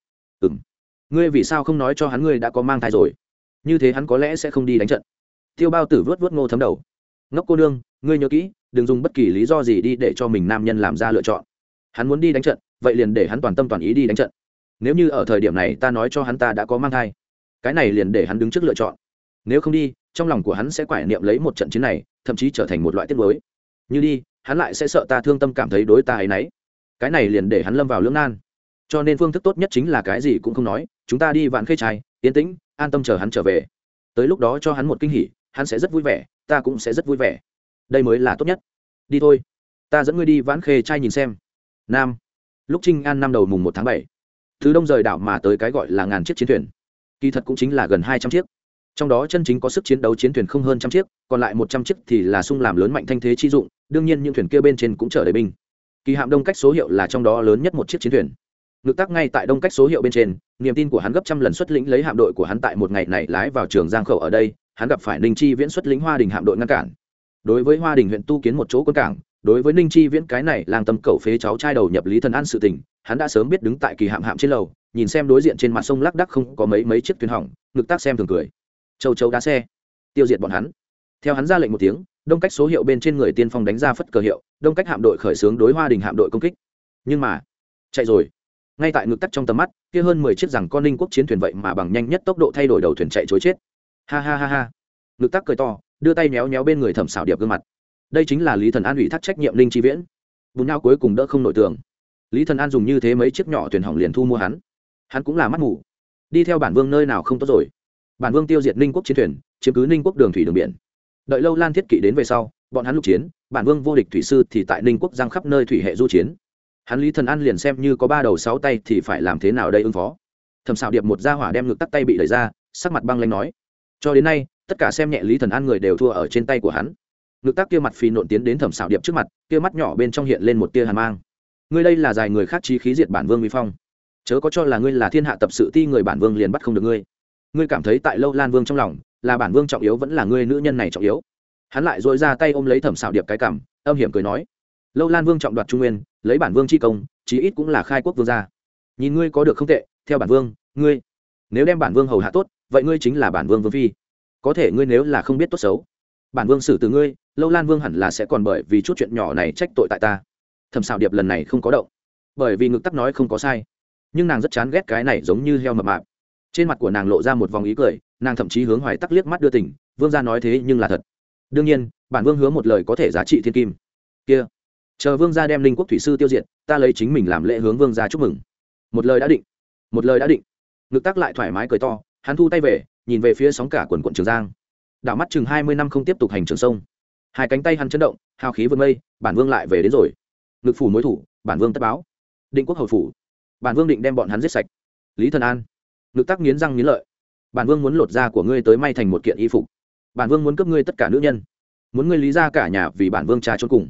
ngươi vì sao không nói cho hắn ngươi đã có mang thai rồi? Như thế hắn có lẽ sẽ không đi đánh trận. Tiêu Bao Tử vớt vớt Nô Thấm đầu. Ngốc cô nương, ngươi nhớ kỹ, đừng dùng bất kỳ lý do gì đi để cho mình nam nhân làm ra lựa chọn. Hắn muốn đi đánh trận, vậy liền để hắn toàn tâm toàn ý đi đánh trận. Nếu như ở thời điểm này ta nói cho hắn ta đã có mang thai, cái này liền để hắn đứng trước lựa chọn. Nếu không đi, trong lòng của hắn sẽ quải niệm lấy một trận chiến này, thậm chí trở thành một loại tiếc nuối. Như đi, hắn lại sẽ sợ ta thương tâm, cảm thấy đối ta ấy nấy. Cái này liền để hắn lâm vào lưỡng nan. Cho nên phương thức tốt nhất chính là cái gì cũng không nói, chúng ta đi Vạn Khê trai, yên tĩnh, an tâm chờ hắn trở về. Tới lúc đó cho hắn một kinh hỉ, hắn sẽ rất vui vẻ, ta cũng sẽ rất vui vẻ. Đây mới là tốt nhất. Đi thôi, ta dẫn ngươi đi Vãn Khê trai nhìn xem. Nam. Lúc Trinh An năm đầu mùng 1 tháng 7, từ đông rời đảo mà tới cái gọi là ngàn chiếc chiến thuyền, kỳ thật cũng chính là gần 200 chiếc. Trong đó chân chính có sức chiến đấu chiến thuyền không hơn trăm chiếc, còn lại 100 chiếc thì là sung làm lớn mạnh thanh thế chi dụng, đương nhiên những thuyền kia bên trên cũng chở đầy binh. Kỳ hạm Đông Cách số hiệu là trong đó lớn nhất một chiếc chiến thuyền. Ngực tắc ngay tại Đông Cách số hiệu bên trên, niềm tin của hắn gấp trăm lần xuất lĩnh lấy hạm đội của hắn tại một ngày này lái vào Trường Giang khẩu, ở đây, hắn gặp phải Ninh Chi Viễn xuất lĩnh Hoa Đình hạm đội ngăn cản. Đối với Hoa Đình huyện tu kiến một chỗ quân cảng, đối với Ninh Chi Viễn cái này lang tâm cẩu phế cháu trai đầu nhập Lý Thần An sự tình, hắn đã sớm biết, đứng tại kỳ hạm trên lầu, nhìn xem đối diện trên mặt sông lác đác không có mấy chiếc thuyền hỏng, ngực tác xem thường cười. Châu châu đá xe, tiêu diệt bọn hắn. Theo hắn ra lệnh một tiếng, Đông Cách số hiệu bên trên người tiên phong đánh ra phất cờ hiệu, Đông Cách hạm đội khởi xướng đối Hoa Đình hạm đội công kích. Nhưng mà, chạy rồi. Ngay tại ngực tắc trong tầm mắt, kia hơn 10 chiếc rằng con Ninh quốc chiến thuyền vậy mà bằng nhanh nhất tốc độ thay đổi đầu thuyền chạy trối chết. Ha ha ha ha. Ngực tắc cười to, đưa tay méo méo bên người Thẩm Sảo Điệp gương mặt. Đây chính là Lý Thần An ủy thác trách nhiệm Ninh Chi Viễn. Bùn nhau cuối cùng đỡ không nổi tường. Lý Thần An dùng như thế mấy chiếc nhỏ thuyền hỏng liền thu mua hắn cũng là mắt mù. Đi theo bản vương nơi nào không tốt rồi. Bản vương tiêu diệt Ninh quốc chiến thuyền, chiếm cứ Ninh quốc đường thủy đường biển. Đợi Lâu Lan Thiết Kỵ đến về sau, bọn hắn lục chiến, bản vương vô địch thủy sư thì tại Ninh quốc giang khắp nơi thủy hệ du chiến. Hắn Lý Thần An liền xem như có 3 đầu 6 tay thì phải làm thế nào đây ứng phó. Thẩm Sảo Điệp một gia hỏa đem ngực tắt tay bị đẩy ra, sắc mặt băng lãnh nói: cho đến nay, tất cả xem nhẹ Lý Thần An người đều thua ở trên tay của hắn. Ngực tắc kia mặt phì nộn tiến đến Thẩm Sảo Điệp trước mặt, kia mắt nhỏ bên trong hiện lên một tia hàn mang. Ngươi đây là dài người khác chí khí diệt bản vương uy phong, chớ có cho là ngươi là thiên hạ tập sự ti người bản vương liền bắt không được ngươi. Ngươi cảm thấy tại Lâu Lan vương trong lòng là bản vương trọng yếu vẫn là ngươi nữ nhân này trọng yếu? Hắn lại dội ra tay ôm lấy Thẩm Sảo Điệp cái cằm, âm hiểm cười nói: Lâu Lan vương trọng đoạt Trung Nguyên, lấy bản vương chi công, chí ít cũng là khai quốc vương gia. Nhìn ngươi có được không tệ, theo bản vương, ngươi nếu đem bản vương hầu hạ tốt, vậy ngươi chính là bản vương vương phi. Có thể ngươi nếu là không biết tốt xấu, bản vương xử từ ngươi, Lâu Lan vương hẳn là sẽ còn bởi vì chút chuyện nhỏ này trách tội tại ta. Thẩm Sảo Điệp lần này không có động, bởi vì ngực tắc nói không có sai, nhưng nàng rất chán ghét cái này giống như heo mập mạp. Trên mặt của nàng lộ ra một vòng ý cười, nàng thậm chí hướng Hoài Tắc liếc mắt đưa tình, vương gia nói thế nhưng là thật. Đương nhiên, bản vương hứa một lời có thể giá trị thiên kim. Kia, chờ vương gia đem Linh quốc thủy sư tiêu diệt, ta lấy chính mình làm lễ hướng vương gia chúc mừng. Một lời đã định, một lời đã định. Ngực tắc lại thoải mái cười to, hắn thu tay về, nhìn về phía sóng cả quần quận Trường Giang. Đảo mắt chừng 20 năm không tiếp tục hành trường sông, hai cánh tay hắn chấn động, hào khí vươn mây, bản vương lại về đến rồi. Ngực phủ mối thủ, bản vương tất báo. Định quốc hầu phủ, bản vương định đem bọn hắn giết sạch. Lý Thần An ngực tắc nghiến răng nghiến lợi. Bản vương muốn lột da của ngươi tới may thành một kiện y phục. Bản vương muốn cướp ngươi tất cả nữ nhân, muốn ngươi lý ra cả nhà vì bản vương trà trốn cùng.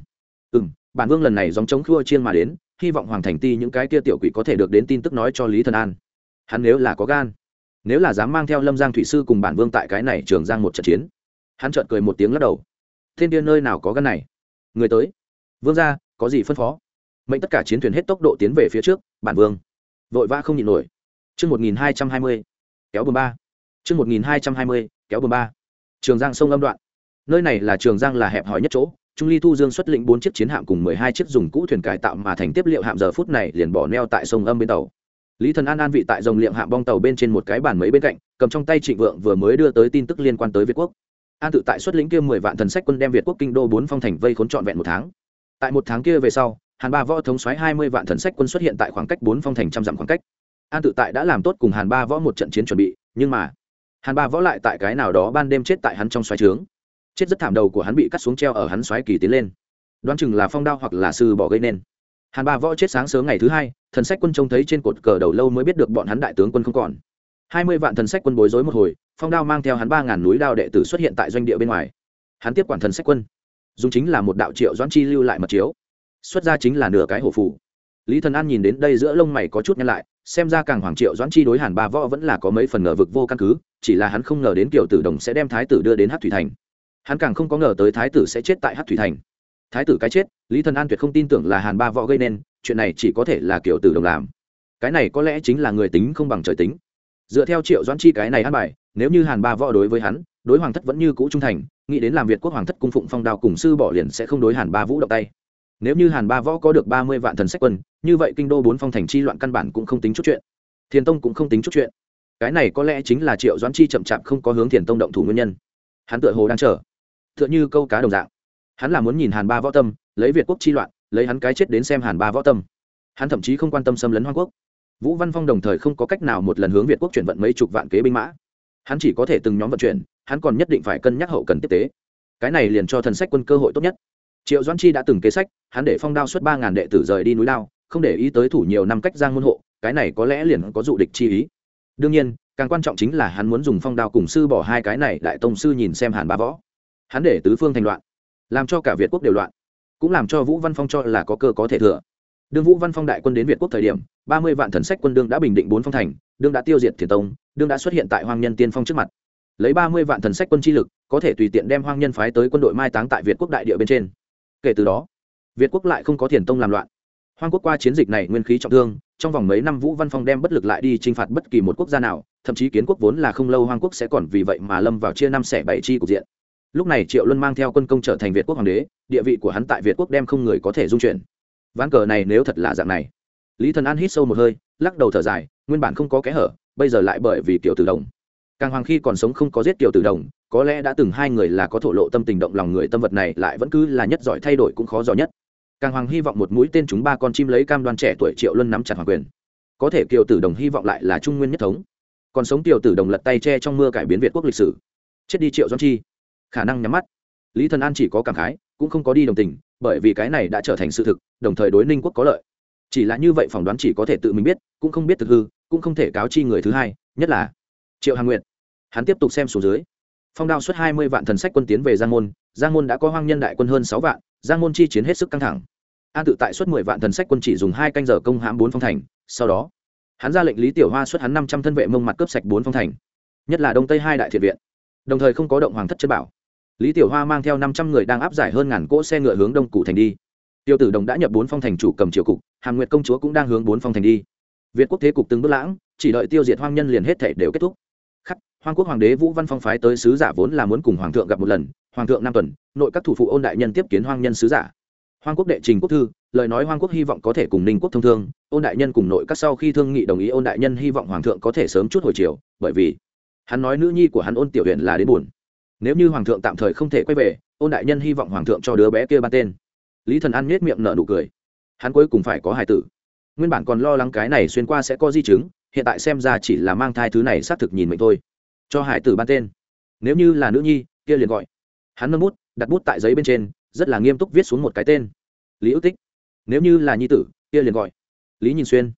Bản vương lần này dòng chống khua chiên mà đến, hy vọng hoàng thành ti những cái kia tiểu quỷ có thể được đến tin tức nói cho Lý Thần An. Hắn nếu là có gan, nếu là dám mang theo Lâm Giang thủy sư cùng bản vương tại cái này Trường Giang một trận chiến. Hắn chợt cười một tiếng lắc đầu. Thiên tiên nơi nào có gan này? Người tới. Vương gia, có gì phân phó? Mệnh tất cả chiến thuyền hết tốc độ tiến về phía trước, bản vương vội vã không nhịn nổi. Chương 1220, kéo bờ ba. Chương 1220, kéo bờ ba. Trường Giang sông Âm đoạn. Nơi này là Trường Giang là hẹp hòi nhất chỗ, Trung Ly Thu Dương xuất lĩnh 4 chiếc chiến hạm cùng 12 chiếc dùng cũ thuyền cải tạo mà thành tiếp liệu hạm giờ phút này liền bỏ neo tại sông Âm bên tàu. Lý Thần An an vị tại dòng liệm hạm bong tàu bên trên một cái bàn mấy bên cạnh, cầm trong tay Trịnh Vượng vừa mới đưa tới tin tức liên quan tới Việt quốc. An tự tại xuất lĩnh kia 10 vạn thần sách quân đem Việt quốc kinh đô 4 phong thành vây khốn trọn vẹn 1 tháng. Tại 1 tháng kia về sau, Hàn Ba Võ thống soái 20 vạn thần sách quân xuất hiện tại khoảng cách 4 phong thành trăm dặm khoảng cách. An tự tại đã làm tốt cùng Hàn Ba Võ một trận chiến chuẩn bị, nhưng mà Hàn Ba Võ lại tại cái nào đó ban đêm chết tại hắn trong xoáy trướng. Chết rất thảm, đầu của hắn bị cắt xuống treo ở hắn xoáy kỳ tiến lên. Đoán chừng là phong đao hoặc là sư bỏ gây nên. Hàn Ba Võ chết sáng sớm ngày thứ hai, thần sách quân trông thấy trên cột cờ đầu lâu mới biết được bọn hắn đại tướng quân không còn. 20 vạn thần sách quân bối rối một hồi, phong đao mang theo hắn 3000 núi đao đệ tử xuất hiện tại doanh địa bên ngoài. Hắn tiếp quản thần sách quân, dùng chính là một đạo Triệu Doãn Chi lưu lại mật chiếu, xuất ra chính là nửa cái hổ phù. Lý Thần An nhìn đến đây giữa lông mày có chút nhăn lại, xem ra càng Hoàng Triệu Doãn Chi đối Hàn Ba Võ vẫn là có mấy phần ngờ vực vô căn cứ, chỉ là hắn không ngờ đến Kiều Tử Đồng sẽ đem thái tử đưa đến Hắc Thủy Thành. Hắn càng không có ngờ tới thái tử sẽ chết tại Hắc Thủy Thành. Thái tử cái chết, Lý Thần An tuyệt không tin tưởng là Hàn Ba Võ gây nên, chuyện này chỉ có thể là Kiều Tử Đồng làm. Cái này có lẽ chính là người tính không bằng trời tính. Dựa theo Triệu Doãn Chi cái này ăn bài, nếu như Hàn Ba Võ đối với hắn, đối hoàng thất vẫn như cũ trung thành, nghĩ đến làm Việt quốc hoàng thất cung phụng phong đao cùng sư bỏ liền sẽ không đối Hàn Ba Vũ động tay. Nếu như Hàn Ba Võ có được 30 vạn thần sách quân, như vậy kinh đô 4 phong thành chi loạn căn bản cũng không tính chút chuyện. Thiền Tông cũng không tính chút chuyện. Cái này có lẽ chính là Triệu Doãn Chi chậm chạp không có hướng Thiền Tông động thủ nguyên nhân. Hắn tựa hồ đang chờ, tựa như câu cá đồng dạng. Hắn là muốn nhìn Hàn Ba Võ tâm, lấy Việt quốc chi loạn, lấy hắn cái chết đến xem Hàn Ba Võ tâm. Hắn thậm chí không quan tâm xâm lấn Hoang quốc. Vũ Văn Phong đồng thời không có cách nào một lần hướng Việt quốc chuyển vận mấy chục vạn kế binh mã. Hắn chỉ có thể từng nhóm vận chuyển, hắn còn nhất định phải cân nhắc hậu cần tiếp tế. Cái này liền cho thần sách quân cơ hội tốt nhất. Triệu Doãn Chi đã từng kế sách, hắn để phong đao xuất 3000 đệ tử rời đi núi Lao, không để ý tới thủ nhiều năm cách Giang môn hộ, cái này có lẽ liền có dụ địch chi ý. Đương nhiên, càng quan trọng chính là hắn muốn dùng phong đao cùng sư bỏ hai cái này đại tông sư nhìn xem Hàn Ba Võ. Hắn để tứ phương thành loạn, làm cho cả Việt quốc đều loạn, cũng làm cho Vũ Văn Phong cho là có cơ có thể thừa. Đương Vũ Văn Phong đại quân đến Việt quốc thời điểm, 30 vạn thần sách quân đương đã bình định 4 phong thành, đương đã tiêu diệt Thiền Tông, đương đã xuất hiện tại Hoang Nhân Tiên Phong trước mặt. Lấy 30 vạn thần sách quân chi lực, có thể tùy tiện đem Hoang Nhân phái tới quân đội mai táng tại Việt quốc đại địa bên trên. Kể từ đó, Việt quốc lại không có Thiền Tông làm loạn. Hoang quốc qua chiến dịch này nguyên khí trọng thương, trong vòng mấy năm Vũ Văn Phong đem bất lực lại đi chinh phạt bất kỳ một quốc gia nào, thậm chí kiến quốc vốn là không lâu Hoang quốc sẽ còn vì vậy mà lâm vào chia năm xẻ bảy chi cục diện. Lúc này Triệu Luân mang theo quân công trở thành Việt quốc hoàng đế, địa vị của hắn tại Việt quốc đem không người có thể dung chuyển. Ván cờ này nếu thật là dạng này, Lý Thần An hít sâu một hơi, lắc đầu thở dài, nguyên bản không có kẽ hở, bây giờ lại bởi vì Kiều Tử Đồng. Càng Hoàng khi còn sống không có giết Kiều Tử Đồng, có lẽ đã từng hai người là có thổ lộ tâm tình động lòng người, tâm vật này lại vẫn cứ là nhất giỏi thay đổi cũng khó dò nhất. Càng Hoàng hy vọng một mũi tên trúng ba con chim lấy cam đoan trẻ tuổi Triệu Luân nắm chặt hoàng quyền. Có thể Kiều Tử Đồng hy vọng lại là trung nguyên nhất thống. Còn sống Kiều Tử Đồng lật tay che trong mưa cải biến Việt quốc lịch sử. Chết đi Triệu Doãn Chi, khả năng nhắm mắt. Lý Thần An chỉ có cảm khái, cũng không có đi đồng tình, bởi vì cái này đã trở thành sự thực, đồng thời đối Ninh quốc có lợi. Chỉ là như vậy phỏng đoán chỉ có thể tự mình biết, cũng không biết thực hư, cũng không thể cáo chi người thứ hai, nhất là Triệu Hàn Nguyệt. Hắn tiếp tục xem xuống dưới. Phong đao xuất 20 vạn thần sách quân tiến về Giang môn, Giang môn đã có Hoang Nhân đại quân hơn 6 vạn, Giang môn chi chiến hết sức căng thẳng. An tự tại xuất 10 vạn thần sách quân chỉ dùng 2 canh giờ công hãm 4 phong thành, sau đó, hắn ra lệnh Lý Tiểu Hoa xuất hắn 500 thân vệ mông mặt cướp sạch 4 phong thành, nhất là Đông Tây hai đại thiện viện. Đồng thời không có động hoàng thất chân bảo. Lý Tiểu Hoa mang theo 500 người đang áp giải hơn ngàn cỗ xe ngựa hướng Đông Cụ thành đi. Tiêu Tử Đồng đã nhập 4 phong thành chủ cầm triều cục, Hàm Nguyệt công chúa cũng đang hướng 4 phong thành đi. Việt quốc thế cục từng bước lãng, chỉ đợi tiêu diệt Hoang Nhân liền hết thảy đều kết thúc. Khắc, Hoang quốc hoàng đế Vũ Văn Phong phái tới sứ giả vốn là muốn cùng hoàng thượng gặp một lần, hoàng thượng Nam tuần, nội các thủ phụ Ôn đại nhân tiếp kiến Hoang Nhân sứ giả. Hoang quốc đệ trình quốc thư, lời nói Hoang quốc hy vọng có thể cùng Ninh quốc thông thương, Ôn đại nhân cùng nội các sau khi thương nghị đồng ý, Ôn đại nhân hy vọng hoàng thượng có thể sớm chút hồi chiều, bởi vì hắn nói nữ nhi của hắn Ôn Tiểu Huyền là đến buồn. Nếu như hoàng thượng tạm thời không thể quay về, Ôn đại nhân hy vọng hoàng thượng cho đứa bé kia ban tên. Lý Thần An nhếch miệng nở nụ cười. Hắn cuối cùng phải có hài tử. Nguyên bản còn lo lắng cái này xuyên qua sẽ có di chứng, hiện tại xem ra chỉ là mang thai, thứ này xác thực nhìn mệnh thôi. Cho hài tử ban tên. Nếu như là nữ nhi, kia liền gọi. Hắn nâng bút, đặt bút tại giấy bên trên, rất là nghiêm túc viết xuống một cái tên. Lý Ước Tích. Nếu như là nhi tử, kia liền gọi Lý Nhìn Xuyên.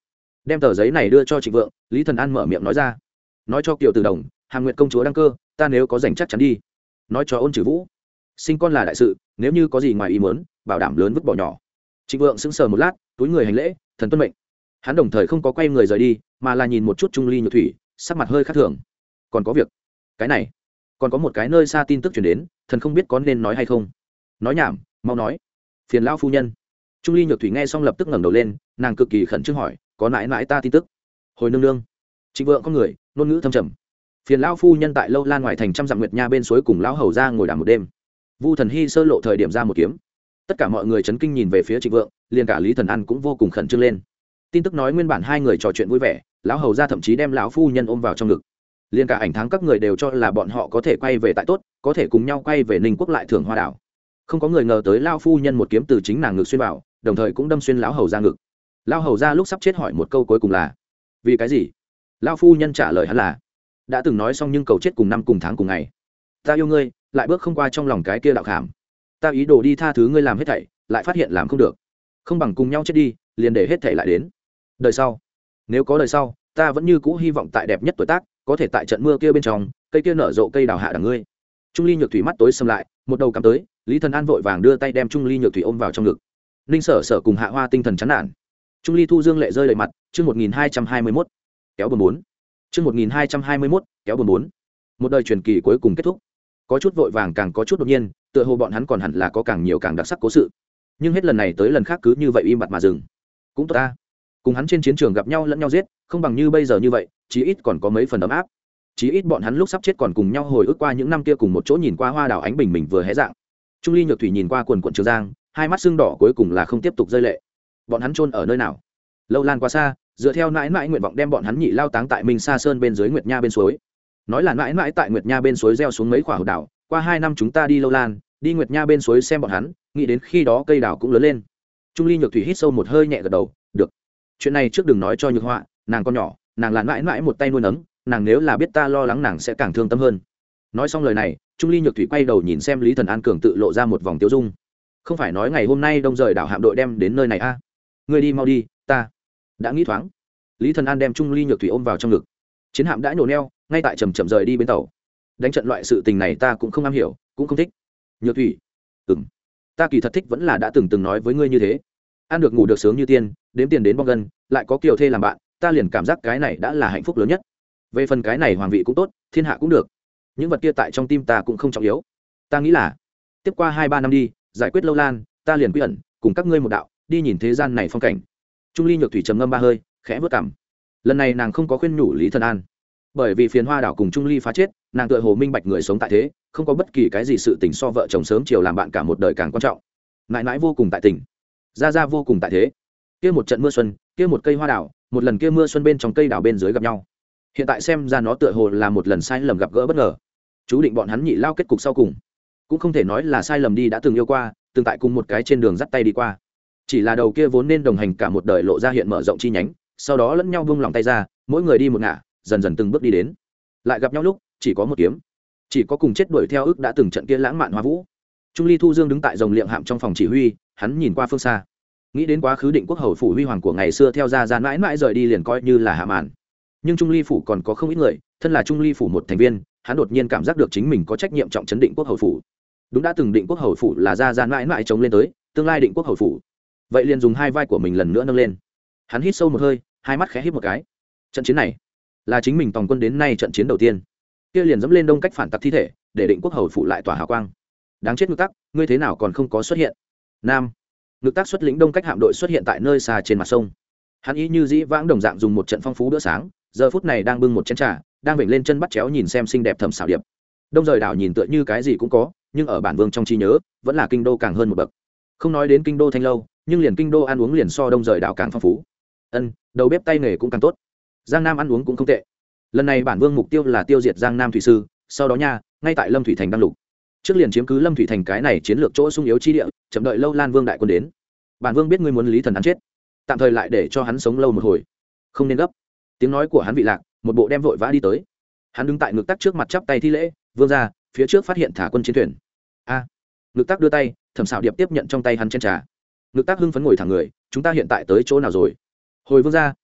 đem tờ giấy này đưa cho Trịnh Vượng, Lý Thần An mở miệng nói ra, nói cho Kiều Từ Đồng, Hàm Nguyệt công chúa đăng cơ, ta nếu có rảnh chắc chắn đi. Nói cho Ôn Trừ Vũ, sinh con là đại sự, nếu như có gì ngoài ý muốn, bảo đảm lớn vứt bỏ nhỏ. Trịnh Vượng sững sờ một lát, túi người hành lễ, thần tuân mệnh. Hắn đồng thời không có quay người rời đi, mà là nhìn một chút Trung Ly Nhược Thủy, sắc mặt hơi khác thường. Còn có việc, cái này, còn có một cái nơi xa tin tức truyền đến, thần không biết có nên nói hay không. Nói nhảm, mau nói. Phiền lão phu nhân. Trung Ly Nhược Thủy nghe xong lập tức ngẩng đầu lên, nàng cực kỳ khẩn trương hỏi, có nãi nãi ta tin tức? Hồi nương nương. Trịnh Vượng có người, ngôn ngữ thâm trầm. Phiền lão phu nhân tại Lâu Lan ngoài thành trăm dặm Nguyệt Nha bên suối cùng lão hầu ra ngồi đàm một đêm. Vu Thần Hy sơ lộ thời điểm ra một kiếm. Tất cả mọi người chấn kinh nhìn về phía Trịnh Vượng, liền cả Lý Thần An cũng vô cùng khẩn trương lên. Tin tức nói nguyên bản hai người trò chuyện vui vẻ, lão hầu ra thậm chí đem lão phu nhân ôm vào trong ngực. Liên cả ảnh tháng các người đều cho là bọn họ có thể quay về tại tốt, có thể cùng nhau quay về Ninh Quốc lại thưởng hoa đảo. Không có người ngờ tới lão phu nhân một kiếm từ chính nàng ngực xuyên vào, đồng thời cũng đâm xuyên lão hầu ra ngực. Lão hầu ra lúc sắp chết hỏi một câu cuối cùng là: vì cái gì? Lão phu nhân trả lời hắn là: đã từng nói xong nhưng cầu chết cùng năm cùng tháng cùng ngày. Ta yêu ngươi, lại bước không qua trong lòng cái kia đạo khảm. Ta ý đồ đi tha thứ ngươi làm hết thảy, lại phát hiện làm không được. Không bằng cùng nhau chết đi, liền để hết thảy lại đến. Đời sau, nếu có đời sau, ta vẫn như cũ hy vọng tại đẹp nhất tuổi tác, có thể tại trận mưa kia bên trong, cây kia nở rộ cây đào hạ đằng ngươi. Trung Ly Nhược Thủy mắt tối sầm lại, một đầu cắm tới, Lý Thần An vội vàng đưa tay đem Trung Ly Nhược Thủy ôm vào trong ngực. Ninh Sở Sở cùng Hạ Hoa tinh thần chán nản. Trung Ly Thu Dương lệ rơi đầy mặt, chương 1221. Kéo buồn 4. Chương 1221, kéo buồn 4. Một đời truyền kỳ cuối cùng kết thúc. Có chút vội vàng càng có chút đột nhiên, tựa hồ bọn hắn còn hẳn là có càng nhiều càng đặc sắc cố sự. Nhưng hết lần này tới lần khác cứ như vậy im bặt mà dừng. Cũng tốt ta. Cùng hắn trên chiến trường gặp nhau lẫn nhau giết, không bằng như bây giờ như vậy, chí ít còn có mấy phần ấm áp. Chí ít bọn hắn lúc sắp chết còn cùng nhau hồi ức qua những năm kia cùng một chỗ nhìn qua hoa đào ánh bình mình vừa hé dạng. Trung Ly Nhược Thủy nhìn qua quần quần Trường Giang, hai mắt sưng đỏ cuối cùng là không tiếp tục rơi lệ. Bọn hắn chôn ở nơi nào? Lâu Lan quá xa, dựa theo mãi mãi nguyện vọng đem bọn hắn nhị lao táng tại Minh Sa Sơn bên dưới Nguyệt Nha bên suối. Nói là mãi mãi tại Nguyệt Nha bên suối gieo xuống mấy quả hột đào, qua 2 năm chúng ta đi Lâu Lan, đi Nguyệt Nha bên suối xem bọn hắn, nghĩ đến khi đó cây đào cũng lớn lên. Trung Ly Nhược Thủy hít sâu một hơi nhẹ gật đầu, được. Chuyện này trước đừng nói cho Nhược Họa, nàng con nhỏ, nàng là mãi mãi một tay nuôi nấng, nàng nếu là biết ta lo lắng nàng sẽ càng thương tâm hơn. Nói xong lời này, Trung Ly Nhược Thủy quay đầu nhìn xem Lý Thần An cường tự lộ ra một vòng tiêu dung. Không phải nói ngày hôm nay đông rời đảo hạm đội đem đến nơi này a? Ngươi đi mau đi, ta đã nghĩ thoáng. Lý Thần An đem Trung Ly Nhược Thủy ôm vào trong ngực. Chiến hạm đã nổ neo, ngay tại chậm chậm rời đi bến tàu. Đánh trận loại sự tình này ta cũng không am hiểu, cũng không thích. Nhược Thủy, ta kỳ thật thích vẫn là đã từng nói với ngươi như thế. Ăn được ngủ được sướng như tiên, đếm tiền đến bong gân, lại có Kiều Thê làm bạn, ta liền cảm giác cái này đã là hạnh phúc lớn nhất. Về phần cái này hoàng vị cũng tốt, thiên hạ cũng được, những vật kia tại trong tim ta cũng không trọng yếu. Ta nghĩ là tiếp qua 2-3 năm đi, giải quyết Lâu Lan, ta liền quy ẩn cùng các ngươi một đạo, đi nhìn thế gian này phong cảnh. Trung Ly Nhược Thủy trầm ngâm 3 hơi, khẽ vớt cằm. Lần này nàng không có khuyên nhủ Lý Thần An, bởi vì phiền hoa đảo cùng Trung Ly phá chết, nàng tựa hồ minh bạch người sống tại thế, không có bất kỳ cái gì sự tình so vợ chồng sớm chiều làm bạn cả một đời càng quan trọng. Mãi mãi vô cùng tại tình, gia gia vô cùng tại thế. Kia một trận mưa xuân, kia một cây hoa đảo, một lần kia mưa xuân bên trong cây đảo bên dưới gặp nhau. Hiện tại xem ra nó tựa hồ là một lần sai lầm gặp gỡ bất ngờ. Chú định bọn hắn nhị lao kết cục sau cùng, cũng không thể nói là sai lầm đi đã từng yêu qua, từng tại cùng một cái trên đường dắt tay đi qua. Chỉ là đầu kia vốn nên đồng hành cả một đời lộ ra hiện mở rộng chi nhánh, sau đó lẫn nhau buông lòng tay ra, mỗi người đi một ngả, dần dần từng bước đi đến. Lại gặp nhau lúc, chỉ có một kiếm, chỉ có cùng chết đuổi theo ước đã từng trận kia lãng mạn hoa vũ. Trung Ly Thu Dương đứng tại dòng liệng hạm trong phòng chỉ huy, hắn nhìn qua phương xa, nghĩ đến quá khứ Định Quốc hầu phủ huy hoàng của ngày xưa theo ra mãi mãi rời đi liền coi như là hạ màn. Nhưng Trung Ly phủ còn có không ít người, thân là Trung Ly phủ một thành viên, hắn đột nhiên cảm giác được chính mình có trách nhiệm trọng trấn Định Quốc hầu phủ. Đúng đã từng Định Quốc hầu phủ là ra mãi mãi chống lên tới, tương lai Định Quốc hầu phủ, vậy liền dùng hai vai của mình lần nữa nâng lên. Hắn hít sâu một hơi, hai mắt khẽ híp một cái. Trận chiến này là chính mình tòng quân đến nay trận chiến đầu tiên, kia liền dẫm lên Đông Cách phản tặc thi thể, để Định Quốc hầu phủ lại tỏa hào quang. Đáng chết Ngực Tắc, ngươi thế nào còn không có xuất hiện? Nam, Ngực Tắc xuất lĩnh Đông Cách hạm đội xuất hiện tại nơi xa trên mặt sông. Hắn ý như dĩ vãng đồng dạng dùng một trận phong phú bữa sáng, giờ phút này đang bưng một chén trà, đang vểnh lên chân bắt chéo nhìn xem xinh đẹp Thẩm Xảo Điệp. Đông rời đảo nhìn tựa như cái gì cũng có, nhưng ở bản vương trong trí nhớ, vẫn là kinh đô càng hơn một bậc. Không nói đến kinh đô thanh lâu, nhưng liền kinh đô ăn uống liền so đông rời đảo càng phong phú. Đầu bếp tay nghề cũng càng tốt. Giang Nam ăn uống cũng không tệ. Lần này bản vương mục tiêu là tiêu diệt Giang Nam thủy sư, sau đó nha, ngay tại Lâm Thủy Thành đăng lục. Trước liền chiếm cứ Lâm Thủy Thành cái này chiến lược chỗ sung yếu chi địa, chậm đợi Lâu Lan Vương đại quân đến. Bản vương biết ngươi muốn Lý Thần An chết, tạm thời lại để cho hắn sống lâu một hồi, không nên gấp. Tiếng nói của hắn vị lạc, một bộ đem vội vã đi tới. Hắn đứng tại Ngực Tắc trước mặt chắp tay thi lễ, vương ra, phía trước phát hiện thả quân chiến thuyền. A. Ngực Tắc đưa tay, Thẩm Xảo Điệp tiếp nhận trong tay hắn chén trà. Ngực Tắc hưng phấn ngồi thẳng người, chúng ta hiện tại tới chỗ nào rồi? Hồi vương ra,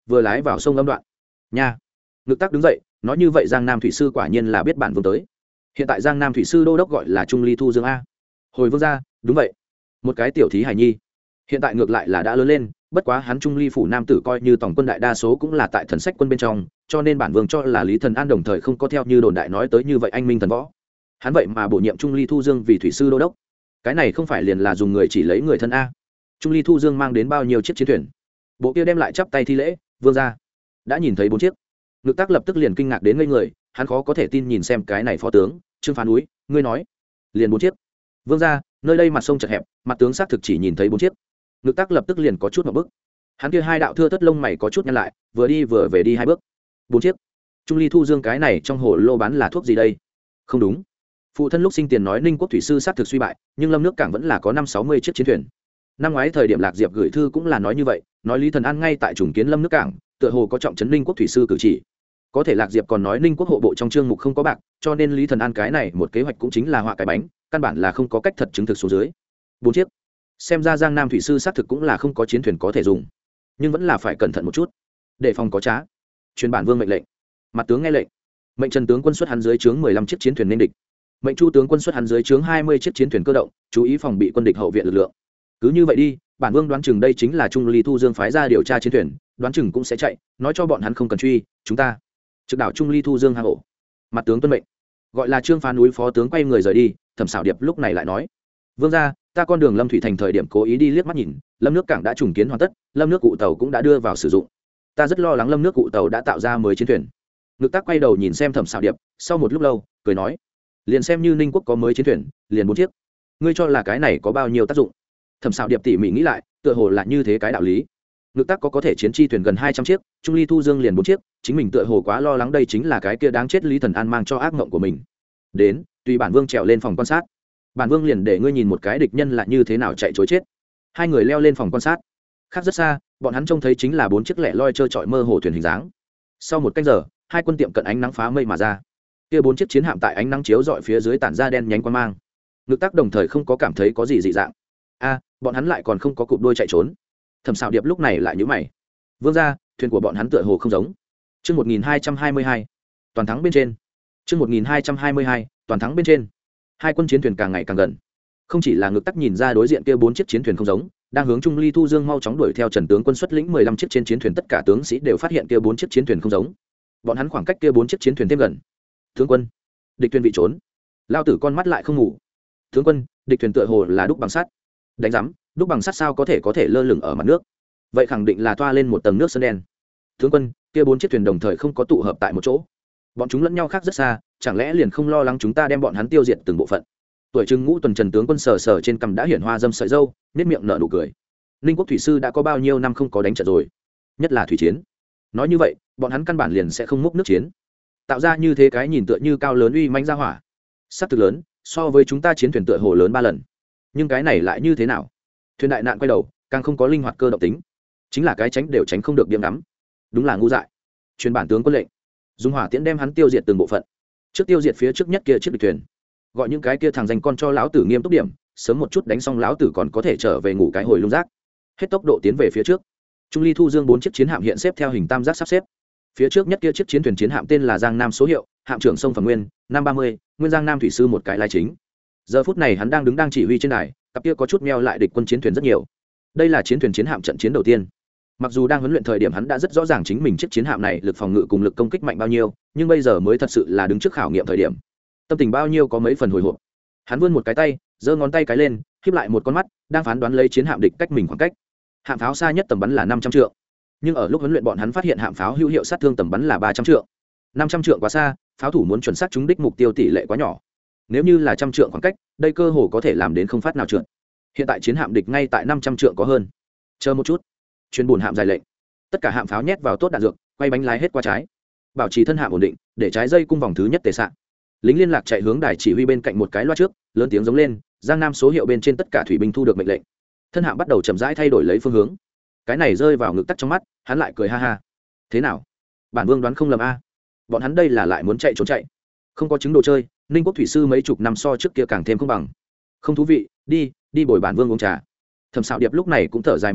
vừa lái vào sông âm đoạn nha. Ngực tắc đứng dậy nói như vậy giang nam thủy sư quả nhiên là biết bản vương tới. Hiện tại giang nam thủy sư đô đốc gọi là Trung Ly Thu Dương a. Hồi vương gia, đúng vậy, một cái tiểu thí hài nhi, hiện tại ngược lại là đã lớn lên, bất quá hắn Trung Ly phủ nam tử coi như tổng quân đại đa số cũng là tại thần sách quân bên trong, cho nên bản vương cho là Lý Thần An đồng thời không có theo như đồn đại nói tới như vậy anh minh thần võ. Hắn vậy mà bổ nhiệm Trung Ly Thu Dương vì thủy sư đô đốc, cái này không phải liền là dùng người chỉ lấy người thân a. Trung Ly Thu Dương mang đến bao nhiêu chiếc chiến thuyền? Bộ kia đem lại chắp tay thi lễ, vương gia đã nhìn thấy 4 chiếc. Ngực Tác lập tức liền kinh ngạc đến ngây người, hắn khó có thể tin nhìn xem cái này phó tướng Trương Phá Núi, ngươi nói liền 4 chiếc? Vương gia, nơi đây mặt sông chật hẹp, mặt tướng xác thực chỉ nhìn thấy 4 chiếc. Ngực Tác lập tức liền có chút một bước, hắn kia hai đạo thưa thất lông mày có chút nhăn lại, vừa đi vừa về đi 2 bước. 4 chiếc? Trung Ly Thu Dương cái này trong hồ lô bán là thuốc gì đây? Không đúng, phụ thân lúc sinh tiền nói Ninh quốc thủy sư xác thực suy bại, nhưng lâm nước cảng vẫn là có 50-60 chiếc chiến thuyền. Năm ngoái thời điểm Lạc Diệp gửi thư cũng là nói như vậy, nói Lý Thần An ngay tại trùng kiến lâm nước cảng, tựa hồ có trọng trấn Ninh quốc thủy sư cử chỉ. Có thể Lạc Diệp còn nói Ninh quốc hộ bộ trong chương mục không có bạc, cho nên Lý Thần An cái này một kế hoạch cũng chính là họa cái bánh, căn bản là không có cách thật chứng thực số dưới. 4 chiếc. Xem ra Giang Nam thủy sư xác thực cũng là không có chiến thuyền có thể dùng, nhưng vẫn là phải cẩn thận một chút, để phòng có trá. Truyền bản vương mệnh lệnh. Mặt tướng nghe lệnh. Mệnh Trần tướng quân xuất hắn dưới trướng 15 chiếc chiến thuyền nên địch. Mệnh Chu tướng quân xuất hắn dưới trướng 20 chiếc chiến thuyền cơ động, chú ý phòng bị quân địch hậu viện lực lượng. Cứ như vậy đi, bản vương đoán chừng đây chính là Trung Ly Thu Dương phái ra điều tra chiến thuyền, đoán chừng cũng sẽ chạy, nói cho bọn hắn không cần truy, chúng ta trực đảo Trung Ly Thu Dương hang ổ. Mặt tướng tuân mệnh. Gọi là Trương Phá Núi phó tướng quay người rời đi, Thẩm Sảo Điệp lúc này lại nói: vương gia, ta con đường Lâm Thủy thành thời điểm cố ý đi liếc mắt nhìn, lâm nước cảng đã trùng kiến hoàn tất, lâm nước cụ tàu cũng đã đưa vào sử dụng, ta rất lo lắng lâm nước cụ tàu đã tạo ra mới chiến thuyền. Ngực Tác quay đầu nhìn xem Thẩm Sảo Điệp, sau một lúc lâu cười nói: liền xem như Ninh quốc có mới chiến thuyền, liền 4 chiếc, ngươi cho là cái này có bao nhiêu tác dụng? Thẩm Sảo Điệp tỉ mỉ nghĩ lại, tựa hồ là như thế cái đạo lý. Ngực Tác có thể chiến chi thuyền gần 200 chiếc, Trung Ly Thu Dương liền 4 chiếc, chính mình tựa hồ quá lo lắng đây chính là cái kia đáng chết Lý Thần An mang cho ác mộng của mình. Đến, tùy bản vương trèo lên phòng quan sát, bản vương liền để ngươi nhìn một cái địch nhân là như thế nào chạy trối chết. Hai người leo lên phòng quan sát, khác rất xa, bọn hắn trông thấy chính là 4 chiếc lẻ loi trơ trọi mơ hồ thuyền hình dáng. Sau một canh giờ, hai quân tiệm cận ánh nắng phá mây mà ra. Kia 4 chiếc chiến hạm tại ánh nắng chiếu rọi phía dưới tản ra đen nhánh quang mang. Ngực Tác đồng thời không có cảm thấy có gì dị dạng. A, bọn hắn lại còn không có cụp đuôi chạy trốn. Thẩm Sảo Điệp lúc này lại nhíu mày. Vương gia, thuyền của bọn hắn tựa hồ không giống. Chương 1222, toàn thắng bên trên. Chương 1222, toàn thắng bên trên. Hai quân chiến thuyền càng ngày càng gần. Không chỉ là Ngực Tác nhìn ra đối diện kia 4 chiếc chiến thuyền không giống, đang hướng Trung Ly Thu Dương mau chóng đuổi theo Trần tướng quân xuất lĩnh 15 chiếc trên chiến thuyền, tất cả tướng sĩ đều phát hiện kia 4 chiếc chiến thuyền không giống. Bọn hắn khoảng cách kia 4 chiếc chiến thuyền thêm gần. Tướng quân, địch thuyền vị trốn. Lao tử con mắt lại không ngủ. Tướng quân, địch thuyền tựa hồ là đúc bằng sắt. Đánh rắm, đúc bằng sắt sao có thể lơ lửng ở mặt nước? Vậy khẳng định là toa lên một tầng nước sơn đen. Tướng quân, kia 4 chiếc thuyền đồng thời không có tụ hợp tại một chỗ, bọn chúng lẫn nhau khác rất xa, chẳng lẽ liền không lo lắng chúng ta đem bọn hắn tiêu diệt từng bộ phận? Tuổi Trừng Ngũ Tuần Trần tướng quân sờ sờ trên cằm đã hiển hoa dâm sợi dâu, nét miệng nở nụ cười. Ninh quốc thủy sư đã có bao nhiêu năm không có đánh trận rồi, nhất là thủy chiến. Nói như vậy, bọn hắn căn bản liền sẽ không múc nước chiến, tạo ra như thế cái nhìn tựa như cao lớn uy mãnh ra hỏa. Sắc thực lớn, so với chúng ta chiến thuyền tựa hồ lớn 3 lần. Nhưng cái này lại như thế nào? Thuyền đại nạn quay đầu, càng không có linh hoạt cơ động tính, chính là cái tránh đều tránh không được điểm đắm. Đúng là ngu dại. Truyền bản tướng quân lệnh, dùng hỏa tiễn đem hắn tiêu diệt từng bộ phận. Trước tiêu diệt phía trước nhất kia chiếc địch thuyền, gọi những cái kia thằng danh con cho lão tử nghiêm túc điểm, sớm một chút đánh xong lão tử còn có thể trở về ngủ cái hồi lung rác. Hết tốc độ tiến về phía trước. Trung Ly Thu Dương 4 chiếc chiến hạm hiện xếp theo hình tam giác sắp xếp. Phía trước nhất kia chiếc chiến thuyền chiến hạm tên là Giang Nam số hiệu, hạm trưởng sông Phẩm Nguyên, năm 30, nguyên Giang Nam thủy sư một cái lái chính. Giờ phút này hắn đang chỉ huy trên đài, cặp kia có chút meo lại địch quân chiến thuyền rất nhiều. Đây là chiến thuyền chiến hạm trận chiến đầu tiên. Mặc dù đang huấn luyện thời điểm hắn đã rất rõ ràng chính mình chiếc chiến hạm này lực phòng ngự cùng lực công kích mạnh bao nhiêu, nhưng bây giờ mới thật sự là đứng trước khảo nghiệm thời điểm. Tâm tình bao nhiêu có mấy phần hồi hộp. Hắn vươn một cái tay, giơ ngón tay cái lên, khép lại một con mắt, đang phán đoán lấy chiến hạm địch cách mình khoảng cách. Hạm pháo xa nhất tầm bắn là 500 trượng, nhưng ở lúc huấn luyện bọn hắn phát hiện hạm pháo hữu hiệu sát thương tầm bắn là 300 trượng. 500 trượng quá xa, pháo thủ muốn chuẩn xác trúng đích mục tiêu tỷ lệ quá nhỏ. Nếu như là 100 trượng khoảng cách, đây cơ hồ có thể làm đến không phát nào trượt. Hiện tại chiến hạm địch ngay tại 500 trượng có hơn. Chờ một chút, chuyên buồn hạm dài lệnh, tất cả hạm pháo nhét vào tốt đạn dược, quay bánh lái hết qua trái, bảo trì thân hạm ổn định, để trái dây cung vòng thứ nhất tề xạ. Lính liên lạc chạy hướng đài chỉ huy bên cạnh một cái loa trước, lớn tiếng giống lên, Giang Nam số hiệu bên trên tất cả thủy binh thu được mệnh lệnh. Thân hạm bắt đầu chậm rãi thay đổi lấy phương hướng. Cái này rơi vào Ngực Tắc trong mắt, hắn lại cười ha ha. Thế nào? Bản vương đoán không lầm a. Bọn hắn đây là lại muốn chạy trốn chạy. Không có chứng đồ chơi, Ninh quốc thủy sư mấy chục năm so trước kia càng thêm không bằng. Không thú vị, đi bồi bản vương uống trà. Thẩm Sảo Điệp lúc này cũng thở dài một hơi,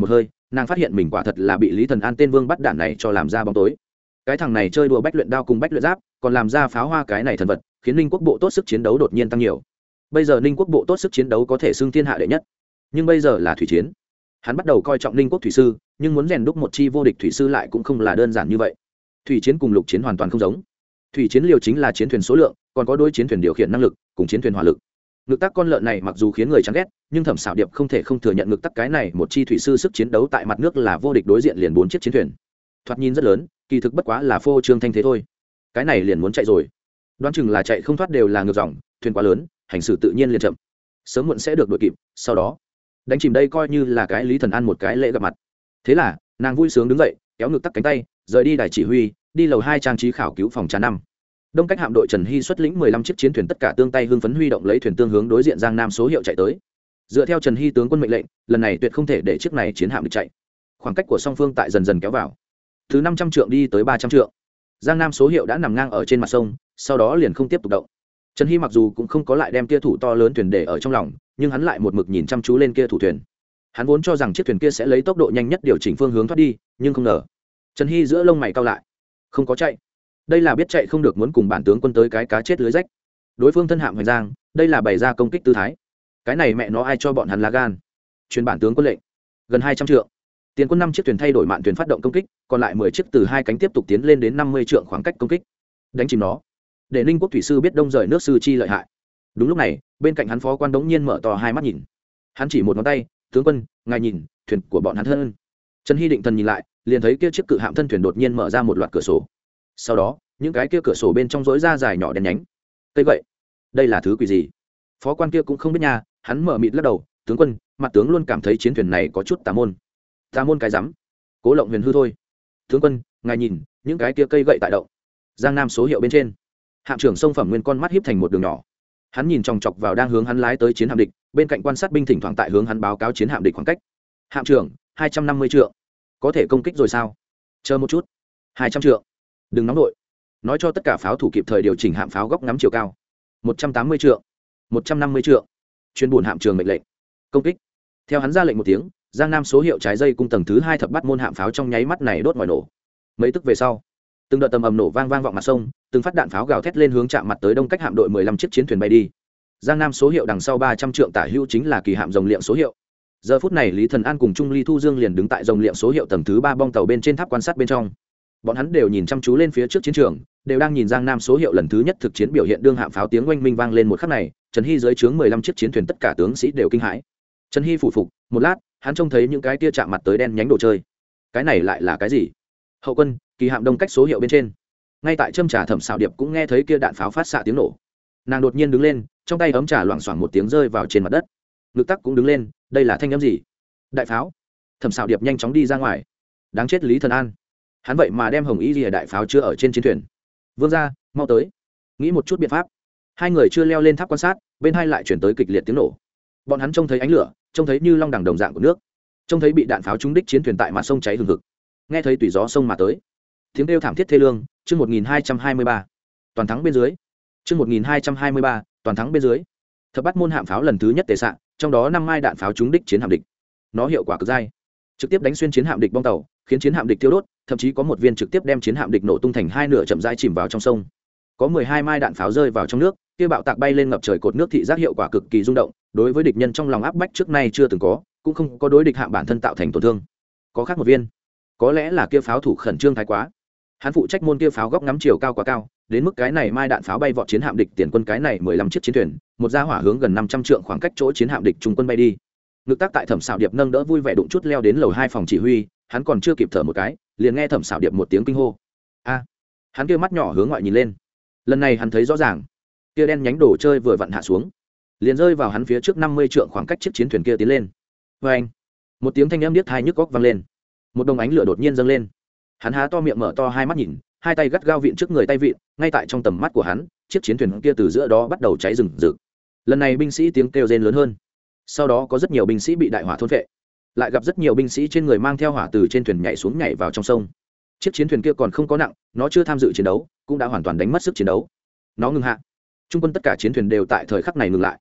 nàng phát hiện mình quả thật là bị Lý Thần An tên vương bắt đản này cho làm ra bóng tối. Cái thằng này chơi đùa bách luyện đao cùng bách luyện giáp, còn làm ra pháo hoa cái này thần vật, khiến Ninh Quốc bộ tốt sức chiến đấu đột nhiên tăng nhiều. Bây giờ Ninh Quốc bộ tốt sức chiến đấu có thể xưng thiên hạ đệ nhất, nhưng bây giờ là thủy chiến. Hắn bắt đầu coi trọng Ninh Quốc thủy sư, nhưng muốn rèn đúc một chi vô địch thủy sư lại cũng không là đơn giản như vậy. Thủy chiến cùng lục chiến hoàn toàn không giống. Thủy chiến liều chính là chiến thuyền số lượng, còn có đối chiến thuyền điều khiển năng lực cùng chiến thuyền hỏa lực. Ngực tắc con lợn này mặc dù khiến người chán ghét, nhưng Thẩm Sảo Điệp không thể không thừa nhận ngực tắc cái này một chi thủy sư sức chiến đấu tại mặt nước là vô địch, đối diện liền 4 chiếc chiến thuyền. Thoạt nhìn rất lớn, kỳ thực bất quá là phô trương thanh thế thôi. Cái này liền muốn chạy rồi. Đoán chừng là chạy không thoát, đều là ngược dòng, thuyền quá lớn, hành xử tự nhiên liền chậm. Sớm muộn sẽ được đuổi kịp, sau đó đánh chìm đây coi như là cái Lý Thần An một cái lễ gặp mặt. Thế là, nàng vui sướng đứng dậy, kéo ngực tắc cánh tay, rời đi đài chỉ huy, đi lầu 2 trang trí khảo cứu phòng trà 5. Đông cách hạm đội Trần Hy xuất lĩnh 15 chiếc chiến thuyền, tất cả tương tay hưng phấn huy động lấy thuyền tương hướng đối diện Giang Nam số hiệu chạy tới. Dựa theo Trần Hy tướng quân mệnh lệnh, lần này tuyệt không thể để chiếc này chiến hạm được chạy. Khoảng cách của song phương tại dần dần kéo vào, từ 500 trượng đi tới 300 trượng. Giang Nam số hiệu đã nằm ngang ở trên mặt sông, sau đó liền không tiếp tục động. Trần Hy mặc dù cũng không có lại đem kia thủ to lớn thuyền để ở trong lòng, nhưng hắn lại một mực nhìn chăm chú lên kia thủ thuyền. Hắn vốn cho rằng chiếc thuyền kia sẽ lấy tốc độ nhanh nhất điều chỉnh phương hướng thoát đi, nhưng không ngờ. Trần Hy giữa lông mày cau lại, không có chạy. Đây là biết chạy không được, muốn cùng bản tướng quân tới cái cá chết lưới rách. Đối phương thân hạm hoành giang, đây là bày ra công kích tư thái. Cái này mẹ nó ai cho bọn hắn lá gan? Truyền bản tướng quân lệnh. Gần 200 trượng. Tiền quân 5 chiếc thuyền thay đổi mạn thuyền phát động công kích, còn lại 10 chiếc từ hai cánh tiếp tục tiến lên đến 50 trượng khoảng cách công kích. Đánh chìm nó. Để Ninh Quốc thủy sư biết đông rời nước sư chi lợi hại. Đúng lúc này, bên cạnh hắn phó quan đống nhiên mở to hai mắt nhìn. Hắn chỉ một ngón tay, "Tướng quân, ngài nhìn, thuyền của bọn hắn hơn." Trần Hy định thần nhìn lại, liền thấy kia chiếc cự hạm thân thuyền đột nhiên mở ra một loạt cửa sổ. Sau đó, những cái kia cửa sổ bên trong rỗi ra dài nhỏ đen nhánh. Cây vậy, đây là thứ quỷ gì? Phó quan kia cũng không biết nha, hắn mở mịt lắc đầu, "Tướng quân, mặt tướng luôn cảm thấy chiến thuyền này có chút tà môn." "Tà môn cái rắm, Cố Lộng Huyền hư thôi." "Tướng quân, ngài nhìn, những cái kia cây gậy tại động." Giang Nam số hiệu bên trên, hạm trưởng sông Phẩm Nguyên con mắt híp thành một đường nhỏ. Hắn nhìn chòng chọc vào đang hướng hắn lái tới chiến hạm địch, bên cạnh quan sát binh thỉnh thoảng tại hướng hắn báo cáo chiến hạm địch khoảng cách. "Hạm trưởng, 250 trượng. Có thể công kích rồi sao?" "Chờ một chút. 200 trượng. Đừng nóng đội." Nói cho tất cả pháo thủ kịp thời điều chỉnh hạm pháo góc ngắm chiều cao. 180 trượng. 150 trượng. Chuyên buồn hạm trường mệnh lệnh. Công kích. Theo hắn ra lệnh một tiếng, Giang Nam số hiệu trái dây cung tầng thứ 2 thập bát môn hạm pháo trong nháy mắt này đốt ngòi nổ. Mấy tức về sau, từng đợt tầm ầm nổ vang vang vọng mặt sông, từng phát đạn pháo gào thét lên hướng chạm mặt tới đông cách hạm đội 15 chiếc chiến thuyền bay đi. Giang Nam số hiệu đằng sau 300 trượng tả hữu chính là kỳ hạm rồng liệng số hiệu. Giờ phút này Lý Thần An cùng Trung Ly Thu Dương liền đứng tại rồng liệng số hiệu tầng thứ 3 bong tàu bên trên tháp quan sát bên trong. Bọn hắn đều nhìn chăm chú lên phía trước chiến trường, đều đang nhìn Giang Nam số hiệu lần thứ nhất thực chiến biểu hiện. Đương hạm pháo tiếng oanh minh vang lên một khắc này, Trần Hy dưới trướng 15 chiếc chiến thuyền tất cả tướng sĩ đều kinh hãi. Trần Hy phủ phục, một lát, hắn trông thấy những cái kia chạm mặt tới đen nhánh đồ chơi. Cái này lại là cái gì? Hậu quân, kỳ hạm đông cách số hiệu bên trên. Ngay tại châm trà Thẩm Sảo Điệp cũng nghe thấy kia đạn pháo phát xạ tiếng nổ. Nàng đột nhiên đứng lên, trong tay ấm trà loảng xoảng một tiếng rơi vào trên mặt đất. Ngực tắc cũng đứng lên, đây là thanh âm gì? Đại pháo. Thẩm Sảo Điệp nhanh chóng đi ra ngoài. Đáng chết Lý Thần An, hắn vậy mà đem hồng y rìa đại pháo chưa ở trên chiến thuyền. Vương gia, mau tới, nghĩ một chút biện pháp. Hai người chưa leo lên tháp quan sát, bên hai lại chuyển tới kịch liệt tiếng nổ. Bọn hắn trông thấy ánh lửa, trông thấy như long đằng đồng dạng của nước, trông thấy bị đạn pháo trúng đích chiến thuyền tại mặt sông cháy hừng hực, nghe thấy tùy gió sông mà tới tiếng kêu thảm thiết thê lương. Chương 1223, toàn thắng bên dưới. Chương 1223, toàn thắng bên dưới. Thập bát môn hạm pháo lần thứ nhất tề xạ, trong đó 5 mai đạn pháo trúng đích chiến hạm địch. Nó hiệu quả cực dai, trực tiếp đánh xuyên chiến hạm địch bong tàu, khiến chiến hạm địch thiêu đốt, thậm chí có một viên trực tiếp đem chiến hạm địch nổ tung thành hai nửa, chậm rãi chìm vào trong sông. Có 12 mai đạn pháo rơi vào trong nước, kia bạo tạc bay lên ngập trời cột nước, thị giác hiệu quả cực kỳ rung động, đối với địch nhân trong lòng áp bách trước nay chưa từng có, cũng không có đối địch hạm bản thân tạo thành tổn thương. Có khác một viên, có lẽ là kia pháo thủ khẩn trương thái quá, hắn phụ trách môn kia pháo góc ngắm chiều cao quá cao, đến mức cái này mai đạn pháo bay vọt chiến hạm địch tiền quân cái này 15 chiếc chiến thuyền, một ra hỏa hướng gần 500 trượng khoảng cách chỗ chiến hạm địch trung quân bay đi. Ngực tác tại Thẩm Sảo Điệp nâng đỡ vui vẻ đụng chút leo đến lầu 2 phòng chỉ huy, hắn còn chưa kịp thở một cái, liền nghe Thẩm Sảo Điệp một tiếng kinh hô. A! Hắn kia mắt nhỏ hướng ngoại nhìn lên. Lần này hắn thấy rõ ràng, kia đen nhánh đồ chơi vừa vặn hạ xuống, liền rơi vào hắn phía trước 50 trượng khoảng cách chiếc chiến thuyền kia tiến lên. Oeng! Một tiếng thanh âm điếc tai nhức óc vang lên. Một đồng ánh lửa đột nhiên dâng lên. Hắn há to miệng mở to hai mắt nhìn, hai tay gắt gao vịn trước người tay vịn, ngay tại trong tầm mắt của hắn, chiếc chiến thuyền kia từ giữa đó bắt đầu cháy rừng rực. Lần này binh sĩ tiếng kêu rên lớn hơn. Sau đó có rất nhiều binh sĩ bị đại hỏa thôn phệ, lại gặp rất nhiều binh sĩ trên người mang theo hỏa từ trên thuyền nhảy xuống nhảy vào trong sông. Chiếc chiến thuyền kia còn không có nặng, nó chưa tham dự chiến đấu, cũng đã hoàn toàn đánh mất sức chiến đấu. Nó ngừng hạ. Trung quân tất cả chiến thuyền đều tại thời khắc này ngừng lại.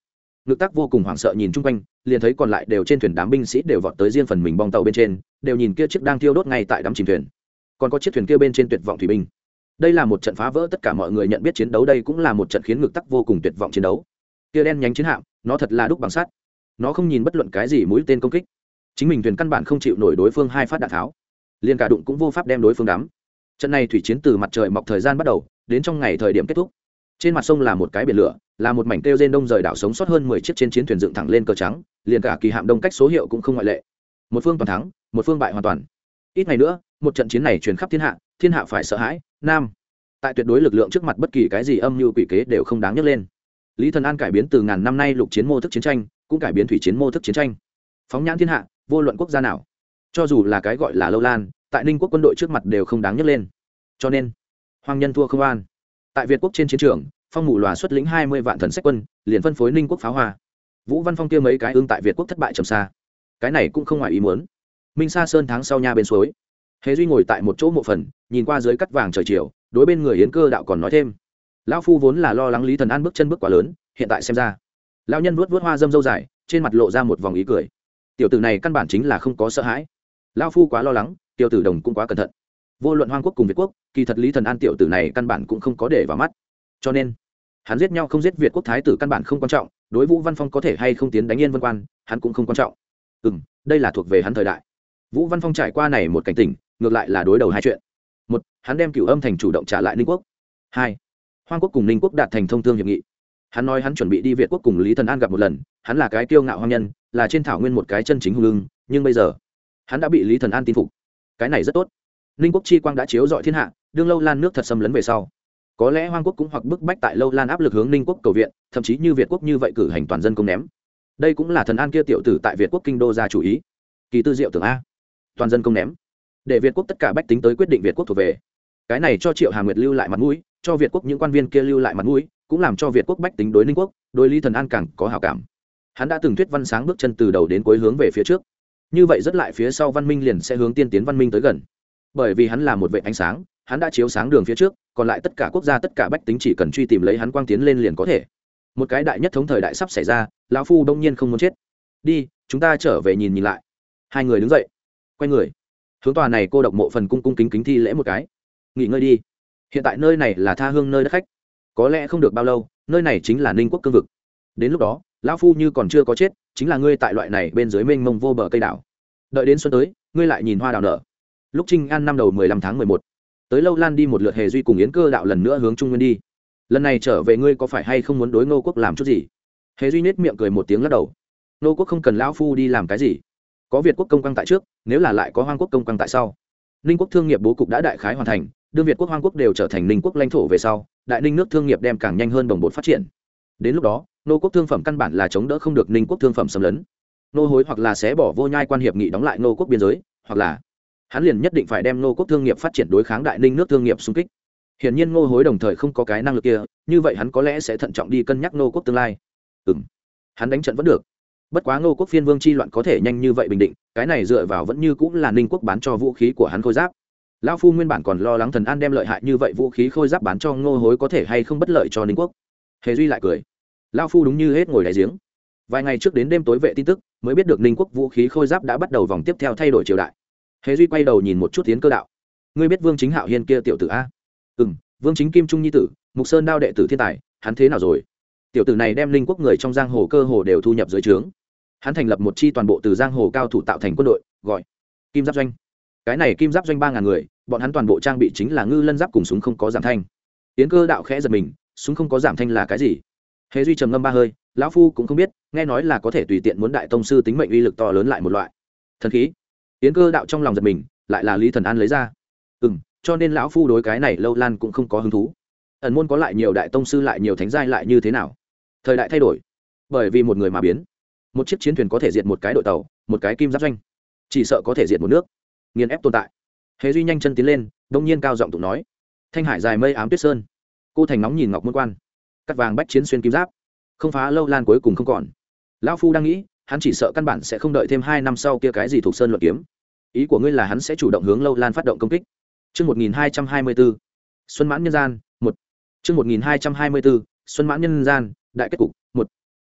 ngực tắc vô cùng hoảng sợ nhìn chung quanh, liền thấy còn lại đều trên thuyền đám binh sĩ đều vọt tới riêng phần mình bong tàu bên trên, đều nhìn kia chiếc đang thiêu đốt ngay tại đám chìm thuyền, còn có chiếc thuyền kia bên trên tuyệt vọng thủy binh. Đây là một trận phá vỡ tất cả mọi người nhận biết chiến đấu, đây cũng là một trận khiến ngực tắc vô cùng tuyệt vọng chiến đấu. Kia đen nhánh chiến hạm, nó thật là đúc bằng sắt, nó không nhìn bất luận cái gì mũi tên công kích, chính mình thuyền căn bản không chịu nổi đối phương 2 phát đạn tháo, liền cả đụng cũng vô pháp đem đối phương đắm. Trận này thủy chiến từ mặt trời mọc thời gian bắt đầu đến trong ngày thời điểm kết thúc. Trên mặt sông là một cái biển lửa, là một mảnh kêu rên đông rời đảo, sống sót hơn 10 chiếc trên chiến thuyền dựng thẳng lên cờ trắng, liền cả kỳ hạm đông cách số hiệu cũng không ngoại lệ. Một phương toàn thắng, một phương bại hoàn toàn. Ít ngày nữa, một trận chiến này truyền khắp thiên hạ phải sợ hãi. Nam, tại tuyệt đối lực lượng trước mặt bất kỳ cái gì âm mưu quỷ kế đều không đáng nhắc lên. Lý Thần An cải biến từ ngàn năm nay lục chiến mô thức chiến tranh, cũng cải biến thủy chiến mô thức chiến tranh. Phóng nhãn thiên hạ, vô luận quốc gia nào, cho dù là cái gọi là Lâu Lan, tại Ninh quốc quân đội trước mặt đều không đáng nhắc lên. Cho nên, hoàng nhân thua không an. Tại Việt quốc trên chiến trường, Phong Mù Lòa xuất lĩnh 20 vạn thần sách quân, liền phân phối Ninh quốc pháo hoa. Vũ Văn Phong kia mấy cái ương tại Việt quốc thất bại trầm xa. Cái này cũng không ngoài ý muốn. Minh Sa Sơn tháng sau nha bên suối. Hề Duy ngồi tại một chỗ mộ phần, nhìn qua dưới cắt vàng trời chiều, đối bên người Yến Cơ đạo còn nói thêm: lão phu vốn là lo lắng Lý Thần An bước chân bước quá lớn, hiện tại xem ra, lão nhân vuốt vuốt hoa dâm râu dài, trên mặt lộ ra một vòng ý cười. Tiểu tử này căn bản chính là không có sợ hãi. Lão phu quá lo lắng, tiểu tử đồng cũng quá cẩn thận. Vô luận Hoang quốc cùng Việt quốc, kỳ thật Lý Thần An tiểu tử này căn bản cũng không có để vào mắt. Cho nên, hắn giết nhau không giết Việt quốc thái tử căn bản không quan trọng, đối Vũ Văn Phong có thể hay không tiến đánh Yên Vân Quan, hắn cũng không quan trọng. Đây là thuộc về hắn thời đại. Vũ Văn Phong trải qua này một cảnh tỉnh, ngược lại là đối đầu hai chuyện. Một, hắn đem Cửu Âm thành chủ động trả lại Ninh quốc. Hai, Hoang quốc cùng Ninh quốc đạt thành thông thương hiệp nghị. Hắn nói hắn chuẩn bị đi Việt quốc cùng Lý Thần An gặp một lần, hắn là cái kiêu ngạo hoang nhân, là trên thảo nguyên một cái chân chính hùng lưng, nhưng bây giờ, hắn đã bị Lý Thần An tin phục. Cái này rất tốt. Ninh quốc chi quang đã chiếu rọi thiên hạ, đương Lâu Lan nước thật xâm lấn về sau, có lẽ Hoang quốc cũng hoặc bức bách tại Lâu Lan áp lực hướng Ninh quốc cầu viện, thậm chí như Việt quốc như vậy cử hành toàn dân công ném. Đây cũng là Thần An kia tiểu tử tại Việt quốc kinh đô ra chủ ý. Kỳ tư diệu tưởng a, toàn dân công ném, để Việt quốc tất cả bách tính tới quyết định Việt quốc thuộc về. Cái này cho Triệu Hà Nguyệt lưu lại mặt mũi, cho Việt quốc những quan viên kia lưu lại mặt mũi, cũng làm cho Việt quốc bách tính đối Ninh quốc, đối Lý Thần An càng có hảo cảm. Hắn đã từng thuyết văn sáng bước chân từ đầu đến cuối hướng về phía trước, như vậy rất lại phía sau văn minh liền sẽ hướng tiên tiến văn minh tới gần. Bởi vì hắn là một vệ ánh sáng, hắn đã chiếu sáng đường phía trước, còn lại tất cả quốc gia tất cả bách tính chỉ cần truy tìm lấy hắn quang tiến lên liền có thể. Một cái đại nhất thống thời đại sắp xảy ra, lão phu đông nhiên không muốn chết. Đi, chúng ta trở về nhìn lại. Hai người đứng dậy, quay người, hướng tòa này cô độc mộ phần cung cung kính kính thi lễ một cái. Nghỉ ngơi đi. Hiện tại nơi này là tha hương nơi đất khách, có lẽ không được bao lâu, nơi này chính là Ninh quốc cương vực. Đến lúc đó, lão phu như còn chưa có chết, chính là ngươi tại loại này bên dưới mênh mông vô bờ cây đảo. Đợi đến xuân tới, ngươi lại nhìn hoa đào nở. Lúc Trinh An năm đầu 15 tháng 11, tới Lâu Lan đi một lượt, Hề Duy cùng Yến Cơ đạo lần nữa hướng Trung Nguyên đi. Lần này trở về ngươi có phải hay không muốn đối Ngô quốc làm chút gì? Hề Duy nết miệng cười một tiếng lắc đầu. Ngô quốc không cần lão phu đi làm cái gì, có Việt quốc công quang tại trước, nếu là lại có Hoang quốc công quang tại sau. Ninh quốc thương nghiệp bố cục đã đại khái hoàn thành, đương Việt quốc Hoang quốc đều trở thành Ninh quốc lãnh thổ về sau, đại Ninh nước thương nghiệp đem càng nhanh hơn đồng bộ phát triển. Đến lúc đó, Ngô quốc thương phẩm căn bản là chống đỡ không được Ninh quốc thương phẩm xâm lấn. Nô hối hoặc là xé bỏ Vô Nhai quan hiệp nghị đóng lại Ngô quốc biên giới, hoặc là hắn liền nhất định phải đem Ngô quốc thương nghiệp phát triển đối kháng đại Ninh nước thương nghiệp xung kích. Hiển nhiên Ngô hối đồng thời không có cái năng lực kia, như vậy hắn có lẽ sẽ thận trọng đi cân nhắc Ngô quốc tương lai. Hắn đánh trận vẫn được. Bất quá Ngô quốc phiên vương chi loạn có thể nhanh như vậy bình định, cái này dựa vào vẫn như cũng là Ninh quốc bán cho vũ khí của hắn khôi giáp. Lão phu nguyên bản còn lo lắng Thần An đem lợi hại như vậy vũ khí khôi giáp bán cho Ngô hối có thể hay không bất lợi cho Ninh quốc. Hề Duy lại cười. Lão phu đúng như hết ngồi đáy giếng. Vài ngày trước đến đêm tối vệ tin tức, mới biết được Ninh quốc vũ khí khôi giáp đã bắt đầu vòng tiếp theo thay đổi triều đại. Hề Duy quay đầu nhìn một chút Yến Cơ đạo. Ngươi biết Vương Chính Hạo Hiên kia tiểu tử a? Vương Chính Kim Trung nhi tử, Mục Sơn đao đệ tử thiên tài, hắn thế nào rồi? Tiểu tử này đem Ninh quốc người trong giang hồ cơ hồ đều thu nhập dưới trướng. Hắn thành lập một chi toàn bộ từ giang hồ cao thủ tạo thành quân đội, gọi Kim Giáp doanh. Cái này Kim Giáp doanh 3000 người, bọn hắn toàn bộ trang bị chính là ngư lân giáp cùng súng không có giảm thanh. Yến Cơ đạo khẽ giật mình, súng không có giảm thanh là cái gì? Hề Duy trầm ngâm ba hơi, lão phu cũng không biết, nghe nói là có thể tùy tiện muốn đại tông sư tính mệnh uy lực to lớn lại một loại thần khí. Yến Cơ đạo trong lòng giật mình, lại là Lý Thần An lấy ra. Cho nên lão phu đối cái này Lâu Lan cũng không có hứng thú. Ẩn môn có lại nhiều đại tông sư lại nhiều thánh giai lại như thế nào? Thời đại thay đổi, bởi vì một người mà biến. Một chiếc chiến thuyền có thể diệt một cái đội tàu, một cái Kim Giáp doanh chỉ sợ có thể diệt một nước, nghiền ép tồn tại. Hề Duy nhanh chân tiến lên, đông nhiên cao giọng tụng nói: Thanh hải dài mây ám tuyết sơn, cô thành nóng nhìn ngọc môn quan, cắt vàng bách chiến xuyên kim giáp, không phá Lâu Lan cuối cùng không còn. Lão phu đang nghĩ, hắn chỉ sợ căn bản sẽ không đợi thêm 2 năm sau kia cái gì thuộc sơn luận kiếm. Ý của ngươi là hắn sẽ chủ động hướng Lâu Lan phát động công kích? Chương 1224, Xuân mãn nhân gian, 1. Chương 1224, Xuân mãn nhân gian, đại kết cục, 1.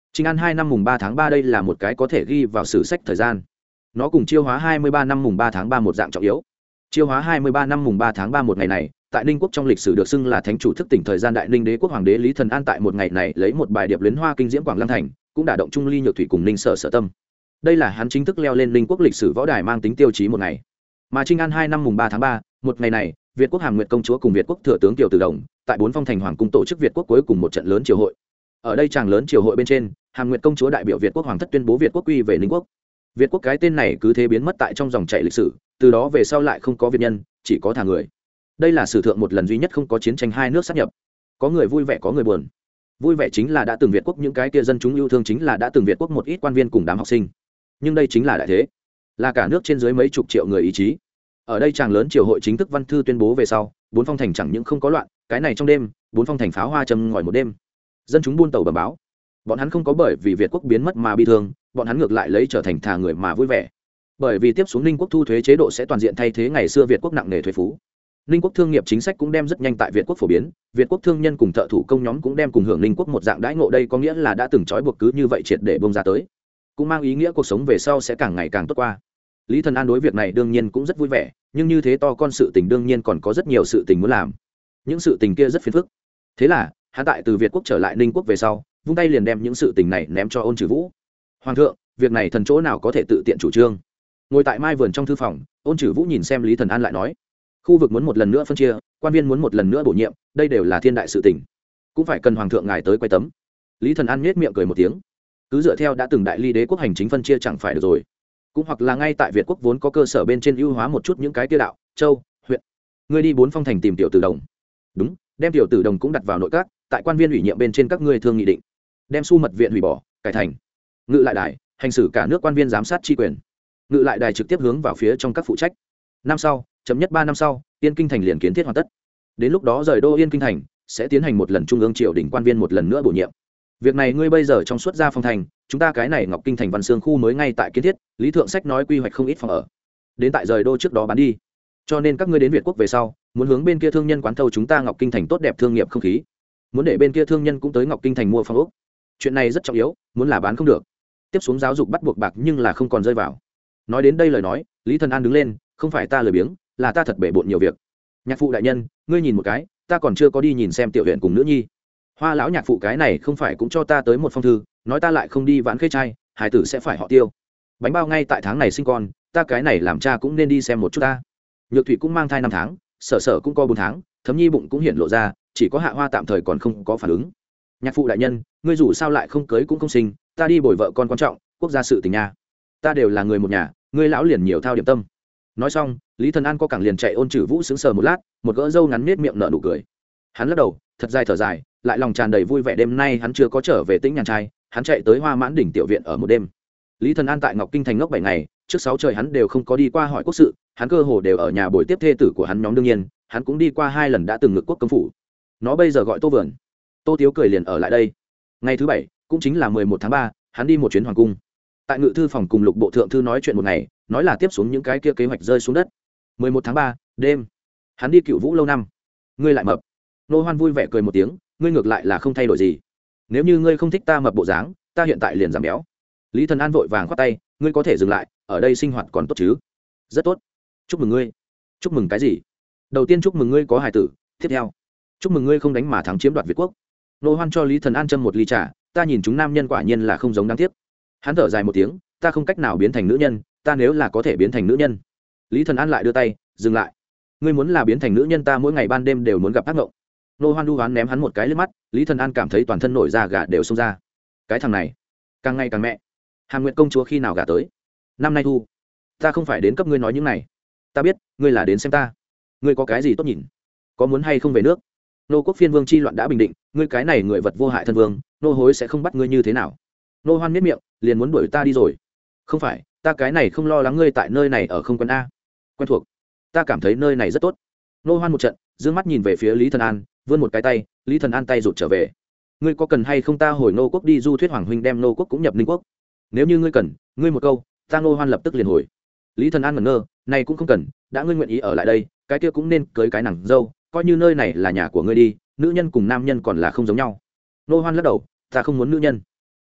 Trinh An 2 năm mùng 3 tháng 3 đây là một cái có thể ghi vào sử sách thời gian. Nó cùng Chiêu Hóa 23 năm mùng 3 tháng 3 một dạng trọng yếu. Chiêu Hóa 23 năm mùng 3 tháng 3 một ngày này, tại Ninh quốc trong lịch sử được xưng là thánh chủ thức tỉnh thời gian đại Ninh đế quốc hoàng đế Lý Thần An tại một ngày này lấy một bài điệp luyến hoa kinh diễm Quảng Lăng thành, cũng đả động Trung Ly Nhược Thủy cùng Ninh Sở Sở Tâm. Đây là hắn chính thức leo lên Ninh quốc lịch sử võ đài mang tính tiêu chí một ngày. Mà Trinh An 2 năm mùng 3 tháng 3, một ngày này, Việt quốc Hàm Nguyệt công chúa cùng Việt quốc thừa tướng Kiều Từ Đồng, tại Bốn Phong thành hoàng cung tổ chức Việt quốc cuối cùng một trận lớn triều hội. Ở đây tràng lớn triều hội bên trên, Hàm Nguyệt công chúa đại biểu Việt quốc hoàng thất tuyên bố Việt quốc quy về Ninh quốc. Việt quốc cái tên này cứ thế biến mất tại trong dòng chảy lịch sử, từ đó về sau lại không có Việt nhân, chỉ có thả người. Đây là sử thượng một lần duy nhất không có chiến tranh hai nước sát nhập. Có người vui vẻ có người buồn. Vui vẻ chính là đã từng Việt quốc những cái kia dân chúng yêu thương chính là đã từng Việt quốc một ít quan viên cùng đám học sinh. Nhưng đây chính là đại thế, là cả nước trên dưới mấy chục triệu người ý chí. Ở đây tràng lớn triều hội chính thức văn thư tuyên bố về sau, Bốn Phong thành chẳng những không có loạn, cái này trong đêm, Bốn Phong thành pháo hoa châm ngòi một đêm. Dân chúng buôn tàu bẩm báo, bọn hắn không có bởi vì Việt quốc biến mất mà bi thương, bọn hắn ngược lại lấy trở thành thà người mà vui vẻ. Bởi vì tiếp xuống Ninh quốc thu thuế chế độ sẽ toàn diện thay thế ngày xưa Việt quốc nặng nề thuế phú. Ninh quốc thương nghiệp chính sách cũng đem rất nhanh tại Việt quốc phổ biến, Việt quốc thương nhân cùng thợ thủ công nhóm cũng đem cùng hưởng Ninh quốc một dạng đãi ngộ, đây có nghĩa là đã từng trói buộc cứ như vậy triệt để bông ra tới, cũng mang ý nghĩa cuộc sống về sau sẽ càng ngày càng tốt qua. Lý Thần An đối việc này đương nhiên cũng rất vui vẻ, nhưng như thế to con sự tình đương nhiên còn có rất nhiều sự tình muốn làm, những sự tình kia rất phiền phức. Thế là hắn tại từ Việt quốc trở lại Ninh quốc về sau, vung tay liền đem những sự tình này ném cho Ôn Trử Vũ. Hoàng thượng, việc này thần chỗ nào có thể tự tiện chủ trương? Ngồi tại mai vườn trong thư phòng, Ôn Trử Vũ nhìn xem Lý Thần An lại nói, khu vực muốn một lần nữa phân chia, quan viên muốn một lần nữa bổ nhiệm, đây đều là thiên đại sự tình, cũng phải cần hoàng thượng ngài tới quay tấm. Lý Thần An nhếch miệng cười một tiếng, cứ dựa theo đã từng đại ly đế quốc hành chính phân chia chẳng phải được rồi? Cũng hoặc là ngay tại Việt quốc vốn có cơ sở bên trên ưu hóa một chút những cái tiêu đạo, châu, huyện. Ngươi đi Bốn Phong thành tìm Tiểu Tử Đồng. Đúng, đem Tiểu Tử Đồng cũng đặt vào nội các, tại quan viên ủy nhiệm bên trên các ngươi thương nghị định. Đem Su mật viện hủy bỏ, cải thành Ngự lại đài, hành xử cả nước quan viên giám sát tri quyền. Ngự lại đài trực tiếp hướng vào phía trong các phụ trách. Năm sau, chấm nhất 3 năm sau, Yên Kinh thành liền kiến thiết hoàn tất. Đến lúc đó rời đô Yên Kinh thành, sẽ tiến hành một lần trung ương triều đình quan viên một lần nữa bổ nhiệm. Việc này ngươi bây giờ trong suốt gia phong thành, chúng ta cái này Ngọc Kinh thành Văn Xương khu mới ngay tại kiến thiết, Lý Thượng Sách nói quy hoạch không ít phòng ở. Đến tại rời đô trước đó bán đi. Cho nên các ngươi đến Việt quốc về sau, muốn hướng bên kia thương nhân quán thâu chúng ta Ngọc Kinh thành tốt đẹp thương nghiệp không khí. Muốn để bên kia thương nhân cũng tới Ngọc Kinh thành mua phòng ốc. Chuyện này rất trọng yếu, muốn là bán không được. Tiếp xuống giáo dục bắt buộc bạc nhưng là không còn rơi vào. Nói đến đây lời nói, Lý Thần An đứng lên, không phải ta lười biếng, là ta thật bể bộn nhiều việc. Nhạc phụ đại nhân, ngươi nhìn một cái, ta còn chưa có đi nhìn xem Tiểu huyện cùng nữ nhi. Hoa lão nhạc phụ cái này không phải cũng cho ta tới một phong thư, nói ta lại không đi vãn khê trai, hải tử sẽ phải họ Tiêu. Bánh bao ngay tại tháng này sinh con, ta cái này làm cha cũng nên đi xem một chút ta. Nhược Thủy cũng mang thai 5 tháng, Sở Sở cũng có 4 tháng, Thấm Nhi bụng cũng hiện lộ ra, chỉ có Hạ Hoa tạm thời còn không có phản ứng. Nhạc phụ đại nhân, ngươi dù sao lại không cưới cũng không sinh, ta đi bồi vợ con quan trọng, quốc gia sự tình nha. Ta đều là người một nhà, ngươi lão liền nhiều thao điểm tâm. Nói xong, Lý Thần An có cẳng liền chạy. Ôn Trử Vũ sững sờ một lát, một gỡ râu ngắn nết miệng nở nụ cười. Hắn lắc đầu, thật dài thở dài, lại lòng tràn đầy vui vẻ. Đêm nay hắn chưa có trở về Tĩnh Nhàn trai, hắn chạy tới Hoa Mãn đỉnh tiểu viện ở một đêm. Lý Thần An tại Ngọc Kinh thành ngốc 7 ngày, trước 6 trời hắn đều không có đi qua hỏi quốc sự, hắn cơ hồ đều ở nhà buổi tiếp thê tử của hắn nhóm. Đương nhiên, hắn cũng đi qua 2 lần đã từng ngự quốc công phủ. Nó bây giờ gọi Tô Vườn. Tô Tiếu cười liền ở lại đây. Ngày thứ 7, cũng chính là 11 tháng 3, hắn đi một chuyến hoàng cung. Tại ngự thư phòng cùng Lục bộ thượng thư nói chuyện một ngày, nói là tiếp xuống những cái kia kế hoạch rơi xuống đất. 11 tháng 3, đêm, hắn đi Cựu Vũ lâu năm. Ngươi lại mập. Nô Hoan vui vẻ cười một tiếng, ngươi ngược lại là không thay đổi gì. Nếu như ngươi không thích ta mập bộ dáng, ta hiện tại liền giảm béo. Lý Thần An vội vàng khoát tay, ngươi có thể dừng lại, ở đây sinh hoạt còn tốt chứ? Rất tốt. Chúc mừng ngươi. Chúc mừng cái gì? Đầu tiên chúc mừng ngươi có hài tử, tiếp theo, chúc mừng ngươi không đánh mà thắng chiếm đoạt Việt quốc. Nô Hoan cho Lý Thần An châm một ly trà, ta nhìn chúng nam nhân quả nhiên là không giống đáng tiếc. Hắn thở dài một tiếng, ta không cách nào biến thành nữ nhân, ta nếu là có thể biến thành nữ nhân. Lý Thần An lại đưa tay, dừng lại. Ngươi muốn là biến thành nữ nhân, ta mỗi ngày ban đêm đều muốn gặp ác mộng. Nô Hoan đu hoán ném hắn một cái liếc mắt, Lý Thần An cảm thấy toàn thân nổi da gà đều xông ra. Cái thằng này, càng ngày càng mẹ. Hàm Nguyệt công chúa khi nào gả tới? Năm nay thu. Ta không phải đến cấp ngươi nói những này. Ta biết, ngươi là đến xem ta. Ngươi có cái gì tốt nhìn? Có muốn hay không về nước? Nô quốc phiên vương chi loạn đã bình định, ngươi cái này người vật vô hại thân vương, nô hối sẽ không bắt ngươi như thế nào. Nô Hoan miết miệng, liền muốn đuổi ta đi rồi. Không phải, ta cái này không lo lắng ngươi tại nơi này ở không quen a. Quen thuộc. Ta cảm thấy nơi này rất tốt. Nô Hoan một trận, dương mắt nhìn về phía Lý Thần An, vươn một cái tay. Lý Thần An tay rụt trở về. Ngươi có cần hay không ta hồi Nô quốc đi du thuyết hoàng huynh đem Nô quốc cũng nhập Ninh quốc? Nếu như ngươi cần, ngươi một câu, ta Nô Hoan lập tức liền hồi. Lý Thần An ngẩn ngơ, này cũng không cần, đã ngươi nguyện ý ở lại đây, cái kia cũng nên cưới cái nàng dâu, coi như nơi này là nhà của ngươi đi, nữ nhân cùng nam nhân còn là không giống nhau. Nô Hoan lắc đầu, ta không muốn nữ nhân.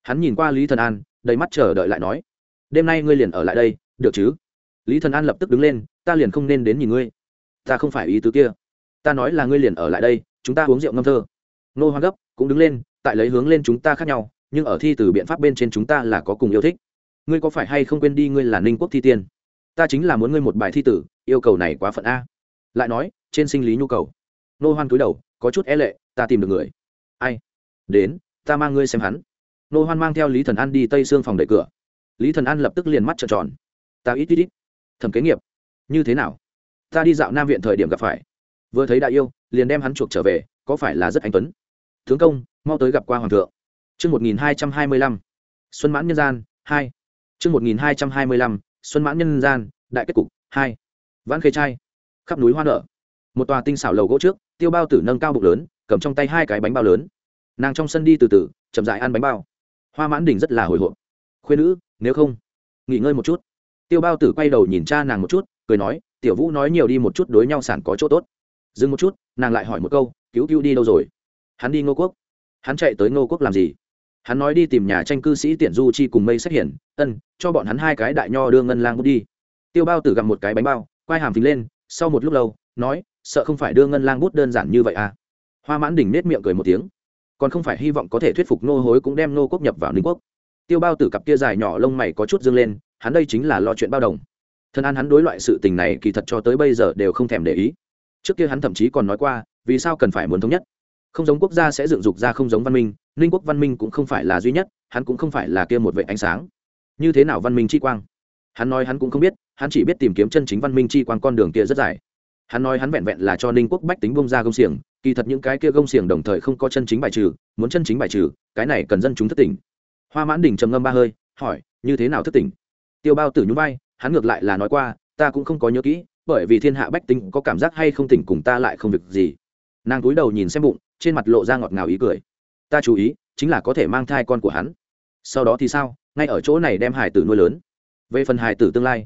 Hắn nhìn qua Lý Thần An, đầy mắt chờ đợi lại nói, đêm nay ngươi liền ở lại đây được chứ? Lý Thần An lập tức đứng lên, ta liền không nên đến nhìn ngươi, ta không phải ý tứ kia, ta nói là ngươi liền ở lại đây, chúng ta uống rượu ngâm thơ. Nô Hoan gấp cũng đứng lên, tại lấy hướng lên chúng ta khác nhau, nhưng ở thi từ biện pháp bên trên chúng ta là có cùng yêu thích. Ngươi có phải hay không quên đi ngươi là Ninh Quốc thi tiên? Ta chính là muốn ngươi một bài thi tử, yêu cầu này quá phận a. Lại nói trên sinh lý nhu cầu. Nô Hoan cúi đầu có chút e lệ, ta tìm được người. Ai? Đến, ta mang ngươi xem hắn. Nô Hoan mang theo Lý Thần An đi tây xương phòng đẩy cửa. Lý Thần An lập tức liền mắt trợn tròn. Ta ít. Thẩm kế nghiệp, như thế nào? Ta đi dạo Nam viện thời điểm gặp phải, vừa thấy đại yêu liền đem hắn chuộc trở về, có phải là rất anh tuấn? Tướng công, mau tới gặp qua hoàng thượng. Chương 1225, Xuân mãn nhân gian 2. Chương 1225, Xuân mãn nhân gian, đại kết cục 2. Vãn Khê trai, khắp núi hoa nở. Một tòa tinh xảo lầu gỗ trước, Tiêu Bao Tử nâng cao bụng lớn, cầm trong tay hai cái bánh bao lớn. Nàng trong sân đi từ từ, chậm rãi ăn bánh bao. Hoa Mãn Đình rất là hồi hộp. Khuyên nữ, nếu không, nghỉ ngơi một chút. Tiêu Bao Tử quay đầu nhìn cha nàng một chút, cười nói, Tiểu Vũ nói nhiều đi một chút đối nhau sản có chỗ tốt. Dừng một chút, nàng lại hỏi một câu, Cứu Cứu đi đâu rồi? Hắn đi Ngô Quốc. Hắn chạy tới Ngô Quốc làm gì? Hắn nói đi tìm nhà tranh cư sĩ Tiện Du Chi cùng Mây Sách Hiển, cho bọn hắn hai cái đại nho đưa ngân lang bút đi. Tiêu Bao Tử gặm một cái bánh bao, quay hàm phình lên, sau một lúc lâu, nói, sợ không phải đưa ngân lang bút đơn giản như vậy à? Hoa Mãn Đình nết miệng cười một tiếng, còn không phải hy vọng có thể thuyết phục Nô Hối cũng đem Nô Quốc nhập vào Ninh Quốc. Tiêu Bao Tử cặp kia dài nhỏ lông mày có chút dương lên, hắn đây chính là lo chuyện bao đồng. Thân An hắn đối loại sự tình này kỳ thật cho tới bây giờ đều không thèm để ý. Trước kia hắn thậm chí còn nói qua, vì sao cần phải muốn thống nhất? Không giống quốc gia sẽ dựng dục ra không giống văn minh, Ninh Quốc văn minh cũng không phải là duy nhất, hắn cũng không phải là kia một vệ ánh sáng. Như thế nào văn minh chi quang? Hắn nói hắn cũng không biết, hắn chỉ biết tìm kiếm chân chính văn minh chi quang con đường kia rất dài. Hắn nói hắn vẹn vẹn là cho Ninh Quốc bách tính bông ra gông xiềng, kỳ thật những cái kia gông xiềng đồng thời không có chân chính bài trừ, muốn chân chính bài trừ, cái này cần dân chúng thức tỉnh. Hoa Mãn Đình trầm ngâm ba hơi, hỏi, như thế nào thức tỉnh? Tiêu Bao Tử nhún vai, hắn ngược lại là nói qua, ta cũng không có nhớ kỹ, bởi vì thiên hạ bách tính có cảm giác hay không tỉnh cùng ta lại không việc gì. Nàng cúi đầu nhìn xem bụng, trên mặt lộ ra ngọt ngào ý cười. Ta chú ý, chính là có thể mang thai con của hắn. Sau đó thì sao? Ngay ở chỗ này đem hài tử nuôi lớn. Về phần hài tử tương lai,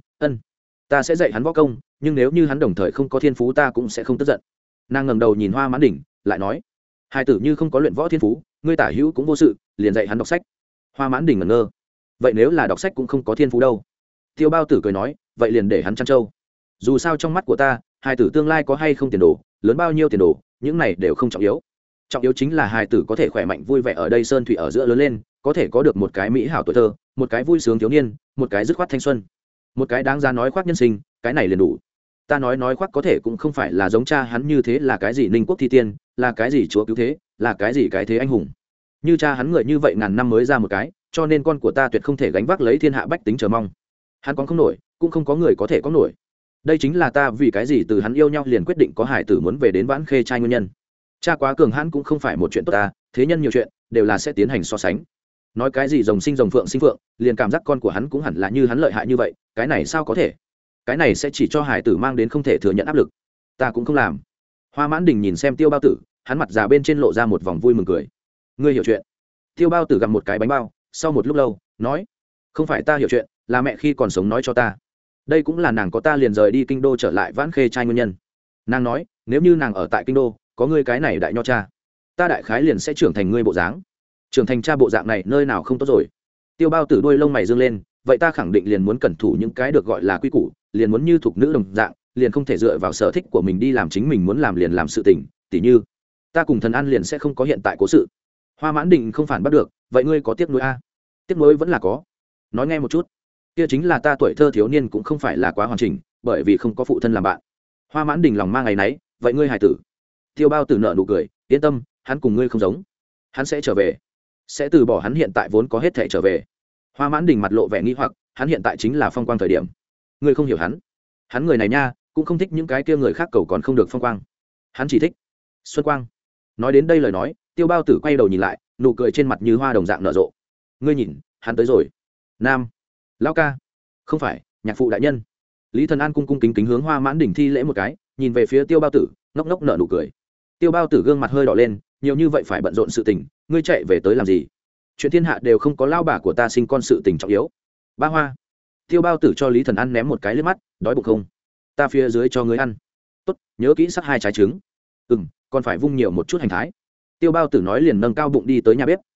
ta sẽ dạy hắn võ công, nhưng nếu như hắn đồng thời không có thiên phú ta cũng sẽ không tức giận. Nàng ngẩng đầu nhìn Hoa Mãn Đình, lại nói, hài tử như không có luyện võ thiên phú, ngươi tả hữu cũng vô sự, liền dạy hắn đọc sách. Hoa Mãn Đình ngẩn ngơ, vậy nếu là đọc sách cũng không có thiên phú đâu? Tiêu Bao Tử cười nói, vậy liền để hắn chăn trâu. Dù sao trong mắt của ta, hài tử tương lai có hay không tiền đồ, lớn bao nhiêu tiền đồ, những này đều không trọng yếu. Trọng yếu chính là hài tử có thể khỏe mạnh vui vẻ ở đây sơn thủy ở giữa lớn lên, có thể có được một cái mỹ hảo tuổi thơ, một cái vui sướng thiếu niên, một cái dứt khoát thanh xuân, một cái đáng giá nói khoác nhân sinh, cái này liền đủ. Ta nói khoác có thể cũng không phải là giống cha hắn như thế là cái gì Ninh Quốc thi tiên, là cái gì chúa cứu thế, là cái gì cái thế anh hùng. Như cha hắn người như vậy ngàn năm mới ra một cái, cho nên con của ta tuyệt không thể gánh vác lấy thiên hạ bách tính chờ mong. Hắn còn không nổi, cũng không có người có thể có nổi. Đây chính là ta vì cái gì từ hắn yêu nhau liền quyết định có hải tử muốn về đến Vãn Khê trai nguyên nhân. Cha quá cường hãn cũng không phải một chuyện tốt ta, thế nhân nhiều chuyện đều là sẽ tiến hành so sánh. Nói cái gì rồng sinh rồng phượng sinh phượng, liền cảm giác con của hắn cũng hẳn là như hắn lợi hại như vậy, cái này sao có thể? Cái này sẽ chỉ cho hải tử mang đến không thể thừa nhận áp lực. Ta cũng không làm. Hoa Mãn Đình nhìn xem Tiêu Bao Tử, hắn mặt già bên trên lộ ra một vòng vui mừng cười. Ngươi hiểu chuyện. Tiêu Bao Tử gặm một cái bánh bao, sau một lúc lâu, nói, không phải ta hiểu chuyện, là mẹ khi còn sống nói cho ta. Đây cũng là nàng có ta liền rời đi kinh đô trở lại Vãn Khê trai nguyên nhân. Nàng nói, nếu như nàng ở tại kinh đô, có ngươi cái này đại nho cha, ta đại khái liền sẽ trưởng thành ngươi bộ dáng. Trưởng thành cha bộ dạng này nơi nào không tốt rồi. Tiêu Bao Tử đuôi lông mày dương lên, vậy ta khẳng định liền muốn cẩn thủ những cái được gọi là quy củ, liền muốn như thuộc nữ đồng dạng, liền không thể dựa vào sở thích của mình đi làm chính mình muốn làm liền làm sự tình, tỉ như ta cùng Thần An liền sẽ không có hiện tại cố sự. Hoa Mãn Đình không phản bắt được, vậy ngươi có tiếc nuối a? Tiếc nuối vẫn là có. Nói nghe một chút. Kia chính là ta tuổi thơ thiếu niên cũng không phải là quá hoàn chỉnh, bởi vì không có phụ thân làm bạn. Hoa Mãn Đình lòng mang ngày nấy, vậy ngươi hài tử? Tiêu Bao Tử nở nụ cười, yên tâm, hắn cùng ngươi không giống, hắn sẽ trở về, sẽ từ bỏ hắn hiện tại vốn có hết thể trở về. Hoa Mãn Đình mặt lộ vẻ nghi hoặc, hắn hiện tại chính là phong quang thời điểm. Ngươi không hiểu hắn người này nha, cũng không thích những cái kia người khác cầu còn không được phong quang, hắn chỉ thích xuân quang. Nói đến đây lời nói, Tiêu Bao Tử quay đầu nhìn lại, nụ cười trên mặt như hoa đồng dạng nở rộ. Ngươi nhìn, hắn tới rồi. Nam, lão ca, không phải, nhạc phụ đại nhân. Lý Thần An cung cung kính kính hướng Hoa Mãn Đình thi lễ một cái, nhìn về phía Tiêu Bao Tử, ngốc ngốc nở nụ cười. Tiêu Bao Tử gương mặt hơi đỏ lên, nhiều như vậy phải bận rộn sự tình, ngươi chạy về tới làm gì? Chuyện thiên hạ đều không có lao bà của ta sinh con sự tình trọng yếu. Ba Hoa. Tiêu Bao Tử cho Lý Thần An ném một cái liếc mắt, đói bụng không? Ta phía dưới cho ngươi ăn. Tốt, nhớ kỹ sắc 2 trái trứng. Còn phải vung nhiều một chút hành thái. Tiêu Bao Tử nói liền nâng cao bụng đi tới nhà bếp,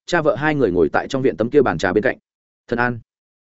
cha vợ hai người ngồi tại trong viện tấm kia bàn trà bên cạnh. Thần An,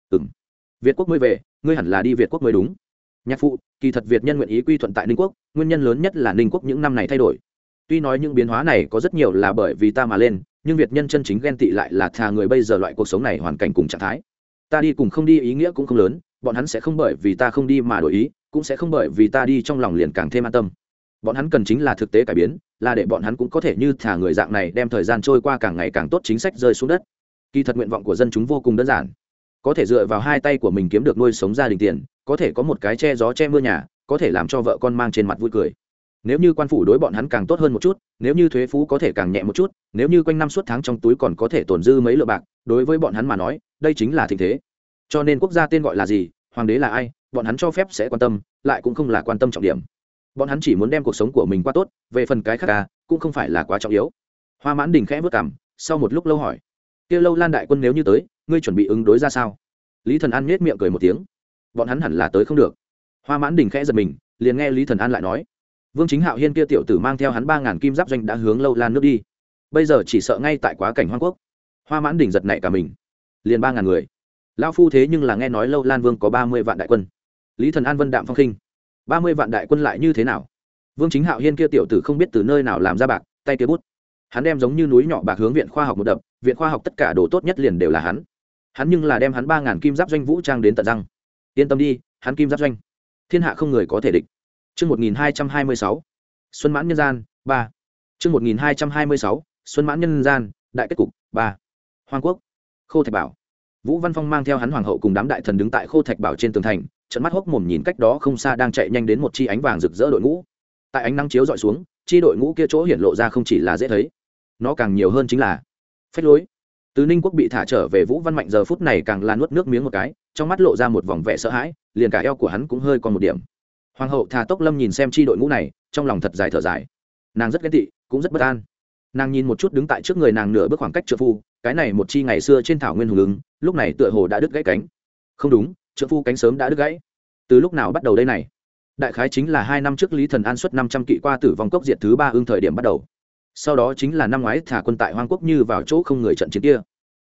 Việt quốc mới về, ngươi hẳn là đi Việt quốc mới đúng. Nhạc phụ, kỳ thật Việt nhân nguyện ý quy thuận tại Ninh quốc, nguyên nhân lớn nhất là Ninh quốc những năm này thay đổi. Tuy nói những biến hóa này có rất nhiều là bởi vì ta mà lên, nhưng Việt nhân chân chính ghen tị lại là thà người bây giờ loại cuộc sống này hoàn cảnh cùng trạng thái. Ta đi cùng không đi ý nghĩa cũng không lớn, bọn hắn sẽ không bởi vì ta không đi mà đổi ý, cũng sẽ không bởi vì ta đi trong lòng liền càng thêm an tâm. Bọn hắn cần chính là thực tế cải biến, là để bọn hắn cũng có thể như thà người dạng này đem thời gian trôi qua càng ngày càng tốt, chính sách rơi xuống đất. Kỳ thật nguyện vọng của dân chúng vô cùng đơn giản, có thể dựa vào hai tay của mình kiếm được nuôi sống gia đình tiền, có thể có một cái che gió che mưa nhà, có thể làm cho vợ con mang trên mặt vui cười. Nếu như quan phủ đối bọn hắn càng tốt hơn một chút, nếu như thuế phú có thể càng nhẹ một chút, nếu như quanh năm suốt tháng trong túi còn có thể tồn dư mấy lượng bạc, đối với bọn hắn mà nói đây chính là thịnh thế. Cho nên quốc gia tên gọi là gì, hoàng đế là ai, bọn hắn cho phép sẽ quan tâm, lại cũng không là quan tâm trọng điểm. Bọn hắn chỉ muốn đem cuộc sống của mình qua tốt, về phần cái khác cũng không phải là quá trọng yếu. Hoa Mãn Đình khẽ vớt cằm, sau một lúc lâu hỏi: kia Lâu Lan đại quân nếu như tới, ngươi chuẩn bị ứng đối ra sao? Lý Thần An nhếch miệng cười một tiếng: bọn hắn hẳn là tới không được. Hoa Mãn Đình khẽ giật mình, liền nghe Lý Thần An lại nói: Vương Chính Hạo Hiên kia tiểu tử mang theo hắn 3000 kim giáp doanh đã hướng Lâu Lan nước đi, bây giờ chỉ sợ ngay tại quá cảnh hoang quốc. Hoa Mãn Đình giật nảy cả mình, liền 3000 người. Lão phu thế nhưng là nghe nói Lâu Lan Vương có 30 vạn đại quân. Lý Thần An vân đạm phong khinh: 30 vạn đại quân lại như thế nào? Vương Chính Hạo Hiên kia tiểu tử không biết từ nơi nào làm ra bạc, tay kia bút, hắn đem giống như núi nhỏ bạc hướng viện khoa học một đập, viện khoa học tất cả đồ tốt nhất liền đều là hắn. Hắn nhưng là đem hắn 3000 kim giáp doanh vũ trang đến tận răng. Yên tâm đi, hắn kim giáp doanh, thiên hạ không người có thể địch. Chương 1226, Xuân mãn nhân gian 3. Chương 1226, Xuân mãn nhân gian, đại kết cục 3. Hoàng quốc, Khô Thạch Bảo. Vũ Văn Phong mang theo hắn hoàng hậu cùng đám đại thần đứng tại Khô Thạch Bảo trên tường thành, trợn mắt hốc mồm nhìn cách đó không xa đang chạy nhanh đến một chi ánh vàng rực rỡ đội ngũ. Tại ánh nắng chiếu dọi xuống, chi đội ngũ kia chỗ hiển lộ ra không chỉ là dễ thấy, nó càng nhiều hơn chính là phách lối. Từ Ninh quốc bị thả trở về Vũ Văn Mạnh giờ phút này càng là nuốt nước miếng một cái, trong mắt lộ ra một vòng vẻ sợ hãi, liền cả eo của hắn cũng hơi còn một điểm. Hoàng hậu Thà Tốc Lâm nhìn xem chi đội ngũ này, trong lòng thật dài thở dài. Nàng rất ghen tị, cũng rất bất an. Nàng nhìn một chút đứng tại trước người nàng nửa bước khoảng cách trượng phu, cái này một chi ngày xưa trên thảo nguyên hùng ứng, lúc này tựa hồ đã đứt gãy cánh. Không đúng, trượng phu cánh sớm đã đứt gãy. Từ lúc nào bắt đầu đây này? Đại khái chính là 2 năm trước Lý Thần An xuất 500 kỵ qua Tử Vong Cốc diệt thứ 3 ương thời điểm bắt đầu. Sau đó chính là năm ngoái thả quân tại Hoang quốc như vào chỗ không người trận chiến kia.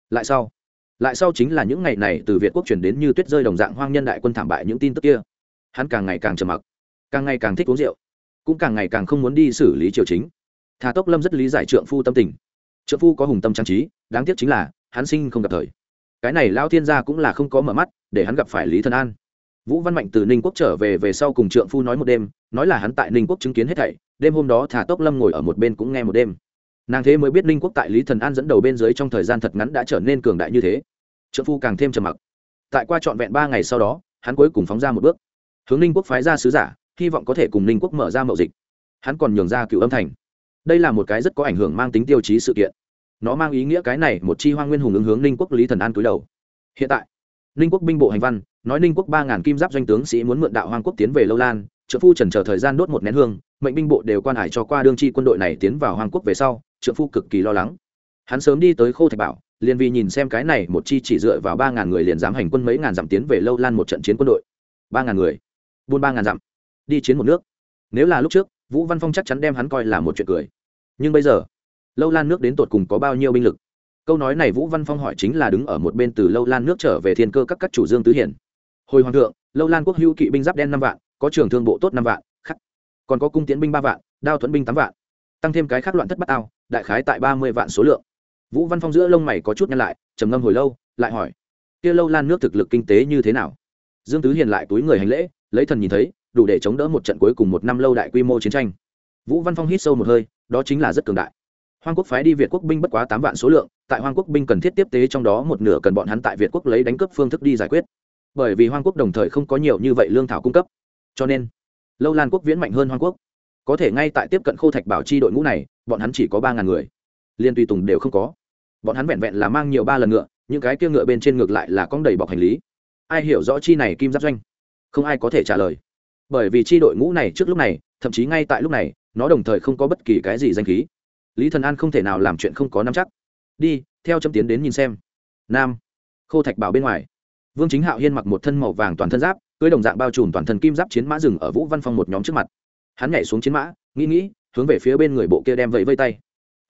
Lại sau chính là những ngày này từ Việt quốc chuyển đến như tuyết rơi đồng dạng hoang nhân đại quân thảm bại những tin tức kia. Hắn càng ngày càng trầm mặc, càng ngày càng thích uống rượu, cũng càng ngày càng không muốn đi xử lý triều chính. Thà Tốc Lâm rất lý giải trượng phu tâm tình. Trượng phu có hùng tâm trang trí, đáng tiếc chính là hắn sinh không gặp thời. Cái này Lão Thiên gia cũng là không có mở mắt để hắn gặp phải Lý Thần An. Vũ Văn Mạnh từ Ninh quốc trở về sau cùng trượng phu nói một đêm, nói là hắn tại Ninh quốc chứng kiến hết thảy. Đêm hôm đó Thà Tốc Lâm ngồi ở một bên cũng nghe một đêm. Nàng thế mới biết Ninh quốc tại Lý Thần An dẫn đầu bên dưới trong thời gian thật ngắn đã trở nên cường đại như thế. Trượng phu càng thêm trầm mặc. Tại qua trọn vẹn 3 ngày sau đó, hắn cuối cùng phóng ra một bước, hướng Ninh quốc phái ra sứ giả, hy vọng có thể cùng Ninh quốc mở ra mậu dịch. Hắn còn nhường ra Cửu Âm thành. Đây là một cái rất có ảnh hưởng mang tính tiêu chí sự kiện. Nó mang ý nghĩa cái này một chi hoang nguyên hùng ứng hướng Ninh quốc Lý Thần An cúi đầu. Hiện tại, Ninh quốc binh bộ hành văn nói Ninh quốc 3000 kim giáp doanh tướng sĩ muốn mượn đạo Hoang quốc tiến về Lâu Lan, trượng phu chần chờ thời gian đốt một nén hương, mệnh binh bộ đều quan hải cho qua đương chi quân đội này tiến vào Hoang quốc về sau, trượng phu cực kỳ lo lắng. Hắn sớm đi tới Khô Thạch Bảo, liền vì nhìn xem cái này một chi chỉ dựa vào 3000 người liền dám hành quân mấy ngàn dặm tiến về Lâu Lan một trận chiến quân đội. 3000 người, buôn 3000 dặm, đi chiến một nước. Nếu là lúc trước, Vũ Văn Phong chắc chắn đem hắn coi là một chuyện cười. Nhưng bây giờ, Lâu Lan nước đến tột cùng có bao nhiêu binh lực? Câu nói này Vũ Văn Phong hỏi chính là đứng ở một bên từ Lâu Lan nước trở về thiên cơ các chủ Dương Tứ Hiển. Hồi hoàng thượng, Lâu Lan quốc hữu kỵ binh giáp đen 5 vạn, có trường thương bộ tốt 5 vạn, khắc. Còn có cung tiễn binh 3 vạn, đao thuẫn binh 8 vạn. Tăng thêm cái khác loạn thất bát ao, đại khái tại 30 vạn số lượng. Vũ Văn Phong giữa lông mày có chút nhăn lại, trầm ngâm hồi lâu, lại hỏi: "Kia Lâu Lan nước thực lực kinh tế như thế nào?" Dương Tứ Hiển lại túi người hành lễ, lấy thần nhìn thấy, đủ để chống đỡ một trận cuối cùng 1 năm lâu đại quy mô chiến tranh. Vũ Văn Phong hít sâu một hơi, đó chính là rất cường đại. Hoang quốc phái đi Việt quốc binh bất quá 8 vạn số lượng, tại Hoang quốc binh cần thiết tiếp tế trong đó một nửa cần bọn hắn tại Việt quốc lấy đánh cướp phương thức đi giải quyết. Bởi vì Hoang quốc đồng thời không có nhiều như vậy lương thảo cung cấp, cho nên Lâu Lan quốc viễn mạnh hơn Hoang quốc. Có thể ngay tại tiếp cận Khô Thạch Bảo chi đội ngũ này, bọn hắn chỉ có 3000 người, liên tùy tùng đều không có. Bọn hắn vẹn vẹn là mang nhiều 3 lần ngựa, những cái kia ngựa bên trên ngược lại là cong đầy bọc hành lý. Ai hiểu rõ chi này kim giáp doanh? Không ai có thể trả lời. Bởi vì chi đội ngũ này trước lúc này, thậm chí ngay tại lúc này, nó đồng thời không có bất kỳ cái gì danh khí. Lý Thần An không thể nào làm chuyện không có nắm chắc. Đi, theo chấm tiến đến nhìn xem. Nam, Khô Thạch Bảo bên ngoài, Vương Chính Hạo Hiên mặc một thân màu vàng toàn thân giáp, cưỡi đồng dạng bao trùm toàn thân kim giáp chiến mã dừng ở Vũ Văn Phong một nhóm trước mặt. Hắn nhảy xuống chiến mã, nghĩ, hướng về phía bên người bộ kia đem vẫy vây tay.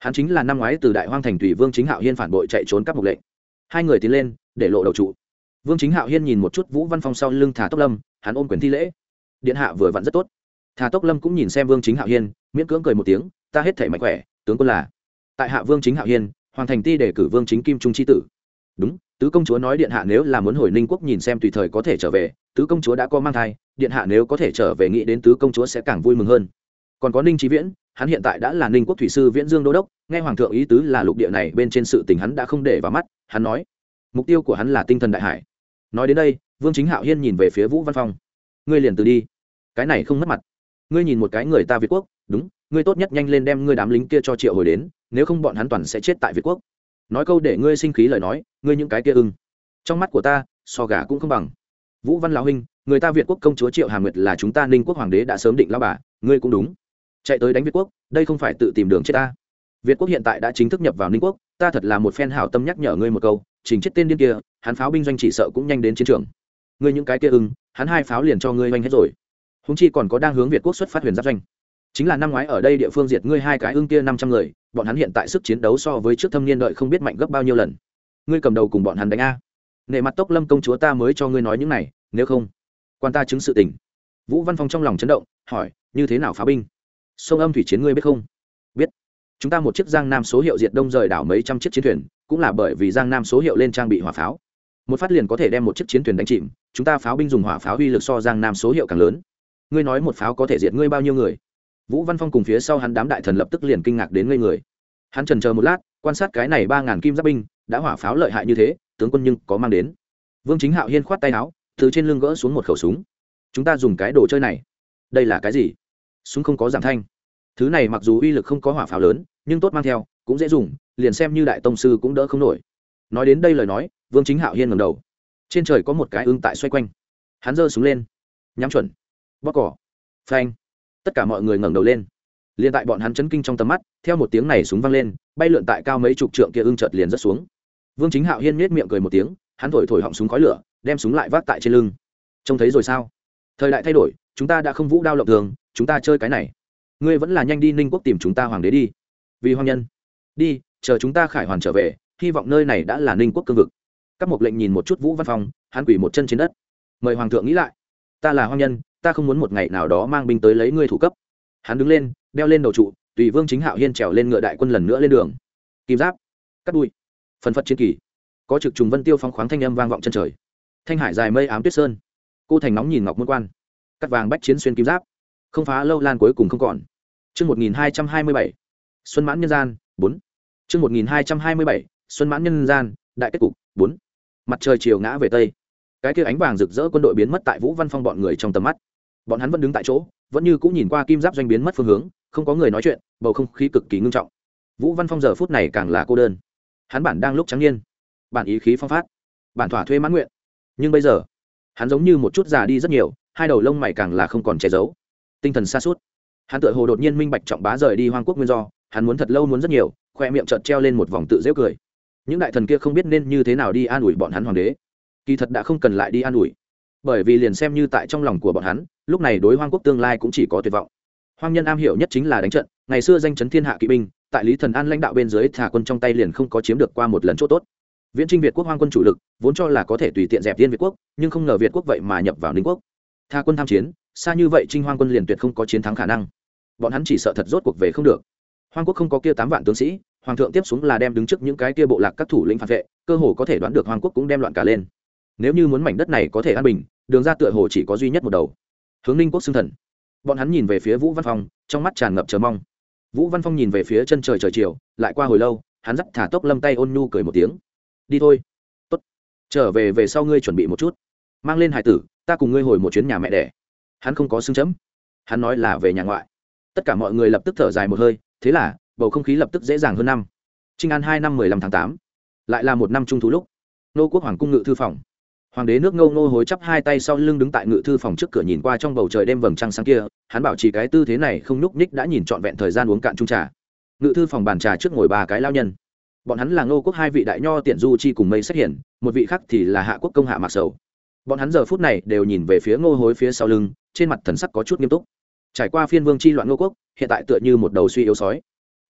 hắn chính là năm ngoái từ đại hoang thành tùy vương chính hạo hiên phản bội chạy trốn các mục lệnh. Hai người tiến lên để lộ đầu trụ. Vương chính hạo hiên nhìn một chút Vũ Văn Phong sau lưng Thà Tốc Lâm, hắn ôm quyền thi lễ. Điện hạ vừa vặn rất tốt. Thà Tốc Lâm cũng nhìn xem Vương chính hạo hiên, miễn cưỡng cười một tiếng, ta hết thể mạnh khỏe, tướng quân là tại hạ Vương chính hạo hiên, hoàng thành ti đề cử Vương chính kim trung chi tử. Đúng, tứ công chúa nói điện hạ nếu là muốn hồi Ninh quốc nhìn xem tùy thời có thể trở về, tứ công chúa đã có mang thai, điện hạ nếu có thể trở về nghĩ đến tứ công chúa sẽ càng vui mừng hơn. Còn có Ninh Chí Viễn, hắn hiện tại đã là Ninh quốc thủy sư Viễn Dương đô đốc, nghe hoàng thượng ý tứ là lục địa này bên trên sự tình hắn đã không để vào mắt, hắn nói, mục tiêu của hắn là tinh thần đại hải. Nói đến đây, Vương chính hạo hiên nhìn về phía Vũ Văn Phong, ngươi liền từ đi, cái này không mất mặt. Ngươi nhìn một cái người ta Việt quốc, đúng, ngươi tốt nhất nhanh lên đem ngươi đám lính kia cho triệu hồi đến, nếu không bọn hắn toàn sẽ chết tại Việt quốc. Nói câu để ngươi sinh khí lời nói, ngươi những cái kia ưng trong mắt của ta so gà cũng không bằng. Vũ Văn lão huynh, người ta Việt quốc công chúa Triệu Hà Nguyệt là chúng ta Ninh quốc hoàng đế đã sớm định lão bà, ngươi cũng đúng, chạy tới đánh Việt quốc, đây không phải tự tìm đường chết ta. Việt quốc hiện tại đã chính thức nhập vào Ninh quốc, ta thật là một phen hảo tâm nhắc nhở ngươi một câu, trình chết tên điên kia, hắn pháo binh doanh chỉ sợ cũng nhanh đến chiến trường. Ngươi những cái kia ưng, hắn hai pháo liền cho ngươi doanh hết rồi. Húng chi còn có đang hướng Việt quốc xuất phát huyền giáp doanh, chính là năm ngoái ở đây địa phương diệt ngươi hai cái ưng kia 500 người, bọn hắn hiện tại sức chiến đấu so với trước thâm niên đợi không biết mạnh gấp bao nhiêu lần. Ngươi cầm đầu cùng bọn hắn đánh a. Nể mặt Tốc Lâm công chúa ta mới cho ngươi nói những này, nếu không quan ta chứng sự tình. Vũ Văn Phong trong lòng chấn động, hỏi, như thế nào pháo binh? Sông Âm thủy chiến ngươi biết không? Biết. Chúng ta một chiếc Giang Nam số hiệu diệt đông rời đảo mấy trăm chiếc chiến thuyền, cũng là bởi vì Giang Nam số hiệu lên trang bị hỏa pháo, một phát liền có thể đem một chiếc chiến thuyền đánh chìm. Chúng ta pháo binh dùng hỏa pháo uy lực so Giang Nam số hiệu càng lớn. Ngươi nói một pháo có thể diệt ngươi bao nhiêu người? Vũ Văn Phong cùng phía sau hắn đám đại thần lập tức liền kinh ngạc đến ngây người. Hắn chần chờ một lát, quan sát cái này 3000 kim giáp binh, đã hỏa pháo lợi hại như thế, tướng quân nhưng có mang đến. Vương chính hạo hiên khoát tay áo, từ trên lưng gỡ xuống một khẩu súng. Chúng ta dùng cái đồ chơi này. Đây là cái gì? Súng không có giảm thanh. Thứ này mặc dù uy lực không có hỏa pháo lớn, nhưng tốt mang theo, cũng dễ dùng, liền xem như đại tông sư cũng đỡ không nổi. Nói đến đây lời nói, Vương chính hạo hiên ngẩng đầu. Trên trời có một cái ưng tại xoay quanh. Hắn giơ súng lên, nhắm chuẩn, bóp cỏ, phanh. Tất cả mọi người ngẩng đầu lên. Liên tại bọn hắn chấn kinh trong tầm mắt, theo một tiếng này súng vang lên, bay lượn tại cao mấy chục trượng kia ưng chợt liền rớt xuống. Vương chính hạo hiên nhếch miệng cười một tiếng, hắn thổi thổi họng súng khói lửa, đem súng lại vác tại trên lưng. Trông thấy rồi sao? Thời đại thay đổi, chúng ta đã không vũ đao lộng thường, chúng ta chơi cái này. Ngươi vẫn là nhanh đi Ninh quốc tìm chúng ta hoàng đế đi. Vì hoàng nhân. Đi, chờ chúng ta khải hoàn trở về, hy vọng nơi này đã là Ninh quốc cương vực. Các mục lệnh nhìn một chút Vũ Văn Phong, hắn quỳ một chân trên đất. Mời hoàng thượng nghĩ lại. Ta là hoàng nhân, ta không muốn một ngày nào đó mang binh tới lấy ngươi thủ cấp. Hắn đứng lên, đeo lên đầu trụ, tùy Vương chính hạo hiên trèo lên ngựa đại quân lần nữa lên đường. Kim giáp, cắt đuôi, phần phật chiến kỳ, có trực trùng vân tiêu phóng khoáng thanh âm vang vọng chân trời. Thanh hải dài mây ám tuyết sơn, cô thành nóng nhìn ngọc môn quan, cắt vàng bách chiến xuyên kim giáp, không phá lâu lan cuối cùng không còn. Chương 1227, Xuân mãn nhân gian 4. Chương 1227, Xuân mãn nhân gian, đại kết cục 4. Mặt trời chiều ngã về tây, cái kia ánh vàng rực rỡ quân đội biến mất tại Vũ Văn Phong bọn người trong tầm mắt. Bọn hắn vẫn đứng tại chỗ, vẫn như cũng nhìn qua kim giáp doanh biến mất phương hướng, không có người nói chuyện, bầu không khí cực kỳ ngưng trọng. Vũ Văn Phong giờ phút này càng là cô đơn. Hắn bản đang lúc trắng niên, bản ý khí phong phát, bản thỏa thuê mãn nguyện, nhưng bây giờ hắn giống như một chút già đi rất nhiều, hai đầu lông mày càng là không còn che giấu, tinh thần xa suốt. Hắn tựa hồ đột nhiên minh bạch trọng bá rời đi hoang quốc nguyên do, hắn muốn thật lâu muốn rất nhiều, khoe miệng chợt treo lên một vòng tự giễu cười. Những đại thần kia không biết nên như thế nào đi an ủi bọn hắn hoàng đế, kỳ thật đã không cần lại đi an ủi, bởi vì liền xem như tại trong lòng của bọn hắn, lúc này đối hoang quốc tương lai cũng chỉ có tuyệt vọng. Hoang nhân am hiểu nhất chính là đánh trận, ngày xưa danh chấn thiên hạ kỵ binh, tại Lý Thần An lãnh đạo bên dưới thả quân trong tay liền không có chiếm được qua một lần chỗ tốt. Viễn Trinh Việt quốc hoang quân chủ lực, vốn cho là có thể tùy tiện dẹp Tiên Việt quốc, nhưng không ngờ Việt quốc vậy mà nhập vào Ninh quốc. Tha quân tham chiến, xa như vậy Trinh hoang quân liền tuyệt không có chiến thắng khả năng. Bọn hắn chỉ sợ thật rốt cuộc về không được. Hoang quốc không có kia 8 vạn tướng sĩ, hoàng thượng tiếp xuống là đem đứng trước những cái kia bộ lạc các thủ lĩnh phản vệ, cơ hồ có thể đoán được hoang quốc cũng đem loạn cả lên. Nếu như muốn mảnh đất này có thể an bình, đường ra tựa hồ chỉ có duy nhất một đầu, hướng Ninh quốc xưng thần. Bọn hắn nhìn về phía Vũ Văn Phong, trong mắt tràn ngập chờ mong. Vũ Văn Phong nhìn về phía chân trời trời chiều, lại qua hồi lâu, hắn dắt Thả Tốc Lâm tay ôn nhu cười một tiếng. Đi thôi. Tốt. Trở về sau ngươi chuẩn bị một chút, mang lên hải tử, ta cùng ngươi hồi một chuyến nhà mẹ đẻ. Hắn không có xưng chấm, hắn nói là về nhà ngoại. Tất cả mọi người lập tức thở dài một hơi, thế là bầu không khí lập tức dễ dàng hơn năm. Trinh An 2 năm 15 tháng 8, lại là một năm trung thu lúc. Nô quốc hoàng cung ngự thư phòng. Hoàng đế nước Ngô Ngô hối chắp hai tay sau lưng đứng tại ngự thư phòng trước cửa nhìn qua trong bầu trời đêm vầng trăng sáng kia, hắn bảo trì cái tư thế này không nhúc nhích đã nhìn trọn vẹn thời gian uống cạn chung trà. Ngự thư phòng bàn trà trước ngồi 3 cái lao nhân. Bọn hắn là Ngô quốc 2 vị đại nho Tiện Du Chi cùng Mây Sách Hiển, một vị khác thì là Hạ quốc công Hạ Mạc Sầu. Bọn hắn giờ phút này đều nhìn về phía Ngô hối phía sau lưng, trên mặt thần sắc có chút nghiêm túc. Trải qua phiên vương chi loạn Ngô quốc, hiện tại tựa như một đầu suy yếu sói.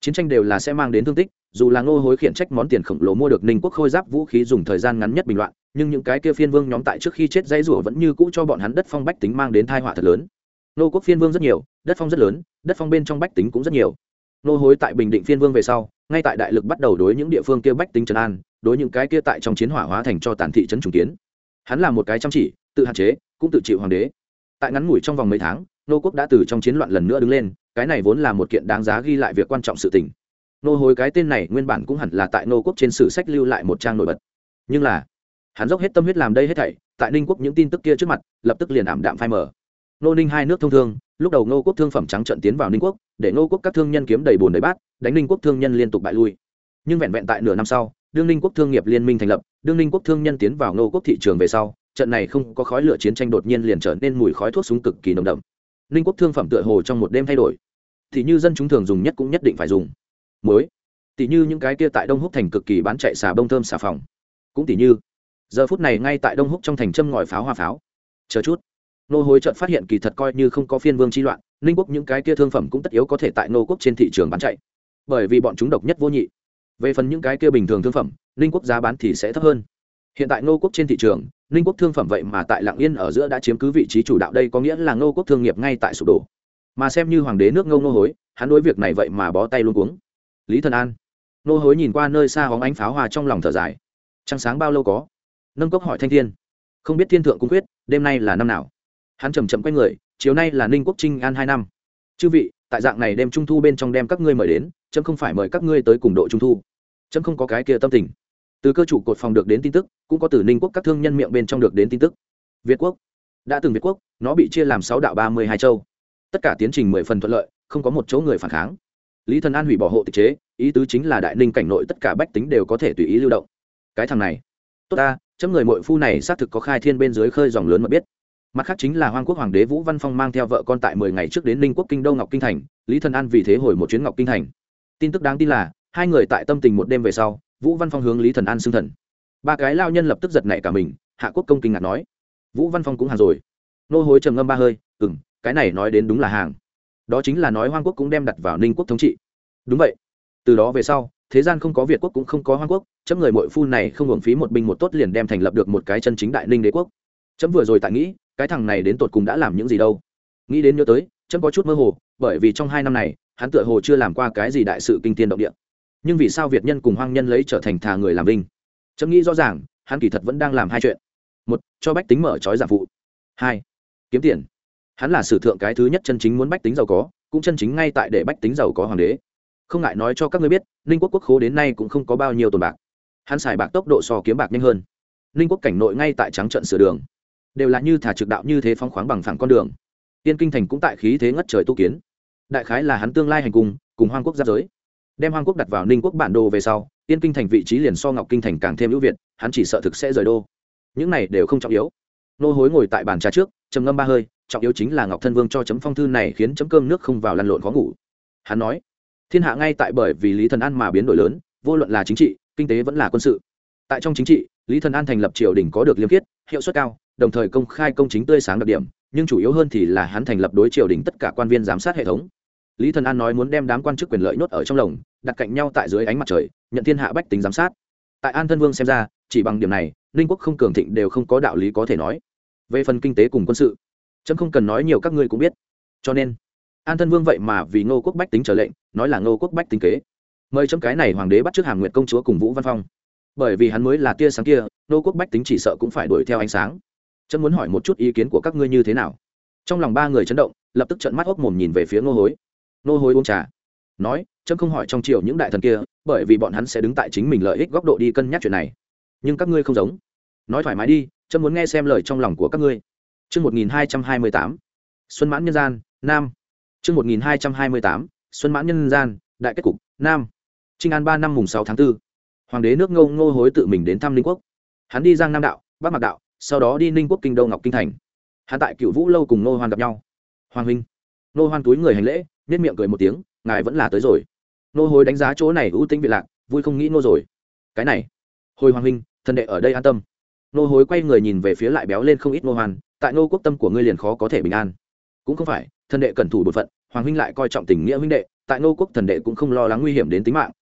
chiến tranh đều là sẽ mang đến thương tích, dù là Ngô Hối khiển trách món tiền khổng lồ mua được Ninh quốc khôi giáp vũ khí dùng thời gian ngắn nhất bình loạn, nhưng những cái kia phiên vương nhóm tại trước khi chết dãy rủa vẫn như cũ cho bọn hắn đất phong bách tính mang đến tai họa thật lớn. Ngô quốc phiên vương rất nhiều, đất phong rất lớn, đất phong bên trong bách tính cũng rất nhiều. Ngô Hối tại bình định phiên vương về sau, ngay tại đại lực bắt đầu đối những địa phương kia bách tính trấn an, đối những cái kia tại trong chiến hỏa hóa thành cho tàn thị trấn trùng kiến. Hắn là một cái chăm chỉ, tự hạn chế, cũng tự chịu hoàng đế. Tại ngắn ngủi trong vòng mấy tháng, Ngô quốc đã từ trong chiến loạn lần nữa đứng lên, cái này vốn là một kiện đáng giá ghi lại việc quan trọng sự tình. Ngô Hối cái tên này nguyên bản cũng hẳn là tại Ngô quốc trên sử sách lưu lại một trang nổi bật, nhưng là hắn dốc hết tâm huyết làm đây hết thảy, tại Ninh quốc những tin tức kia trước mặt lập tức liền ảm đạm phai mờ. Ngô Ninh hai nước thông thương, lúc đầu Ngô quốc thương phẩm trắng trợn tiến vào Ninh quốc, để Ngô quốc các thương nhân kiếm đầy bùn đầy bát, đánh Ninh quốc thương nhân liên tục bại lui. Nhưng vẹn vẹn tại nửa năm sau, đương Ninh quốc thương nghiệp liên minh thành lập, đương Ninh quốc thương nhân tiến vào Ngô quốc thị trường về sau, trận này không có khói lửa chiến tranh đột nhiên liền trở nên mùi khói thuốc súng cực kỳ nồng đậm. Ninh quốc thương phẩm tựa hồ trong một đêm thay đổi. Thì như dân chúng thường dùng nhất cũng nhất định phải dùng muối, tỷ như những cái kia tại Đông Húc thành cực kỳ bán chạy xà bông thơm xà phòng, cũng tỷ như giờ phút này ngay tại Đông Húc trong thành châm ngòi pháo hoa pháo. Chờ chút, Ngô Hối chợt phát hiện kỳ thật coi như không có phiên vương chi loạn, Ninh quốc những cái kia thương phẩm cũng tất yếu có thể tại Ngô quốc trên thị trường bán chạy, bởi vì bọn chúng độc nhất vô nhị. Về phần những cái kia bình thường thương phẩm, Ninh quốc giá bán thì sẽ thấp hơn. Hiện tại Ngô quốc trên thị trường, Ninh quốc thương phẩm vậy mà tại Lặng Yên ở giữa đã chiếm cứ vị trí chủ đạo, đây có nghĩa là Ngô quốc thương nghiệp ngay tại sụp đổ. Mà xem như hoàng đế nước Ngô Hối, hắn đối việc này vậy mà bó tay luôn cuống. Lý Thần An. Ngô Hối nhìn qua nơi xa hóng ánh pháo hoa trong lòng thở dài. Trăng sáng bao lâu có? Nâng cốc hỏi Thanh Thiên. Không biết thiên thượng cung quyết, đêm nay là năm nào? Hắn chậm chậm quay người, chiều nay là Ninh quốc Trinh An 2 năm. Chư vị, tại dạng này đêm trung thu bên trong đem các ngươi mời đến, chấm không phải mời các ngươi tới cùng độ trung thu. Chấm không có cái kia tâm tình. Từ cơ chủ cột phòng được đến tin tức, cũng có từ Ninh quốc các thương nhân miệng bên trong được đến tin tức. Việt quốc đã từng Việt quốc, nó bị chia làm 6 đạo 32 châu. Tất cả tiến trình 10 phần thuận lợi, không có một chỗ người phản kháng. Lý Thần An hủy bỏ hộ tịch chế, ý tứ chính là đại Ninh cảnh nội tất cả bách tính đều có thể tùy ý lưu động. Cái thằng này tốt ta, chấm người muội phu này xác thực có khai thiên bên dưới khơi dòng lớn mà biết. Mặt khác chính là Hoang quốc hoàng đế Vũ Văn Phong mang theo vợ con tại 10 ngày trước đến Ninh quốc kinh đô Ngọc Kinh thành, Lý Thần An vì thế hồi một chuyến Ngọc Kinh thành. Tin tức đáng tin là hai người tại tâm tình một đêm về sau, Vũ Văn Phong hướng Lý Thần An xưng thần. Ba cái lao nhân lập tức giật nảy cả mình, Hạ Quốc công kinh ngạc nói: Vũ Văn Phong cũng hàng rồi. Nô Hối trầm ngâm ba hơi, cái này nói đến đúng là hàng. Đó chính là nói Hoang quốc cũng đem đặt vào Ninh quốc thống trị. Đúng vậy. Từ đó về sau, thế gian không có Việt quốc cũng không có Hoang quốc, chấm người muội phu này không hưởng phí một binh một tốt liền đem thành lập được một cái chân chính đại Ninh đế quốc. Chấm vừa rồi tại nghĩ, cái thằng này đến tột cùng đã làm những gì đâu. Nghĩ đến nhớ tới, chấm có chút mơ hồ, bởi vì trong 2 năm này, hắn tựa hồ chưa làm qua cái gì đại sự kinh thiên động địa. Nhưng vì sao Việt nhân cùng Hoang nhân lấy trở thành thà người làm vinh? Chấm nghĩ rõ ràng, hắn kỳ thật vẫn đang làm hai chuyện. Một, cho bách tính mở trói giảm phụ. Hai, kiếm tiền. Hắn là sử thượng cái thứ nhất chân chính muốn bách tính giàu có, cũng chân chính ngay tại để bách tính giàu có hoàng đế. Không ngại nói cho các ngươi biết, Ninh quốc quốc khố đến nay cũng không có bao nhiêu tồn bạc. Hắn xài bạc tốc độ so kiếm bạc nhanh hơn. Ninh quốc cảnh nội ngay tại trắng trận sửa đường, đều là như thả trực đạo như thế phóng khoáng bằng phẳng con đường. Tiên kinh thành cũng tại khí thế ngất trời tu kiến. Đại khái là hắn tương lai hành cùng Hoang quốc giáp giới. Đem Hoang quốc đặt vào Ninh quốc bản đồ về sau, Tiên kinh thành vị trí liền so Ngọc kinh thành càng thêm ưu việt, hắn chỉ sợ thực sẽ rời đô. Những này đều không trọng yếu. Nô Hối ngồi tại bàn trà trước, trầm ngâm ba hơi, trọng yếu chính là Ngọc Thân Vương cho chấm phong thư này khiến chấm cơm nước không vào lăn lộn khó ngủ. Hắn nói, thiên hạ ngay tại bởi vì Lý Thần An mà biến đổi lớn, vô luận là chính trị, kinh tế vẫn là quân sự. Tại trong chính trị, Lý Thần An thành lập triều đình có được liêm khiết, hiệu suất cao, đồng thời công khai công chính tươi sáng đặc điểm, nhưng chủ yếu hơn thì là hắn thành lập đối triều đình tất cả quan viên giám sát hệ thống. Lý Thần An nói muốn đem đám quan chức quyền lợi nhốt ở trong lồng, đặt cạnh nhau tại dưới ánh mặt trời, nhận thiên hạ bách tính giám sát. Tại An Thân Vương xem ra, chỉ bằng điểm này, Ninh quốc không cường thịnh đều không có đạo lý có thể nói. Về phần kinh tế cùng quân sự, chấm không cần nói nhiều các ngươi cũng biết. Cho nên, An Thân Vương vậy mà vì Ngô quốc bách tính trở lệnh, nói là Ngô quốc bách tính kế. Mời chấm cái này hoàng đế bắt trước Hàm Nguyệt công chúa cùng Vũ Văn Phong. Bởi vì hắn mới là tia sáng kia, Ngô quốc bách tính chỉ sợ cũng phải đuổi theo ánh sáng. Chấm muốn hỏi một chút ý kiến của các ngươi như thế nào. Trong lòng ba người chấn động, lập tức trợn mắt hốc mồm nhìn về phía Ngô Hối. Ngô Hối uống trà, nói, chấm không hỏi trong triều những đại thần kia, bởi vì bọn hắn sẽ đứng tại chính mình lợi ích góc độ đi cân nhắc chuyện này. Nhưng các ngươi không giống. Nói thoải mái đi, chấm muốn nghe xem lời trong lòng của các ngươi. Chương 1228. Xuân mãn nhân gian, Nam. Chương 1228. Xuân mãn nhân gian, đại kết cục, Nam. Trinh An 3 năm mùng 6 tháng 4. Hoàng đế nước Ngô Hối tự mình đến thăm Ninh quốc. Hắn đi Giang Nam đạo, Bắc Mạc đạo, sau đó đi Ninh quốc kinh đô Ngọc kinh thành. Hắn tại Cửu Vũ lâu cùng Ngô Hoan gặp nhau. Hoàng huynh. Ngô Hoan túi người hành lễ, nhếch miệng cười một tiếng, ngài vẫn là tới rồi. Ngô Hối đánh giá chỗ này ưu tĩnh vị lạc, vui không nghĩ Ngô rồi. Cái này, hồi Hoàng huynh, thần đệ ở đây an tâm. Ngô Hối quay người nhìn về phía lại béo lên không ít Ngô Hoan, tại Ngô quốc tâm của ngươi liền khó có thể bình an. Cũng không phải, thần đệ cẩn thủ bổn phận, Hoàng huynh lại coi trọng tình nghĩa huynh đệ, tại Ngô quốc thần đệ cũng không lo lắng nguy hiểm đến tính mạng,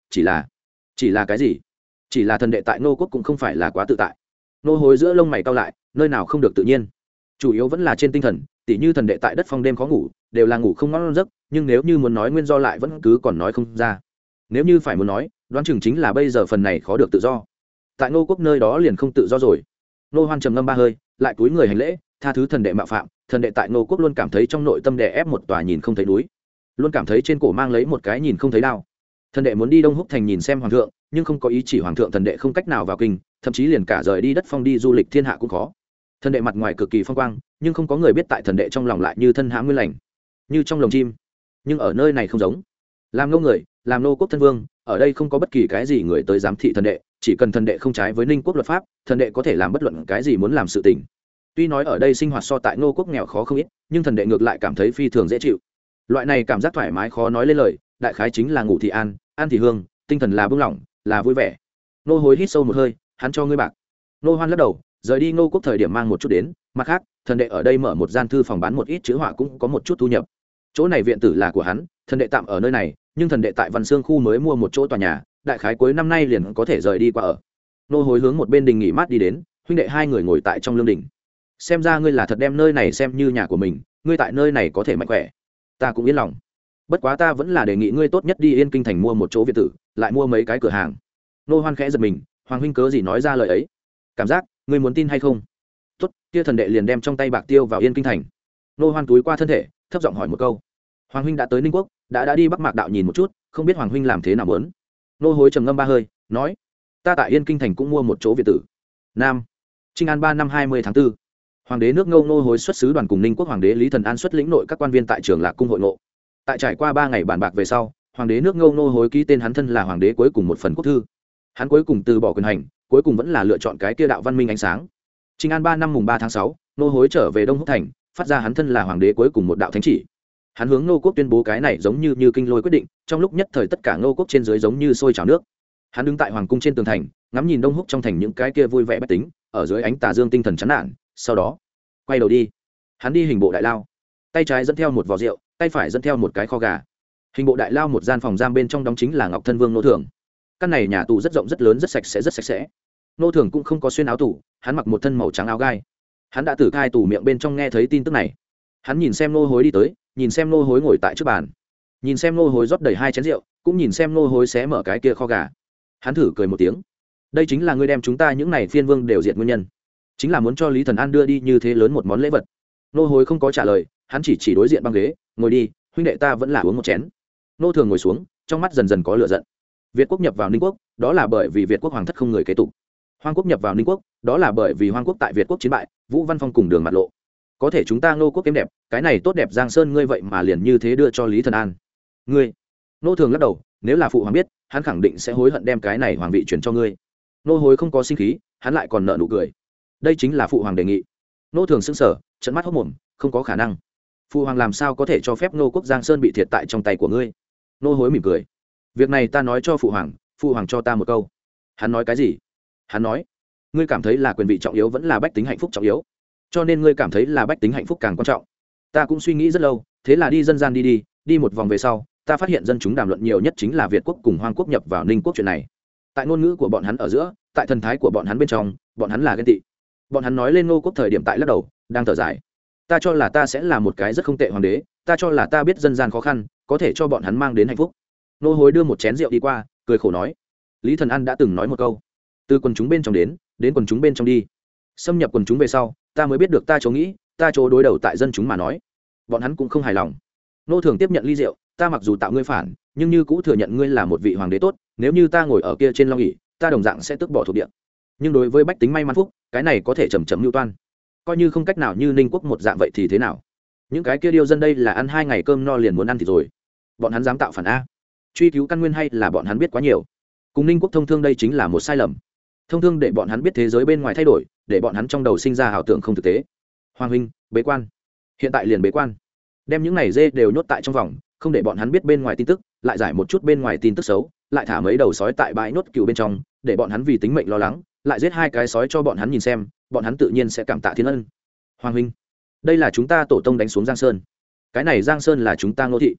chỉ là cái gì? Chỉ là thần đệ tại Ngô quốc cũng không phải là quá tự tại. Nô Hối giữa lông mày cau lại, nơi nào không được tự nhiên, chủ yếu vẫn là trên tinh thần, tỉ như thần đệ tại đất phong đêm khó ngủ, đều là ngủ không ngon giấc, nhưng nếu như muốn nói nguyên do lại vẫn cứ còn nói không ra. Nếu như phải muốn nói, đoán chừng chính là bây giờ phần này khó được tự do. Tại Ngô quốc nơi đó liền không tự do rồi. Nô Hoan trầm ngâm ba hơi, lại cúi người hành lễ, tha thứ thần đệ mạo phạm, thần đệ tại Ngô quốc luôn cảm thấy trong nội tâm đè ép một tòa nhìn không thấy núi, luôn cảm thấy trên cổ mang lấy một cái nhìn không thấy đao. Thần đệ muốn đi Đông Húc thành nhìn xem hoàng thượng, nhưng không có ý chỉ hoàng thượng, thần đệ không cách nào vào kinh, thậm chí liền cả rời đi đất phong đi du lịch thiên hạ cũng khó. Thần đệ mặt ngoài cực kỳ phong quang, nhưng không có người biết tại thần đệ trong lòng lại như thân hãm nguyên lành, như trong lồng chim. Nhưng ở nơi này không giống, làm nô người, làm nô quốc thân vương, ở đây không có bất kỳ cái gì người tới giám thị thần đệ, chỉ cần thần đệ không trái với Ninh quốc luật pháp, thần đệ có thể làm bất luận cái gì muốn làm sự tình. Tuy nói ở đây sinh hoạt so tại Ngô quốc nghèo khó không ít, nhưng thần đệ ngược lại cảm thấy phi thường dễ chịu. Loại này cảm giác thoải mái khó nói lên lời, đại khái chính là ngủ thì an, ăn thì hương, tinh thần là bưng lỏng, là vui vẻ. Nô Hối hít sâu một hơi, hắn cho ngươi bạc. Nô Hoan lắc đầu, rời đi Ngô quốc thời điểm mang một chút đến, mặt khác, thần đệ ở đây mở một gian thư phòng bán một ít chữ họa cũng có một chút thu nhập. Chỗ này viện tử là của hắn, thần đệ tạm ở nơi này, nhưng thần đệ tại Văn Xương khu mới mua một chỗ tòa nhà, đại khái cuối năm nay liền có thể rời đi qua ở. Nô Hối hướng một bên đình nghỉ mát đi đến, huynh đệ hai người ngồi tại trong lương đình. Xem ra ngươi là thật đem nơi này xem như nhà của mình, ngươi tại nơi này có thể mạnh khỏe, ta cũng yên lòng. Bất quá ta vẫn là đề nghị ngươi tốt nhất đi Yên Kinh thành mua một chỗ viện tử, lại mua mấy cái cửa hàng. Nô Hoan khẽ giật mình, hoàng huynh cớ gì nói ra lời ấy? Cảm giác ngươi muốn tin hay không? Tốt, kia thần đệ liền đem trong tay bạc tiêu vào Yên Kinh thành. Nô Hoan túi qua thân thể, thấp giọng hỏi một câu. Hoàng huynh đã tới Ninh quốc, đã đi Bắc Mạc đạo nhìn một chút, không biết hoàng huynh làm thế nào muốn? Nô Hối trầm ngâm ba hơi, nói: ta tại Yên Kinh thành cũng mua một chỗ viện tử. Nam Trinh An 3 năm 20 tháng 4. Hoàng đế nước Ngô Nô Hối xuất sứ đoàn cùng Ninh quốc hoàng đế Lý Thần An xuất lĩnh nội các quan viên tại Trường Lạc cung hội ngộ. Tại trải qua 3 ngày bàn bạc về sau, hoàng đế nước Ngô Nô Hối ký tên hắn thân là hoàng đế cuối cùng một phần quốc thư. Hắn cuối cùng từ bỏ quyền hành, cuối cùng vẫn là lựa chọn cái kia đạo văn minh ánh sáng. Trinh An 3 năm mùng 3 tháng 6, Nô Hối trở về Đông Húc thành, phát ra hắn thân là hoàng đế cuối cùng một đạo thánh chỉ. Hắn hướng Ngô quốc tuyên bố cái này giống như kinh lôi quyết định, trong lúc nhất thời tất cả Ngô quốc trên dưới giống như sôi trào nước. Hắn đứng tại hoàng cung trên tường thành, ngắm nhìn Đông Húc trong thành những cái kia vui vẻ bách tính, ở dưới ánh tà dương tinh thần chán nản, sau đó quay đầu đi. Hắn đi hình bộ đại lao, tay trái dẫn theo một vò rượu, tay phải dẫn theo một cái kho gà. Hình bộ đại lao một gian phòng giam bên trong đóng chính là Ngọc Thân Vương Nô Thường. Căn này nhà tù rất rộng rất lớn, rất sạch sẽ. Nô Thường cũng không có xuyên áo tù, hắn mặc một thân màu trắng áo gai. Hắn đã từ khai tù miệng bên trong nghe thấy tin tức này. Hắn nhìn xem Nô Hối đi tới, nhìn xem Nô Hối ngồi tại trước bàn, nhìn xem Nô Hối rót đầy 2 chén rượu, cũng nhìn xem Nô Hối xé mở cái kia kho gà. Hắn thử cười một tiếng. Đây chính là ngươi đem chúng ta những này phiên vương đều diệt nguyên nhân, chính là muốn cho Lý Thần An đưa đi như thế lớn một món lễ vật. Nô Hối không có trả lời, hắn chỉ đối diện băng ghế, ngồi đi, huynh đệ ta vẫn là uống một chén. Nô Thường ngồi xuống, trong mắt dần dần có lửa giận. Việt quốc nhập vào Ninh quốc, đó là bởi vì Việt quốc hoàng thất không người kế tục. Hoang quốc nhập vào Ninh quốc, đó là bởi vì Hoang quốc tại Việt quốc chiến bại, Vũ Văn Phong cùng Đường mặt lộ. Có thể chúng ta Ngô quốc kém đẹp, cái này tốt đẹp Giang Sơn ngươi vậy mà liền như thế đưa cho Lý Thần An. Ngươi? Nô Thường lắc đầu, nếu là phụ hoàng biết, hắn khẳng định sẽ hối hận đem cái này hoàng vị chuyển cho ngươi. Nô Hối không có sinh khí, hắn lại còn nợ nụ cười. Đây chính là phụ hoàng đề nghị. Nô Thường sững sờ, trợn mắt hốt mồm, không có khả năng. Phụ hoàng làm sao có thể cho phép Ngô quốc Giang Sơn bị thiệt tại trong tay của ngươi? Nô Hối mỉm cười. Việc này ta nói cho phụ hoàng cho ta một câu. Hắn nói cái gì? Hắn nói, ngươi cảm thấy là quyền vị trọng yếu vẫn là bách tính hạnh phúc trọng yếu, cho nên ngươi cảm thấy là bách tính hạnh phúc càng quan trọng. Ta cũng suy nghĩ rất lâu, thế là đi dân gian đi một vòng về sau, ta phát hiện dân chúng đàm luận nhiều nhất chính là Việt quốc cùng Hoang quốc nhập vào Ninh quốc chuyện này. Tại ngôn ngữ của bọn hắn ở giữa, tại thần thái của bọn hắn bên trong, bọn hắn là ghen tị. Bọn hắn nói lên Ngô quốc thời điểm tại lắc đầu, đang thở dài. Ta cho là ta sẽ là một cái rất không tệ hoàng đế, ta cho là ta biết dân gian khó khăn, có thể cho bọn hắn mang đến hạnh phúc. Nô Hối đưa một chén rượu đi qua, cười khổ nói, Lý Thần An đã từng nói một câu, từ quần chúng bên trong đến quần chúng bên trong đi. Xâm nhập quần chúng về sau, ta mới biết được ta chỗ nghĩ, ta chỗ đối đầu tại dân chúng mà nói, bọn hắn cũng không hài lòng. Nô Thường tiếp nhận ly rượu, ta mặc dù tạo ngươi phản, nhưng như cũ thừa nhận ngươi là một vị hoàng đế tốt, nếu như ta ngồi ở kia trên long ỷ, ta đồng dạng sẽ tước bỏ thuộc địa. Nhưng đối với bách tính may mắn phúc, cái này có thể chầm chậm mưu toan. Coi như không cách nào như Ninh quốc một dạng vậy thì thế nào? Những cái kia điêu dân đây là ăn 2 ngày cơm no liền muốn ăn thịt rồi. Bọn hắn dám tạo phản a? Truy cứu căn nguyên hay là bọn hắn biết quá nhiều? Cùng Ninh quốc thông thương đây chính là một sai lầm. Thông thương để bọn hắn biết thế giới bên ngoài thay đổi, để bọn hắn trong đầu sinh ra ảo tưởng không thực tế. Hoàng huynh, bế quan. Hiện tại liền bế quan. Đem những này dê đều nhốt tại trong vòng, không để bọn hắn biết bên ngoài tin tức, lại giải một chút bên ngoài tin tức xấu, lại thả mấy đầu sói tại bãi nhốt cừu bên trong, để bọn hắn vì tính mệnh lo lắng, lại giết 2 cái sói cho bọn hắn nhìn xem, bọn hắn tự nhiên sẽ cảm tạ thiên ân. Hoàng huynh, đây là chúng ta tổ tông đánh xuống Giang Sơn, cái này Giang Sơn là chúng ta Ngô thị,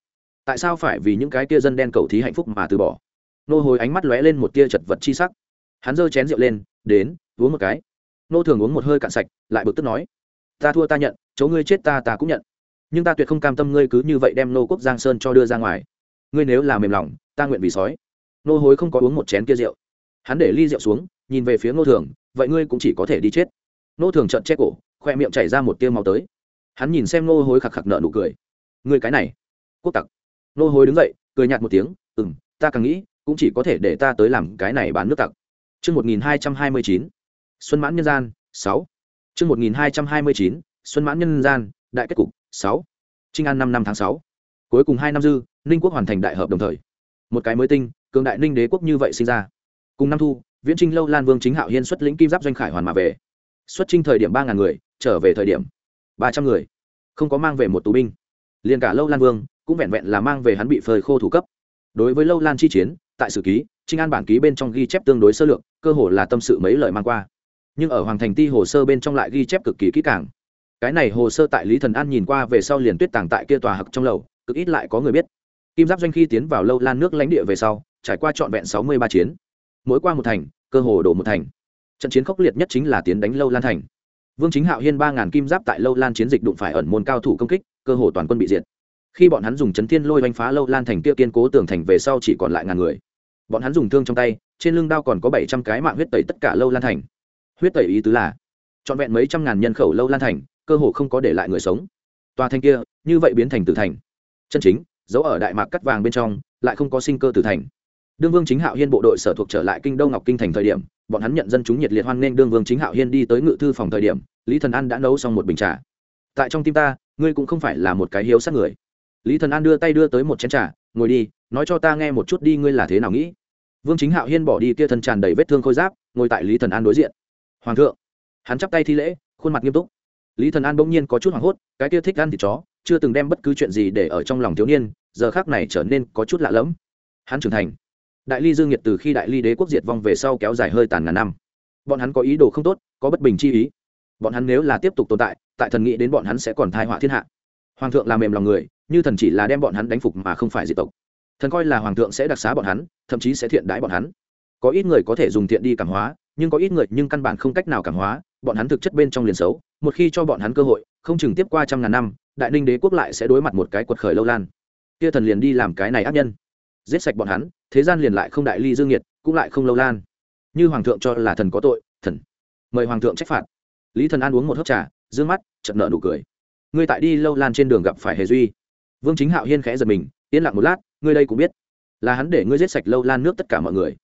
tại sao phải vì những cái tia dân đen cầu thí hạnh phúc mà từ bỏ? Nô Hối ánh mắt lóe lên một tia chật vật chi sắc. Hắn giơ chén rượu lên, đến uống một cái. Nô Thường uống một hơi cạn sạch, lại bực tức nói: ta thua ta nhận, chỗ ngươi chết ta cũng nhận, nhưng ta tuyệt không cam tâm ngươi cứ như vậy đem nô quốc Giang Sơn cho đưa ra ngoài. Ngươi nếu là mềm lòng, ta nguyện vì sói. Nô Hối không có uống một chén kia rượu, hắn để ly rượu xuống, nhìn về phía Nô Thường: vậy ngươi cũng chỉ có thể đi chết. Nô Thường trợn che cổ, khoe miệng chảy ra một tia máu tới. Hắn nhìn xem Nô Hối khạc khạc nợ nụ cười: ngươi cái này quốc tặc. Nô Hối đứng dậy, cười nhạt một tiếng: ta càng nghĩ cũng chỉ có thể để ta tới làm cái này bán nước tặc. Chương 1229, Xuân mãn nhân gian 6. Chương 1229, Xuân mãn nhân gian, đại kết cục 6. Trinh An 5 năm tháng 6. Cuối cùng 2 năm dư, Ninh quốc hoàn thành đại hợp đồng thời. Một cái mới tinh, cường đại Ninh đế quốc như vậy sinh ra. Cùng năm thu, Viễn Trinh Lâu Lan Vương Chính Hạo Hiên xuất lĩnh Kim Giáp doanh khải hoàn mà về. Xuất chinh thời điểm 3000 người, trở về thời điểm 300 người. Không có mang về một tù binh. Liền cả Lâu Lan Vương cũng vẹn vẹn là mang về hắn bị phơi khô thủ cấp. Đối với Lâu Lan chi chiến, tại sử ký, Trinh An bản ký bên trong ghi chép tương đối sơ lược, cơ hồ là tâm sự mấy lời mang qua. Nhưng ở Hoàng Thành Ti hồ sơ bên trong lại ghi chép cực kỳ kỹ càng. Cái này hồ sơ tại Lý Thần An nhìn qua về sau liền tuyết tàng tại kia tòa hặc trong lầu, cực ít lại có người biết. Kim Giáp doanh khi tiến vào Lâu Lan nước lãnh địa về sau, trải qua trọn vẹn 63 chiến, mỗi qua một thành, cơ hồ đổ một thành. Trận chiến khốc liệt nhất chính là tiến đánh Lâu Lan thành. Vương Chính Hạo Hiên 3000 kim giáp tại Lâu Lan chiến dịch đụng phải ẩn môn cao thủ công kích, cơ hồ toàn quân bị diệt. Khi bọn hắn dùng chấn thiên lôi đánh phá Lâu Lan thành kia kiên cố tường thành về sau chỉ còn lại ngàn người. Bọn hắn dùng thương trong tay, trên lưng đao còn có 700 cái mạng huyết tẩy tất cả Lâu Lan thành. Huyết tẩy ý tứ là trọn vẹn mấy trăm ngàn nhân khẩu Lâu Lan thành, cơ hồ không có để lại người sống. Tòa thành kia như vậy biến thành tử thành. Chân chính giấu ở đại mạc cắt vàng bên trong, lại không có sinh cơ tử thành. Đương Vương Chính Hạo Hiên bộ đội sở thuộc trở lại kinh đô Ngọc Kinh thành thời điểm, bọn hắn nhận dân chúng nhiệt liệt hoan nghênh. Đương Vương Chính Hạo Hiên đi tới ngự thư phòng thời điểm, Lý Thần An đã nấu xong một bình trà. Tại trong tim ta, ngươi cũng không phải là một cái hiếu sát người. Lý Thần An đưa tay đưa tới một chén trà, ngồi đi, nói cho ta nghe một chút đi, ngươi là thế nào nghĩ? Vương Chính Hạo Hiên bỏ đi kia thân tràn đầy vết thương khôi giáp, ngồi tại Lý Thần An đối diện. Hoàng thượng. Hắn chắp tay thi lễ, khuôn mặt nghiêm túc. Lý Thần An bỗng nhiên có chút hoảng hốt, cái kia thích ăn thịt chó, chưa từng đem bất cứ chuyện gì để ở trong lòng thiếu niên, giờ khắc này trở nên có chút lạ lẫm. Hắn trưởng thành. Đại Ly Dương Nhiệt từ khi Đại Ly đế quốc diệt vong về sau kéo dài hơi tàn ngàn năm. Bọn hắn có ý đồ không tốt, có bất bình chi ý. Bọn hắn nếu là tiếp tục tồn tại, tại thần nghĩ đến bọn hắn sẽ còn tai họa thiên hạ. Hoàng thượng là mềm lòng người, như thần chỉ là đem bọn hắn đánh phục mà không phải diệt tộc. Thần coi là hoàng thượng sẽ đặc xá bọn hắn, thậm chí sẽ thiện đãi bọn hắn. Có ít người có thể dùng thiện đi cảm hóa, nhưng có ít người nhưng căn bản không cách nào cảm hóa, bọn hắn thực chất bên trong liền xấu. Một khi cho bọn hắn cơ hội, không chừng tiếp qua trăm ngàn năm, Đại Ninh đế quốc lại sẽ đối mặt một cái quật khởi Lâu Lan. Kia thần liền đi làm cái này ác nhân, giết sạch bọn hắn, thế gian liền lại không Đại Ly Dương Nhiệt, cũng lại không Lâu Lan. Như hoàng thượng cho là thần có tội, thần mời hoàng thượng trách phạt. Lý Thần An uống một hớp trà, dương mắt chợt nở nụ cười. Ngươi tại đi Lâu Lan trên đường gặp phải Hề Duy. Vương Chính Hạo Hiên khẽ giật mình, yên lặng một lát, ngươi đây cũng biết, là hắn để ngươi giết sạch Lâu Lan nước tất cả mọi người.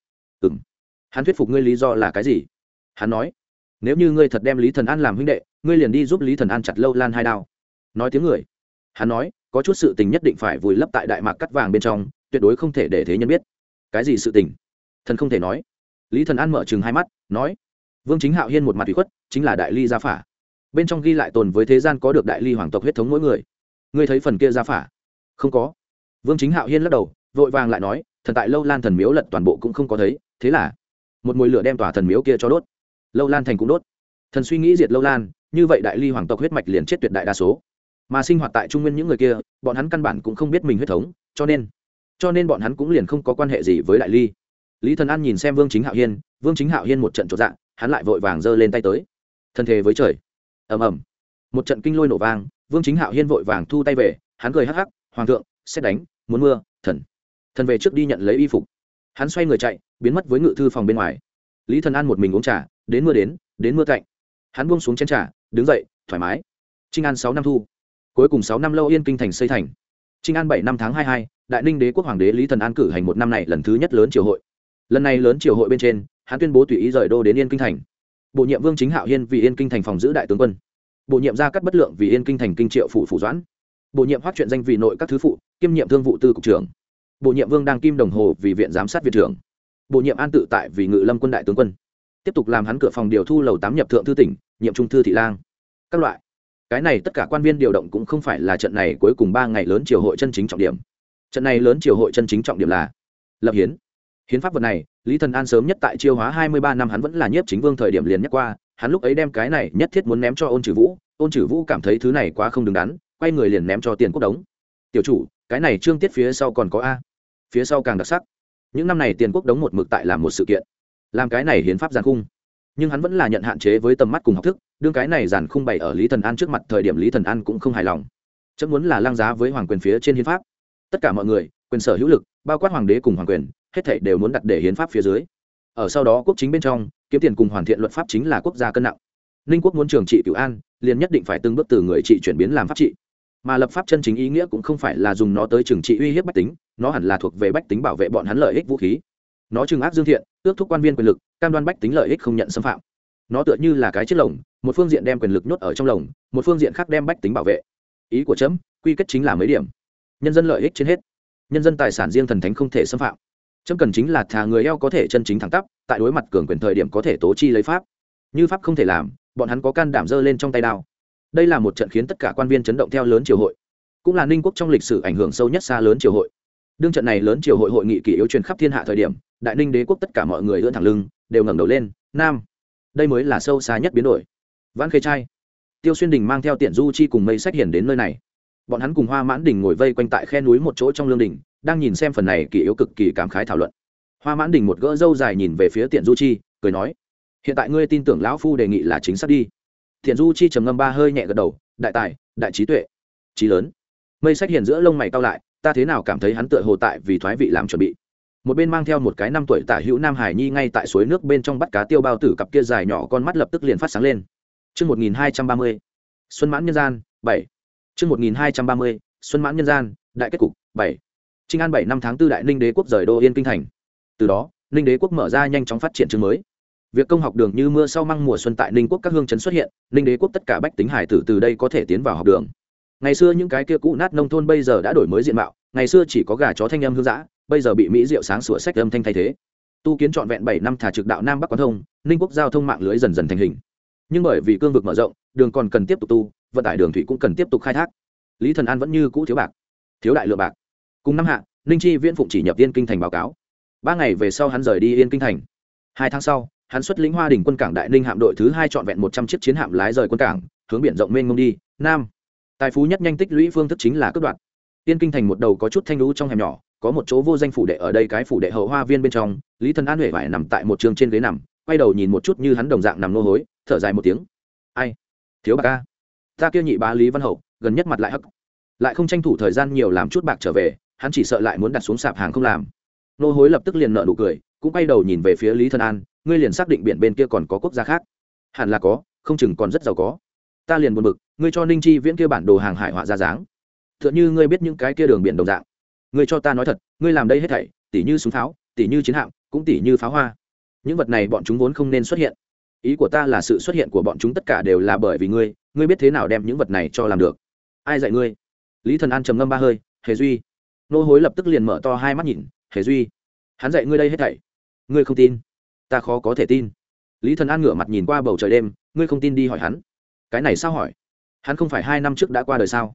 Hắn thuyết phục ngươi lý do là cái gì? Hắn nói, nếu như ngươi thật đem Lý Thần An làm huynh đệ, ngươi liền đi giúp Lý Thần An chặt Lâu Lan hai đao. Nói tiếng người. Hắn nói, có chút sự tình nhất định phải vùi lấp tại đại mạc cắt vàng bên trong, tuyệt đối không thể để thế nhân biết. Cái gì sự tình? Thần không thể nói. Lý Thần An mở trừng hai mắt, nói. Vương Chính Hạo Hiên một mặt ủy khuất, chính là Đại Ly gia phả. Bên trong ghi lại tồn với thế gian có được Đại Ly hoàng tộc huyết thống mỗi người. Ngươi thấy phần kia gia phả? Không có. Vương Chính Hạo Hiên lắc đầu, vội vàng lại nói, thần tại Lâu Lan thần miếu lật toàn bộ cũng không có thấy, thế là một mùi lửa đem tòa thần miếu kia cho đốt. Lâu Lan thành cũng đốt. Thần suy nghĩ diệt Lâu Lan, như vậy Đại Ly hoàng tộc huyết mạch liền chết tuyệt đại đa số. Mà sinh hoạt tại Trung Nguyên những người kia, bọn hắn căn bản cũng không biết mình huyết thống, cho nên bọn hắn cũng liền không có quan hệ gì với Đại Ly. Lý Thần An nhìn xem Vương Chính Hạo Hiên, Vương Chính Hạo Hiên một trận chột dạ, hắn lại vội vàng giơ lên tay tới. Thân thề với trời. Ầm ầm. Một trận kinh lôi nổ vang, Vương Chính Hạo Hiên vội vàng thu tay về, hắn cười hắc hắc, hoàng thượng, xét đánh, muốn mưa, thần về trước đi nhận lấy y phục. Hắn xoay người chạy, biến mất với ngự thư phòng bên ngoài. Lý Thần An một mình uống trà, đến mưa cạnh. Hắn buông xuống chén trà, đứng dậy, thoải mái. Trinh An 6 năm thu. Cuối cùng 6 năm Lâu Yên kinh thành xây thành. Trinh An 7 năm tháng 22, Đại Ninh đế quốc hoàng đế Lý Thần An cử hành một năm này lần thứ nhất lớn triều hội. Lần này lớn triều hội bên trên, hắn tuyên bố tùy ý rời đô đến Yên kinh thành. Bổ nhiệm Vương Chính Hạo Hiên vì Yên kinh thành phòng giữ đại tướng quân. Bổ nhiệm Gia Cát Bất Lượng vì Yên kinh thành kinh triệu phủ doãn. Bổ nhiệm Hoắc Truyện Danh vì nội các thứ phụ, kiêm nhiệm thương vụ tư cục trưởng. Bổ nhiệm Vương Đang Kim Đồng Hồ vì viện giám sát viện trưởng. Bổ nhiệm An Tự Tại vì ngự lâm quân đại tướng quân. Tiếp tục làm hắn cửa phòng điều thu lầu 8 nhập thượng thư tỉnh, nhiệm trung thư thị lang. Các loại. Cái này tất cả quan viên điều động cũng không phải là trận này cuối cùng 3 ngày lớn triều hội chân chính trọng điểm. Trận này lớn triều hội chân chính trọng điểm là lập hiến. Hiến pháp vật này, Lý Thần An sớm nhất tại Chiêu Hóa 23 năm hắn vẫn là nhiếp chính vương thời điểm liền nhắc qua, hắn lúc ấy đem cái này nhất thiết muốn ném cho Ôn Trử Vũ cảm thấy thứ này quá không đứng đắn, quay người liền ném cho Tiền Quốc đống. tiểu chủ, cái này chương tiết phía sau còn có a. Phía sau càng đặc sắc. Những năm này Tiền Quốc đống một mực tại làm một sự kiện, làm cái này hiến pháp giàn khung, nhưng hắn vẫn là nhận hạn chế với tầm mắt cùng học thức, đương cái này giàn khung bày ở Lý Thần An trước mặt thời điểm Lý Thần An cũng không hài lòng. Chấm muốn là lăng giá với hoàng quyền phía trên hiến pháp, tất cả mọi người quyền sở hữu lực, bao quát hoàng đế cùng hoàng quyền, hết thảy đều muốn đặt để hiến pháp phía dưới. Ở sau đó quốc chính bên trong kiếm tiền cùng hoàn thiện luật pháp chính là quốc gia cân nặng. Ninh quốc muốn trường trị cửu an, liền nhất định phải từng bước từ người trị chuyển biến làm pháp trị, mà lập pháp chân chính ý nghĩa cũng không phải là dùng nó tới trừng trị uy hiếp bách tính, nó hẳn là thuộc về bách tính bảo vệ bọn hắn lợi ích vũ khí. Nó trừng ác dương thiện, ước thúc quan viên quyền lực, cam đoan bách tính lợi ích không nhận xâm phạm. Nó tựa như là cái chiếc lồng, một phương diện đem quyền lực nhốt ở trong lồng, một phương diện khác đem bách tính bảo vệ. Ý của chấm quy kết chính là mấy điểm: nhân dân lợi ích trên hết, nhân dân tài sản riêng thần thánh không thể xâm phạm. Chấm cần chính là thà người eo có thể chân chính thẳng tắp, tại đối mặt cường quyền thời điểm có thể tố chi lấy pháp. Như pháp không thể làm, bọn hắn có can đảm giơ lên trong tay đao. Đây là một trận khiến tất cả quan viên chấn động theo lớn triều hội, cũng là Ninh quốc trong lịch sử ảnh hưởng sâu nhất xa lớn triều hội. Đương trận này lớn triều hội hội nghị kỷ yếu truyền khắp thiên hạ thời điểm, Đại Ninh đế quốc tất cả mọi người ưỡn thẳng lưng, đều ngẩng đầu lên, nam. Đây mới là sâu xa nhất biến đổi. Vãn Khê trai, Tiêu Xuyên Đình mang theo Tiện Du Chi cùng Mây Sách Hiển đến nơi này. Bọn hắn cùng Hoa Mãn Đình ngồi vây quanh tại khe núi một chỗ trong lương đình, đang nhìn xem phần này kỷ yếu cực kỳ cảm khái thảo luận. Hoa Mãn Đình một gỡ râu dài nhìn về phía Tiện Du Chi, cười nói: "Hiện tại ngươi tin tưởng lão phu đề nghị là chính xác đi." Tiện Du Chi trầm ngâm ba hơi nhẹ gật đầu: "Đại tài, đại trí tuệ, trí lớn." Mây Sách Hiển giữa lông mày cau lại, ta thế nào cảm thấy hắn tựa hồ tại vì thoái vị làm chuẩn bị. Một bên mang theo một cái 5 tuổi tả hữu nam hải nhi ngay tại suối nước bên trong bắt cá tiêu bao tử, cặp kia dài nhỏ con mắt lập tức liền phát sáng lên. Chương 1230, Xuân mãn nhân gian 7. Chương 1230, Xuân mãn nhân gian, đại kết cục 7. Trinh An 7 năm tháng 4 Đại Ninh đế quốc rời đô Yên Kinh thành. Từ đó, Ninh đế quốc mở ra nhanh chóng phát triển chương mới. Việc công học đường như mưa sau măng mùa xuân tại Ninh quốc các hương trấn xuất hiện, Ninh đế quốc tất cả bách tính hải tử từ đây có thể tiến vào học đường. Ngày xưa những cái kia cũ nát nông thôn bây giờ đã đổi mới diện mạo, ngày xưa chỉ có gà chó thanh âm hương dã, bây giờ bị mỹ diệu sáng sủa sách âm thanh thay thế. Tu kiến trọn vẹn 7 năm thả trực đạo Nam Bắc quán thông, Ninh quốc giao thông mạng lưới dần dần thành hình. Nhưng bởi vì cương vực mở rộng, đường còn cần tiếp tục tu, vận tải đường thủy cũng cần tiếp tục khai thác. Lý Thần An vẫn như cũ thiếu bạc, thiếu đại lượng bạc. Cùng năm hạ, Ninh Chi Viễn phụng chỉ nhập Yên Kinh thành báo cáo. 3 ngày về sau hắn rời đi Yên Kinh thành. 2 tháng sau, hắn xuất lĩnh Hoa Đình quân cảng Đại Ninh hạm đội thứ 2 trọn vẹn 100 chiếc chiến hạm lái rời quân cảng, hướng biển rộng mênh mông đi nam. Tài phú nhất nhanh tích lũy phương thức chính là cướp đoạt. Yên Kinh thành một đầu có chút thanh lũ trong hẻm nhỏ, có một chỗ vô danh phủ đệ, ở đây cái phủ đệ hậu hoa viên bên trong, Lý Thần An huệ vải nằm tại một trường trên ghế nằm, quay đầu nhìn một chút như hắn đồng dạng nằm nô hối, thở dài một tiếng. Ai? Thiếu bạc a. Ta kia nhị bá Lý Văn Hậu, gần nhất mặt lại hắc. Lại không tranh thủ thời gian nhiều làm chút bạc trở về, hắn chỉ sợ lại muốn đặt xuống sạp hàng không làm. Nô hối lập tức liền nở nụ cười, cũng quay đầu nhìn về phía Lý Thần An, ngươi liền xác định biển bên kia còn có quốc gia khác? Hẳn là có, không chừng còn rất giàu có. Ta liền buồn bực, ngươi cho Ninh Chi Viễn kia bản đồ hàng hải họa ra dáng, tựa như ngươi biết những cái kia đường biển đồng dạng. Ngươi cho ta nói thật, ngươi làm đây hết thảy, tỉ như súng pháo, tỉ như chiến hạm, cũng tỉ như pháo hoa. Những vật này bọn chúng vốn không nên xuất hiện. Ý của ta là sự xuất hiện của bọn chúng tất cả đều là bởi vì ngươi biết thế nào đem những vật này cho làm được. Ai dạy ngươi? Lý Thần An trầm ngâm ba hơi, Hề Duy. Nô hối lập tức liền mở to hai mắt nhìn, Hề Duy, hắn dạy ngươi đây hết thảy? Ngươi không tin? Ta khó có thể tin. Lý Thần An ngửa mặt nhìn qua bầu trời đêm, ngươi không tin đi hỏi hắn. Cái này sao hỏi? Hắn không phải 2 năm trước đã qua đời sao?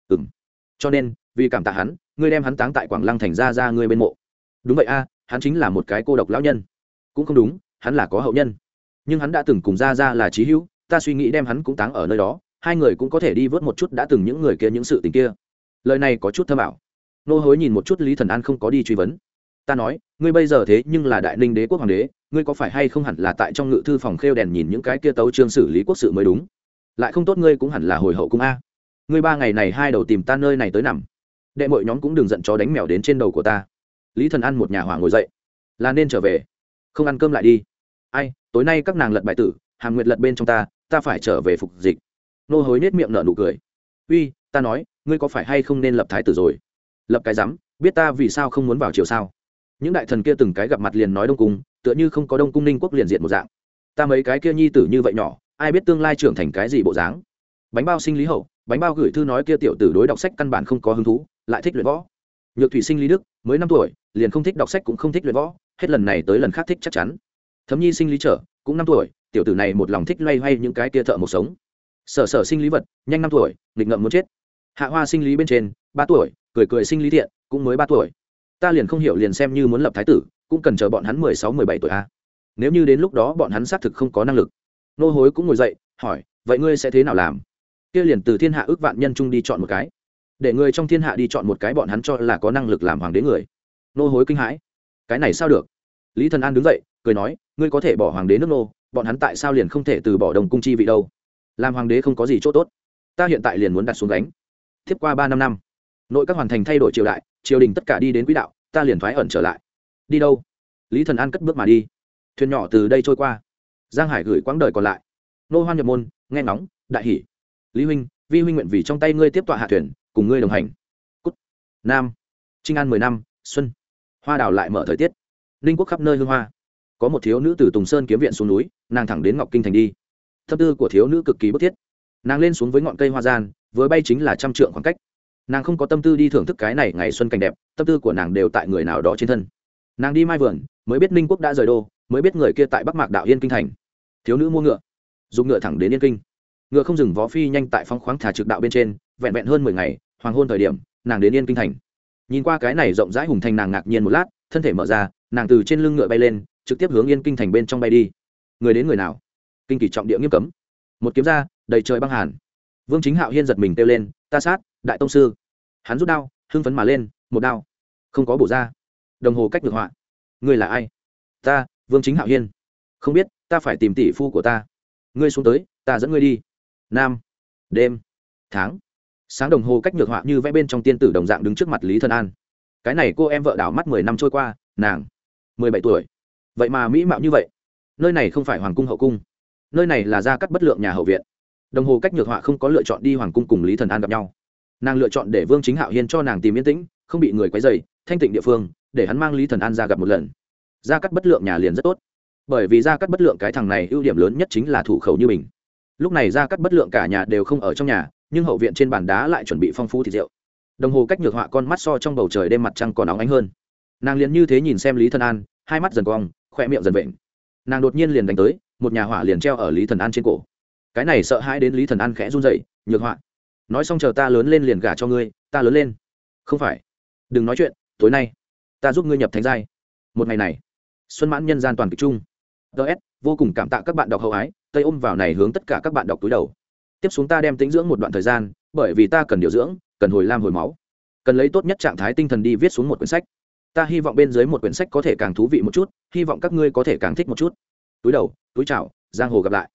Cho nên vì cảm tạ hắn, ngươi đem hắn táng tại Quảng Lăng thành ra ngươi bên mộ. Đúng vậy a, hắn chính là một cái cô độc lão nhân. Cũng không đúng, hắn là có hậu nhân, nhưng hắn đã từng cùng ra là chí hữu, ta suy nghĩ đem hắn cũng táng ở nơi đó, hai người cũng có thể đi vớt một chút đã từng những người kia những sự tình kia. Lời này có chút thâm ảo. Nô hối nhìn một chút Lý Thần An không có đi truy vấn. Ta nói, ngươi bây giờ thế nhưng là Đại Ninh đế quốc hoàng đế, ngươi có phải hay không hẳn là tại trong ngự thư phòng khêu đèn nhìn những cái kia tấu chương xử lý quốc sự mới đúng. Lại không tốt ngươi cũng hẳn là hồi hậu cung a. Ngươi 3 ngày này hai đầu tìm ta nơi này tới nằm. Đệ muội nhóm cũng đừng giận chó đánh mèo đến trên đầu của ta. Lý Thần An một nhà hỏa ngồi dậy, là nên trở về, không ăn cơm lại đi. Ai, tối nay các nàng lật bài tử, Hàm Nguyệt lật bên trong ta phải trở về phục dịch. Nô hối nết miệng nở nụ cười. Uy, ta nói, ngươi có phải hay không nên lập thái tử rồi? Lập cái rắm, biết ta vì sao không muốn vào triều sao? Những đại thần kia từng cái gặp mặt liền nói Đông cung, tựa như không có Đông cung Ninh quốc liền diệt một dạng. Ta mấy cái kia nhi tử như vậy nhỏ, ai biết tương lai trưởng thành cái gì bộ dáng? Bánh bao sinh Lý Hậu, Bánh bao gửi thư nói kia tiểu tử đối đọc sách căn bản không có hứng thú, lại thích luyện võ. Nhược thủy sinh Lý Đức, mới 5 tuổi, liền không thích đọc sách cũng không thích luyện võ, hết lần này tới lần khác thích chắc chắn. Thấm Nhi sinh Lý Trở, cũng 5 tuổi, tiểu tử này một lòng thích loay hoay những cái kia thợ một sống. Sở Sở sinh Lý Vật, nhanh 5 tuổi, nghịch ngợm muốn chết. Hạ Hoa sinh Lý bên trên, 3 tuổi, cười cười sinh Lý Thiện, cũng mới 3 tuổi. Ta liền không hiểu liền xem như muốn lập thái tử, cũng cần chờ bọn hắn 16, 17 tuổi a. Nếu như đến lúc đó bọn hắn xác thực không có năng lực. Nô hối cũng ngồi dậy, hỏi, vậy ngươi sẽ thế nào làm? Kia liền từ thiên hạ ước vạn nhân trung đi chọn một cái. để người trong thiên hạ đi chọn một cái bọn hắn cho là có năng lực làm hoàng đế người. Nô hối kinh hãi, cái này sao được? Lý Thần An đứng dậy cười nói, ngươi có thể bỏ hoàng đế nước nô, bọn hắn tại sao liền không thể từ bỏ Đông cung chi vị đâu? Làm hoàng đế không có gì chỗ tốt, ta hiện tại liền muốn đặt xuống gánh. Tiếp qua 3-5 năm, nội các hoàn thành thay đổi triều đại, triều đình tất cả đi đến quỹ đạo, ta liền thoái ẩn trở lại. Đi đâu? Lý Thần An cất bước mà đi. Thuyền nhỏ từ đây trôi qua, Giang Hải gửi quãng đời còn lại. Nô hoan nhập môn, nghe ngóng, đại hỉ. Lý huynh, vi huynh nguyện vì trong tay ngươi tiếp tọa hạ thuyền, cùng ngươi đồng hành. Cút. Nam. Trinh An 10 năm, xuân. Hoa đào lại mở thời tiết. Ninh quốc khắp nơi hương hoa. Có một thiếu nữ từ Tùng Sơn kiếm viện xuống núi, nàng thẳng đến Ngọc Kinh thành đi. Tâm tư của thiếu nữ cực kỳ bức thiết. Nàng lên xuống với ngọn cây hoa gian, vừa bay chính là trăm trượng khoảng cách. Nàng không có tâm tư đi thưởng thức cái này ngày xuân cảnh đẹp, tâm tư của nàng đều tại người nào đó trên thân. Nàng đi mai vườn, mới biết Ninh quốc đã rời đô, mới biết người kia tại Bắc Mạc đạo Yên Kinh thành. Thiếu nữ mua ngựa, dùng ngựa thẳng đến Yên Kinh. Ngựa không dừng vó phi nhanh tại phong khoáng thả trực đạo bên trên, vẹn vẹn hơn 10 ngày, hoàng hôn thời điểm, nàng đến Yên Kinh thành. Nhìn qua cái này rộng rãi hùng thành, nàng ngạc nhiên một lát, thân thể mở ra, nàng từ trên lưng ngựa bay lên, trực tiếp hướng Yên Kinh thành bên trong bay đi. Người đến người nào? Kinh kỳ trọng địa nghiêm cấm. Một kiếm ra, đầy trời băng hàn. Vương Chính Hạo Hiên giật mình kêu lên, ta sát, đại tông sư. Hắn rút đao, hưng phấn mà lên, một đao, không có bổ ra. Đồng hồ cách ngược họa. Ngươi là ai? Ta, Vương Chính Hạo Hiên. Không biết, ta phải tìm tỷ phu của ta. Ngươi xuống tới, ta dẫn ngươi đi. Nam, đêm, tháng, sáng, đồng hồ cách ngược họa như vẽ bên trong tiên tử đồng dạng đứng trước mặt Lý Thần An. Cái này cô em vợ đảo mắt 10 năm trôi qua, nàng 17 tuổi, vậy mà mỹ mạo như vậy. Nơi này không phải hoàng cung hậu cung, nơi này là gia cắt bất lượng nhà hậu viện. Đồng hồ cách nhược họa không có lựa chọn đi hoàng cung cùng Lý Thần An gặp nhau, nàng lựa chọn để Vương Chính Hạo Hiên cho nàng tìm yên tĩnh, không bị người quấy rầy, thanh tịnh địa phương, để hắn mang Lý Thần An ra gặp một lần. Gia cắt bất lượng nhà liền rất tốt, bởi vì gia cắt bất lượng cái thằng này ưu điểm lớn nhất chính là thủ khẩu như mình. Lúc này gia cắt bất lượng cả nhà đều không ở trong nhà, nhưng hậu viện trên bàn đá lại chuẩn bị phong phú thịt rượu. Đồng hồ cách nhược họa con mắt so trong bầu trời đêm mặt trăng còn óng ánh hơn. Nàng liền như thế nhìn xem Lý Thần An, hai mắt dần cong, khoe miệng dần vện. Nàng đột nhiên liền đánh tới, một nhà hỏa liền treo ở Lý Thần An trên cổ. Cái này sợ hãi đến Lý Thần An khẽ run rẩy, nhược họa, nói xong chờ ta lớn lên liền gả cho ngươi, ta lớn lên. Không phải, đừng nói chuyện, tối nay ta giúp ngươi nhập thánh giai. Một ngày này, xuân mãn nhân gian toàn kịch chung. DS, vô cùng cảm tạ các bạn đọc hậu ái, Tây ôm vào này hướng tất cả các bạn đọc túi đầu. Tiếp xuống ta đem tĩnh dưỡng một đoạn thời gian, bởi vì ta cần điều dưỡng, cần hồi lam hồi máu, cần lấy tốt nhất trạng thái tinh thần đi viết xuống một quyển sách. Ta hy vọng bên dưới một quyển sách có thể càng thú vị một chút, hy vọng các ngươi có thể càng thích một chút. Túi đầu, túi chào, giang hồ gặp lại.